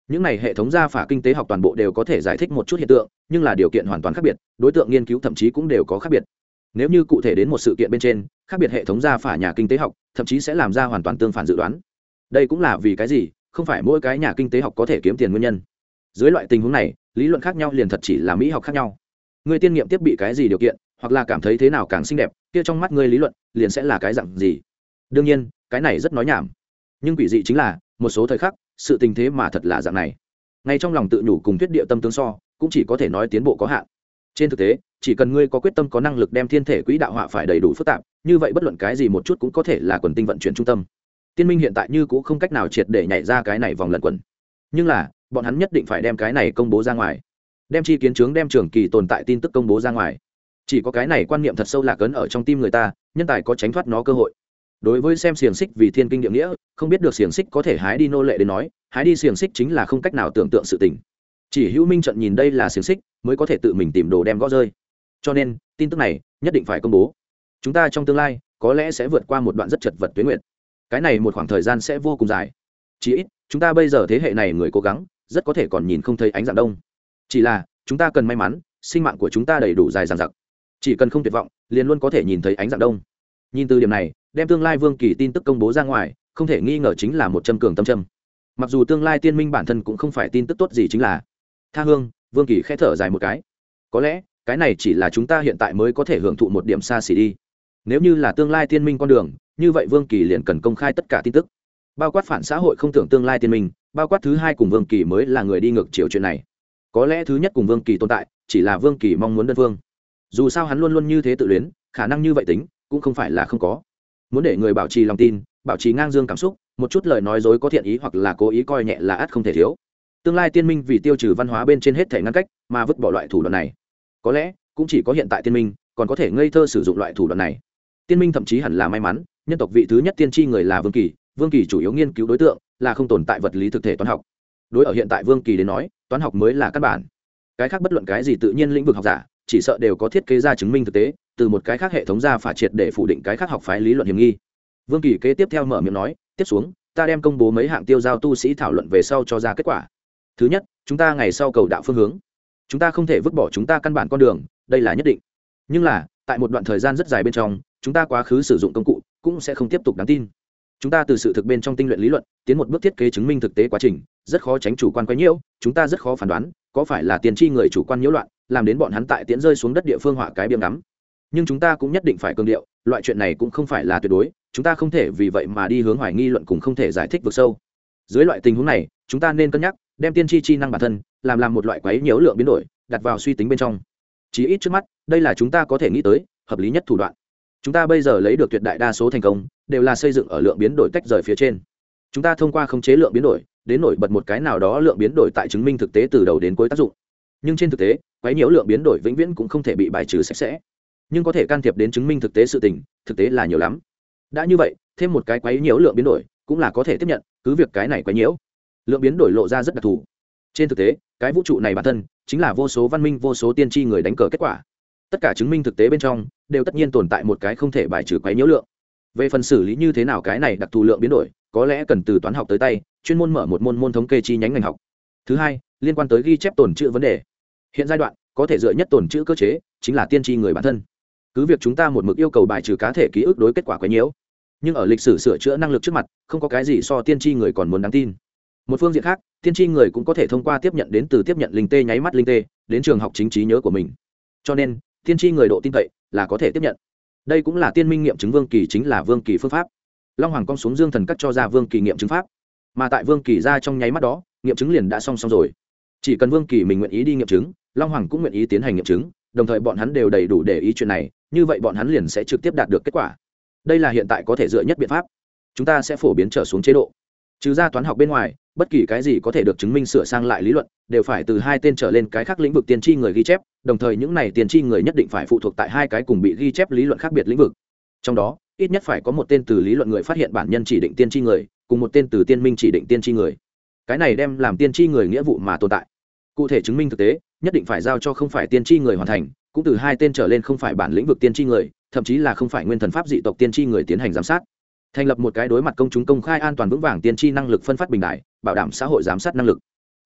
những này hệ thống gia phả kinh tế học toàn bộ đều có thể giải thích một chút hiện tượng, nhưng là điều kiện hoàn toàn khác biệt, đối tượng nghiên cứu thậm chí cũng đều có khác biệt. Nếu như cụ thể đến một sự kiện bên trên, khác biệt hệ thống gia phả nhà kinh tế học thậm chí sẽ làm ra hoàn toàn tương phản dự đoán. Đây cũng là vì cái gì không phải mỗi cái nhà kinh tế học có thể kiếm tiền nguyên nhân. Dưới loại tình huống này, lý luận khác nhau liền thật chỉ là mỹ học khác nhau. Người tiên nghiệm tiếp bị cái gì điều kiện, hoặc là cảm thấy thế nào càng xinh đẹp, kia trong mắt người lý luận liền sẽ là cái dạng gì. Đương nhiên, cái này rất nói nhảm, nhưng quỷ dị chính là một số thời khắc sự tình thế mà thật là dạng này. Ngay trong lòng tự nhủ cùng thuyết địa tâm tướng so, cũng chỉ có thể nói tiến bộ có hạn. Trên thực tế, chỉ cần ngươi có quyết tâm có năng lực đem thiên thể quỹ đạo họa phải đầy đủ phức tạp, như vậy bất luận cái gì một chút cũng có thể là quần tinh vận chuyển trung tâm. Tiên minh hiện tại như cũng không cách nào triệt để nhảy ra cái này vòng lẩn quẩn, nhưng là bọn hắn nhất định phải đem cái này công bố ra ngoài, đem chi kiến chứng đem trường kỳ tồn tại tin tức công bố ra ngoài. Chỉ có cái này quan niệm thật sâu lạc ấn ở trong tim người ta, nhân tài có tránh thoát nó cơ hội. Đối với xem xiềng xích vì thiên kinh địa nghĩa, không biết được xiềng xích có thể hái đi nô lệ đến nói, hái đi xiềng xích chính là không cách nào tưởng tượng sự tình. Chỉ hữu minh trận nhìn đây là xiềng xích mới có thể tự mình tìm đồ đem gõ rơi. Cho nên tin tức này nhất định phải công bố. Chúng ta trong tương lai có lẽ sẽ vượt qua một đoạn rất chật vật tuế nguyệt, cái này một khoảng thời gian sẽ vô cùng dài. Chỉ ít chúng ta bây giờ thế hệ này người cố gắng rất có thể còn nhìn không thấy ánh dạng đông. Chỉ là chúng ta cần may mắn, sinh mạng của chúng ta đầy đủ dài dằng dặc, chỉ cần không tuyệt vọng liền luôn có thể nhìn thấy ánh dạng đông. Nhìn từ điểm này, đem tương lai vương kỳ tin tức công bố ra ngoài không thể nghi ngờ chính là một châm cường tâm châm. Mặc dù tương lai tiên minh bản thân cũng không phải tin tức tốt gì, chính là tha hương. Vương kỳ khẽ thở dài một cái, có lẽ cái này chỉ là chúng ta hiện tại mới có thể hưởng thụ một điểm xa xỉ đi. Nếu như là tương lai tiên minh con đường, như vậy vương kỳ liền cần công khai tất cả tin tức, bao quát phản xã hội không tưởng tương lai tiên minh, bao quát thứ hai cùng vương kỳ mới là người đi ngược chiều chuyện này. Có lẽ thứ nhất cùng vương kỳ tồn tại chỉ là vương kỳ mong muốn đơn phương, dù sao hắn luôn luôn như thế tự luyến, khả năng như vậy tính cũng không phải là không có. Muốn để người bảo trì lòng tin, bảo trì ngang dương cảm xúc, một chút lời nói dối có thiện ý hoặc là cố ý coi nhẹ là ắt không thể thiếu. Tương lai tiên minh vì tiêu trừ văn hóa bên trên hết thể ngăn cách mà vứt bỏ loại thủ đoạn này, có lẽ cũng chỉ có hiện tại tiên minh còn có thể ngây thơ sử dụng loại thủ đoạn này. Tiên minh thậm chí hẳn là may mắn, nhân tộc vị thứ nhất tiên tri người là vương kỳ, vương kỳ chủ yếu nghiên cứu đối tượng là không tồn tại vật lý thực thể toán học. Đối ở hiện tại vương kỳ đến nói, toán học mới là căn bản. Cái khác bất luận cái gì tự nhiên lĩnh vực học giả chỉ sợ đều có thiết kế ra chứng minh thực tế, từ một cái khác hệ thống ra phả triệt để phủ định cái khác học phái lý luận hiểm nghi. Vương kỳ kế tiếp theo mở miệng nói, tiếp xuống ta đem công bố mấy hạng tiêu giao tu sĩ thảo luận về sau cho ra kết quả. Thứ nhất, chúng ta ngày sau cầu đạo phương hướng, chúng ta không thể vứt bỏ chúng ta căn bản con đường, đây là nhất định. Nhưng là tại một đoạn thời gian rất dài bên trong, chúng ta quá khứ sử dụng công cụ cũng sẽ không tiếp tục đáng tin. Chúng ta từ sự thực bên trong tinh luyện lý luận tiến một bước thiết kế chứng minh thực tế quá trình, rất khó tránh chủ quan quấy nhiễu. Chúng ta rất khó phán đoán có phải là tiên tri người chủ quan nhiễu loạn làm đến bọn hắn tại tiễn rơi xuống đất địa phương họa cái biếm ngắm. Nhưng chúng ta cũng nhất định phải cương điệu, loại chuyện này cũng không phải là tuyệt đối, chúng ta không thể vì vậy mà đi hướng hoài nghi luận cùng không thể giải thích vượt sâu. Dưới loại tình huống này, chúng ta nên cân nhắc đem tiên tri chi năng bản thân làm làm một loại quấy nhiễu lượng biến đổi đặt vào suy tính bên trong. Chí ít trước mắt, đây là chúng ta có thể nghĩ tới hợp lý nhất thủ đoạn. Chúng ta bây giờ lấy được tuyệt đại đa số thành công đều là xây dựng ở lượng biến đổi tách rời phía trên. Chúng ta thông qua khống chế lượng biến đổi đến nổi bật một cái nào đó lượng biến đổi tại chứng minh thực tế từ đầu đến cuối tác dụng. Nhưng trên thực tế, quấy nhiễu lượng biến đổi vĩnh viễn cũng không thể bị bài trừ sạch sẽ, nhưng có thể can thiệp đến chứng minh thực tế sự tình thực tế là nhiều lắm. Đã như vậy, thêm một cái quấy nhiễu lượng biến đổi cũng là có thể tiếp nhận, cứ việc cái này quấy nhiễu lượng biến đổi lộ ra rất đặc thù. Trên thực tế, cái vũ trụ này bản thân chính là vô số văn minh vô số tiên tri người đánh cờ kết quả. Tất cả chứng minh thực tế bên trong đều tất nhiên tồn tại một cái không thể bài trừ quấy nhiễu lượng. Về phần xử lý như thế nào cái này đặc thù lượng biến đổi, có lẽ cần từ toán học tới tay, chuyên môn mở một môn môn thống kê chi nhánh ngành học. Thứ hai, liên quan tới ghi chép tồn trữ vấn đề. Hiện giai đoạn có thể dựa nhất tồn trữ cơ chế chính là tiên tri người bản thân. Cứ việc chúng ta một mực yêu cầu bài trừ cá thể ký ức đối kết quả quấy nhiễu, nhưng ở lịch sử sửa chữa năng lực trước mặt, không có cái gì so tiên tri người còn muốn đáng tin. Một phương diện khác, tiên tri người cũng có thể thông qua tiếp nhận đến từ tiếp nhận linh tê nháy mắt linh tê đến trường học chính trí nhớ của mình. Cho nên, tiên tri người độ tin cậy là có thể tiếp nhận. Đây cũng là tiên minh nghiệm chứng vương kỳ chính là vương kỳ phương pháp. Long hoàng cong xuống dương thần cắt cho ra vương kỳ nghiệm chứng pháp, mà tại vương kỳ ra trong nháy mắt đó, nghiệm chứng liền đã xong xong rồi. Chỉ cần vương kỳ mình nguyện ý đi nghiệm chứng, long hoàng cũng nguyện ý tiến hành nghiệm chứng, đồng thời bọn hắn đều đầy đủ để ý chuyện này, như vậy bọn hắn liền sẽ trực tiếp đạt được kết quả. Đây là hiện tại có thể dựa nhất biện pháp. Chúng ta sẽ phổ biến trở xuống chế độ, trừ ra toán học bên ngoài, bất kỳ cái gì có thể được chứng minh sửa sang lại lý luận đều phải từ hai tên trở lên cái khác lĩnh vực tiên tri người ghi chép, đồng thời những này tiên tri người nhất định phải phụ thuộc tại hai cái cùng bị ghi chép lý luận khác biệt lĩnh vực. Trong đó, ít nhất phải có một tên từ lý luận người phát hiện bản nhân chỉ định tiên tri người, cùng một tên từ tiên minh chỉ định tiên tri người. Cái này đem làm tiên tri người nghĩa vụ mà tồn tại. Cụ thể chứng minh thực tế, nhất định phải giao cho không phải tiên tri người hoàn thành, cũng từ hai tên trở lên không phải bản lĩnh vực tiên tri người, thậm chí là không phải nguyên thần pháp dị tộc tiên tri người tiến hành giám sát. Thành lập một cái đối mặt công chúng công khai an toàn vững vàng tiên tri năng lực phân phát bình đại, bảo đảm xã hội giám sát năng lực.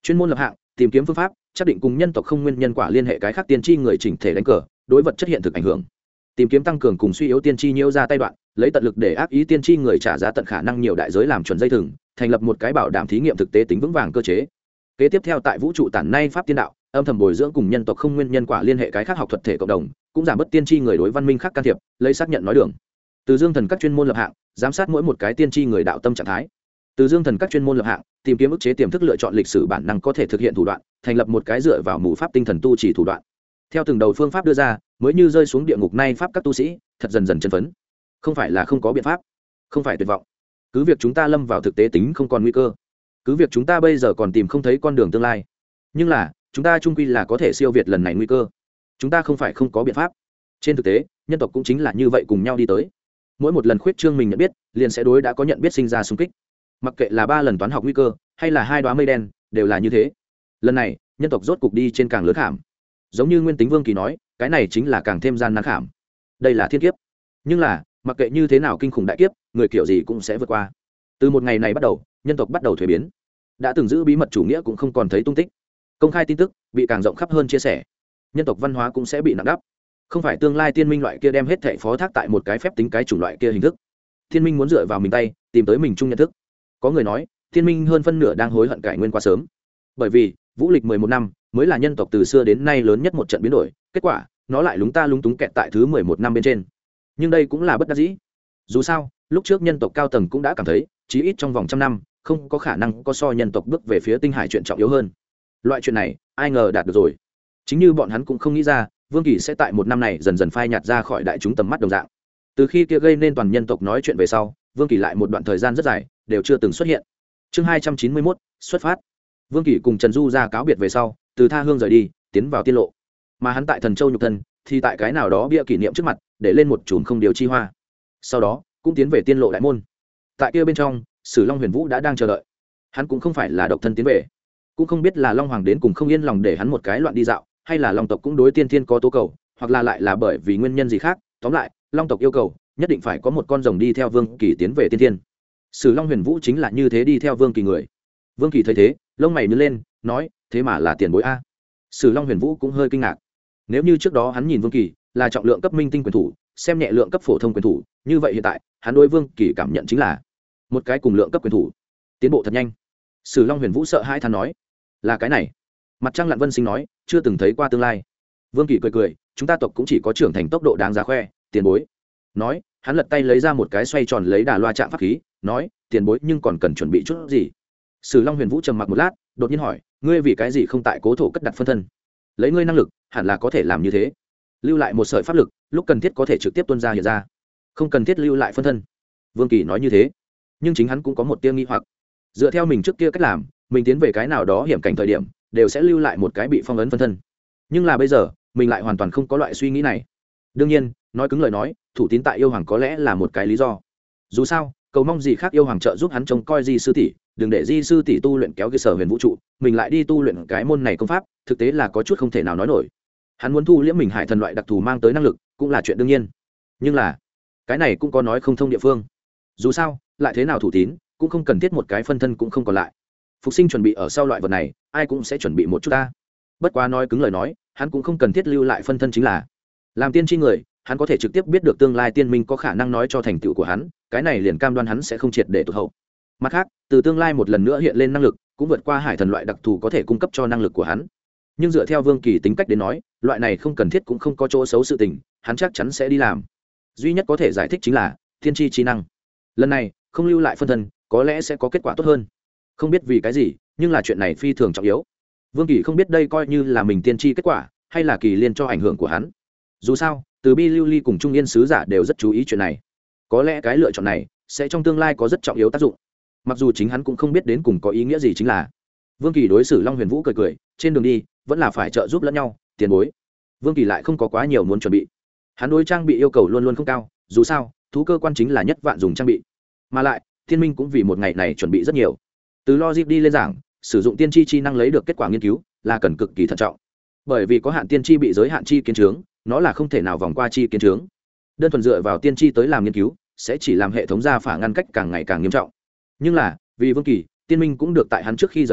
chuyên môn lập hạng tìm kiếm phương pháp xác định cùng nhân tộc không nguyên nhân quả liên hệ cái khác tiên tri người chỉnh thể đánh cờ đối vật chất hiện thực ảnh hưởng, tìm kiếm tăng cường cùng suy yếu tiên tri nhiễu ra tay đoạn, lấy tận lực để ác ý tiên tri người trả giá tận khả năng nhiều đại giới làm chuẩn dây thừng, thành lập một cái bảo đảm thí nghiệm thực tế tính vững vàng cơ chế. Kế tiếp theo tại vũ trụ tản nay pháp tiên đạo âm thầm bồi dưỡng cùng nhân tộc không nguyên nhân quả liên hệ cái khác học thuật thể cộng đồng, cũng giảm bớt tiên tri người đối văn minh khác can thiệp, lấy xác nhận nói đường. Từ dương thần các chuyên môn lập hạng giám sát mỗi một cái tiên tri người đạo tâm trạng thái. Từ dương thần các chuyên môn lập hạng tìm kiếm ức chế tiềm thức lựa chọn lịch sử bản năng có thể thực hiện thủ đoạn, thành lập một cái dựa vào mù pháp tinh thần tu chỉ thủ đoạn. Theo từng đầu phương pháp đưa ra, mới như rơi xuống địa ngục nay pháp các tu sĩ thật dần dần chân phấn. Không phải là không có biện pháp, không phải tuyệt vọng, cứ việc chúng ta lâm vào thực tế tính không còn nguy cơ, cứ việc chúng ta bây giờ còn tìm không thấy con đường tương lai, nhưng là chúng ta trung quy là có thể siêu việt lần này nguy cơ. Chúng ta không phải không có biện pháp. Trên thực tế nhân tộc cũng chính là như vậy cùng nhau đi tới. Mỗi một lần khuyết trương mình nhận biết liền sẽ đối đã có nhận biết sinh ra xung kích, mặc kệ là ba lần toán học nguy cơ hay là hai đoá mây đen đều là như thế. Lần này nhân tộc rốt cục đi trên càng lớn khảm, giống như nguyên tính Vương Kỳ nói, cái này chính là càng thêm gian nan khảm. Đây là thiên kiếp, nhưng là mặc kệ như thế nào kinh khủng đại kiếp, người kiểu gì cũng sẽ vượt qua. Từ một ngày này bắt đầu, nhân tộc bắt đầu thuế biến, đã từng giữ bí mật chủ nghĩa cũng không còn thấy tung tích, công khai tin tức bị càng rộng khắp hơn chia sẻ, nhân tộc văn hóa cũng sẽ bị nặng đắp. Không phải tương lai tiên minh loại kia đem hết thảy phó thác tại một cái phép tính cái chủng loại kia hình thức. Thiên minh muốn dựa vào mình tay tìm tới mình chung nhận thức. Có người nói thiên minh hơn phân nửa đang hối hận cải nguyên quá sớm, bởi vì vũ lịch mười một năm mới là nhân tộc từ xưa đến nay lớn nhất một trận biến đổi, kết quả nó lại lúng ta lúng túng kẹt tại thứ mười một năm bên trên. Nhưng đây cũng là bất đắc dĩ, dù sao lúc trước nhân tộc cao tầng cũng đã cảm thấy chí ít trong vòng trăm năm không có khả năng có so nhân tộc bước về phía tinh hải chuyện trọng yếu hơn. Loại chuyện này ai ngờ đạt được rồi, chính như bọn hắn cũng không nghĩ ra Vương Kỳ sẽ tại một năm này dần dần phai nhạt ra khỏi đại chúng tầm mắt đồng dạng. Từ khi kia gây nên toàn nhân tộc nói chuyện về sau, Vương Kỳ lại một đoạn thời gian rất dài đều chưa từng xuất hiện. Chương hai trăm chín mươi mốt xuất phát. Vương Kỳ cùng Trần Du ra cáo biệt về sau, từ tha hương rời đi, tiến vào tiên lộ. Mà hắn tại Thần Châu nhục thân, thì tại cái nào đó bia kỷ niệm trước mặt, để lên một chùm không điều chi hoa. Sau đó, cũng tiến về tiên lộ đại môn. Tại kia bên trong, Sử Long Huyền Vũ đã đang chờ đợi. Hắn cũng không phải là độc thân tiến về, cũng không biết là Long Hoàng đến cùng không yên lòng để hắn một cái loạn đi dạo, hay là Long tộc cũng đối tiên thiên có tố cầu, hoặc là lại là bởi vì nguyên nhân gì khác. Tóm lại, Long tộc yêu cầu nhất định phải có một con rồng đi theo Vương Kỳ tiến về tiên thiên. Sử Long Huyền Vũ chính là như thế đi theo Vương Kỳ người. Vương Kỳ thấy thế, lông mày nhướng lên, nói: thế mà là tiền bối a? Sử Long Huyền Vũ cũng hơi kinh ngạc. Nếu như trước đó hắn nhìn Vương Kỳ là trọng lượng cấp minh tinh quyền thủ, xem nhẹ lượng cấp phổ thông quyền thủ, như vậy hiện tại hắn đối Vương Kỳ cảm nhận chính là một cái cùng lượng cấp quyền thủ, tiến bộ thật nhanh. Sử Long Huyền Vũ sợ hãi than nói: là cái này. Mặt trăng lặn vân sinh nói: chưa từng thấy qua tương lai. Vương Kỳ cười cười: chúng ta tộc cũng chỉ có trưởng thành tốc độ đáng giá khoe, tiền bối. Nói, hắn lật tay lấy ra một cái xoay tròn lấy đà loa chạm pháp khí, nói: tiền bối nhưng còn cần chuẩn bị chút gì? Sử Long Huyền Vũ trầm mặc một lát, đột nhiên hỏi: ngươi vì cái gì không tại cố thổ cất đặt phân thân? Lấy ngươi năng lực hẳn là có thể làm như thế, lưu lại một sợi pháp lực, lúc cần thiết có thể trực tiếp tuôn ra hiện ra, không cần thiết lưu lại phân thân. Vương Kỳ nói như thế, nhưng chính hắn cũng có một tia nghi hoặc. Dựa theo mình trước kia cách làm, mình tiến về cái nào đó hiểm cảnh thời điểm đều sẽ lưu lại một cái bị phong ấn phân thân, nhưng là bây giờ mình lại hoàn toàn không có loại suy nghĩ này. Đương nhiên, nói cứng lời nói, thủ tín tại yêu hoàng có lẽ là một cái lý do. Dù sao, cầu mong gì khác yêu hoàng trợ giúp hắn trông coi Di sư tỷ, đừng để Di sư tỷ tu luyện kéo cơ sở huyền vũ trụ, mình lại đi tu luyện cái môn này công pháp, thực tế là có chút không thể nào nói nổi. Hắn muốn thu liễm mình hải thần loại đặc thù mang tới năng lực, cũng là chuyện đương nhiên. Nhưng là, cái này cũng có nói không thông địa phương. Dù sao, lại thế nào thủ tín, cũng không cần thiết một cái phân thân cũng không còn lại. Phục sinh chuẩn bị ở sau loại vật này, ai cũng sẽ chuẩn bị một chút ta. Bất quá nói cứng lời nói, hắn cũng không cần thiết lưu lại phân thân, chính là làm tiên tri người, hắn có thể trực tiếp biết được tương lai tiên minh có khả năng nói cho thành tựu của hắn, cái này liền cam đoan hắn sẽ không triệt để tụt hậu. Mặt khác, từ tương lai một lần nữa hiện lên năng lực, cũng vượt qua hải thần loại đặc thù có thể cung cấp cho năng lực của hắn. Nhưng dựa theo Vương Kỳ tính cách đến nói, loại này không cần thiết cũng không có chỗ xấu sự tình, hắn chắc chắn sẽ đi làm. Duy nhất có thể giải thích chính là thiên tri trí năng. Lần này không lưu lại phân thân, có lẽ sẽ có kết quả tốt hơn. Không biết vì cái gì, nhưng là chuyện này phi thường trọng yếu. Vương Kỳ không biết đây coi như là mình tiên tri kết quả, hay là kỳ liên cho ảnh hưởng của hắn. Dù sao, từ Bi Lưu Ly cùng Trung Yên sứ giả đều rất chú ý chuyện này. Có lẽ cái lựa chọn này sẽ trong tương lai có rất trọng yếu tác dụng. Mặc dù chính hắn cũng không biết đến cùng có ý nghĩa gì, chính là Vương Kỳ đối xử Long Huyền Vũ cười cười, trên đường đi vẫn là phải trợ giúp lẫn nhau, tiền bối. Vương Kỳ lại không có quá nhiều muốn chuẩn bị. Hắn đối trang bị yêu cầu luôn luôn không cao, dù sao, thú cơ quan chính là nhất vạn dùng trang bị. Mà lại, Thiên Minh cũng vì một ngày này chuẩn bị rất nhiều. Từ logic đi lên giảng, sử dụng tiên tri chi năng lấy được kết quả nghiên cứu là cần cực kỳ thận trọng. Bởi vì có hạn tiên tri bị giới hạn chi kiến trướng, nó là không thể nào vòng qua chi kiến trướng. Đơn thuần dựa vào tiên tri tới làm nghiên cứu, sẽ chỉ làm hệ thống gia phả ngăn cách càng ngày càng nghiêm trọng. Nhưng là, vì Vương Kỳ, Tiên Minh cũng được tại hắn trước khi rời đi,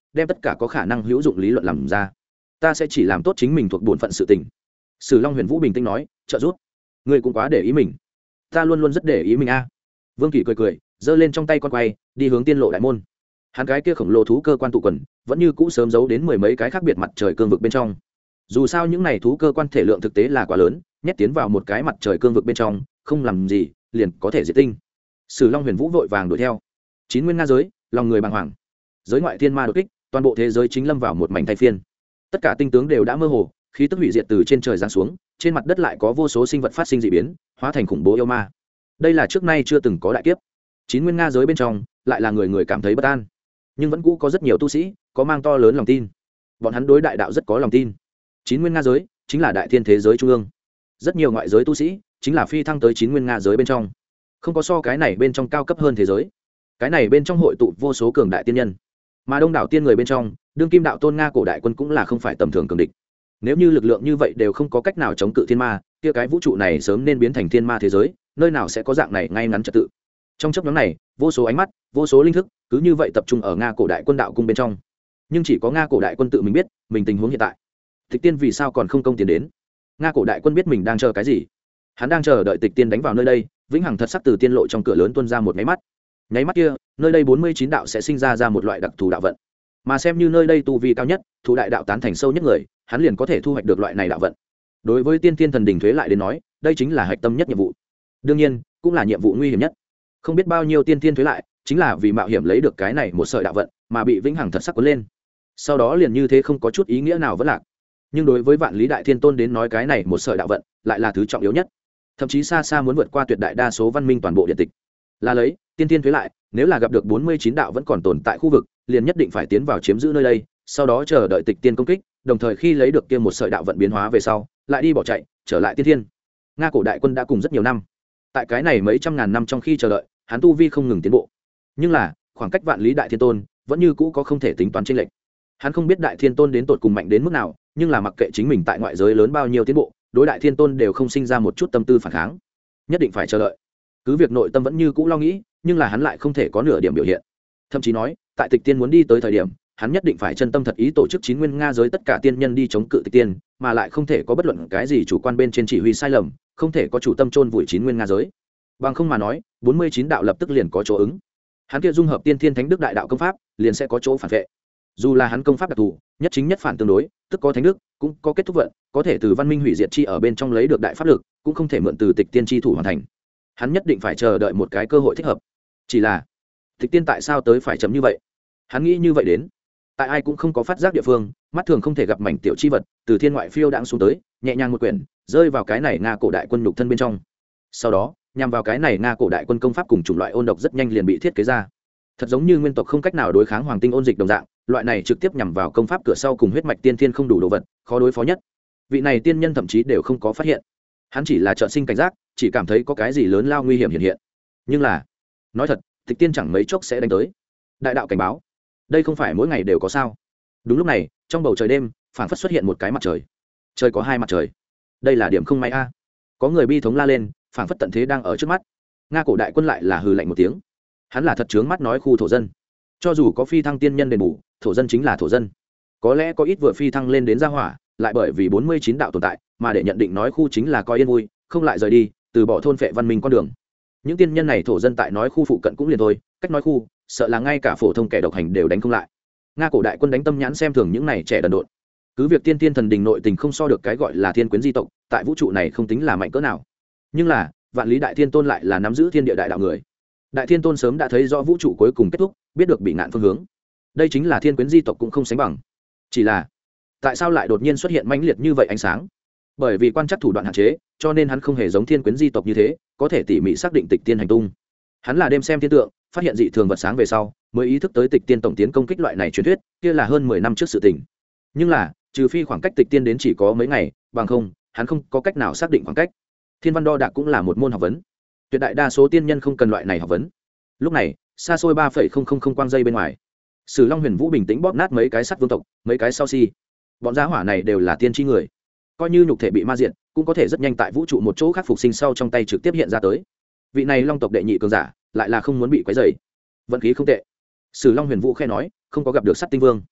đem tất cả có khả năng hữu dụng lý luận làm ra. Ta sẽ chỉ làm tốt chính mình thuộc bổn phận sự tình. Sử Long Huyền Vũ bình tĩnh nói, trợ giúp. Ngươi cũng quá để ý mình. Ta luôn luôn rất để ý mình a. Vương Kỳ cười cười, giơ lên trong tay con quay, đi hướng tiên lộ đại môn. Hắn cái kia khổng lồ thú cơ quan tụ quần, vẫn như cũ sớm giấu đến mười mấy cái khác biệt mặt trời cương vực bên trong. Dù sao những này thú cơ quan thể lượng thực tế là quá lớn, nhét tiến vào một cái mặt trời cương vực bên trong, không làm gì, liền có thể diệt tinh. Sử Long Huyền Vũ vội vàng đuổi theo. Chín nguyên nga giới, lòng người bàng hoàng. Giới ngoại thiên ma đột kích, toàn bộ thế giới chính lâm vào một mảnh thay phiên. Tất cả tinh tướng đều đã mơ hồ, khí tức hủy diệt từ trên trời giáng xuống, trên mặt đất lại có vô số sinh vật phát sinh dị biến, hóa thành khủng bố yêu ma. Đây là trước nay chưa từng có đại kiếp. Chín nguyên nga giới bên trong, lại là người người cảm thấy bất an. Nhưng vẫn cũ có rất nhiều tu sĩ, có mang to lớn lòng tin. Bọn hắn đối đại đạo rất có lòng tin. Chín nguyên nga giới chính là đại thiên thế giới trung ương. Rất nhiều ngoại giới tu sĩ chính là phi thăng tới chín nguyên nga giới bên trong. Không có so cái này bên trong cao cấp hơn thế giới. Cái này bên trong hội tụ vô số cường đại tiên nhân, mà đông đảo tiên người bên trong, đương kim đạo tôn nga cổ đại quân cũng là không phải tầm thường cường địch. Nếu như lực lượng như vậy đều không có cách nào chống cự thiên ma, kia cái vũ trụ này sớm nên biến thành thiên ma thế giới, nơi nào sẽ có dạng này ngay ngắn trật tự. Trong chấp nhóm này, vô số ánh mắt, vô số linh thức, cứ như vậy tập trung ở nga cổ đại quân đạo cung bên trong. Nhưng chỉ có nga cổ đại quân tự mình biết mình tình huống hiện tại. Tịch tiên vì sao còn không công tiến đến? Nga cổ đại quân biết mình đang chờ cái gì. Hắn đang chờ đợi Tịch tiên đánh vào nơi đây, vĩnh hằng thật sắc từ tiên lộ trong cửa lớn tuôn ra một nháy mắt. Nháy mắt kia, nơi đây bốn mươi chín đạo sẽ sinh ra ra một loại đặc thù đạo vận. Mà xem như nơi đây tu vi cao nhất, thủ đại đạo tán thành sâu nhất người, hắn liền có thể thu hoạch được loại này đạo vận. Đối với tiên tiên thần đình thuế lại đến nói, đây chính là hạch tâm nhất nhiệm vụ. Đương nhiên, cũng là nhiệm vụ nguy hiểm nhất. Không biết bao nhiêu tiên tiên thuế lại, chính là vì mạo hiểm lấy được cái này một sợi đạo vận, mà bị vĩnh hằng thật sắc cuốn lên. Sau đó liền như thế không có chút ý nghĩa nào vẫn lạc. Nhưng đối với Vạn Lý Đại Thiên Tôn đến nói cái này một sợi đạo vận, lại là thứ trọng yếu nhất. Thậm chí xa xa muốn vượt qua tuyệt đại đa số văn minh toàn bộ điện tịch. Là lấy, tiên tiên thuế lại, nếu là gặp được bốn mươi chín đạo vẫn còn tồn tại khu vực, liền nhất định phải tiến vào chiếm giữ nơi đây, sau đó chờ đợi Tịch tiên công kích, đồng thời khi lấy được kia một sợi đạo vận biến hóa về sau, lại đi bỏ chạy, trở lại tiên thiên. Nga cổ đại quân đã cùng rất nhiều năm. Tại cái này mấy trăm ngàn năm trong khi chờ đợi, hắn tu vi không ngừng tiến bộ. Nhưng là, khoảng cách Vạn Lý Đại Thiên Tôn vẫn như cũ có không thể tính toán chênh lệch. Hắn không biết Đại Thiên Tôn đến tột cùng mạnh đến mức nào, nhưng là mặc kệ chính mình tại ngoại giới lớn bao nhiêu tiến bộ, đối Đại Thiên Tôn đều không sinh ra một chút tâm tư phản kháng. Nhất định phải chờ đợi. Cứ việc nội tâm vẫn như cũ lo nghĩ, nhưng là hắn lại không thể có nửa điểm biểu hiện. Thậm chí nói, tại Tịch tiên muốn đi tới thời điểm, hắn nhất định phải chân tâm thật ý tổ chức chín nguyên nga giới tất cả tiên nhân đi chống cự Tịch tiên, mà lại không thể có bất luận cái gì chủ quan bên trên chỉ huy sai lầm, không thể có chủ tâm chôn vùi chín nguyên nga giới. Bằng không mà nói, bốn mươi chín đạo lập tức liền có chỗ ứng. Hắn kia dung hợp tiên thiên thánh đức đại đạo công pháp, liền sẽ có chỗ phản vệ. Dù là hắn công pháp đặc thù, nhất chính nhất phản tương đối, tức có thánh đức, cũng có kết thúc vận, có thể từ văn minh hủy diệt chi ở bên trong lấy được đại pháp lực, cũng không thể mượn từ Tịch tiên chi thủ hoàn thành. Hắn nhất định phải chờ đợi một cái cơ hội thích hợp. Chỉ là, Tịch tiên tại sao tới phải chấm như vậy? Hắn nghĩ như vậy đến, tại ai cũng không có phát giác địa phương, mắt thường không thể gặp mảnh tiểu chi vật, từ thiên ngoại phiêu đãng xuống tới, nhẹ nhàng một quyển, rơi vào cái này Nga cổ đại quân nhục thân bên trong. Sau đó, nhằm vào cái này Nga cổ đại quân công pháp cùng chủng loại ôn độc rất nhanh liền bị thiết kế ra. Thật giống như nguyên tộc không cách nào đối kháng hoàng tinh ôn dịch đồng dạng, loại này trực tiếp nhằm vào công pháp cửa sau cùng huyết mạch tiên thiên không đủ đồ vật, khó đối phó nhất. Vị này tiên nhân thậm chí đều không có phát hiện. Hắn chỉ là chợt sinh cảnh giác, chỉ cảm thấy có cái gì lớn lao nguy hiểm hiện hiện. Nhưng là, nói thật, Tịch tiên chẳng mấy chốc sẽ đánh tới. Đại đạo cảnh báo, đây không phải mỗi ngày đều có sao? Đúng lúc này, trong bầu trời đêm, phảng phất xuất hiện một cái mặt trời. Trời có hai mặt trời. Đây là điểm không may a. Có người bi thống la lên, phảng phất tận thế đang ở trước mắt. Nga cổ đại quân lại là hừ lạnh một tiếng. Hắn là thật trướng mắt nói khu thổ dân. Cho dù có phi thăng tiên nhân đền bù, thổ dân chính là thổ dân. Có lẽ có ít vừa phi thăng lên đến gia hỏa, lại bởi vì bốn mươi chín đạo tồn tại, mà để nhận định nói khu chính là coi yên vui, không lại rời đi, từ bỏ thôn phệ văn minh con đường. Những tiên nhân này thổ dân tại nói khu phụ cận cũng liền thôi, cách nói khu, sợ là ngay cả phổ thông kẻ độc hành đều đánh không lại. Nga cổ đại quân đánh tâm nhãn xem thường những này trẻ đần độn. Cứ việc tiên tiên thần đình nội tình không so được cái gọi là thiên quyến di tộc, tại vũ trụ này không tính là mạnh cỡ nào. Nhưng là, Vạn Lý Đại Thiên Tôn lại là nắm giữ thiên địa đại đạo người. Đại Thiên Tôn sớm đã thấy rõ vũ trụ cuối cùng kết thúc, biết được bị ngạn phương hướng. Đây chính là thiên quyến di tộc cũng không sánh bằng. Chỉ là, tại sao lại đột nhiên xuất hiện mãnh liệt như vậy ánh sáng? Bởi vì quan trắc thủ đoạn hạn chế, cho nên hắn không hề giống thiên quyến di tộc như thế, có thể tỉ mỉ xác định Tịch tiên hành tung. Hắn là đêm xem thiên tượng, phát hiện dị thường vật sáng về sau, mới ý thức tới Tịch tiên tổng tiến công kích loại này truyền thuyết, kia là hơn mười năm trước sự tình. Nhưng là, trừ phi khoảng cách Tịch tiên đến chỉ có mấy ngày, bằng không, hắn không có cách nào xác định khoảng cách. Thiên văn đo đạc cũng là một môn học vấn. Tuyệt đại đa số tiên nhân không cần loại này học vấn. Lúc này, xa xôi ba phẩy không không không quang dây bên ngoài, Sử Long Huyền Vũ bình tĩnh bóp nát mấy cái sắt vương tộc, mấy cái sao si. Bọn gia hỏa này đều là tiên tri người, coi như nhục thể bị ma diện, cũng có thể rất nhanh tại vũ trụ một chỗ khác phục sinh sau trong tay trực tiếp hiện ra tới. Vị này Long tộc đệ nhị cường giả, lại là không muốn bị quấy rầy. Vận khí không tệ. Sử Long Huyền Vũ khẽ nói, không có gặp được Sắt Tinh Vương.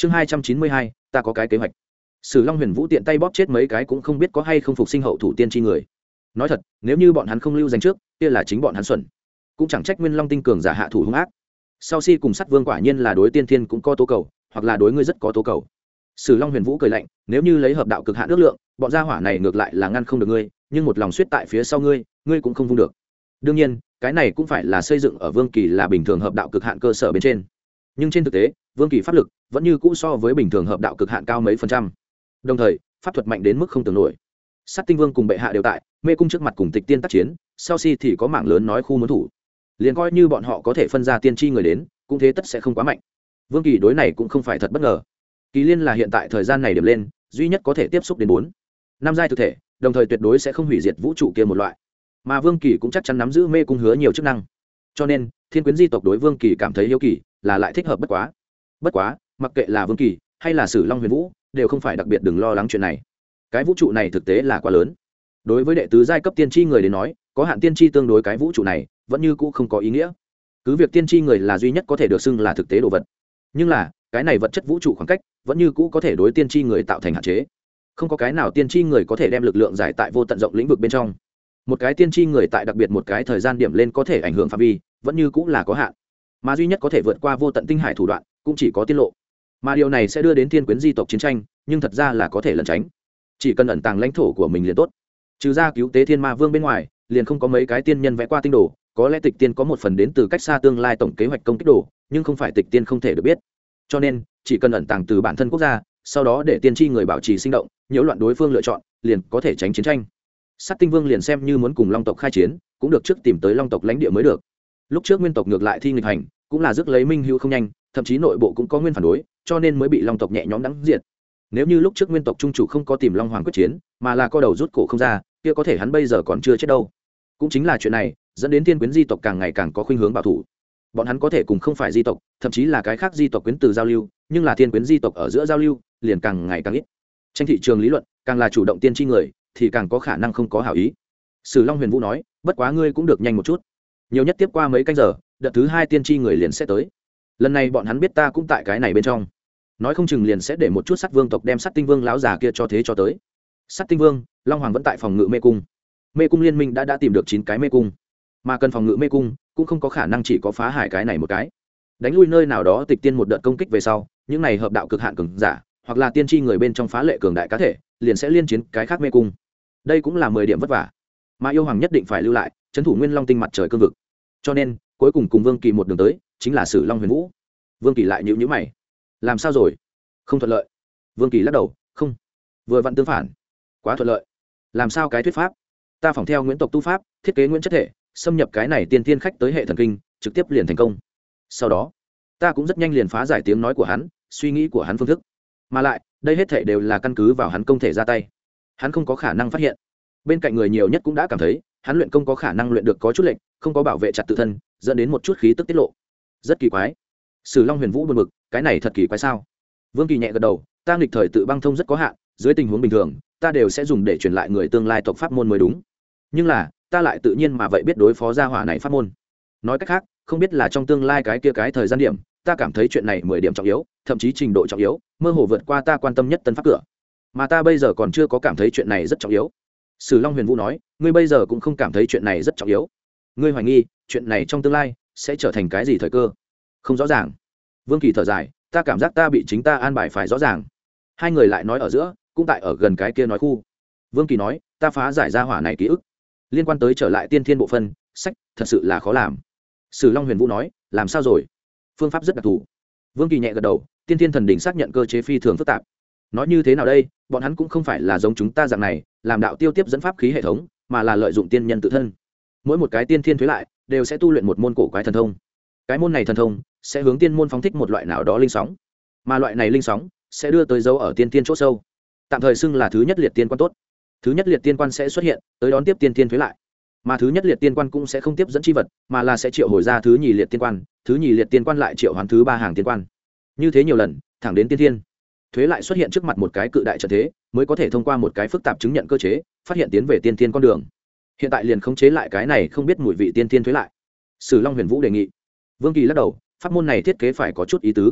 chương hai trăm chín mươi hai, ta có cái kế hoạch. Sử Long Huyền Vũ tiện tay bóp chết mấy cái cũng không biết có hay không phục sinh hậu thủ tiên tri người. Nói thật, nếu như bọn hắn không lưu danh trước, kia là chính bọn hắn xuẩn. Cũng chẳng trách Nguyên Long tinh cường giả hạ thủ hung ác. Sau si cùng Sắt Vương quả nhiên là đối tiên thiên cũng có tố cầu, hoặc là đối ngươi rất có tố cầu. Sử Long Huyền Vũ cười lạnh, nếu như lấy hợp đạo cực hạn ước lượng, bọn gia hỏa này ngược lại là ngăn không được ngươi, nhưng một lòng suýt tại phía sau ngươi, ngươi cũng không vung được. Đương nhiên, cái này cũng phải là xây dựng ở Vương Kỳ là bình thường hợp đạo cực hạn cơ sở bên trên. Nhưng trên thực tế, Vương Kỳ pháp lực vẫn như cũ so với bình thường hợp đạo cực hạn cao mấy phần trăm. Đồng thời, pháp thuật mạnh đến mức không tưởng nổi. Sát Tinh Vương cùng bệ hạ đều tại, mê cung trước mặt cùng Tịch Tiên tác chiến, sau si thì có mảng lớn nói khu muốn thủ. Liền coi như bọn họ có thể phân ra tiên tri người đến, cũng thế tất sẽ không quá mạnh. Vương Kỳ đối này cũng không phải thật bất ngờ. Kỳ Liên là hiện tại thời gian này điểm lên, duy nhất có thể tiếp xúc đến bốn năm giai thực thể, đồng thời tuyệt đối sẽ không hủy diệt vũ trụ kia một loại. Mà Vương Kỳ cũng chắc chắn nắm giữ mê cung hứa nhiều chức năng. Cho nên, Thiên Quyến di tộc đối Vương Kỳ cảm thấy hiếu kỳ, là lại thích hợp bất quá. Bất quá, mặc kệ là Vương Kỳ hay là Sử Long Huyền Vũ, đều không phải đặc biệt đừng lo lắng chuyện này. Cái vũ trụ này thực tế là quá lớn. Đối với đệ tứ giai cấp tiên tri người đến nói, có hạn tiên tri tương đối cái vũ trụ này, vẫn như cũ không có ý nghĩa. Cứ việc tiên tri người là duy nhất có thể được xưng là thực tế đồ vật. Nhưng là, cái này vật chất vũ trụ khoảng cách, vẫn như cũ có thể đối tiên tri người tạo thành hạn chế. Không có cái nào tiên tri người có thể đem lực lượng giải tại vô tận rộng lĩnh vực bên trong. Một cái tiên tri người tại đặc biệt một cái thời gian điểm lên có thể ảnh hưởng phạm vi, vẫn như cũ là có hạn. Mà duy nhất có thể vượt qua vô tận tinh hải thủ đoạn, cũng chỉ có tiên lộ. Mà điều này sẽ đưa đến Thiên Quyến di tộc chiến tranh, nhưng thật ra là có thể lẩn tránh. Chỉ cần ẩn tàng lãnh thổ của mình liền tốt. Trừ ra cứu tế Thiên Ma Vương bên ngoài, liền không có mấy cái tiên nhân vẽ qua tinh đồ, có lẽ Tịch Tiên có một phần đến từ cách xa tương lai tổng kế hoạch công kích đồ, nhưng không phải Tịch Tiên không thể được biết. Cho nên, chỉ cần ẩn tàng từ bản thân quốc gia, sau đó để tiên tri người bảo trì sinh động, nhiễu loạn đối phương lựa chọn, liền có thể tránh chiến tranh. Sát Tinh Vương liền xem như muốn cùng Long tộc khai chiến, cũng được trước tìm tới Long tộc lãnh địa mới được. Lúc trước Nguyên tộc ngược lại thi nghịch hành, cũng là rước lấy Minh Hữu không nhanh, thậm chí nội bộ cũng có nguyên phản đối, cho nên mới bị Long tộc nhẹ nhõm đắng diệt. Nếu như lúc trước Nguyên tộc trung chủ không có tìm Long Hoàng quyết chiến, mà là co đầu rút cổ không ra, kia có thể hắn bây giờ còn chưa chết đâu. Cũng chính là chuyện này, dẫn đến Thiên Quyến di tộc càng ngày càng có khuynh hướng bảo thủ. Bọn hắn có thể cùng không phải di tộc, thậm chí là cái khác di tộc quyến từ giao lưu, nhưng là Thiên Quyến di tộc ở giữa giao lưu, liền càng ngày càng ít. Tranh thị trường lý luận, càng là chủ động tiên tri người, thì càng có khả năng không có hảo ý. Sử Long Huyền Vũ nói, bất quá ngươi cũng được nhanh một chút. Nhiều nhất tiếp qua mấy canh giờ, đợt thứ hai tiên tri người liền sẽ tới. Lần này bọn hắn biết ta cũng tại cái này bên trong, nói không chừng liền sẽ để một chút Sắt Vương tộc đem Sắt Tinh Vương lão già kia cho thế cho tới. Sắt Tinh Vương, Long Hoàng vẫn tại phòng ngự mê cung. Mê cung liên minh đã đã tìm được chín cái mê cung, mà cần phòng ngự mê cung cũng không có khả năng chỉ có phá hải cái này một cái. Đánh lui nơi nào đó Tịch Tiên một đợt công kích về sau, những này hợp đạo cực hạn cường giả, hoặc là tiên tri người bên trong phá lệ cường đại cá thể, liền sẽ liên chiến cái khác mê cung. Đây cũng là mười điểm vất vả, mà yêu hoàng nhất định phải lưu lại trấn thủ Nguyên Long tinh mặt trời cương vực. Cho nên cuối cùng cùng Vương Kỳ một đường tới chính là Sử Long Huyền Vũ. Vương Kỳ lại nhíu nhíu mày, làm sao rồi? Không thuận lợi. Vương Kỳ lắc đầu, không, vừa vặn tương phản, quá thuận lợi. Làm sao cái thuyết pháp? Ta phỏng theo Nguyễn tộc tu pháp, thiết kế Nguyễn chất thể, xâm nhập cái này tiên tiên khách tới hệ thần kinh, trực tiếp liền thành công. Sau đó ta cũng rất nhanh liền phá giải tiếng nói của hắn, suy nghĩ của hắn phương thức, mà lại đây hết thể đều là căn cứ vào hắn công thể ra tay. Hắn không có khả năng phát hiện. Bên cạnh người nhiều nhất cũng đã cảm thấy hắn luyện công có khả năng luyện được có chút lệnh, không có bảo vệ chặt tự thân, dẫn đến một chút khí tức tiết lộ. Rất kỳ quái. Sử Long Huyền Vũ buồn bực, cái này thật kỳ quái sao? Vương Kỳ nhẹ gật đầu, ta nghịch thời tự băng thông rất có hạn, dưới tình huống bình thường, ta đều sẽ dùng để truyền lại người tương lai tộc pháp môn mới đúng. Nhưng là, ta lại tự nhiên mà vậy biết đối phó gia hỏa này pháp môn. Nói cách khác, không biết là trong tương lai cái kia cái thời gian điểm, ta cảm thấy chuyện này mười điểm trọng yếu, thậm chí trình độ trọng yếu, mơ hồ vượt qua ta quan tâm nhất tân pháp cửa. Mà ta bây giờ còn chưa có cảm thấy chuyện này rất trọng yếu. Sử Long Huyền Vũ nói, ngươi bây giờ cũng không cảm thấy chuyện này rất trọng yếu. Ngươi hoài nghi, chuyện này trong tương lai sẽ trở thành cái gì thời cơ? Không rõ ràng. Vương Kỳ thở dài, ta cảm giác ta bị chính ta an bài phải rõ ràng. Hai người lại nói ở giữa, cũng tại ở gần cái kia nói khu. Vương Kỳ nói, ta phá giải ra hỏa này ký ức, liên quan tới trở lại tiên thiên bộ phân sách, thật sự là khó làm. Sử Long Huyền Vũ nói, làm sao rồi? Phương pháp rất đặc thù. Vương Kỳ nhẹ gật đầu, tiên thiên thần đỉnh xác nhận cơ chế phi thường phức tạp. Nói như thế nào đây, bọn hắn cũng không phải là giống chúng ta dạng này làm đạo tiêu tiếp dẫn pháp khí hệ thống, mà là lợi dụng tiên nhân tự thân. Mỗi một cái tiên thiên thuế lại đều sẽ tu luyện một môn cổ quái thần thông. Cái môn này thần thông sẽ hướng tiên môn phóng thích một loại nào đó linh sóng, mà loại này linh sóng sẽ đưa tới dấu ở tiên tiên chỗ sâu, tạm thời xưng là thứ nhất liệt tiên quan tốt. Thứ nhất liệt tiên quan sẽ xuất hiện tới đón tiếp tiên tiên thuế lại, mà thứ nhất liệt tiên quan cũng sẽ không tiếp dẫn chi vật, mà là sẽ triệu hồi ra thứ nhì liệt tiên quan, thứ nhì liệt tiên quan lại triệu hoán thứ ba hàng tiên quan, như thế nhiều lần thẳng đến tiên thiên thuế lại xuất hiện trước mặt một cái cự đại trận thế, mới có thể thông qua một cái phức tạp chứng nhận cơ chế phát hiện tiến về tiên thiên con đường. Hiện tại liền khống chế lại cái này không biết mùi vị tiên thiên thuế lại. Sử Long Huyền Vũ đề nghị. Vương Kỳ lắc đầu, pháp môn này thiết kế phải có chút ý tứ.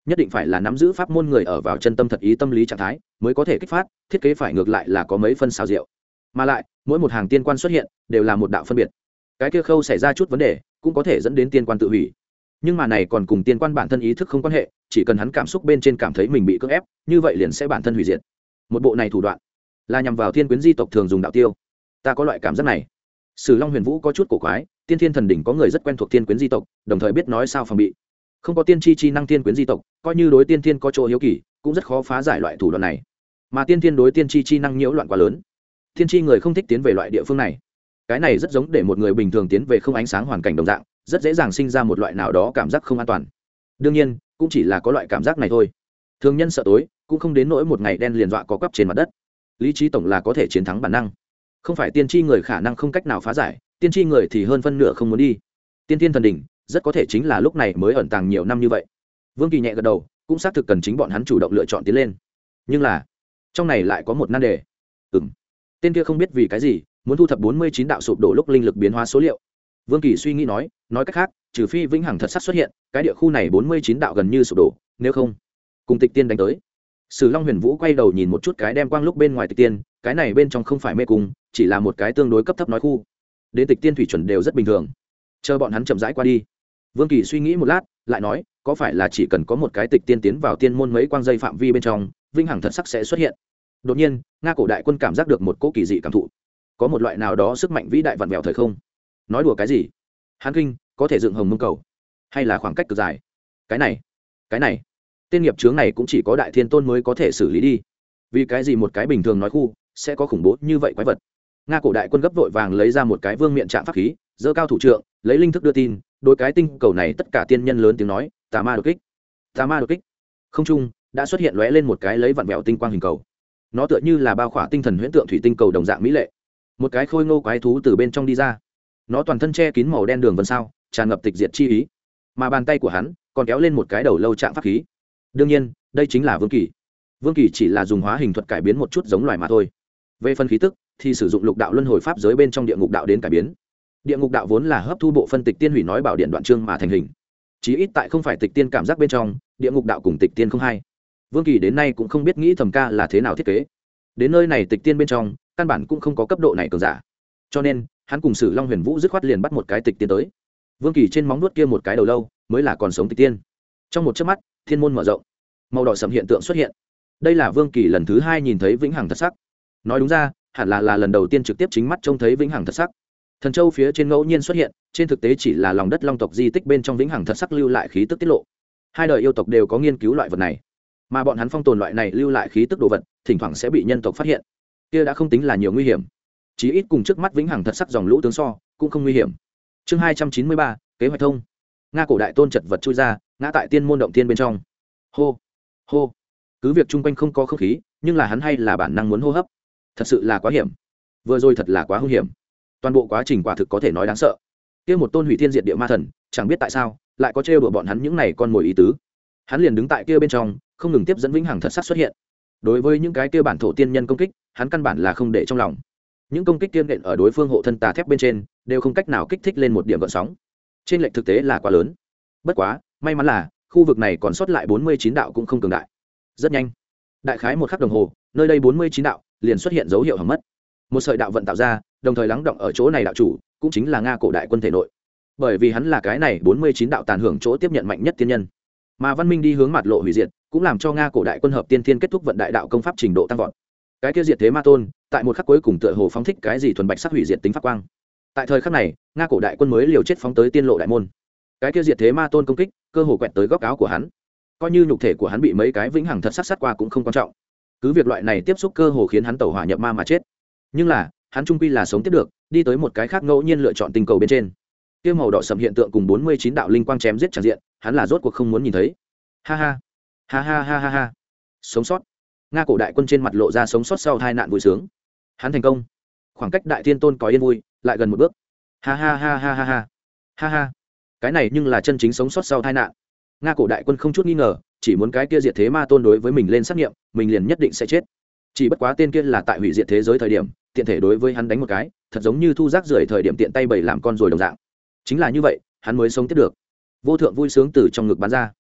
nhất định phải là nắm giữ pháp môn người ở vào chân tâm thật ý tâm lý trạng thái mới có thể kích phát, thiết kế phải ngược lại là có mấy phân xào rượu. Mà lại mỗi một hàng tiên quan xuất hiện đều là một đạo phân biệt, cái kia khâu xảy ra chút vấn đề cũng có thể dẫn đến tiên quan tự hủy. Nhưng mà này còn cùng tiên quan bản thân ý thức không quan hệ, chỉ cần hắn cảm xúc bên trên cảm thấy mình bị cưỡng ép, như vậy liền sẽ bản thân hủy diệt. Một bộ này thủ đoạn là nhằm vào thiên quyến di tộc thường dùng đạo tiêu. Ta có loại cảm giác này. Sử Long Huyền Vũ có chút cổ quái, tiên thiên thần đỉnh có người rất quen thuộc thiên quyến di tộc, đồng thời biết nói sao phòng bị. Không có tiên tri chi năng thiên quyến di tộc, coi như đối tiên thiên có chỗ hiếu kỳ, cũng rất khó phá giải loại thủ đoạn này. Mà tiên thiên đối tiên tri chi năng nhiễu loạn quá lớn, thiên tri người không thích tiến về loại địa phương này. Cái này rất giống để một người bình thường tiến về không ánh sáng hoàn cảnh đồng dạng, rất dễ dàng sinh ra một loại nào đó cảm giác không an toàn. Đương nhiên, cũng chỉ là có loại cảm giác này thôi. Thường nhân sợ tối, cũng không đến nỗi một ngày đen liền dọa có quắp trên mặt đất. Lý trí tổng là có thể chiến thắng bản năng. Không phải tiên tri người khả năng không cách nào phá giải, tiên tri người thì hơn phân nửa không muốn đi. Tiên thiên thần đỉnh rất có thể chính là lúc này mới ẩn tàng nhiều năm như vậy. Vương Kỳ nhẹ gật đầu, cũng xác thực cần chính bọn hắn chủ động lựa chọn tiến lên. Nhưng là trong này lại có một nan đề. Ừm, tên kia không biết vì cái gì muốn thu thập bốn mươi chín đạo sụp đổ lúc linh lực biến hóa số liệu. Vương Kỳ suy nghĩ nói, nói cách khác, trừ phi vĩnh hằng thật sắc xuất hiện, cái địa khu này bốn mươi chín đạo gần như sụp đổ, nếu không, cùng Tịch Tiên đánh tới. Sử Long Huyền Vũ quay đầu nhìn một chút cái đem quang lúc bên ngoài Tịch Tiên, cái này bên trong không phải mê cung, chỉ là một cái tương đối cấp thấp nói khu. Đến Tịch Tiên thủy chuẩn đều rất bình thường. Chờ bọn hắn chậm rãi qua đi. Vương Kỳ suy nghĩ một lát, lại nói, có phải là chỉ cần có một cái Tịch Tiên tiến vào tiên môn mấy quang dây phạm vi bên trong, vĩnh hằng thật sắc sẽ xuất hiện. Đột nhiên, Nga cổ đại quân cảm giác được một cỗ kỳ dị cảm thụ, có một loại nào đó sức mạnh vĩ đại vặn vẹo thời không. Nói đùa cái gì? Hán kinh có thể dựng hồng mông cầu, hay là khoảng cách cực dài? Cái này, cái này, tên nghiệp chướng này cũng chỉ có đại thiên tôn mới có thể xử lý đi. Vì cái gì một cái bình thường nói khu sẽ có khủng bố như vậy quái vật? Nga cổ đại quân gấp vội vàng lấy ra một cái vương miện trạng pháp khí, giơ cao thủ trượng, lấy linh thức đưa tin, đối cái tinh cầu này tất cả tiên nhân lớn tiếng nói, tà ma đột kích, tà ma đột kích. Không trung đã xuất hiện lóe lên một cái lấy vặn vẹo tinh quang hình cầu, nó tựa như là bao khỏa tinh thần huyễn tượng thủy tinh cầu đồng dạng mỹ lệ. Một cái khôi ngô quái thú từ bên trong đi ra, nó toàn thân che kín màu đen đường vân sao, tràn ngập tịch diệt chi ý, mà bàn tay của hắn còn kéo lên một cái đầu lâu trạng pháp khí. Đương nhiên đây chính là Vương Kỳ. Vương Kỳ chỉ là dùng hóa hình thuật cải biến một chút giống loài mà thôi. Về phân khí tức thì sử dụng lục đạo luân hồi pháp giới bên trong địa ngục đạo đến cải biến. Địa ngục đạo vốn là hấp thu bộ phân tịch tiên hủy nói bảo điện đoạn chương mà thành hình, chí ít tại không phải tịch tiên cảm giác bên trong, địa ngục đạo cùng tịch tiên không hay. Vương Kỳ đến nay cũng không biết nghĩ thầm ca là thế nào thiết kế. Đến nơi này tịch tiên bên trong căn bản cũng không có cấp độ này cường giả, cho nên hắn cùng Sử Long Huyền Vũ dứt khoát liền bắt một cái tịch tiên tới. Vương Kỳ trên móng nuốt kia một cái đầu lâu mới là còn sống tịch tiên. Trong một chớp mắt, thiên môn mở rộng, màu đỏ sẫm hiện tượng xuất hiện. Đây là Vương Kỳ lần thứ hai nhìn thấy vĩnh hằng thật sắc. Nói đúng ra, hẳn là là lần đầu tiên trực tiếp chính mắt trông thấy vĩnh hằng thật sắc. Thần châu phía trên ngẫu nhiên xuất hiện, trên thực tế chỉ là lòng đất long tộc di tích bên trong vĩnh hằng thật sắc lưu lại khí tức tiết lộ. Hai đời yêu tộc đều có nghiên cứu loại vật này, mà bọn hắn phong tồn loại này lưu lại khí tức đồ vật, thỉnh thoảng sẽ bị nhân tộc phát hiện. Kia đã không tính là nhiều nguy hiểm, chí ít cùng trước mắt vĩnh hằng thật sắc dòng lũ tướng so cũng không nguy hiểm. Chương hai trăm chín mươi ba, kế hoạch thông. Nga cổ đại tôn chật vật chui ra, ngã tại tiên môn động tiên bên trong. Hô, hô. Cứ việc chung quanh không có không khí, nhưng là hắn hay là bản năng muốn hô hấp. Thật sự là quá hiểm, vừa rồi thật là quá hung hiểm. Toàn bộ quá trình quả thực có thể nói đáng sợ. Kia một tôn hủy thiên diệt địa ma thần, chẳng biết tại sao lại có trêu đùa bọn hắn những này con mồi ý tứ. Hắn liền đứng tại kia bên trong, không ngừng tiếp dẫn vĩnh hằng thật sắc xuất hiện. Đối với những cái kia bản thổ tiên nhân công kích, hắn căn bản là không để trong lòng. Những công kích tiên nện ở đối phương hộ thân tà thép bên trên, đều không cách nào kích thích lên một điểm gợn sóng. Trên lệch thực tế là quá lớn. Bất quá, may mắn là khu vực này còn sót lại bốn mươi chín đạo cũng không cường đại. Rất nhanh, đại khái một khắc đồng hồ, nơi đây bốn mươi chín đạo liền xuất hiện dấu hiệu hỏng mất. Một sợi đạo vận tạo ra, đồng thời lắng động ở chỗ này đạo chủ, cũng chính là Nga cổ đại quân thể nội. Bởi vì hắn là cái này bốn mươi chín đạo tàn hưởng chỗ tiếp nhận mạnh nhất tiên nhân. Mà văn minh đi hướng mặt lộ hủy diệt, cũng làm cho Nga cổ đại quân hợp tiên thiên kết thúc vận đại đạo công pháp trình độ tăng vọt. Cái kia diệt thế ma tôn, tại một khắc cuối cùng tựa hồ phóng thích cái gì thuần bạch sắc hủy diệt tính pháp quang. Tại thời khắc này, Nga cổ đại quân mới liều chết phóng tới tiên lộ đại môn. Cái kia diệt thế ma tôn công kích, cơ hồ quẹt tới góc áo của hắn. Coi như nhục thể của hắn bị mấy cái vĩnh hằng thật sắc sát qua cũng không quan trọng. Cứ việc loại này tiếp xúc cơ hồ khiến hắn tẩu hỏa nhập ma mà chết. Nhưng là, hắn trung quy là sống tiếp được, đi tới một cái khác ngẫu nhiên lựa chọn tinh cầu bên trên. Kia màu đỏ sẫm hiện tượng cùng bốn mươi chín đạo linh quang chém giết tràn diện, hắn là rốt cuộc không muốn nhìn thấy. Ha ha, ha ha ha ha ha. Sống sót. Nga cổ đại quân trên mặt lộ ra sống sót sau tai nạn vui sướng. Hắn thành công. Khoảng cách đại thiên tôn có yên vui, lại gần một bước. Ha ha ha ha ha ha. Ha ha. Cái này nhưng là chân chính sống sót sau tai nạn. Nga cổ đại quân không chút nghi ngờ, chỉ muốn cái kia diệt thế ma tôn đối với mình lên xác nghiệm, mình liền nhất định sẽ chết. Chỉ bất quá tên kia là tại hủy diệt thế giới thời điểm, tiện thể đối với hắn đánh một cái, thật giống như thu rác rưởi thời điểm tiện tay bày làm con rồi đồng dạng. Chính là như vậy, hắn mới sống tiếp được. Vô thượng vui sướng từ trong ngực bắn ra.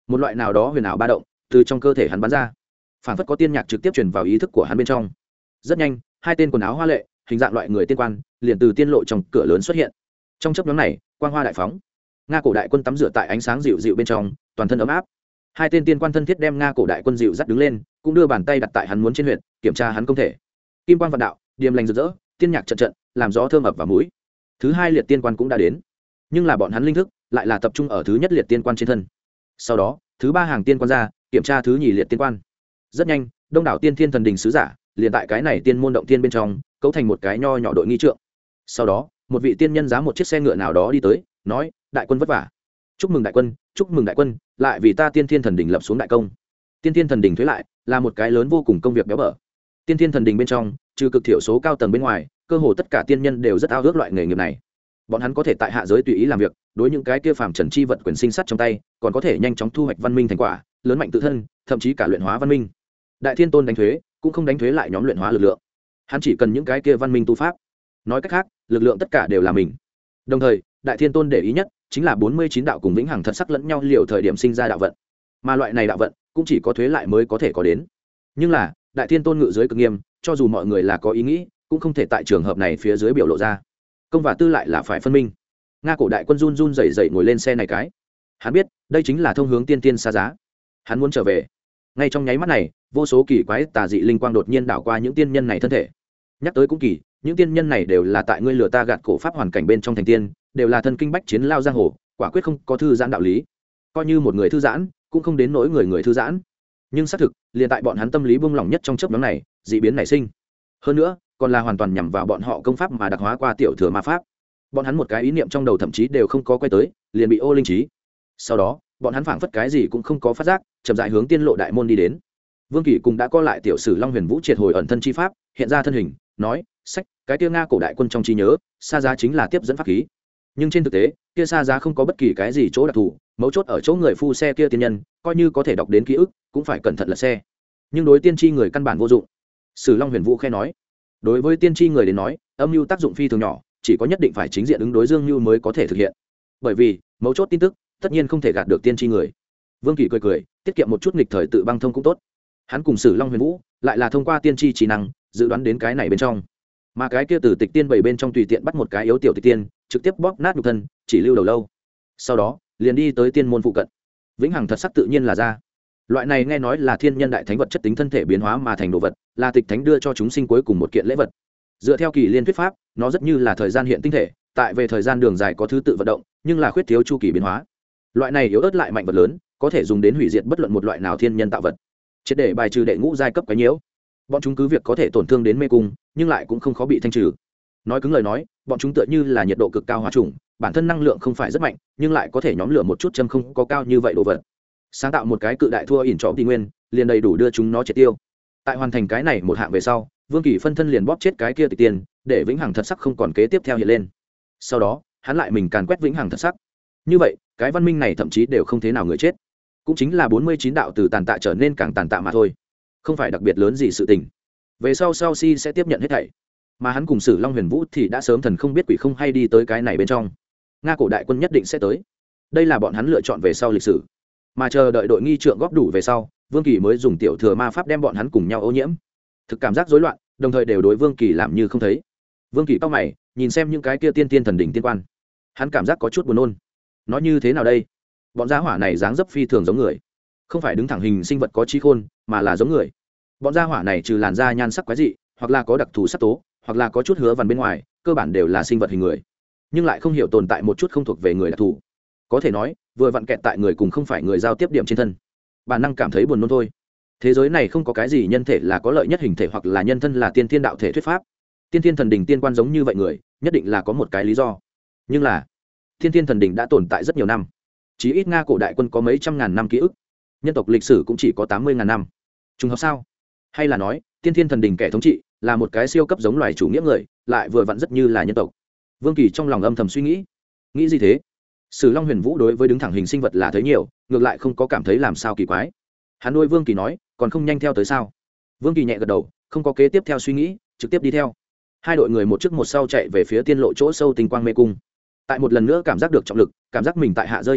một loại nào đó huyền ảo ba động từ trong cơ thể hắn bắn ra, phản phất có tiên nhạc trực tiếp truyền vào ý thức của hắn bên trong. Rất nhanh, hai tên quần áo hoa lệ hình dạng loại người tiên quan liền từ tiên lộ trong cửa lớn xuất hiện. Trong chớp nhoáng này, quang hoa đại phóng, nga cổ đại quân tắm rửa tại ánh sáng dịu dịu bên trong, toàn thân ấm áp. Hai tên tiên quan thân thiết đem nga cổ đại quân dịu dắt đứng lên, cũng đưa bàn tay đặt tại hắn muốn trên huyệt, kiểm tra hắn công thể. Kim quang vạn đạo, điềm lành rực rỡ, tiên nhạc trận trận, làm gió thơm ập vào mũi. Thứ hai liệt tiên quan cũng đã đến, nhưng là bọn hắn linh thức lại là tập trung ở thứ nhất liệt tiên quan trên thân. Sau đó, thứ ba hàng tiên quan ra, kiểm tra thứ nhì liệt tiên quan. Rất nhanh, đông đảo tiên thiên thần đình sứ giả liền tại cái này tiên môn động tiên bên trong cấu thành một cái nho nhỏ đội nghi trượng. Sau đó, một vị tiên nhân giá một chiếc xe ngựa nào đó đi tới, nói: đại quân vất vả, chúc mừng đại quân, chúc mừng đại quân, lại vì ta tiên thiên thần đình lập xuống đại công. Tiên thiên thần đình thuế lại là một cái lớn vô cùng công việc béo bở. Tiên thiên thần đình bên trong, trừ cực thiểu số cao tầng bên ngoài, cơ hồ tất cả tiên nhân đều rất ao ước loại nghề nghiệp này. Bọn hắn có thể tại hạ giới tùy ý làm việc, đối những cái kia phàm trần chi vật quyền sinh sát trong tay, còn có thể nhanh chóng thu hoạch văn minh thành quả, lớn mạnh tự thân, thậm chí cả luyện hóa văn minh. Đại thiên tôn đánh thuế cũng không đánh thuế lại nhóm luyện hóa lực lượng, hắn chỉ cần những cái kia văn minh tu pháp. Nói cách khác, lực lượng tất cả đều là mình. Đồng thời, đại thiên tôn để ý nhất chính là bốn mươi chín đạo cùng vĩnh hằng thật sắc lẫn nhau liều thời điểm sinh ra đạo vận, mà loại này đạo vận cũng chỉ có thuế lại mới có thể có đến. Nhưng là đại thiên tôn ngự dưới cực nghiêm, cho dù mọi người là có ý nghĩ, cũng không thể tại trường hợp này phía dưới biểu lộ ra. Công và tư lại là phải phân minh. Nga cổ đại quân run run rẩy rẩy ngồi lên xe này cái, hắn biết đây chính là thông hướng tiên tiên xa giá. Hắn muốn trở về. Ngay trong nháy mắt này, vô số kỳ quái tà dị linh quang đột nhiên đảo qua những tiên nhân này thân thể. Nhắc tới cũng kỳ, những tiên nhân này đều là tại ngươi lừa ta gạt cổ pháp hoàn cảnh bên trong thành tiên, đều là thân kinh bách chiến lao giang hồ, quả quyết không có thư giãn đạo lý. Coi như một người thư giãn, cũng không đến nỗi người người thư giãn. Nhưng xác thực, liền tại bọn hắn tâm lý buông lỏng nhất trong chớp nhoáng này, dị biến nảy sinh. Hơn nữa, còn là hoàn toàn nhằm vào bọn họ công pháp mà đặc hóa qua tiểu thừa ma pháp. Bọn hắn một cái ý niệm trong đầu thậm chí đều không có quay tới, liền bị ô linh trí. Sau đó, bọn hắn phảng phất cái gì cũng không có phát giác, chậm rãi hướng tiên lộ đại môn đi đến. Vương Kỳ cùng đã co lại tiểu sử Long Huyền Vũ triệt hồi ẩn thân chi pháp, hiện ra thân hình, nói: "Sách, cái kia Nga cổ đại quân trong trí nhớ, xa giá chính là tiếp dẫn pháp khí. Nhưng trên thực tế, kia xa giá không có bất kỳ cái gì chỗ đặc thù, mấu chốt ở chỗ người phu xe kia tiên nhân, coi như có thể đọc đến ký ức, cũng phải cẩn thận lật xe. Nhưng đối tiên tri người căn bản vô dụng." Sử Long Huyền Vũ khẽ nói: "Đối với tiên tri người đến nói, âm mưu tác dụng phi thường nhỏ, chỉ có nhất định phải chính diện ứng đối dương mưu mới có thể thực hiện. Bởi vì, mấu chốt tin tức, tất nhiên không thể gạt được tiên tri người." Vương Kỳ cười cười, tiết kiệm một chút nghịch thời tự băng thông cũng tốt. Hắn cùng Sử Long Huyền Vũ lại là thông qua tiên tri trí năng dự đoán đến cái này bên trong, mà cái kia từ tịch tiên bảy bên trong tùy tiện bắt một cái yếu tiểu tịch tiên, trực tiếp bóp nát nhục thân, chỉ lưu đầu lâu. Sau đó, liền đi tới tiên môn phụ cận. Vĩnh hằng thật sắc tự nhiên là ra. Loại này nghe nói là thiên nhân đại thánh vật chất tính thân thể biến hóa mà thành đồ vật, là tịch thánh đưa cho chúng sinh cuối cùng một kiện lễ vật. Dựa theo kỳ liên thuyết pháp, nó rất như là thời gian hiện tinh thể, tại về thời gian đường dài có thứ tự vận động, nhưng là khuyết thiếu chu kỳ biến hóa. Loại này yếu ớt lại mạnh vật lớn, có thể dùng đến hủy diệt bất luận một loại nào thiên nhân tạo vật. Triệt để bài trừ đệ ngũ giai cấp quái nhiễu. Bọn chúng cứ việc có thể tổn thương đến mê cung, nhưng lại cũng không khó bị thanh trừ. Nói cứng lời nói, bọn chúng tựa như là nhiệt độ cực cao hóa trùng, bản thân năng lượng không phải rất mạnh, nhưng lại có thể nhóm lửa một chút châm không có cao như vậy đồ vật. Sáng tạo một cái cự đại thua ỉn trọ tỷ nguyên, liền đầy đủ đưa chúng nó triệt tiêu. Tại hoàn thành cái này một hạng về sau, Vương Kỳ phân thân liền bóp chết cái kia tịch tiền, để vĩnh hằng thật sắc không còn kế tiếp theo hiện lên. Sau đó, hắn lại mình càn quét vĩnh hằng thật sắc. Như vậy, cái văn minh này thậm chí đều không thế nào người chết. Cũng chính là bốn mươi chín đạo từ tàn tạ trở nên càng tàn tạ mà thôi, không phải đặc biệt lớn gì sự tình. Về sau sau si sẽ tiếp nhận hết thảy, mà hắn cùng Sử Long Huyền Vũ thì đã sớm thần không biết quỷ không hay đi tới cái này bên trong. Nga cổ đại quân nhất định sẽ tới, đây là bọn hắn lựa chọn về sau lịch sử. Mà chờ đợi đội nghi trượng góp đủ về sau, Vương Kỳ mới dùng tiểu thừa ma pháp đem bọn hắn cùng nhau ô nhiễm. Thực cảm giác rối loạn, đồng thời đều đối Vương Kỳ làm như không thấy. Vương Kỳ cau mày, nhìn xem những cái kia tiên tiên thần đỉnh tiên quan, hắn cảm giác có chút buồn nôn. Nói như thế nào đây? Bọn gia hỏa này dáng dấp phi thường giống người, không phải đứng thẳng hình sinh vật có trí khôn, mà là giống người. Bọn gia hỏa này trừ làn da nhan sắc quái dị, hoặc là có đặc thù sắc tố, hoặc là có chút hứa vằn bên ngoài, cơ bản đều là sinh vật hình người, nhưng lại không hiểu tồn tại một chút không thuộc về người đặc thù. Có thể nói, vừa vặn kẹt tại người cùng không phải người giao tiếp điểm trên thân, bản năng cảm thấy buồn nôn thôi. Thế giới này không có cái gì nhân thể là có lợi nhất hình thể hoặc là nhân thân là tiên thiên đạo thể thuyết pháp. Tiên thiên thần đỉnh tiên quan giống như vậy người, nhất định là có một cái lý do. Nhưng là, tiên thiên thần đỉnh đã tồn tại rất nhiều năm, chí ít Nga cổ đại quân có mấy trăm ngàn năm ký ức, nhân tộc lịch sử cũng chỉ có tám mươi ngàn năm. Trùng hợp sao? Hay là nói, tiên thiên thần đỉnh kẻ thống trị là một cái siêu cấp giống loài chủ nghĩa người, lại vừa vặn rất như là nhân tộc. Vương Kỳ trong lòng âm thầm suy nghĩ. Nghĩ gì thế? Sử Long Huyền Vũ đối với đứng thẳng hình sinh vật là thấy nhiều, ngược lại không có cảm thấy làm sao kỳ quái. Hắn nuôi Vương Kỳ nói, còn không nhanh theo tới sao? Vương Kỳ nhẹ gật đầu, không có kế tiếp theo suy nghĩ, trực tiếp đi theo. Hai đội người một trước một sau chạy về phía tiên lộ chỗ sâu tinh quang mê cung. Tại một lần nữa cảm giác được trọng lực, cảm giác mình tại hạ rơi nháy mắt,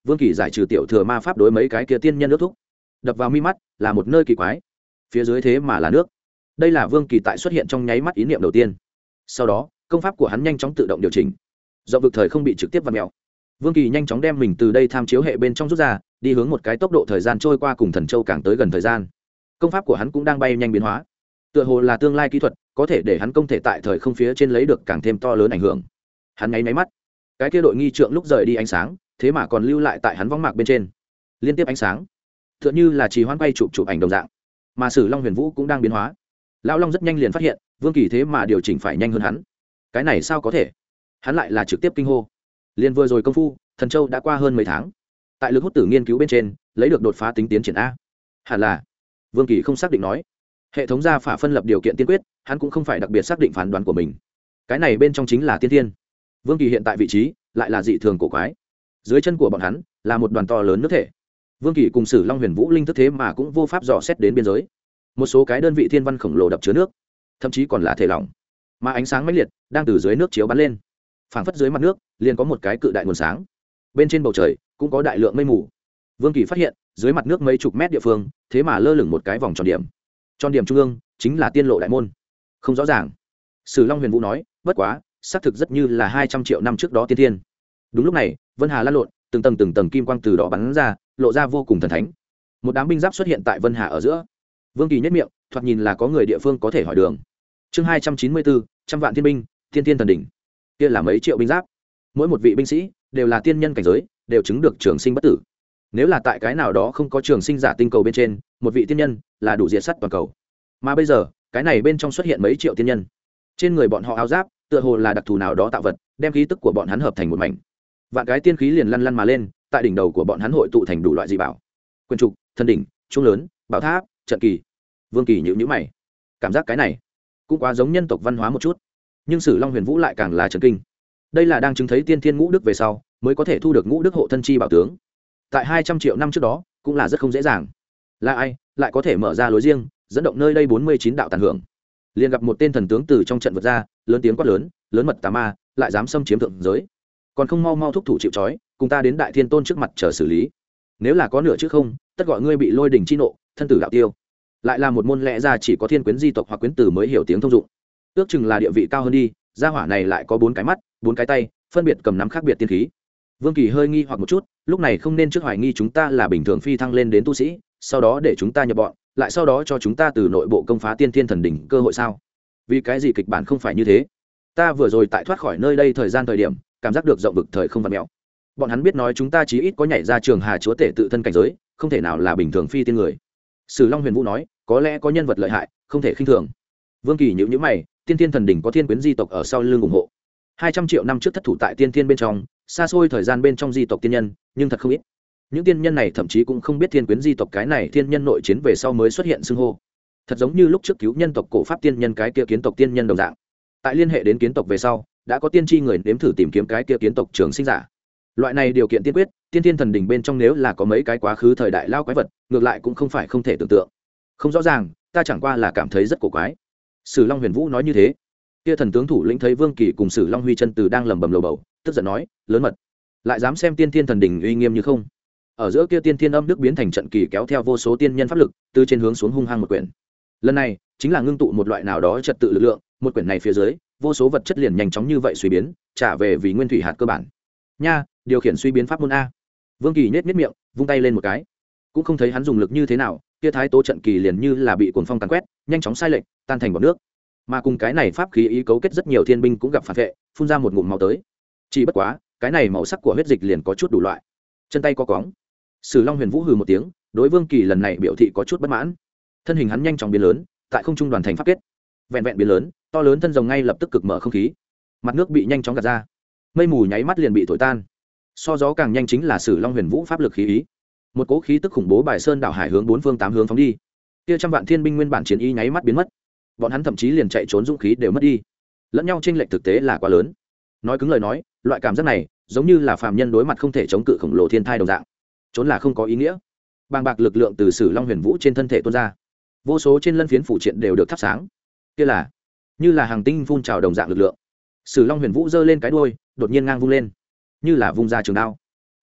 Vương Kỳ giải trừ tiểu thừa ma pháp đối mấy cái kia tiên nhân nước thúc, đập vào mi mắt là một nơi kỳ quái, phía dưới thế mà là nước. Đây là Vương Kỳ tại xuất hiện trong nháy mắt ý niệm đầu tiên. Sau đó công pháp của hắn nhanh chóng tự động điều chỉnh, rộng vực thời không bị trực tiếp vặn mèo. Vương Kỳ nhanh chóng đem mình từ đây tham chiếu hệ bên trong rút ra, đi hướng một cái tốc độ thời gian trôi qua cùng thần châu càng tới gần thời gian. Công pháp của hắn cũng đang bay nhanh biến hóa, tựa hồ là tương lai kỹ thuật có thể để hắn công thể tại thời không phía trên lấy được càng thêm to lớn ảnh hưởng. Hắn nháy máy mắt, cái kia đội nghi trượng lúc rời đi ánh sáng thế mà còn lưu lại tại hắn võng mạc bên trên, liên tiếp ánh sáng tựa như là trì hoãn quay chụp chụp ảnh đồng dạng. Mà Sử Long Huyền Vũ cũng đang biến hóa. Lão Long rất nhanh liền phát hiện Vương Kỳ thế mà điều chỉnh phải nhanh hơn hắn, cái này sao có thể? Hắn lại là trực tiếp kinh hô. Liên vừa rồi công phu thần châu đã qua hơn mấy tháng, tại lực hút tử nghiên cứu bên trên lấy được đột phá tính tiến triển a. Hẳn là, Vương Kỳ không xác định nói. Hệ thống gia phả phân lập điều kiện tiên quyết, hắn cũng không phải đặc biệt xác định phán đoán của mình. Cái này bên trong chính là tiên thiên. Vương Kỳ hiện tại vị trí lại là dị thường cổ quái. Dưới chân của bọn hắn là một đoàn to lớn nước thể. Vương Kỳ cùng Sử Long Huyền Vũ linh thức thế mà cũng vô pháp dò xét đến biên giới. Một số cái đơn vị thiên văn khổng lồ đập chứa nước, thậm chí còn là thể lỏng, mà ánh sáng mãnh liệt đang từ dưới nước chiếu bắn lên, phảng phất dưới mặt nước liền có một cái cự đại nguồn sáng. Bên trên bầu trời cũng có đại lượng mây mù. Vương Kỳ phát hiện dưới mặt nước mấy chục mét địa phương thế mà lơ lửng một cái vòng tròn điểm. Tròn điểm trung ương chính là tiên lộ đại môn. Không rõ ràng, Sử Long Huyền Vũ nói, bất quá xác thực rất như là hai trăm triệu năm trước đó tiên thiên. Đúng lúc này Vân Hà lan lộn, từng tầng từng tầng kim quang từ đó bắn ra, lộ ra vô cùng thần thánh. Một đám binh giáp xuất hiện tại Vân Hà ở giữa. Vương Kỳ nhất miệng, thoạt nhìn là có người địa phương có thể hỏi đường. Chương hai trăm chín mươi bốn, trăm vạn thiên binh, thiên thiên thần đỉnh. Kia là mấy triệu binh giáp, mỗi một vị binh sĩ đều là tiên nhân cảnh giới, đều chứng được trường sinh bất tử. Nếu là tại cái nào đó không có trường sinh giả tinh cầu bên trên, một vị tiên nhân là đủ diệt sát toàn cầu. Mà bây giờ, cái này bên trong xuất hiện mấy triệu tiên nhân. Trên người bọn họ áo giáp, tựa hồ là đặc thù nào đó tạo vật, đem khí tức của bọn hắn hợp thành một mảnh. Vạn cái tiên khí liền lăn lăn mà lên, tại đỉnh đầu của bọn hắn hội tụ thành đủ loại dị bảo. Quyền trục, thần đỉnh, trung lớn, bảo tháp, trận kỳ. Vương Kỳ nhíu nhíu mày, cảm giác cái này cũng quá giống nhân tộc văn hóa một chút. Nhưng Sử Long Huyền Vũ lại càng là chấn kinh. Đây là đang chứng thấy tiên thiên ngũ đức về sau mới có thể thu được ngũ đức hộ thân chi bảo tướng. Tại hai trăm triệu năm trước đó cũng là rất không dễ dàng. Là ai lại có thể mở ra lối riêng, dẫn động nơi đây bốn mươi chín đạo tàn hưởng? Liền gặp một tên thần tướng từ trong trận vượt ra, lớn tiếng quát lớn, lớn mật tà ma, lại dám xâm chiếm thượng giới, còn không mau mau thúc thủ chịu trói, cùng ta đến Đại Thiên Tôn trước mặt chờ xử lý. Nếu là có nửa chứ không, tất gọi ngươi bị lôi đỉnh chi nộ, thân tử đạo tiêu. Lại là một môn lẽ ra chỉ có thiên quyến di tộc hoặc quyến tử mới hiểu tiếng thông dụng. Ước chừng là địa vị cao hơn đi, gia hỏa này lại có bốn cái mắt, bốn cái tay, phân biệt cầm nắm khác biệt tiên khí. Vương Kỳ hơi nghi hoặc một chút, lúc này không nên trước hoài nghi chúng ta là bình thường phi thăng lên đến tu sĩ, sau đó để chúng ta nhập bọn, lại sau đó cho chúng ta từ nội bộ công phá tiên thiên thần đỉnh cơ hội sao? Vì cái gì kịch bản không phải như thế? Ta vừa rồi tại thoát khỏi nơi đây thời gian thời điểm, cảm giác được rộng vực thời không vặn mèo. Bọn hắn biết nói chúng ta chí ít có nhảy ra trường hà chúa tể tự thân cảnh giới, không thể nào là bình thường phi tiên người. Sử Long Huyền Vũ nói, có lẽ có nhân vật lợi hại, không thể khinh thường. Vương Kỳ nhíu nhíu mày, tiên thiên thần đỉnh có thiên quyến di tộc ở sau lưng ủng hộ. hai trăm triệu năm trước thất thủ tại tiên thiên bên trong, xa xôi thời gian bên trong di tộc tiên nhân, nhưng thật không ít. Những tiên nhân này thậm chí cũng không biết thiên quyến di tộc cái này thiên nhân nội chiến về sau mới xuất hiện xưng hô. Thật giống như lúc trước cứu nhân tộc cổ pháp tiên nhân cái kia kiến tộc tiên nhân đồng dạng. Tại liên hệ đến kiến tộc về sau, đã có tiên tri người nếm thử tìm kiếm cái kia kiến tộc trường sinh giả. Loại này điều kiện tiên quyết, tiên thiên thần đỉnh bên trong nếu là có mấy cái quá khứ thời đại lao quái vật, ngược lại cũng không phải không thể tưởng tượng. Không rõ ràng, ta chẳng qua là cảm thấy rất cổ quái. Sử Long Huyền Vũ nói như thế. Kia thần tướng thủ lĩnh thấy Vương Kỳ cùng Sử Long Huy chân từ đang lẩm bẩm lầu bầu, tức giận nói, lớn mật, lại dám xem tiên thiên thần đỉnh uy nghiêm như không. Ở giữa kia tiên thiên âm đức biến thành trận kỳ kéo theo vô số tiên nhân pháp lực, từ trên hướng xuống hung hăng một quyển. Lần này, chính là ngưng tụ một loại nào đó trật tự lực lượng, một quyển này phía dưới, vô số vật chất liền nhanh chóng như vậy suy biến, trả về vì nguyên thủy hạt cơ bản. Nha, điều khiển suy biến pháp môn a. Vương Kỳ nhếch nhếch miệng, vung tay lên một cái. Cũng không thấy hắn dùng lực như thế nào, kia thái tố trận kỳ liền như là bị cuồng phong càn quét, nhanh chóng sai lệch, tan thành bọt nước. Mà cùng cái này pháp khí ý cấu kết rất nhiều thiên binh cũng gặp phản vệ, phun ra một ngụm máu tới. Chỉ bất quá, cái này màu sắc của huyết dịch liền có chút đủ loại. Chân tay có cóng. Sử Long Huyền Vũ hừ một tiếng, đối Vương Kỳ lần này biểu thị có chút bất mãn. Thân hình hắn nhanh chóng biến lớn, tại không trung đoàn thành pháp kết. Vẹn vẹn biến lớn, to lớn thân rồng ngay lập tức cực mở không khí. Mặt nước bị nhanh chóng gạt ra. Mây mù nháy mắt liền bị thổi tan. So gió càng nhanh chính là Sử Long Huyền Vũ pháp lực khí ý. Một cỗ khí tức khủng bố bài sơn đảo hải hướng bốn phương tám hướng phóng đi. Kia trăm vạn thiên binh nguyên bản chiến ý nháy mắt biến mất. Bọn hắn thậm chí liền chạy trốn dũng khí đều mất đi. Lẫn nhau chênh lệch thực tế là quá lớn. Nói cứng lời nói, loại cảm giác này giống như là phàm nhân đối mặt không thể chống cự khổng lồ thiên thai đồng dạng. Trốn là không có ý nghĩa. Bàng bạc lực lượng từ Sử Long Huyền Vũ trên thân thể tuôn ra. Vô số trên lân phiến phủ triện đều được thắp sáng. Kia là như là hàng tinh phun trào đồng dạng lực lượng. Sử Long Huyền Vũ giơ lên cái đuôi, đột nhiên ngang vung lên, như là vung ra trường đao.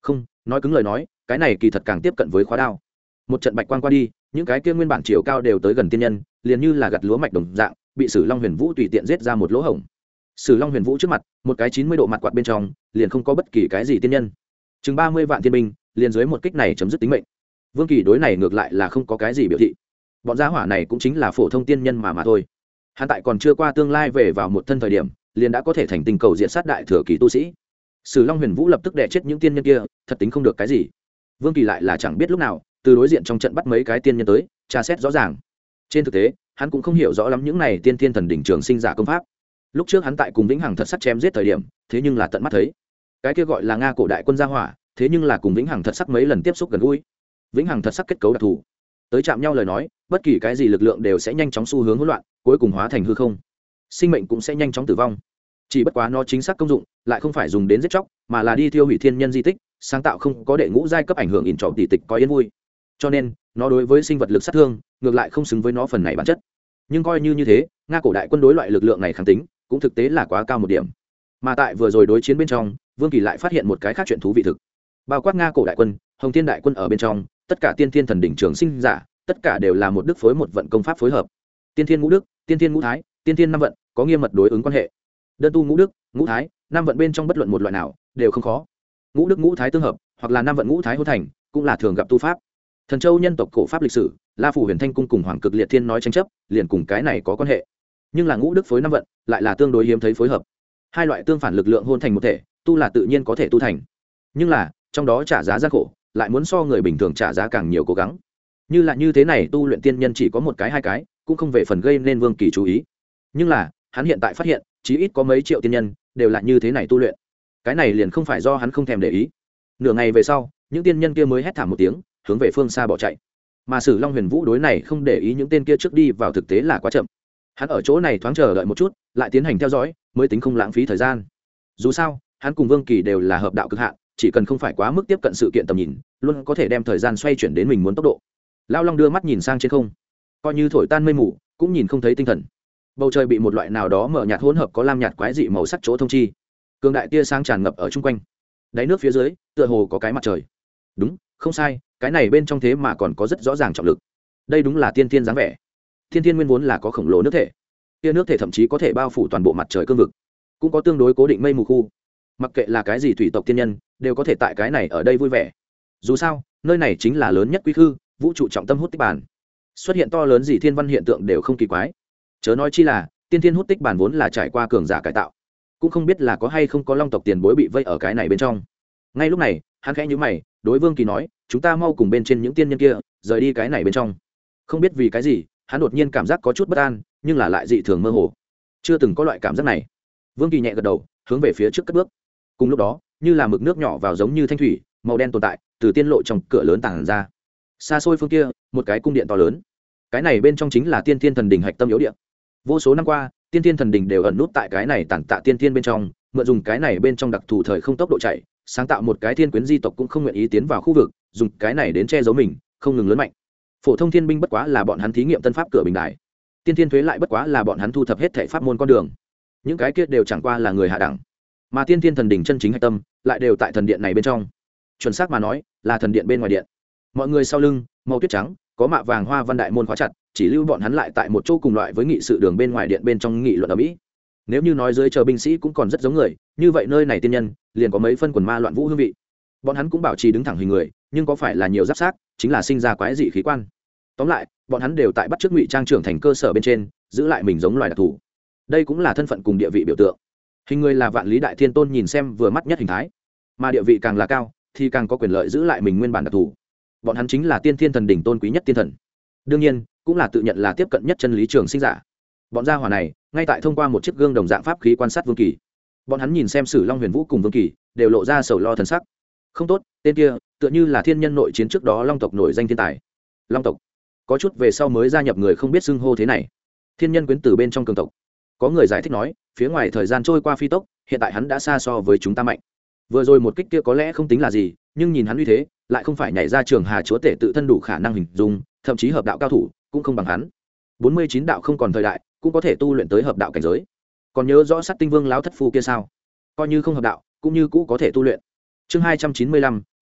Không, nói cứng lời nói, cái này kỳ thật càng tiếp cận với khóa đao. Một trận bạch quang qua đi, những cái kia nguyên bản chiều cao đều tới gần tiên nhân, liền như là gặt lúa mạch đồng dạng, bị Sử Long Huyền Vũ tùy tiện giết ra một lỗ hổng. Sử Long Huyền Vũ trước mặt, một cái chín mươi độ mặt quạt bên trong, liền không có bất kỳ cái gì tiên nhân. Chừng ba mươi vạn tiên binh, liền dưới một kích này chấm dứt tính mệnh. Vương Kỳ đối này ngược lại là không có cái gì biểu thị. Bọn gia hỏa này cũng chính là phổ thông tiên nhân mà mà thôi. Hắn tại còn chưa qua tương lai về vào một thân thời điểm, liền đã có thể thành tình cầu diện sát đại thừa kỳ tu sĩ. Sử Long Huyền Vũ lập tức đè chết những tiên nhân kia, thật tính không được cái gì. Vương Kỳ lại là chẳng biết lúc nào, từ đối diện trong trận bắt mấy cái tiên nhân tới, tra xét rõ ràng. Trên thực tế, hắn cũng không hiểu rõ lắm những này tiên thiên thần đỉnh trường sinh giả công pháp. Lúc trước hắn tại cùng Vĩnh Hằng thật sắc chém giết thời điểm, thế nhưng là tận mắt thấy. Cái kia gọi là Nga cổ đại quân gia hỏa, thế nhưng là cùng Vĩnh Hằng thật sắc mấy lần tiếp xúc gần gũi. Vĩnh Hằng thật sắc kết cấu đặc thù, tới chạm nhau lời nói, bất kỳ cái gì lực lượng đều sẽ nhanh chóng xu hướng hỗn loạn, cuối cùng hóa thành hư không. Sinh mệnh cũng sẽ nhanh chóng tử vong. Chỉ bất quá nó chính xác công dụng lại không phải dùng đến giết chóc, mà là đi tiêu hủy thiên nhân di tích, sáng tạo không có đệ ngũ giai cấp ảnh hưởng ỉn trọng tỷ tịch có yên vui. Cho nên nó đối với sinh vật lực sát thương ngược lại không xứng với nó phần này bản chất. Nhưng coi như như thế, Nga cổ đại quân đối loại lực lượng này kháng tính cũng thực tế là quá cao một điểm. Mà tại vừa rồi đối chiến bên trong, Vương Kỳ lại phát hiện một cái khác chuyện thú vị thực. Bao quát Nga cổ đại quân, Hồng Thiên đại quân ở bên trong, tất cả tiên thiên thần đỉnh trường sinh giả, tất cả đều là một đức phối một vận công pháp phối hợp. Tiên thiên ngũ đức, tiên thiên ngũ thái, tiên thiên năm vận, có nghiêm mật đối ứng quan hệ. Đơn tu ngũ đức, ngũ thái, năm vận bên trong bất luận một loại nào đều không khó. Ngũ đức ngũ thái tương hợp, hoặc là năm vận ngũ thái hôn thành, cũng là thường gặp tu pháp. Thần Châu nhân tộc cổ pháp lịch sử, La Phủ Huyền Thanh cung cùng Hoàng Cực Liệt Thiên nói tranh chấp, liền cùng cái này có quan hệ. Nhưng là ngũ đức phối năm vận, lại là tương đối hiếm thấy phối hợp. Hai loại tương phản lực lượng hôn thành một thể, tu là tự nhiên có thể tu thành. Nhưng là, trong đó trả giá gian khổ, lại muốn so người bình thường trả giá càng nhiều cố gắng. Như là như thế này tu luyện tiên nhân chỉ có một cái hai cái, cũng không về phần gây nên Vương Kỳ chú ý. Nhưng là, hắn hiện tại phát hiện, chí ít có mấy triệu tiên nhân đều là như thế này tu luyện. Cái này liền không phải do hắn không thèm để ý. Nửa ngày về sau, những tiên nhân kia mới hét thảm một tiếng, hướng về phương xa bỏ chạy. Mà Sử Long Huyền Vũ đối này không để ý những tên kia trước đi vào, thực tế là quá chậm. Hắn ở chỗ này thoáng chờ đợi một chút, lại tiến hành theo dõi, mới tính không lãng phí thời gian. Dù sao, hắn cùng Vương Kỳ đều là hợp đạo cực hạn, chỉ cần không phải quá mức tiếp cận sự kiện tầm nhìn, luôn có thể đem thời gian xoay chuyển đến mình muốn tốc độ. Lão Long đưa mắt nhìn sang trên không, coi như thổi tan mây mù, cũng nhìn không thấy tinh thần. Bầu trời bị một loại nào đó mở nhạt hỗn hợp có lam nhạt quái dị màu sắc chỗ thông chi. Cường đại tia sáng tràn ngập ở chung quanh. Đáy nước phía dưới, tựa hồ có cái mặt trời. Đúng, không sai, cái này bên trong thế mà còn có rất rõ ràng trọng lực. Đây đúng là tiên tiên dáng vẻ. Tiên tiên nguyên vốn là có khổng lồ nước thể. Tia nước thể thậm chí có thể bao phủ toàn bộ mặt trời cương vực. Cũng có tương đối cố định mây mù khu. Mặc kệ là cái gì thủy tộc tiên nhân, đều có thể tại cái này ở đây vui vẻ. Dù sao, nơi này chính là lớn nhất quy khư, vũ trụ trọng tâm hút tích bản. Xuất hiện to lớn gì thiên văn hiện tượng đều không kỳ quái. Chớ nói chi là, tiên thiên hút tích bản vốn là trải qua cường giả cải tạo, cũng không biết là có hay không có long tộc tiền bối bị vây ở cái này bên trong. Ngay lúc này, hắn khẽ nhíu mày, đối Vương Kỳ nói, chúng ta mau cùng bên trên những tiên nhân kia rời đi cái này bên trong. Không biết vì cái gì, hắn đột nhiên cảm giác có chút bất an, nhưng là lại dị thường mơ hồ. Chưa từng có loại cảm giác này. Vương Kỳ nhẹ gật đầu, hướng về phía trước cất bước. Cùng lúc đó, như là mực nước nhỏ vào giống như thanh thủy, màu đen tồn tại, từ tiên lộ trong cửa lớn tàng ra. Xa xôi phương kia, một cái cung điện to lớn. Cái này bên trong chính là tiên thiên thần đỉnh hạch tâm yếu điện. Vô số năm qua, tiên thiên thần đỉnh đều ẩn nút tại cái này tản tạ tiên thiên bên trong, mượn dùng cái này bên trong đặc thù thời không tốc độ chạy, sáng tạo một cái thiên quyến di tộc cũng không nguyện ý tiến vào khu vực, dùng cái này đến che giấu mình, không ngừng lớn mạnh. Phổ thông thiên binh bất quá là bọn hắn thí nghiệm tân pháp cửa bình đài, tiên thiên thuế lại bất quá là bọn hắn thu thập hết thể pháp môn con đường. Những cái kia đều chẳng qua là người hạ đẳng, mà tiên thiên thần đỉnh chân chính hạch tâm lại đều tại thần điện này bên trong. Chuẩn xác mà nói, là thần điện bên ngoài điện. Mọi người sau lưng màu tuyết trắng, có mạ vàng hoa văn đại môn khóa chặt, chỉ lưu bọn hắn lại tại một chỗ cùng loại với nghị sự đường bên ngoài điện bên trong nghị luận ở mỹ. Nếu như nói dưới chờ binh sĩ cũng còn rất giống người, như vậy nơi này tiên nhân liền có mấy phân quần ma loạn vũ hương vị. Bọn hắn cũng bảo trì đứng thẳng hình người, nhưng có phải là nhiều giáp sát, chính là sinh ra quái dị khí quan. Tóm lại, bọn hắn đều tại bắt chước ngụy trang trưởng thành cơ sở bên trên, giữ lại mình giống loài đặc thù. Đây cũng là thân phận cùng địa vị biểu tượng. Hình người là vạn lý đại thiên tôn nhìn xem vừa mắt nhất hình thái, mà địa vị càng là cao, thì càng có quyền lợi giữ lại mình nguyên bản đặc thù. Bọn hắn chính là tiên thiên thần đỉnh tôn quý nhất tiên thần, đương nhiên cũng là tự nhận là tiếp cận nhất chân lý trường sinh giả. Bọn gia hỏa này ngay tại thông qua một chiếc gương đồng dạng pháp khí quan sát Vương Kỳ. Bọn hắn nhìn xem Sử Long Huyền Vũ cùng Vương Kỳ, đều lộ ra sầu lo thần sắc. Không tốt, tên kia tựa như là thiên nhân nội chiến trước đó long tộc nổi danh thiên tài. Long tộc có chút về sau mới gia nhập người không biết xưng hô thế này. Thiên nhân quyến từ bên trong cường tộc. Có người giải thích nói, phía ngoài thời gian trôi qua phi tốc, hiện tại hắn đã xa so với chúng ta mạnh. Vừa rồi một kích kia có lẽ không tính là gì, nhưng nhìn hắn uy thế, lại không phải nhảy ra trường hà chúa tể tự thân đủ khả năng hình dung, thậm chí hợp đạo cao thủ cũng không bằng hắn. bốn mươi chín đạo không còn thời đại, cũng có thể tu luyện tới hợp đạo cảnh giới. Còn nhớ rõ Sát Tinh Vương lão thất phu kia sao? Coi như không hợp đạo, cũng như cũ có thể tu luyện. Chương hai trăm chín mươi lăm,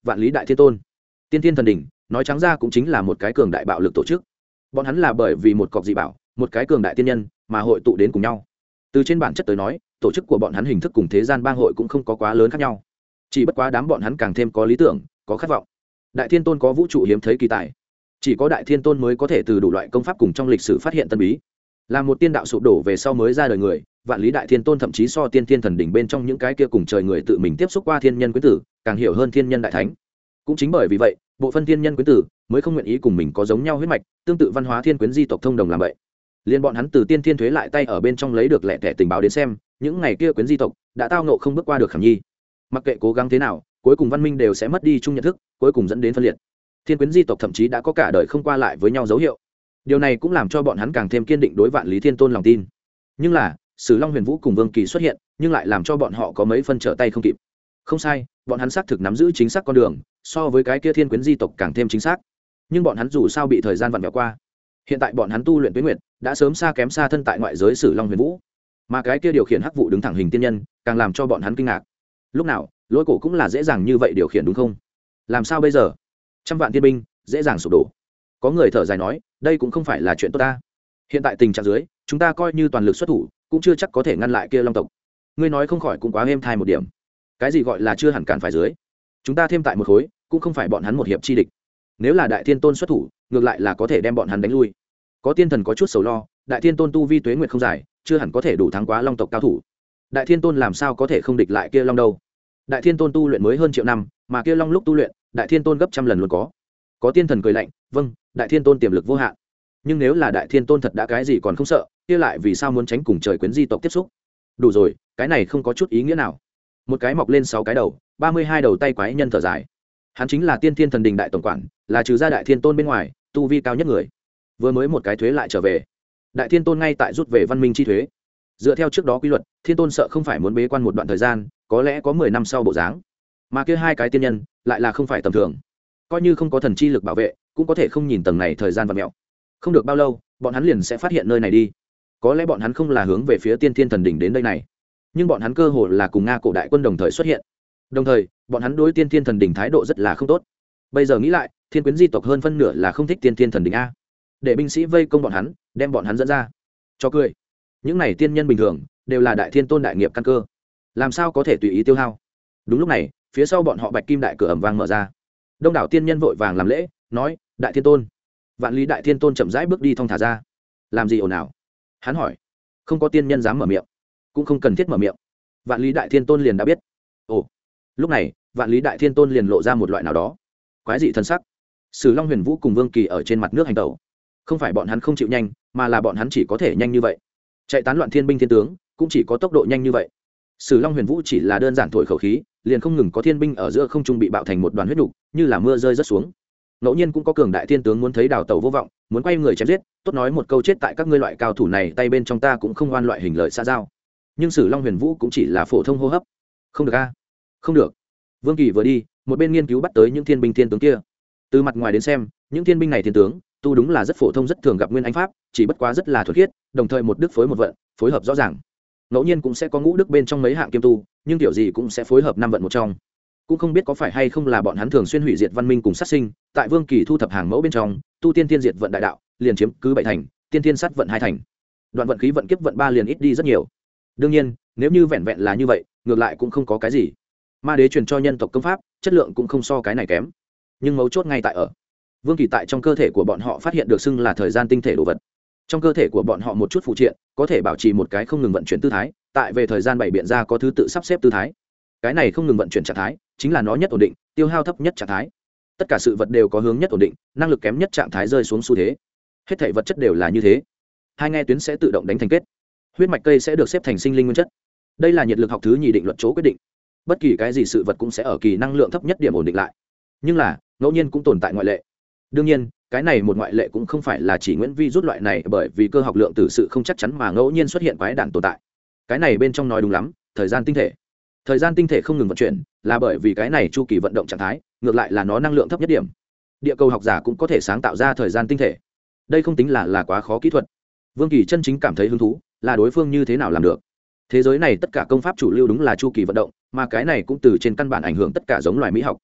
vạn lý đại thiên tôn. Tiên thiên thần đỉnh nói trắng ra cũng chính là một cái cường đại bạo lực tổ chức. Bọn hắn là bởi vì một cọc dị bảo, một cái cường đại tiên nhân mà hội tụ đến cùng nhau. Từ trên bản chất tới nói, tổ chức của bọn hắn hình thức cùng thế gian bang hội cũng không có quá lớn khác nhau, chỉ bất quá đám bọn hắn càng thêm có lý tưởng, có khát vọng. Đại thiên tôn có vũ trụ hiếm thấy kỳ tài, chỉ có đại thiên tôn mới có thể từ đủ loại công pháp cùng trong lịch sử phát hiện tân bí. Là một tiên đạo sụp đổ về sau mới ra đời người, vạn lý đại thiên tôn thậm chí so tiên thiên thần đỉnh bên trong những cái kia cùng trời người tự mình tiếp xúc qua thiên nhân quyến tử càng hiểu hơn thiên nhân đại thánh. Cũng chính bởi vì vậy, bộ phân thiên nhân quyến tử mới không nguyện ý cùng mình có giống nhau huyết mạch, tương tự văn hóa thiên quyến di tộc thông đồng làm vậy. Liên bọn hắn từ tiên thiên thuế lại tay ở bên trong lấy được lẻ tẻ tình báo đến xem, những ngày kia quyến di tộc đã tao nộ không bước qua được Khảm Nhi. Mặc kệ cố gắng thế nào, cuối cùng văn minh đều sẽ mất đi chung nhận thức, cuối cùng dẫn đến phân liệt. Thiên quyến di tộc thậm chí đã có cả đời không qua lại với nhau dấu hiệu. Điều này cũng làm cho bọn hắn càng thêm kiên định đối vạn lý thiên tôn lòng tin. Nhưng là, Sử Long Huyền Vũ cùng Vương Kỳ xuất hiện, nhưng lại làm cho bọn họ có mấy phân trở tay không kịp. Không sai, bọn hắn xác thực nắm giữ chính xác con đường, so với cái kia thiên quyến di tộc càng thêm chính xác. Nhưng bọn hắn dù sao bị thời gian vặn vẹo qua. Hiện tại bọn hắn tu luyện tuyết nguyệt, đã sớm xa kém xa thân tại ngoại giới Sử Long Huyền Vũ. Mà cái kia điều khiển hắc vụ đứng thẳng hình tiên nhân, càng làm cho bọn hắn kinh ngạc. Lúc nào, lôi cổ cũng là dễ dàng như vậy điều khiển đúng không? Làm sao bây giờ? Trăm vạn thiên binh, dễ dàng sụp đổ. Có người thở dài nói, đây cũng không phải là chuyện tốt ta. Hiện tại tình trạng dưới, chúng ta coi như toàn lực xuất thủ, cũng chưa chắc có thể ngăn lại kia long tộc. Ngươi nói không khỏi cũng quá êm thai một điểm. Cái gì gọi là chưa hẳn cản phải dưới? Chúng ta thêm tại một khối, cũng không phải bọn hắn một hiệp chi địch. Nếu là đại thiên tôn xuất thủ, ngược lại là có thể đem bọn hắn đánh lui. Có tiên thần có chút sầu lo, đại thiên tôn tu vi tuế nguyệt không dài, chưa hẳn có thể đủ thắng quá long tộc cao thủ. Đại thiên tôn làm sao có thể không địch lại kia long đâu? Đại thiên tôn tu luyện mới hơn triệu năm, mà kia long lúc tu luyện, đại thiên tôn gấp trăm lần luôn có. Có tiên thần cười lạnh, vâng, đại thiên tôn tiềm lực vô hạn. Nhưng nếu là đại thiên tôn thật đã cái gì còn không sợ, kia lại vì sao muốn tránh cùng trời quyến di tộc tiếp xúc? Đủ rồi, cái này không có chút ý nghĩa nào. Một cái mọc lên sáu cái đầu, ba mươi hai đầu tay quái nhân thở dài. Hắn chính là tiên thiên thần đình đại tổng quản, là trừ ra đại thiên tôn bên ngoài, tu vi cao nhất người. Vừa mới một cái thuế lại trở về, đại thiên tôn ngay tại rút về văn minh chi thuế. Dựa theo trước đó quy luật, thiên tôn sợ không phải muốn bế quan một đoạn thời gian, có lẽ có mười năm sau bộ dáng. Mà kia hai cái tiên nhân lại là không phải tầm thường, coi như không có thần chi lực bảo vệ, cũng có thể không nhìn tầng này thời gian và mẹo. Không được bao lâu, bọn hắn liền sẽ phát hiện nơi này đi. Có lẽ bọn hắn không là hướng về phía tiên thiên thần đỉnh đến đây này, nhưng bọn hắn cơ hồ là cùng Nga cổ đại quân đồng thời xuất hiện. Đồng thời, bọn hắn đối tiên thiên thần đỉnh thái độ rất là không tốt. Bây giờ nghĩ lại, thiên quyến di tộc hơn phân nửa là không thích tiên thiên thần đỉnh a, để binh sĩ vây công bọn hắn, đem bọn hắn dẫn ra. Cho cười. Những này tiên nhân bình thường đều là đại thiên tôn đại nghiệp căn cơ, làm sao có thể tùy ý tiêu hao. Đúng lúc này, phía sau bọn họ bạch kim đại cửa ầm vang mở ra. Đông đảo tiên nhân vội vàng làm lễ, nói: đại thiên tôn. Vạn lý đại thiên tôn chậm rãi bước đi thong thả ra. Làm gì ồn ào? Hắn hỏi. Không có tiên nhân dám mở miệng, cũng không cần thiết mở miệng. Vạn lý đại thiên tôn liền đã biết. Ồ. Lúc này, vạn lý đại thiên tôn liền lộ ra một loại nào đó quái dị thân sắc. Sử Long Huyền Vũ cùng Vương Kỳ ở trên mặt nước hành tẩu, không phải bọn hắn không chịu nhanh, mà là bọn hắn chỉ có thể nhanh như vậy. Chạy tán loạn thiên binh thiên tướng cũng chỉ có tốc độ nhanh như vậy. Sử Long Huyền Vũ chỉ là đơn giản thổi khẩu khí, liền không ngừng có thiên binh ở giữa không trung bị bạo thành một đoàn huyết đục, như là mưa rơi rất xuống. Ngẫu nhiên cũng có cường đại thiên tướng muốn thấy đào tẩu vô vọng, muốn quay người chém giết, tốt nói một câu chết tại các ngươi loại cao thủ này tay bên trong ta cũng không oan loại hình lợi xa giao. Nhưng Sử Long Huyền Vũ cũng chỉ là phổ thông hô hấp. Không được a, không được. Vương Kỳ vừa đi, một bên nghiên cứu bắt tới những thiên binh thiên tướng kia. Từ mặt ngoài đến xem, những thiên binh này thiên tướng tu đúng là rất phổ thông, rất thường gặp nguyên anh pháp, chỉ bất quá rất là thuần khiết, đồng thời một đức phối một vận, phối hợp rõ ràng. Ngẫu nhiên cũng sẽ có ngũ đức bên trong mấy hạng kiêm tu, nhưng kiểu gì cũng sẽ phối hợp năm vận một trong. Cũng không biết có phải hay không là bọn hắn thường xuyên hủy diệt văn minh cùng sát sinh, tại Vương Kỳ thu thập hàng mẫu bên trong, tu tiên tiên diệt vận đại đạo, liền chiếm cứ bảy thành, tiên tiên sát vận hai thành. Đoạn vận khí vận kiếp vận ba liền ít đi rất nhiều. Đương nhiên, nếu như vẹn vẹn là như vậy, ngược lại cũng không có cái gì. Ma đế truyền cho nhân tộc công pháp, chất lượng cũng không so cái này kém. Nhưng mấu chốt ngay tại ở Vương Kỳ tại trong cơ thể của bọn họ phát hiện được xưng là thời gian tinh thể đồ vật. Trong cơ thể của bọn họ một chút phụ triện có thể bảo trì một cái không ngừng vận chuyển tư thái, tại về thời gian bảy biện ra có thứ tự sắp xếp tư thái. Cái này không ngừng vận chuyển trạng thái chính là nó nhất ổn định, tiêu hao thấp nhất trạng thái. Tất cả sự vật đều có hướng nhất ổn định, năng lực kém nhất trạng thái rơi xuống xu thế. Hết thảy vật chất đều là như thế. Hai nghe tuyến sẽ tự động đánh thành kết, huyết mạch cây sẽ được xếp thành sinh linh nguyên chất. Đây là nhiệt lực học thứ nhì định luật chỗ quyết định. Bất kỳ cái gì sự vật cũng sẽ ở kỳ năng lượng thấp nhất điểm ổn định lại. Nhưng là ngẫu nhiên cũng tồn tại ngoại lệ. Đương nhiên, cái này một ngoại lệ cũng không phải là chỉ Nguyễn Vi rút loại này, bởi vì cơ học lượng từ sự không chắc chắn mà ngẫu nhiên xuất hiện quái đản tồn tại. Cái này bên trong nói đúng lắm, thời gian tinh thể. Thời gian tinh thể không ngừng vận chuyển, là bởi vì cái này chu kỳ vận động trạng thái, ngược lại là nó năng lượng thấp nhất điểm. Địa cầu học giả cũng có thể sáng tạo ra thời gian tinh thể. Đây không tính là là quá khó kỹ thuật. Vương Kỳ chân chính cảm thấy hứng thú, là đối phương như thế nào làm được. Thế giới này tất cả công pháp chủ lưu đúng là chu kỳ vận động, mà cái này cũng từ trên căn bản ảnh hưởng tất cả giống loài mỹ học.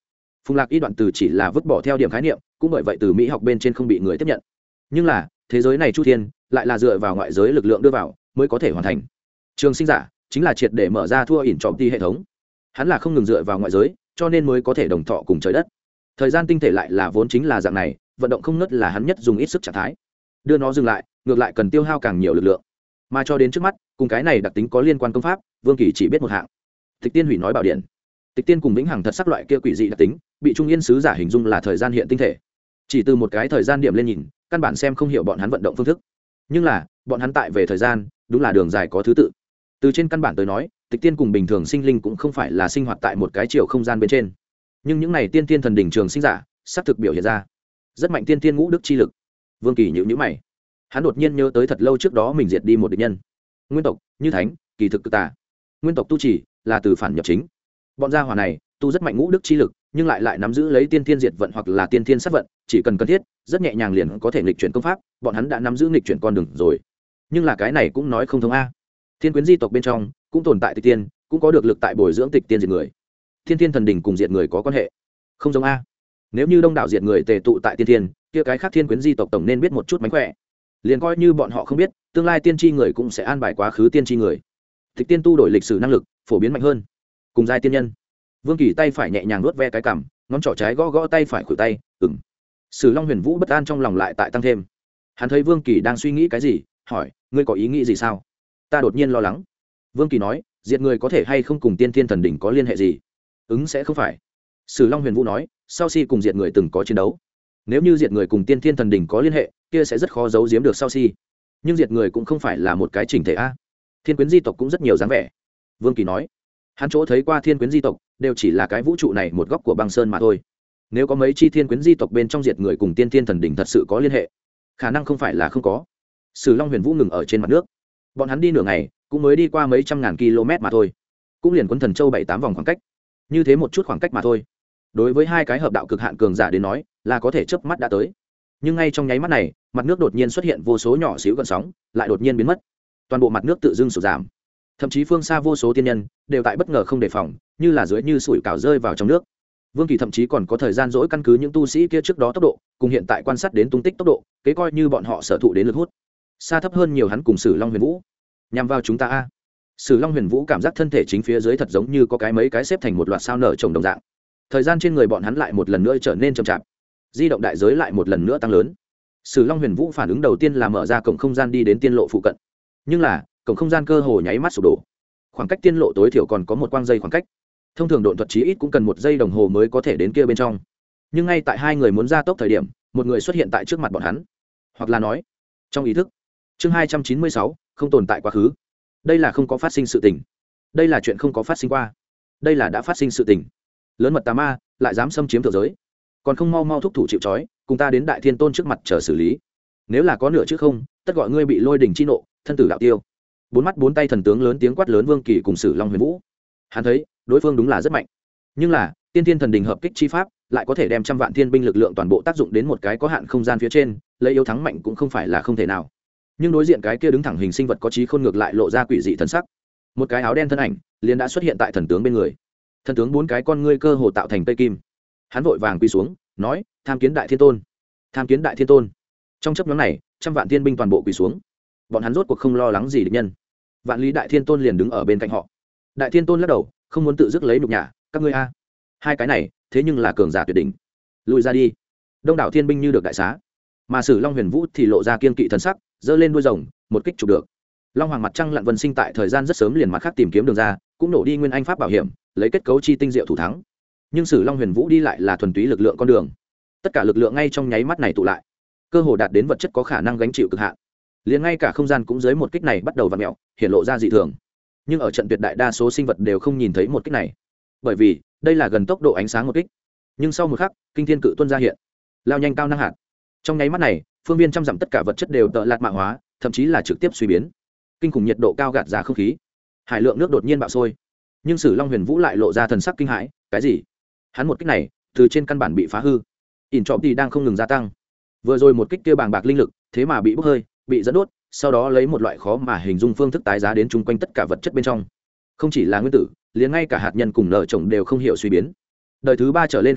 Phùng Lạc Y đoạn từ chỉ là vứt bỏ theo điểm khái niệm, cũng bởi vậy từ mỹ học bên trên không bị người tiếp nhận. Nhưng là thế giới này chu thiên lại là dựa vào ngoại giới lực lượng đưa vào mới có thể hoàn thành. Trường sinh giả chính là triệt để mở ra thua ỉn trọm ti hệ thống. Hắn là không ngừng dựa vào ngoại giới, cho nên mới có thể đồng thọ cùng trời đất. Thời gian tinh thể lại là vốn chính là dạng này, vận động không ngớt là hắn nhất dùng ít sức trạng thái. Đưa nó dừng lại, ngược lại cần tiêu hao càng nhiều lực lượng. Mà cho đến trước mắt, cùng cái này đặc tính có liên quan công pháp, Vương Kỳ chỉ biết một hạng. Tịch Tiên hủy nói bảo điện. Tịch Tiên cùng vĩnh hằng thật sắc loại kia quỷ dị đặc tính, bị Trung Yên sứ giả hình dung là thời gian hiện tinh thể. Chỉ từ một cái thời gian điểm lên nhìn, căn bản xem không hiểu bọn hắn vận động phương thức. Nhưng là, bọn hắn tại về thời gian, đúng là đường dài có thứ tự. Từ trên căn bản tới nói, Tịch Tiên cùng bình thường sinh linh cũng không phải là sinh hoạt tại một cái chiều không gian bên trên. Nhưng những này tiên tiên thần đỉnh trường sinh giả, sắp thực biểu hiện ra rất mạnh tiên tiên ngũ đức chi lực. Vương Kỳ nhíu nhíu mày, hắn đột nhiên nhớ tới thật lâu trước đó mình diệt đi một địch nhân. Nguyên tộc, như thánh, kỳ thực cực tà. Nguyên tộc tu chỉ là từ phản nhập chính. Bọn gia hỏa này tu rất mạnh ngũ đức chi lực, nhưng lại lại nắm giữ lấy tiên tiên diệt vận hoặc là tiên tiên sát vận, chỉ cần cần thiết, rất nhẹ nhàng liền có thể nghịch chuyển công pháp, bọn hắn đã nắm giữ nghịch chuyển con đường rồi. Nhưng là cái này cũng nói không thông a. Thiên quyến di tộc bên trong cũng tồn tại tịch tiên, cũng có được lực tại bồi dưỡng tịch tiên diệt người. Thiên tiên thần đỉnh cùng diệt người có quan hệ, không giống a. Nếu như đông đảo diệt người tề tụ tại tiên tiên, kia cái khác thiên quyến di tộc tổng nên biết một chút mánh khỏe. Liền coi như bọn họ không biết, tương lai tiên tri người cũng sẽ an bài quá khứ tiên tri người. Tịch tiên tu đổi lịch sử năng lực, phổ biến mạnh hơn. Cùng giai tiên nhân. Vương Kỳ tay phải nhẹ nhàng nuốt ve cái cằm, ngón trỏ trái gõ gõ tay phải khuỷu tay, ừm. Sử Long Huyền Vũ bất an trong lòng lại tại tăng thêm. Hắn thấy Vương Kỳ đang suy nghĩ cái gì, hỏi, ngươi có ý nghĩ gì sao? Ta đột nhiên lo lắng. Vương Kỳ nói, diệt người có thể hay không cùng tiên thiên thần đỉnh có liên hệ gì? Ứng sẽ không phải. Sử Long Huyền Vũ nói, Sao Si cùng diệt người từng có chiến đấu. Nếu như diệt người cùng tiên thiên thần đỉnh có liên hệ, kia sẽ rất khó giấu giếm được Sao Si. Nhưng diệt người cũng không phải là một cái chỉnh thể a. Thiên quyến di tộc cũng rất nhiều dáng vẻ. Vương Kỳ nói, hắn chỗ thấy qua thiên quyến di tộc đều chỉ là cái vũ trụ này một góc của băng sơn mà thôi. Nếu có mấy chi thiên quyến di tộc bên trong diệt người cùng tiên thiên thần đỉnh thật sự có liên hệ, khả năng không phải là không có. Sử Long Huyền Vũ ngừng ở trên mặt nước, bọn hắn đi nửa ngày cũng mới đi qua mấy trăm ngàn km mà thôi, cũng liền quấn Thần Châu bảy tám vòng khoảng cách, như thế một chút khoảng cách mà thôi. Đối với hai cái hợp đạo cực hạn cường giả đến nói là có thể chớp mắt đã tới. Nhưng ngay trong nháy mắt này, mặt nước đột nhiên xuất hiện vô số nhỏ xíu gợn sóng, lại đột nhiên biến mất. Toàn bộ mặt nước tự dưng sụt giảm, thậm chí phương xa vô số tiên nhân đều tại bất ngờ không đề phòng, như là dưới như sủi cảo rơi vào trong nước. Vương Kỳ thậm chí còn có thời gian dỗi căn cứ những tu sĩ kia trước đó tốc độ cùng hiện tại quan sát đến tung tích tốc độ, kế coi như bọn họ sở thụ đến lực hút xa thấp hơn nhiều hắn cùng Sử Long Huyền Vũ. Nhằm vào chúng ta a. Sử Long Huyền Vũ cảm giác thân thể chính phía dưới thật giống như có cái mấy cái xếp thành một loạt sao nở chồng đồng dạng. Thời gian trên người bọn hắn lại một lần nữa trở nên chậm chạp, di động đại giới lại một lần nữa tăng lớn. Sử Long Huyền Vũ phản ứng đầu tiên là mở ra cổng không gian đi đến tiên lộ phụ cận, nhưng là cổng không gian cơ hồ nháy mắt sụp đổ. Khoảng cách tiên lộ tối thiểu còn có một quang dây khoảng cách, thông thường độn thuật chí ít cũng cần một giây đồng hồ mới có thể đến kia bên trong. Nhưng ngay tại hai người muốn ra tốc thời điểm, một người xuất hiện tại trước mặt bọn hắn, hoặc là nói trong ý thức. Chương hai trăm chín mươi sáu, không tồn tại quá khứ. Đây là không có phát sinh sự tình, đây là chuyện không có phát sinh qua, đây là đã phát sinh sự tình. Lớn mật tà ma lại dám xâm chiếm thượng giới, còn không mau mau thúc thủ chịu trói, cùng ta đến Đại Thiên Tôn trước mặt chờ xử lý. Nếu là có nửa chứ không, tất gọi ngươi bị lôi đỉnh chi nộ, thân tử đạo tiêu. Bốn mắt bốn tay thần tướng lớn tiếng quát lớn Vương Kỳ cùng Sử Long Huyền Vũ. Hắn thấy đối phương đúng là rất mạnh, nhưng là tiên thiên thần đình hợp kích chi pháp lại có thể đem trăm vạn thiên binh lực lượng toàn bộ tác dụng đến một cái có hạn không gian phía trên, lấy yếu thắng mạnh cũng không phải là không thể nào. Nhưng đối diện cái kia đứng thẳng hình sinh vật có trí khôn ngược lại lộ ra quỷ dị thần sắc. Một cái áo đen thân ảnh liền đã xuất hiện tại thần tướng bên người. Thần tướng bốn cái con ngươi cơ hồ tạo thành cây kim. Hắn vội vàng quỳ xuống, nói: "Tham kiến Đại Thiên Tôn, tham kiến Đại Thiên Tôn." Trong chớp nhoáng này, trăm vạn thiên binh toàn bộ quỳ xuống. Bọn hắn rốt cuộc không lo lắng gì địch nhân. Vạn Lý Đại Thiên Tôn liền đứng ở bên cạnh họ. Đại Thiên Tôn lắc đầu, không muốn tự dứt lấy nhục nhã, "Các ngươi a, hai cái này, thế nhưng là cường giả tuyệt đỉnh. Lùi ra đi." Đông đảo thiên binh như được đại xá, mà Sử Long Huyền Vũ thì lộ ra kiên kỵ thần sắc, giơ lên đuôi rồng, một kích chụp được. Long Hoàng mặt trăng lặn vân sinh tại thời gian rất sớm liền mặt khác tìm kiếm đường ra, cũng nổ đi nguyên anh pháp bảo hiểm, lấy kết cấu chi tinh diệu thủ thắng. Nhưng Sử Long Huyền Vũ đi lại là thuần túy lực lượng con đường, tất cả lực lượng ngay trong nháy mắt này tụ lại, cơ hồ đạt đến vật chất có khả năng gánh chịu cực hạn. Liền ngay cả không gian cũng dưới một kích này bắt đầu vặn mèo, hiện lộ ra dị thường. Nhưng ở trận tuyệt đại đa số sinh vật đều không nhìn thấy một kích này, bởi vì đây là gần tốc độ ánh sáng một kích. Nhưng sau một khắc, kinh thiên cự tuân ra hiện, lao nhanh cao năng hạt. Trong nháy mắt này, phương viên trăm dặm tất cả vật chất đều tợ lạt mạ hóa, thậm chí là trực tiếp suy biến. Kinh khủng nhiệt độ cao gạt ra không khí, hải lượng nước đột nhiên bạo sôi. Nhưng Sử Long Huyền Vũ lại lộ ra thần sắc kinh hãi, cái gì? Hắn một kích này, từ trên căn bản bị phá hư. ỉn trọng thì đang không ngừng gia tăng. Vừa rồi một kích kia bàng bạc linh lực, thế mà bị bốc hơi, bị dẫn đốt, sau đó lấy một loại khó mà hình dung phương thức tái giá đến chung quanh tất cả vật chất bên trong. Không chỉ là nguyên tử, liền ngay cả hạt nhân cùng nở trồng đều không hiểu suy biến. Đời thứ ba trở lên khắc khắc,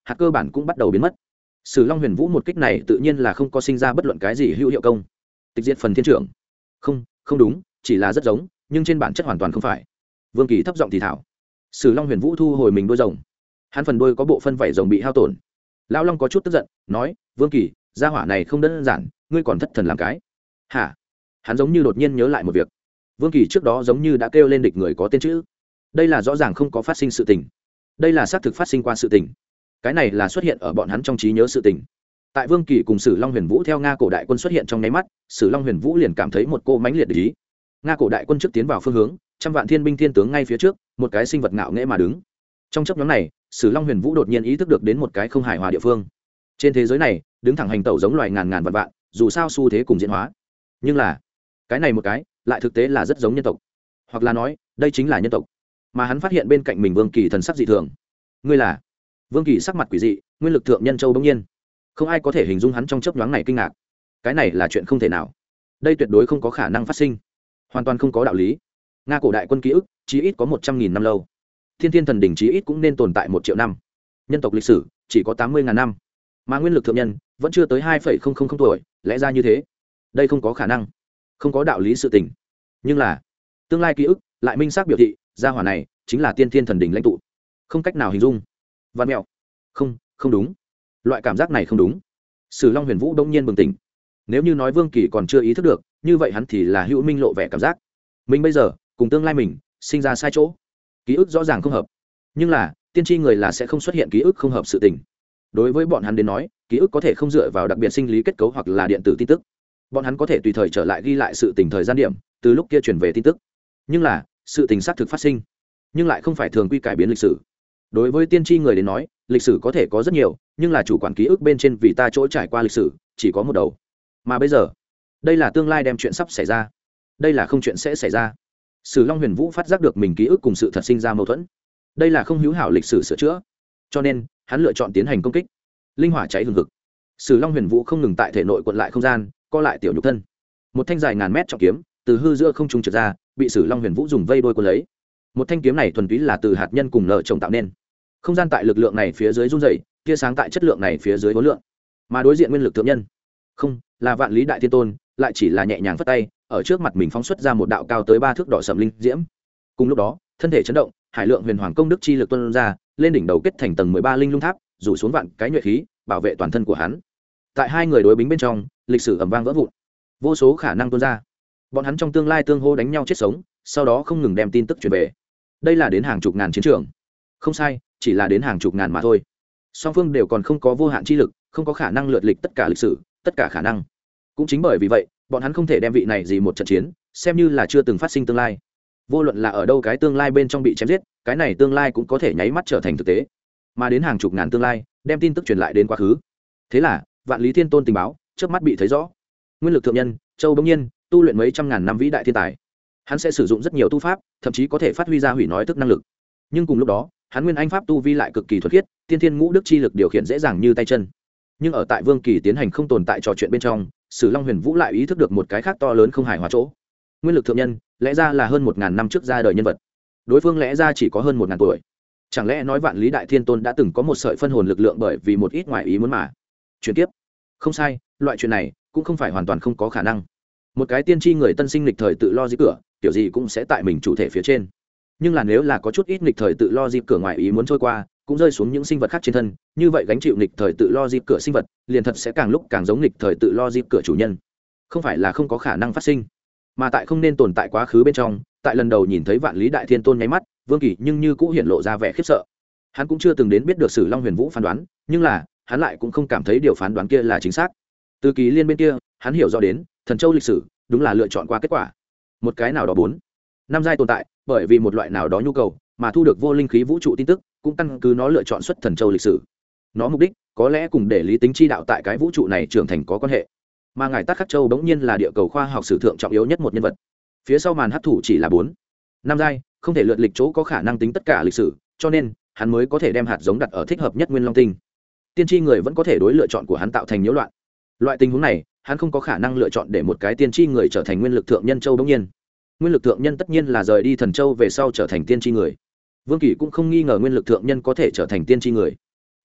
hạt cơ bản cũng bắt đầu biến mất. Sử Long Huyền Vũ một kích này tự nhiên là không có sinh ra bất luận cái gì hữu hiệu công. Tịch diệt phần thiên trưởng. Không, không đúng, chỉ là rất giống, nhưng trên bản chất hoàn toàn không phải. Vương Kỳ thấp giọng thì thảo. Sử Long Huyền Vũ thu hồi mình đuôi rồng. Hắn phần đuôi có bộ phân vảy rồng bị hao tổn. Lão Long có chút tức giận, nói: "Vương Kỳ, gia hỏa này không đơn giản, ngươi còn thất thần làm cái?" "Hả?" Hắn giống như đột nhiên nhớ lại một việc. Vương Kỳ trước đó giống như đã kêu lên địch người có tên chữ. Đây là rõ ràng không có phát sinh sự tình. Đây là xác thực phát sinh qua sự tình. Cái này là xuất hiện ở bọn hắn trong trí nhớ sự tình. Tại Vương Kỳ cùng Sử Long Huyền Vũ theo Nga cổ đại quân xuất hiện trong nháy mắt, Sử Long Huyền Vũ liền cảm thấy một cô mãnh liệt ý. Nga cổ đại quân trước tiến vào phương hướng, trăm vạn thiên binh thiên tướng ngay phía trước, một cái sinh vật ngạo nghễ mà đứng. Trong chốc ngắn này, Sử Long Huyền Vũ đột nhiên ý thức được đến một cái không hài hòa địa phương. Trên thế giới này, đứng thẳng hành tẩu giống loài ngàn ngàn vạn vạn, dù sao xu thế cùng diễn hóa. Nhưng là, cái này một cái, lại thực tế là rất giống nhân tộc. Hoặc là nói, đây chính là nhân tộc. Mà hắn phát hiện bên cạnh mình Vương Kỳ thần sắc dị thường. Ngươi là? Vương Kỳ sắc mặt quỷ dị, nguyên lực thượng nhân châu bỗng nhiên. Không ai có thể hình dung hắn trong chốc nhoáng này kinh ngạc. Cái này là chuyện không thể nào. Đây tuyệt đối không có khả năng phát sinh. Hoàn toàn không có đạo lý. Nga cổ đại quân ký ức, chí ít có một trăm nghìn năm lâu. Thiên Thiên thần đỉnh chí ít cũng nên tồn tại một triệu năm. Nhân tộc lịch sử chỉ có tám mươi ngàn năm. Mà nguyên lực thượng nhân vẫn chưa tới hai phẩy không không không tuổi, lẽ ra như thế. Đây không có khả năng. Không có đạo lý sự tình. Nhưng là, tương lai ký ức lại minh xác biểu thị, gia hỏa này chính là Tiên Thiên thần đỉnh lãnh tụ. Không cách nào hình dung. Vạn mẹo. Không, không đúng. Loại cảm giác này không đúng. Sử Long Huyền Vũ đông nhiên bừng tỉnh. Nếu như nói Vương Kỳ còn chưa ý thức được, như vậy hắn thì là hữu minh lộ vẻ cảm giác. Mình bây giờ cùng tương lai mình sinh ra sai chỗ, ký ức rõ ràng không hợp. Nhưng là tiên tri người là sẽ không xuất hiện ký ức không hợp sự tình. Đối với bọn hắn đến nói, ký ức có thể không dựa vào đặc biệt sinh lý kết cấu hoặc là điện tử tin tức. Bọn hắn có thể tùy thời trở lại ghi lại sự tình thời gian điểm, từ lúc kia chuyển về tin tức. Nhưng là sự tình xác thực phát sinh, nhưng lại không phải thường quy cải biến lịch sử. Đối với tiên tri người đến nói, lịch sử có thể có rất nhiều, nhưng là chủ quản ký ức bên trên vì ta chỗ trải qua lịch sử chỉ có một đầu. Mà bây giờ, đây là tương lai đem chuyện sắp xảy ra, đây là không chuyện sẽ xảy ra. Sử Long Huyền Vũ phát giác được mình ký ức cùng sự thật sinh ra mâu thuẫn, đây là không hữu hảo lịch sử sửa chữa, cho nên hắn lựa chọn tiến hành công kích. Linh hỏa cháy hừng hực, Sử Long Huyền Vũ không ngừng tại thể nội cuộn lại không gian, co lại tiểu nhục thân. Một thanh dài ngàn mét trọng kiếm từ hư giữa không trung trượt ra, bị Sử Long Huyền Vũ dùng vây đôi cuốn lấy. Một thanh kiếm này thuần túy là từ hạt nhân cùng nợ trồng tạo nên. Không gian tại lực lượng này phía dưới run rẩy, tia sáng tại chất lượng này phía dưới vô lượng. Mà đối diện nguyên lực thượng nhân, không là Vạn Lý Đại Thiên Tôn, lại chỉ là nhẹ nhàng phất tay, ở trước mặt mình phóng xuất ra một đạo cao tới ba thước đỏ sầm linh diễm. Cùng lúc đó, thân thể chấn động, hải lượng huyền hoàng công đức chi lực tuôn ra, lên đỉnh đầu kết thành tầng mười ba linh lung tháp, rủ xuống vạn cái nhuệ khí, bảo vệ toàn thân của hắn. Tại hai người đối bính bên trong, lịch sử ầm vang vỡ vụn, vô số khả năng tuôn ra. Bọn hắn trong tương lai tương hô đánh nhau chết sống, sau đó không ngừng đem tin tức truyền về. Đây là đến hàng chục ngàn chiến trường. Không sai, chỉ là đến hàng chục ngàn mà thôi. Song phương đều còn không có vô hạn chi lực, không có khả năng lượt lịch tất cả lịch sử, tất cả khả năng. Cũng chính bởi vì vậy, bọn hắn không thể đem vị này gì một trận chiến xem như là chưa từng phát sinh tương lai. Vô luận là ở đâu cái tương lai bên trong bị chém giết, cái này tương lai cũng có thể nháy mắt trở thành thực tế. Mà đến hàng chục ngàn tương lai, đem tin tức truyền lại đến quá khứ. Thế là, Vạn Lý Thiên Tôn tình báo trước mắt bị thấy rõ. Nguyên lực thượng nhân Châu Bỗng Nhiên tu luyện mấy trăm ngàn năm vĩ đại thiên tài, hắn sẽ sử dụng rất nhiều tu pháp, thậm chí có thể phát huy ra hủy nói thức năng lực. Nhưng cùng lúc đó, hắn nguyên anh pháp tu vi lại cực kỳ thuật khiết, tiên thiên ngũ đức chi lực điều khiển dễ dàng như tay chân. Nhưng ở tại Vương Kỳ tiến hành không tồn tại trò chuyện bên trong, Sử Long Huyền Vũ lại ý thức được một cái khác to lớn không hài hòa chỗ. Nguyên lực thượng nhân lẽ ra là hơn một ngàn năm trước ra đời nhân vật, đối phương lẽ ra chỉ có hơn một ngàn tuổi. Chẳng lẽ nói Vạn Lý Đại Thiên Tôn đã từng có một sợi phân hồn lực lượng bởi vì một ít ngoại ý muốn mà chuyển tiếp? Không sai, loại chuyện này cũng không phải hoàn toàn không có khả năng. Một cái tiên tri người tân sinh lịch thời tự lo di cửa, kiểu gì cũng sẽ tại mình chủ thể phía trên. Nhưng là nếu là có chút ít nghịch thời tự lo dịp cửa ngoài ý muốn trôi qua, cũng rơi xuống những sinh vật khác trên thân, như vậy gánh chịu nghịch thời tự lo dịp cửa sinh vật liền thật sẽ càng lúc càng giống nghịch thời tự lo dịp cửa chủ nhân. Không phải là không có khả năng phát sinh, mà tại không nên tồn tại quá khứ bên trong. Tại lần đầu nhìn thấy Vạn Lý Đại Thiên Tôn nháy mắt, Vương Kỳ nhưng như cũng hiện lộ ra vẻ khiếp sợ. Hắn cũng chưa từng đến biết được Sử Long Huyền Vũ phán đoán, nhưng là hắn lại cũng không cảm thấy điều phán đoán kia là chính xác. Từ Kỳ Liên bên kia, hắn hiểu rõ đến Thần Châu lịch sử đúng là lựa chọn qua kết quả. Một cái nào đó bốn năm giai tồn tại, bởi vì một loại nào đó nhu cầu mà thu được vô linh khí vũ trụ tin tức, cũng căn cứ nó lựa chọn xuất Thần Châu lịch sử. Nó mục đích có lẽ cùng để lý tính chi đạo tại cái vũ trụ này trưởng thành có quan hệ. Mà ngài Tát Khắc Châu bỗng nhiên là địa cầu khoa học sử thượng trọng yếu nhất một nhân vật. Phía sau màn hấp thụ chỉ là bốn năm giai, không thể lượt lịch chỗ có khả năng tính tất cả lịch sử, cho nên hắn mới có thể đem hạt giống đặt ở thích hợp nhất Nguyên Long Tinh. Tiên tri người vẫn có thể đối lựa chọn của hắn tạo thành nhiễu loạn. Loại tình huống này, hắn không có khả năng lựa chọn để một cái tiên tri người trở thành nguyên lực thượng nhân châu bỗng nhiên. Nguyên lực thượng nhân tất nhiên là rời đi Thần Châu về sau trở thành tiên tri người. Vương Kỳ cũng không nghi ngờ nguyên lực thượng nhân có thể trở thành tiên tri người.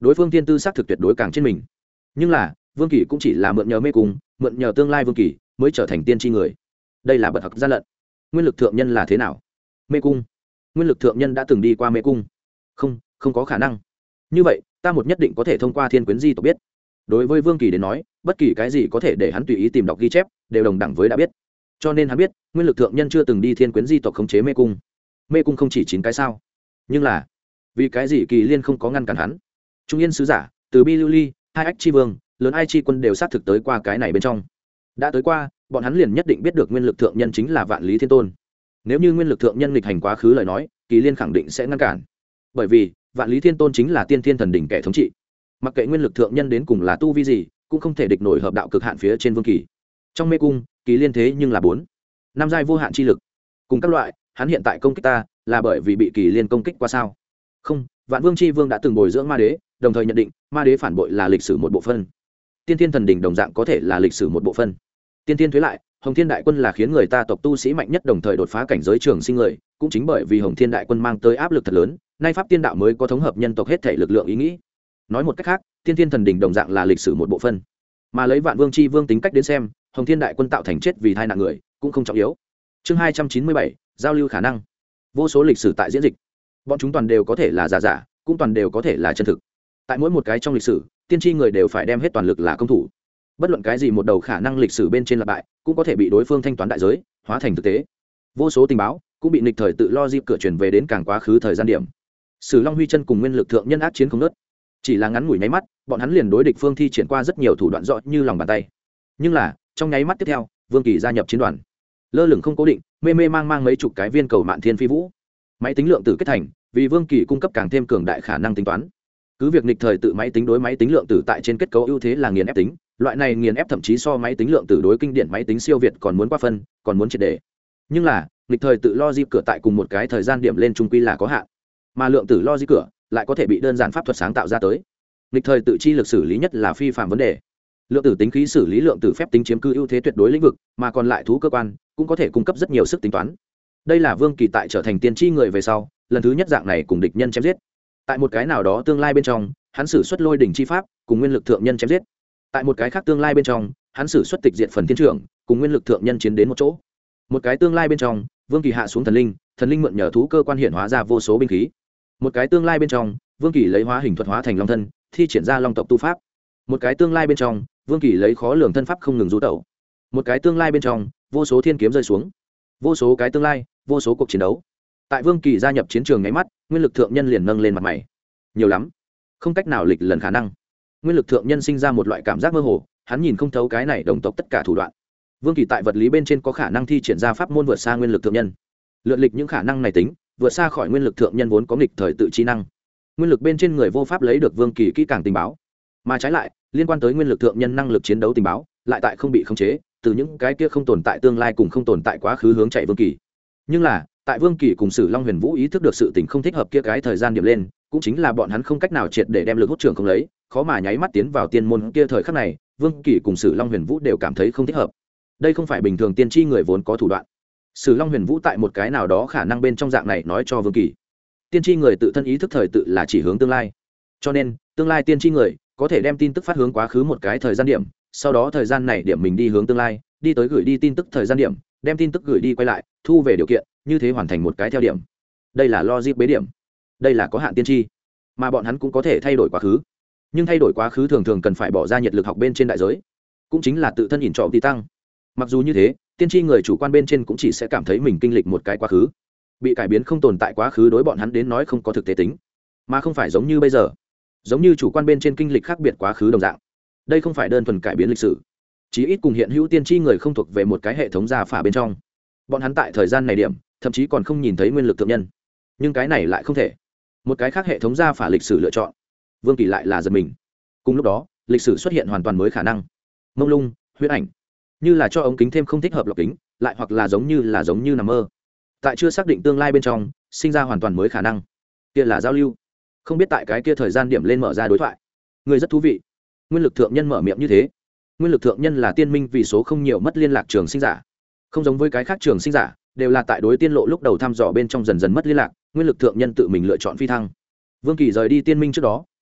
đối phương tiên tư xác thực tuyệt đối càng trên mình. Nhưng là vương kỳ cũng chỉ là mượn nhờ mê cung, mượn nhờ tương lai vương kỳ mới trở thành tiên tri người. Đây là bậc học gian lận. Nguyên lực thượng nhân là thế nào? Mê cung. Nguyên lực thượng nhân đã từng đi qua mê cung? Không, không có khả năng. Như vậy ta một nhất định có thể thông qua thiên quyến di tộc biết. Đối với vương kỳ đến nói, bất kỳ cái gì có thể để hắn tùy ý tìm đọc ghi chép đều đồng đẳng với đã biết. Cho nên hắn biết nguyên lực thượng nhân chưa từng đi thiên quyến di tộc khống chế mê cung. Mê cung không chỉ chín cái sao? Nhưng là vì cái gì Kỳ Liên không có ngăn cản hắn? Trung yên sứ giả, từ bi lưu ly, hai ách chi vương, lớn ai chi quân đều xác thực tới qua cái này bên trong. Đã tới qua, bọn hắn liền nhất định biết được nguyên lực thượng nhân chính là vạn lý thiên tôn. Nếu như nguyên lực thượng nhân nghịch hành quá khứ lời nói, Kỳ Liên khẳng định sẽ ngăn cản. Bởi vì vạn lý thiên tôn chính là tiên thiên thần đỉnh kẻ thống trị. Mặc kệ nguyên lực thượng nhân đến cùng là tu vi gì, cũng không thể địch nổi hợp đạo cực hạn phía trên vương kỳ. Trong mê cung, Kỳ Liên thế nhưng là bốn năm giai vô hạn chi lực. Cùng các loại, hắn hiện tại công kích ta là bởi vì bị Kỳ Liên công kích qua sao? Không, Vạn Vương chi vương đã từng bồi dưỡng ma đế, đồng thời nhận định ma đế phản bội là lịch sử một bộ phận. Tiên thiên thần đỉnh đồng dạng có thể là lịch sử một bộ phận. Tiên thiên thuế lại, Hồng Thiên đại quân là khiến người ta tộc tu sĩ mạnh nhất đồng thời đột phá cảnh giới trường sinh người, cũng chính bởi vì Hồng Thiên đại quân mang tới áp lực thật lớn, nay pháp tiên đạo mới có thống hợp nhân tộc hết thể lực lượng ý nghĩ. Nói một cách khác, tiên thiên thần đỉnh đồng dạng là lịch sử một bộ phận. Mà lấy Vạn Vương chi vương tính cách đến xem, Hồng Thiên đại quân tạo thành chết vì tai nạn người, cũng không trọng yếu. Chương hai trăm chín mươi bảy, giao lưu khả năng. Vô số lịch sử tại diễn dịch. Bọn chúng toàn đều có thể là giả giả, cũng toàn đều có thể là chân thực. Tại mỗi một cái trong lịch sử, tiên tri người đều phải đem hết toàn lực là công thủ. Bất luận cái gì một đầu khả năng lịch sử bên trên là bại, cũng có thể bị đối phương thanh toán đại giới, hóa thành thực tế. Vô số tình báo cũng bị nghịch thời tự lo dịp cửa truyền về đến càng quá khứ thời gian điểm. Sử Long Huy Chân cùng nguyên lực thượng nhân ác chiến không ngớt. Chỉ là ngắn ngủi nháy mắt, bọn hắn liền đối địch phương thi triển qua rất nhiều thủ đoạn rõ như lòng bàn tay. Nhưng là, trong nháy mắt tiếp theo, Vương Kỳ gia nhập chiến đoàn. Lơ lửng không cố định, mê mê mang mang mấy chục cái viên cầu mạn thiên phi vũ. Máy tính lượng tử kết thành, vì Vương Kỳ cung cấp càng thêm cường đại khả năng tính toán. Cứ việc nghịch thời tự máy tính đối máy tính lượng tử tại trên kết cấu ưu thế là nghiền ép tính, loại này nghiền ép thậm chí so máy tính lượng tử đối kinh điển máy tính siêu việt còn muốn qua phân, còn muốn triệt để. Nhưng là, nghịch thời tự logic cửa tại cùng một cái thời gian điểm lên trung quy là có hạn, mà lượng tử logic cửa lại có thể bị đơn giản pháp thuật sáng tạo ra tới. Nghịch thời tự chi lực xử lý nhất là phi phạm vấn đề. Lượng tử tính khí xử lý lượng tử phép tính chiếm cư ưu thế tuyệt đối lĩnh vực, mà còn lại thú cơ quan cũng có thể cung cấp rất nhiều sức tính toán. Đây là Vương Kỳ tại trở thành tiên tri người về sau, lần thứ nhất dạng này cùng địch nhân chém giết. Tại một cái nào đó tương lai bên trong, hắn sử xuất lôi đỉnh chi pháp, cùng nguyên lực thượng nhân chém giết. Tại một cái khác tương lai bên trong, hắn sử xuất tịch diệt phần thiên trưởng, cùng nguyên lực thượng nhân chiến đến một chỗ. Một cái tương lai bên trong, Vương Kỳ hạ xuống thần linh, thần linh mượn nhờ thú cơ quan hiện hóa ra vô số binh khí. Một cái tương lai bên trong, Vương Kỳ lấy hóa hình thuật hóa thành long thân, thi triển ra long tộc tu pháp. Một cái tương lai bên trong, Vương Kỳ lấy khó lường thân pháp không ngừng du tẩu. Một cái tương lai bên trong, vô số thiên kiếm rơi xuống. Vô số cái tương lai, vô số cuộc chiến đấu. Tại Vương Kỳ gia nhập chiến trường nháy mắt, nguyên lực thượng nhân liền nâng lên mặt mày. Nhiều lắm, không cách nào lịch lần khả năng. Nguyên lực thượng nhân sinh ra một loại cảm giác mơ hồ, hắn nhìn không thấu cái này đồng tộc tất cả thủ đoạn. Vương Kỳ tại vật lý bên trên có khả năng thi triển ra pháp môn vượt xa nguyên lực thượng nhân. Lượn lịch những khả năng này tính, vượt xa khỏi nguyên lực thượng nhân vốn có nghịch thời tự trí năng. Nguyên lực bên trên người vô pháp lấy được Vương Kỳ kỹ càng tình báo, mà trái lại, liên quan tới nguyên lực thượng nhân năng lực chiến đấu tình báo, lại tại không bị khống chế, từ những cái kia không tồn tại tương lai cùng không tồn tại quá khứ hướng chạy Vương Kỳ. Nhưng là, tại Vương Kỳ cùng Sử Long Huyền Vũ ý thức được sự tình không thích hợp kia cái thời gian điểm lên, cũng chính là bọn hắn không cách nào triệt để đem lực hút trường không lấy, khó mà nháy mắt tiến vào tiên môn kia thời khắc này, Vương Kỳ cùng Sử Long Huyền Vũ đều cảm thấy không thích hợp. Đây không phải bình thường tiên tri người vốn có thủ đoạn. Sử Long Huyền Vũ tại một cái nào đó khả năng bên trong dạng này nói cho Vương Kỳ, tiên tri người tự thân ý thức thời tự là chỉ hướng tương lai, cho nên tương lai tiên tri người có thể đem tin tức phát hướng quá khứ một cái thời gian điểm, sau đó thời gian này điểm mình đi hướng tương lai, đi tới gửi đi tin tức thời gian điểm, đem tin tức gửi đi quay lại, thu về điều kiện, như thế hoàn thành một cái theo điểm. Đây là logic bế điểm, đây là có hạn tiên tri, mà bọn hắn cũng có thể thay đổi quá khứ, nhưng thay đổi quá khứ thường thường cần phải bỏ ra nhiệt lực học bên trên đại giới, cũng chính là tự thân ỉn trọ tí tăng. Mặc dù như thế, tiên tri người chủ quan bên trên cũng chỉ sẽ cảm thấy mình kinh lịch một cái quá khứ, bị cải biến không tồn tại quá khứ đối bọn hắn đến nói không có thực tế tính, mà không phải giống như bây giờ, giống như chủ quan bên trên kinh lịch khác biệt quá khứ đồng dạng. Đây không phải đơn thuần cải biến lịch sử, chí ít cùng hiện hữu tiên tri người không thuộc về một cái hệ thống gia phả bên trong. Bọn hắn tại thời gian này điểm thậm chí còn không nhìn thấy nguyên lực thượng nhân, nhưng cái này lại không thể. Một cái khác hệ thống gia phả lịch sử lựa chọn, Vương Kỳ lại là giật mình. Cùng lúc đó, lịch sử xuất hiện hoàn toàn mới khả năng, mông lung, huyễn ảnh, như là cho ống kính thêm không thích hợp lọc kính, lại hoặc là giống như là giống như nằm mơ. Tại chưa xác định tương lai bên trong, sinh ra hoàn toàn mới khả năng, kia là giao lưu. Không biết tại cái kia thời gian điểm lên mở ra đối thoại, người rất thú vị. Nguyên lực thượng nhân mở miệng như thế. Nguyên lực thượng nhân là tiên minh vì số không nhiều mất liên lạc trường sinh giả, không giống với cái khác trường sinh giả đều là tại đối tiên lộ lúc đầu thăm dò bên trong dần dần mất liên lạc. Nguyên lực thượng nhân tự mình lựa chọn phi thăng. Vương Kỳ rời đi tiên minh trước đó,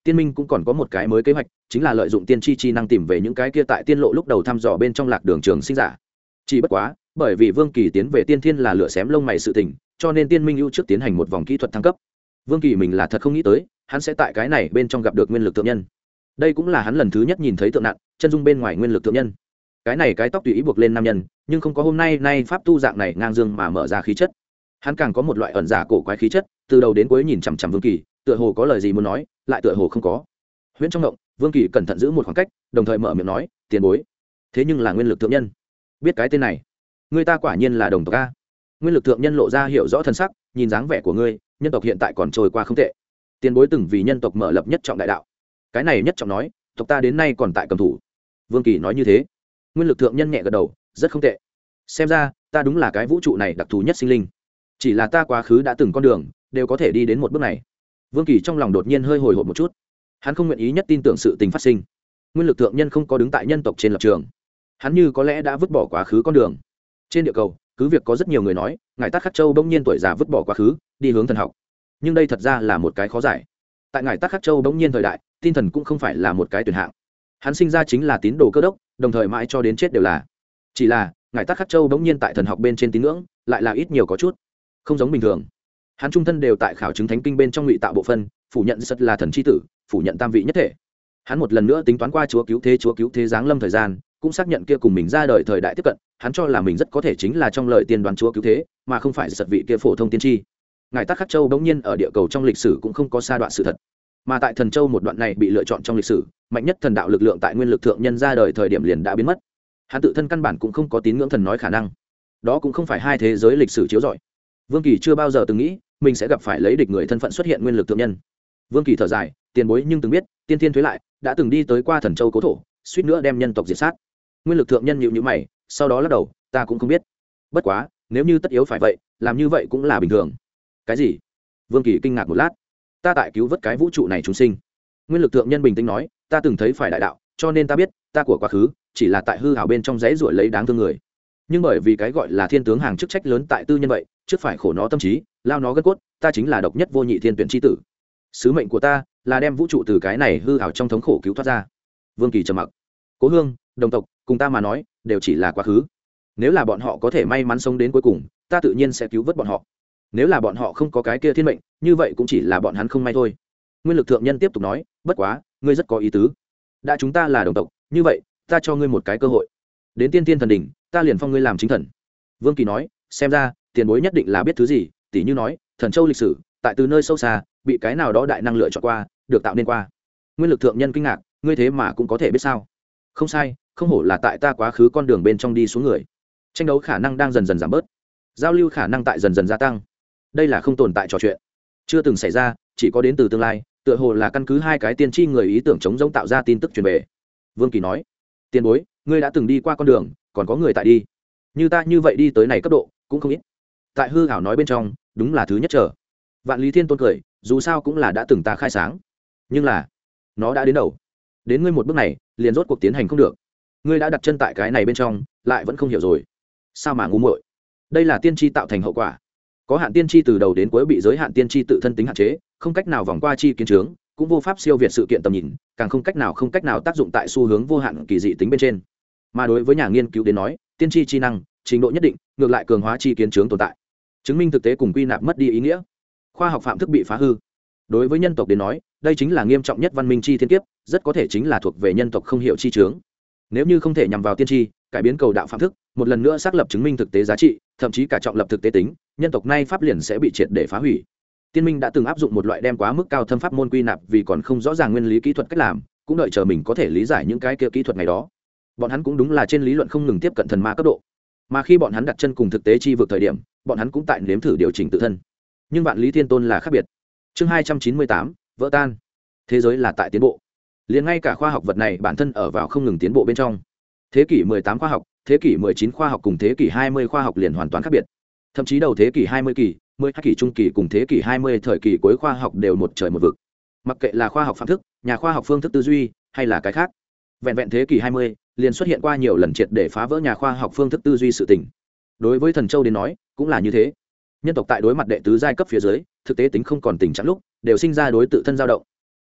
Tiên minh cũng còn có một cái mới kế hoạch, chính là lợi dụng tiên tri chi năng tìm về những cái kia tại tiên lộ lúc đầu thăm dò bên trong lạc đường trường sinh giả. Chỉ bất quá bởi vì Vương Kỳ tiến về tiên thiên là lửa xém lông mày sự tình, cho nên tiên minh ưu trước tiến hành một vòng kỹ thuật thăng cấp. Vương Kỳ mình là thật không nghĩ tới hắn sẽ tại cái này bên trong gặp được nguyên lực thượng nhân. Đây cũng là hắn lần thứ nhất nhìn thấy tượng nặng chân dung bên ngoài nguyên lực thượng nhân. Cái này cái tóc tùy ý buộc lên nam nhân, nhưng không có hôm nay nay pháp tu dạng này ngang dương mà mở ra khí chất. Hắn càng có một loại ẩn giả cổ quái khí chất, từ đầu đến cuối nhìn chằm chằm Vương Kỳ, tựa hồ có lời gì muốn nói, lại tựa hồ không có. Huyễn trong động, Vương Kỳ cẩn thận giữ một khoảng cách, đồng thời mở miệng nói, "Tiền bối, thế nhưng là nguyên lực thượng nhân, biết cái tên này, người ta quả nhiên là đồng tộc a." Nguyên lực thượng nhân lộ ra hiểu rõ thân sắc, nhìn dáng vẻ của ngươi, nhân tộc hiện tại còn trôi qua không tệ. Tiền bối từng vì nhân tộc mở lập nhất trọng đại đạo. Cái này nhất trọng nói, tộc ta đến nay còn tại cầm thủ. Vương Kỳ nói như thế. Nguyên lực thượng nhân nhẹ gật đầu, rất không tệ. Xem ra, ta đúng là cái vũ trụ này đặc thù nhất sinh linh. Chỉ là ta quá khứ đã từng con đường, đều có thể đi đến một bước này. Vương Kỳ trong lòng đột nhiên hơi hồi hộp một chút. Hắn không nguyện ý nhất tin tưởng sự tình phát sinh. Nguyên lực thượng nhân không có đứng tại nhân tộc trên lập trường. Hắn như có lẽ đã vứt bỏ quá khứ con đường. Trên địa cầu, cứ việc có rất nhiều người nói, ngài Tát Khắc Châu bỗng nhiên tuổi già vứt bỏ quá khứ, đi hướng thần học. Nhưng đây thật ra là một cái khó giải. Tại ngài Tát Khắc Châu bỗng nhiên thời đại, tin thần cũng không phải là một cái tuyển hạng. Hắn sinh ra chính là tín đồ cơ đốc, đồng thời mãi cho đến chết đều là. Chỉ là, ngài Tát Khắc Châu bỗng nhiên tại thần học bên trên tín ngưỡng, lại là ít nhiều có chút không giống bình thường. Hắn trung thân đều tại khảo chứng thánh kinh bên trong ngụy tạo bộ phân, phủ nhận rất là thần chi tử, phủ nhận tam vị nhất thể. Hắn một lần nữa tính toán qua chúa cứu thế chúa cứu thế giáng lâm thời gian, cũng xác nhận kia cùng mình ra đời thời đại tiếp cận, hắn cho là mình rất có thể chính là trong lời tiên đoán chúa cứu thế, mà không phải giật vị kia phổ thông tiên tri. Ngài Tát Khắc Châu bỗng nhiên ở địa cầu trong lịch sử cũng không có sa đoạn sự thật, mà tại thần châu một đoạn này bị lựa chọn trong lịch sử, mạnh nhất thần đạo lực lượng tại nguyên lực thượng nhân ra đời thời điểm liền đã biến mất. Hắn tự thân căn bản cũng không có tín ngưỡng thần nói khả năng, đó cũng không phải hai thế giới lịch sử chiếu rọi. Vương Kỳ chưa bao giờ từng nghĩ mình sẽ gặp phải lấy địch người thân phận xuất hiện nguyên lực thượng nhân. Vương Kỳ thở dài, tiền bối nhưng từng biết tiên thiên thuế lại đã từng đi tới qua thần châu cố thổ, suýt nữa đem nhân tộc diệt sát. Nguyên lực thượng nhân nhịu nhữ mày, sau đó lắc đầu, ta cũng không biết. Bất quá nếu như tất yếu phải vậy, làm như vậy cũng là bình thường. Cái gì? Vương Kỳ kinh ngạc một lát. Ta tại cứu vớt cái vũ trụ này chúng sinh. Nguyên lực thượng nhân bình tĩnh nói, ta từng thấy phải đại đạo, cho nên ta biết ta của quá khứ chỉ là tại hư hào bên trong giấy ruổi lấy đáng thương người. Nhưng bởi vì cái gọi là thiên tướng hàng chức trách lớn tại tư nhân vậy, trước phải khổ nó tâm trí, lao nó gân cốt, ta chính là độc nhất vô nhị thiên tuyển chi tử. Sứ mệnh của ta là đem vũ trụ từ cái này hư hào trong thống khổ cứu thoát ra. Vương Kỳ trầm mặc. Cố hương, đồng tộc, cùng ta mà nói, đều chỉ là quá khứ. Nếu là bọn họ có thể may mắn sống đến cuối cùng, ta tự nhiên sẽ cứu vớt bọn họ. Nếu là bọn họ không có cái kia thiên mệnh, như vậy cũng chỉ là bọn hắn không may thôi. Nguyên lực thượng nhân tiếp tục nói, bất quá, ngươi rất có ý tứ. Đã chúng ta là đồng tộc, như vậy, ta cho ngươi một cái cơ hội. Đến tiên tiên thần đỉnh, ta liền phong ngươi làm chính thần. Vương Kỳ nói, xem ra tiền bối nhất định là biết thứ gì, tỉ như nói thần châu lịch sử tại từ nơi sâu xa bị cái nào đó đại năng lựa chọn qua, được tạo nên qua. Nguyên lực thượng nhân kinh ngạc, ngươi thế mà cũng có thể biết sao? Không sai, không hổ là tại ta quá khứ con đường bên trong đi xuống người. Tranh đấu khả năng đang dần dần giảm bớt, giao lưu khả năng tại dần dần gia tăng. Đây là không tồn tại trò chuyện, chưa từng xảy ra, chỉ có đến từ tương lai, tựa hồ là căn cứ hai cái tiên tri người ý tưởng chống giống tạo ra tin tức truyền về. Vương Kỳ nói, tiền bối, ngươi đã từng đi qua con đường, còn có người tại đi. Như ta như vậy đi tới này cấp độ cũng không ít. Tại hư hảo nói bên trong, đúng là thứ nhất trở. Vạn Lý Thiên Tôn cười, dù sao cũng là đã từng ta khai sáng, nhưng là nó đã đến đầu, đến ngươi một bước này liền rốt cuộc tiến hành không được. Ngươi đã đặt chân tại cái này bên trong, lại vẫn không hiểu rồi, sao mà ngu muội. Đây là tiên tri tạo thành hậu quả. Có hạn tiên tri từ đầu đến cuối bị giới hạn tiên tri tự thân tính hạn chế, không cách nào vòng qua chi kiến trướng, cũng vô pháp siêu việt sự kiện tầm nhìn, càng không cách nào không cách nào tác dụng tại xu hướng vô hạn kỳ dị tính bên trên. Mà đối với nhà nghiên cứu đến nói, tiên tri chi năng trình độ nhất định ngược lại cường hóa chi kiến trướng tồn tại, chứng minh thực tế cùng quy nạp mất đi ý nghĩa, khoa học phạm thức bị phá hư. Đối với nhân tộc đến nói, đây chính là nghiêm trọng nhất văn minh chi thiên kiếp, rất có thể chính là thuộc về nhân tộc không hiểu chi trướng. Nếu như không thể nhằm vào tiên tri cải biến cầu đạo phạm thức, một lần nữa xác lập chứng minh thực tế giá trị, thậm chí cả trọng lập thực tế tính, nhân tộc nay pháp liền sẽ bị triệt để phá hủy. Tiên minh đã từng áp dụng một loại đem quá mức cao thâm pháp môn quy nạp vì còn không rõ ràng nguyên lý kỹ thuật cách làm, cũng đợi chờ mình có thể lý giải những cái kia kỹ thuật này đó. Bọn hắn cũng đúng là trên lý luận không ngừng tiếp cận thần ma cấp độ, mà khi bọn hắn đặt chân cùng thực tế chi vực thời điểm, bọn hắn cũng tại nếm thử điều chỉnh tự thân. Nhưng Vạn Lý Thiên Tôn là khác biệt. Chương hai trăm chín mươi tám, vỡ tan. Thế giới là tại tiến bộ, liền ngay cả khoa học vật này bản thân ở vào không ngừng tiến bộ bên trong. Thế kỷ mười tám khoa học, thế kỷ mười chín khoa học cùng thế kỷ hai mươi khoa học liền hoàn toàn khác biệt. Thậm chí đầu thế kỷ hai mươi kỳ, mười hai kỷ trung kỳ cùng thế kỷ hai mươi thời kỳ cuối khoa học đều một trời một vực. Mặc kệ là khoa học phạm thức, nhà khoa học phương thức tư duy, hay là cái khác, vẹn vẹn thế kỷ hai mươi liền xuất hiện qua nhiều lần triệt để phá vỡ nhà khoa học phương thức tư duy sự tình. Đối với thần châu đến nói cũng là như thế. Nhân tộc tại đối mặt đệ tứ giai cấp phía dưới, thực tế tính không còn tình trạng lúc, đều sinh ra đối tự thân dao động. Không,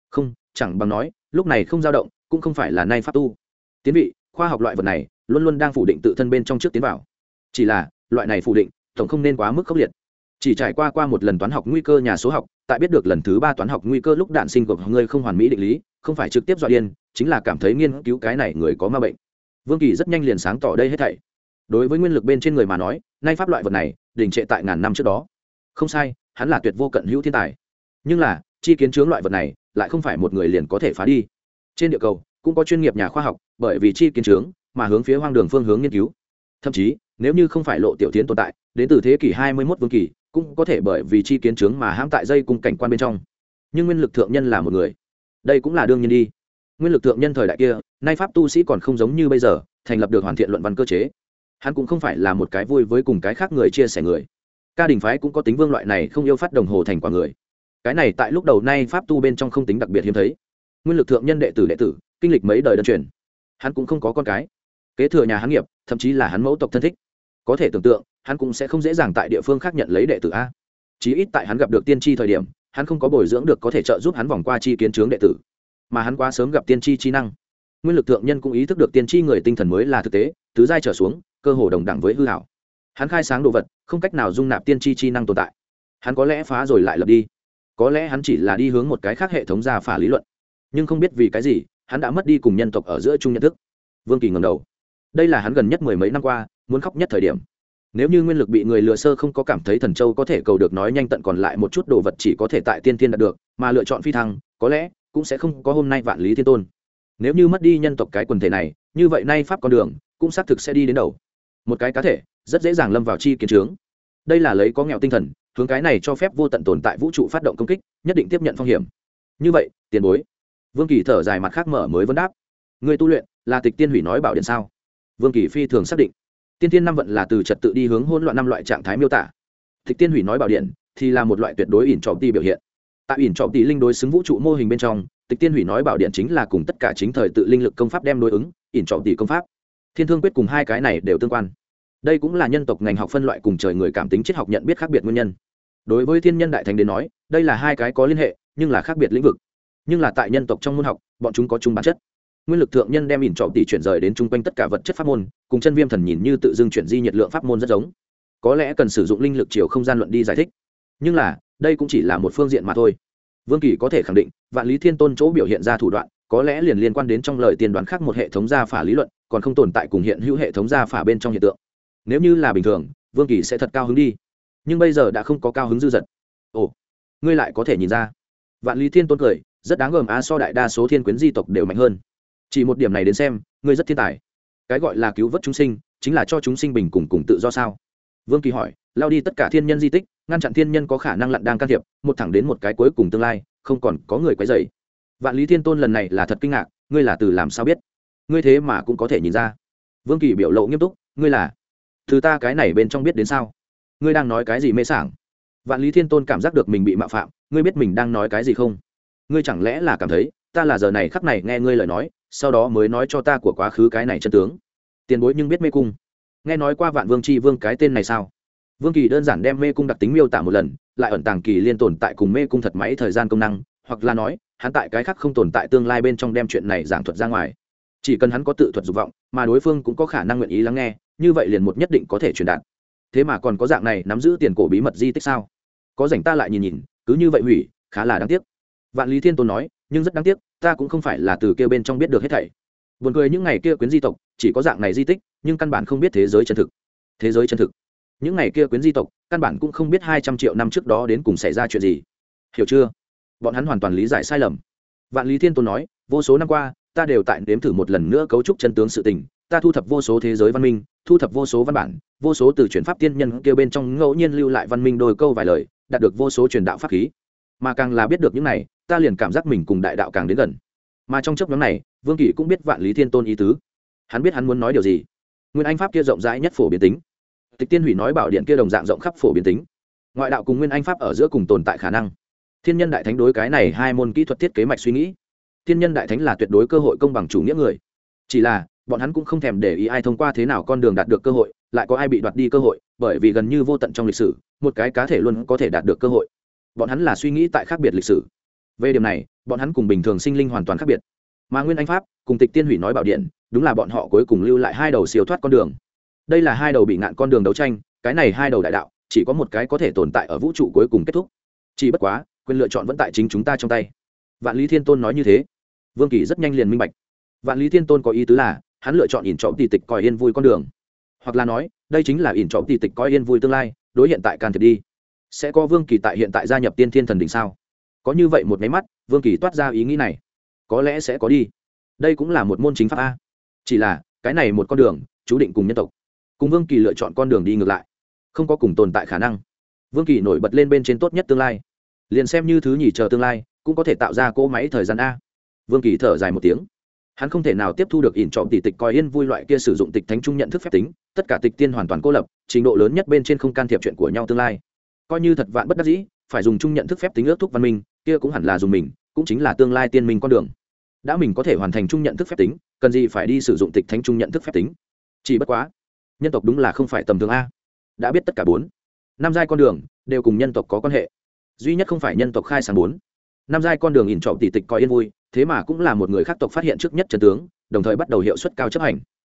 chẳng bằng nói lúc này không dao động cũng không phải là nay pháp tu tiến vị khoa học loại vật này luôn luôn đang phủ định tự thân bên trong trước tiến vào, chỉ là loại này phủ định tổng không nên quá mức khốc liệt. Chỉ trải qua qua một lần toán học nguy cơ nhà số học, tại biết được lần thứ ba toán học nguy cơ lúc đạn sinh của người không hoàn mỹ định lý, không phải trực tiếp dọa điên, chính là cảm thấy nghiên cứu cái này người có ma bệnh. Vương Kỳ rất nhanh liền sáng tỏ đây hết thảy. Đối với nguyên lực bên trên người mà nói, nay pháp loại vật này đình trệ tại ngàn năm trước đó. Không sai, hắn là tuyệt vô cận hữu thiên tài. Nhưng là, chi kiến chướng loại vật này lại không phải một người liền có thể phá đi. Trên địa cầu cũng có chuyên nghiệp nhà khoa học, bởi vì chi kiến chướng mà hướng phía hoang đường phương hướng nghiên cứu. Thậm chí, nếu như không phải Lộ Tiểu Thiến tồn tại, đến từ thế kỷ hai mươi mốt Vương Kỳ cũng có thể bởi vì chi kiến chướng mà hãm tại dây cung cảnh quan bên trong. Nhưng nguyên lực thượng nhân là một người, đây cũng là đương nhiên đi. Nguyên lực thượng nhân thời đại kia, nay pháp tu sĩ còn không giống như bây giờ thành lập được hoàn thiện luận văn cơ chế. Hắn cũng không phải là một cái vui với cùng cái khác người chia sẻ người. Ca đình phái cũng có tính vương loại này không yêu phát đồng hồ thành quả người. Cái này tại lúc đầu nay pháp tu bên trong không tính đặc biệt hiếm thấy. Nguyên lực thượng nhân đệ tử đệ tử kinh lịch mấy đời đơn truyền, hắn cũng không có con cái kế thừa nhà hắn nghiệp, thậm chí là hắn mẫu tộc thân thích. Có thể tưởng tượng hắn cũng sẽ không dễ dàng tại địa phương khác nhận lấy đệ tử a. Chí ít tại hắn gặp được tiên tri thời điểm, hắn không có bồi dưỡng được có thể trợ giúp hắn vòng qua chi kiến chướng đệ tử, mà hắn quá sớm gặp tiên tri chi năng. Nguyên lực thượng nhân cũng ý thức được tiên tri người tinh thần mới là thực tế, tứ giai trở xuống cơ hồ đồng đẳng với hư hảo. Hắn khai sáng đồ vật không cách nào dung nạp tiên tri chi năng tồn tại, hắn có lẽ phá rồi lại lập đi, có lẽ hắn chỉ là đi hướng một cái khác hệ thống gia phả lý luận, nhưng không biết vì cái gì hắn đã mất đi cùng nhân tộc ở giữa chung nhận thức. Vương Kỳ ngẩng đầu, đây là hắn gần nhất mười mấy năm qua muốn khóc nhất thời điểm. Nếu như nguyên lực bị người lừa sơ không có cảm thấy thần châu có thể cầu được nói nhanh tận còn lại một chút đồ vật chỉ có thể tại tiên tiên đạt được, mà lựa chọn phi thăng, có lẽ cũng sẽ không có hôm nay vạn lý thiên tôn. Nếu như mất đi nhân tộc cái quần thể này, như vậy nay pháp con đường cũng xác thực sẽ đi đến đầu. Một cái cá thể rất dễ dàng lâm vào chi kiến chướng. Đây là lấy có nghèo tinh thần, hướng cái này cho phép vô tận tồn tại vũ trụ phát động công kích, nhất định tiếp nhận phong hiểm. Như vậy, tiền bối. Vương Kỳ thở dài mặt khác mở mới vấn đáp. Người tu luyện là tịch tiên hủy nói bảo điện sao? Vương Kỳ phi thường xác định. Tiên tiên năm vận là từ trật tự đi hướng hỗn loạn năm loại trạng thái miêu tả. Tịch tiên hủy nói bảo điện thì là một loại tuyệt đối ỉn trọng tỷ biểu hiện. Tại ỉn trọng tỷ linh đối xứng vũ trụ mô hình bên trong, tịch tiên hủy nói bảo điện chính là cùng tất cả chính thời tự linh lực công pháp đem đối ứng, ỉn trọng tỷ công pháp. Thiên thương quyết cùng hai cái này đều tương quan. Đây cũng là nhân tộc ngành học phân loại cùng trời người cảm tính triết học nhận biết khác biệt nguyên nhân. Đối với thiên nhân đại thánh đến nói, đây là hai cái có liên hệ nhưng là khác biệt lĩnh vực. Nhưng là tại nhân tộc trong môn học, bọn chúng có chung bản chất. Nguyên lực thượng nhân đem ỉn trọng tỷ chuyển rời đến chung quanh tất cả vật chất pháp môn, cùng chân viêm thần nhìn như tự dưng chuyển di nhiệt lượng pháp môn rất giống. Có lẽ cần sử dụng linh lực chiều không gian luận đi giải thích, nhưng là đây cũng chỉ là một phương diện mà thôi. Vương Kỳ có thể khẳng định, vạn lý thiên tôn chỗ biểu hiện ra thủ đoạn có lẽ liền liên quan đến trong lời tiên đoán khác một hệ thống gia phả lý luận, còn không tồn tại cùng hiện hữu hệ thống gia phả bên trong hiện tượng. Nếu như là bình thường, Vương Kỳ sẽ thật cao hứng đi, nhưng bây giờ đã không có cao hứng dư dật. Ồ, ngươi lại có thể nhìn ra? Vạn lý thiên tôn cười, rất đáng gờm a, so đại đa số thiên quyến di tộc đều mạnh hơn. Chỉ một điểm này đến xem, ngươi rất thiên tài. Cái gọi là cứu vớt chúng sinh, chính là cho chúng sinh bình cùng cùng tự do sao? Vương Kỳ hỏi, lao đi tất cả thiên nhân di tích, ngăn chặn thiên nhân có khả năng lặn đang can thiệp, một thẳng đến một cái cuối cùng tương lai, không còn có người quấy rầy. Vạn lý thiên tôn lần này là thật kinh ngạc, ngươi là từ làm sao biết? Ngươi thế mà cũng có thể nhìn ra. Vương Kỳ biểu lộ nghiêm túc, ngươi là từ ta cái này bên trong biết đến sao? Ngươi đang nói cái gì mê sảng? Vạn lý thiên tôn cảm giác được mình bị mạo phạm, ngươi biết mình đang nói cái gì không? Ngươi chẳng lẽ là cảm thấy ta là giờ này khắc này nghe ngươi lời nói, sau đó mới nói cho ta của quá khứ cái này chân tướng? Tiền bối nhưng biết mê cung, nghe nói qua Vạn Vương Chi Vương cái tên này sao? Vương Kỳ đơn giản đem mê cung đặc tính miêu tả một lần, lại ẩn tàng kỳ liên tồn tại cùng mê cung thật máy thời gian công năng, hoặc là nói hắn tại cái khác không tồn tại tương lai bên trong đem chuyện này giảng thuật ra ngoài. Chỉ cần hắn có tự thuật dục vọng, mà đối phương cũng có khả năng nguyện ý lắng nghe, như vậy liền một nhất định có thể truyền đạt. Thế mà còn có dạng này nắm giữ tiền cổ bí mật di tích sao? Có rảnh ta lại nhìn nhìn, cứ như vậy hủy, khá là đáng tiếc. Vạn lý thiên tôn nói, nhưng rất đáng tiếc, ta cũng không phải là từ kia bên trong biết được hết thảy. Buồn cười những ngày kia quyến di tộc chỉ có dạng này di tích, nhưng căn bản không biết thế giới chân thực. Thế giới chân thực. Những ngày kia quyến di tộc căn bản cũng không biết hai trăm triệu năm trước đó đến cùng xảy ra chuyện gì. Hiểu chưa? Bọn hắn hoàn toàn lý giải sai lầm. Vạn lý thiên tôn nói, vô số năm qua, ta đều tại đếm thử một lần nữa cấu trúc chân tướng sự tình, ta thu thập vô số thế giới văn minh, thu thập vô số văn bản, vô số từ truyền pháp tiên nhân kia bên trong ngẫu nhiên lưu lại văn minh đôi câu vài lời, đạt được vô số truyền đạo pháp khí. Mà càng là biết được những này, ta liền cảm giác mình cùng đại đạo càng đến gần. Mà trong chốc ngắn này, Vương Kỳ cũng biết Vạn lý thiên tôn ý tứ. Hắn biết hắn muốn nói điều gì. Nguyên anh pháp kia rộng rãi nhất phổ biến tính, tịch tiên hủy nói bảo điện kia đồng dạng rộng khắp phổ biến tính. Ngoại đạo cùng nguyên anh pháp ở giữa cùng tồn tại khả năng. Thiên nhân đại thánh đối cái này hai môn kỹ thuật thiết kế mạch suy nghĩ. Thiên nhân đại thánh là tuyệt đối cơ hội công bằng chủ nghĩa người. Chỉ là bọn hắn cũng không thèm để ý ai thông qua thế nào con đường đạt được cơ hội, lại có ai bị đoạt đi cơ hội, bởi vì gần như vô tận trong lịch sử, một cái cá thể luôn có thể đạt được cơ hội. Bọn hắn là suy nghĩ tại khác biệt lịch sử. về điểm này bọn hắn cùng bình thường sinh linh hoàn toàn khác biệt, mà nguyên anh pháp cùng tịch tiên hủy nói bảo điện đúng là bọn họ cuối cùng lưu lại hai đầu siêu thoát con đường. Đây là hai đầu bị ngạn con đường đấu tranh, cái này hai đầu đại đạo chỉ có một cái có thể tồn tại ở vũ trụ cuối cùng kết thúc, chỉ bất quá quyền lựa chọn vẫn tại chính chúng ta trong tay. Vạn Lý Thiên Tôn nói như thế, Vương Kỳ rất nhanh liền minh bạch. Vạn Lý Thiên Tôn có ý tứ là hắn lựa chọn ỉn trọng tỷ tịch coi yên vui con đường, hoặc là nói đây chính là ỉn trọng tỷ tịch coi yên vui tương lai đối hiện tại can thiệp đi. Sẽ có Vương Kỳ tại hiện tại gia nhập Tiên Thiên Thần Đỉnh sao? Có như vậy một máy mắt, Vương Kỳ toát ra ý nghĩ này, có lẽ sẽ có đi. Đây cũng là một môn chính pháp a. Chỉ là cái này một con đường chú định cùng nhân tộc, cùng Vương Kỳ lựa chọn con đường đi ngược lại, không có cùng tồn tại khả năng. Vương Kỳ nổi bật lên bên trên tốt nhất tương lai, liền xem như thứ nhì chờ tương lai cũng có thể tạo ra cỗ máy thời gian a. Vương Kỳ thở dài một tiếng, hắn không thể nào tiếp thu được ỉn trọng tỷ tịch coi yên vui loại kia sử dụng tịch thánh trung nhận thức phép tính, tất cả tịch tiên hoàn toàn cô lập, trình độ lớn nhất bên trên không can thiệp chuyện của nhau tương lai. Coi như thật vạn bất đắc dĩ phải dùng trung nhận thức phép tính ước thúc văn minh, kia cũng hẳn là dùng mình, cũng chính là tương lai tiên minh con đường. Đã mình có thể hoàn thành trung nhận thức phép tính, cần gì phải đi sử dụng tịch thánh trung nhận thức phép tính? Chỉ bất quá nhân tộc đúng là không phải tầm thường a. Đã biết tất cả bốn năm giai con đường đều cùng nhân tộc có quan hệ, duy nhất không phải nhân tộc khai sáng bốn năm giai con đường ỉn trọng tỷ tịch coi yên vui, thế mà cũng là một người khác tộc phát hiện trước nhất chân tướng, đồng thời bắt đầu hiệu suất cao chấp hành.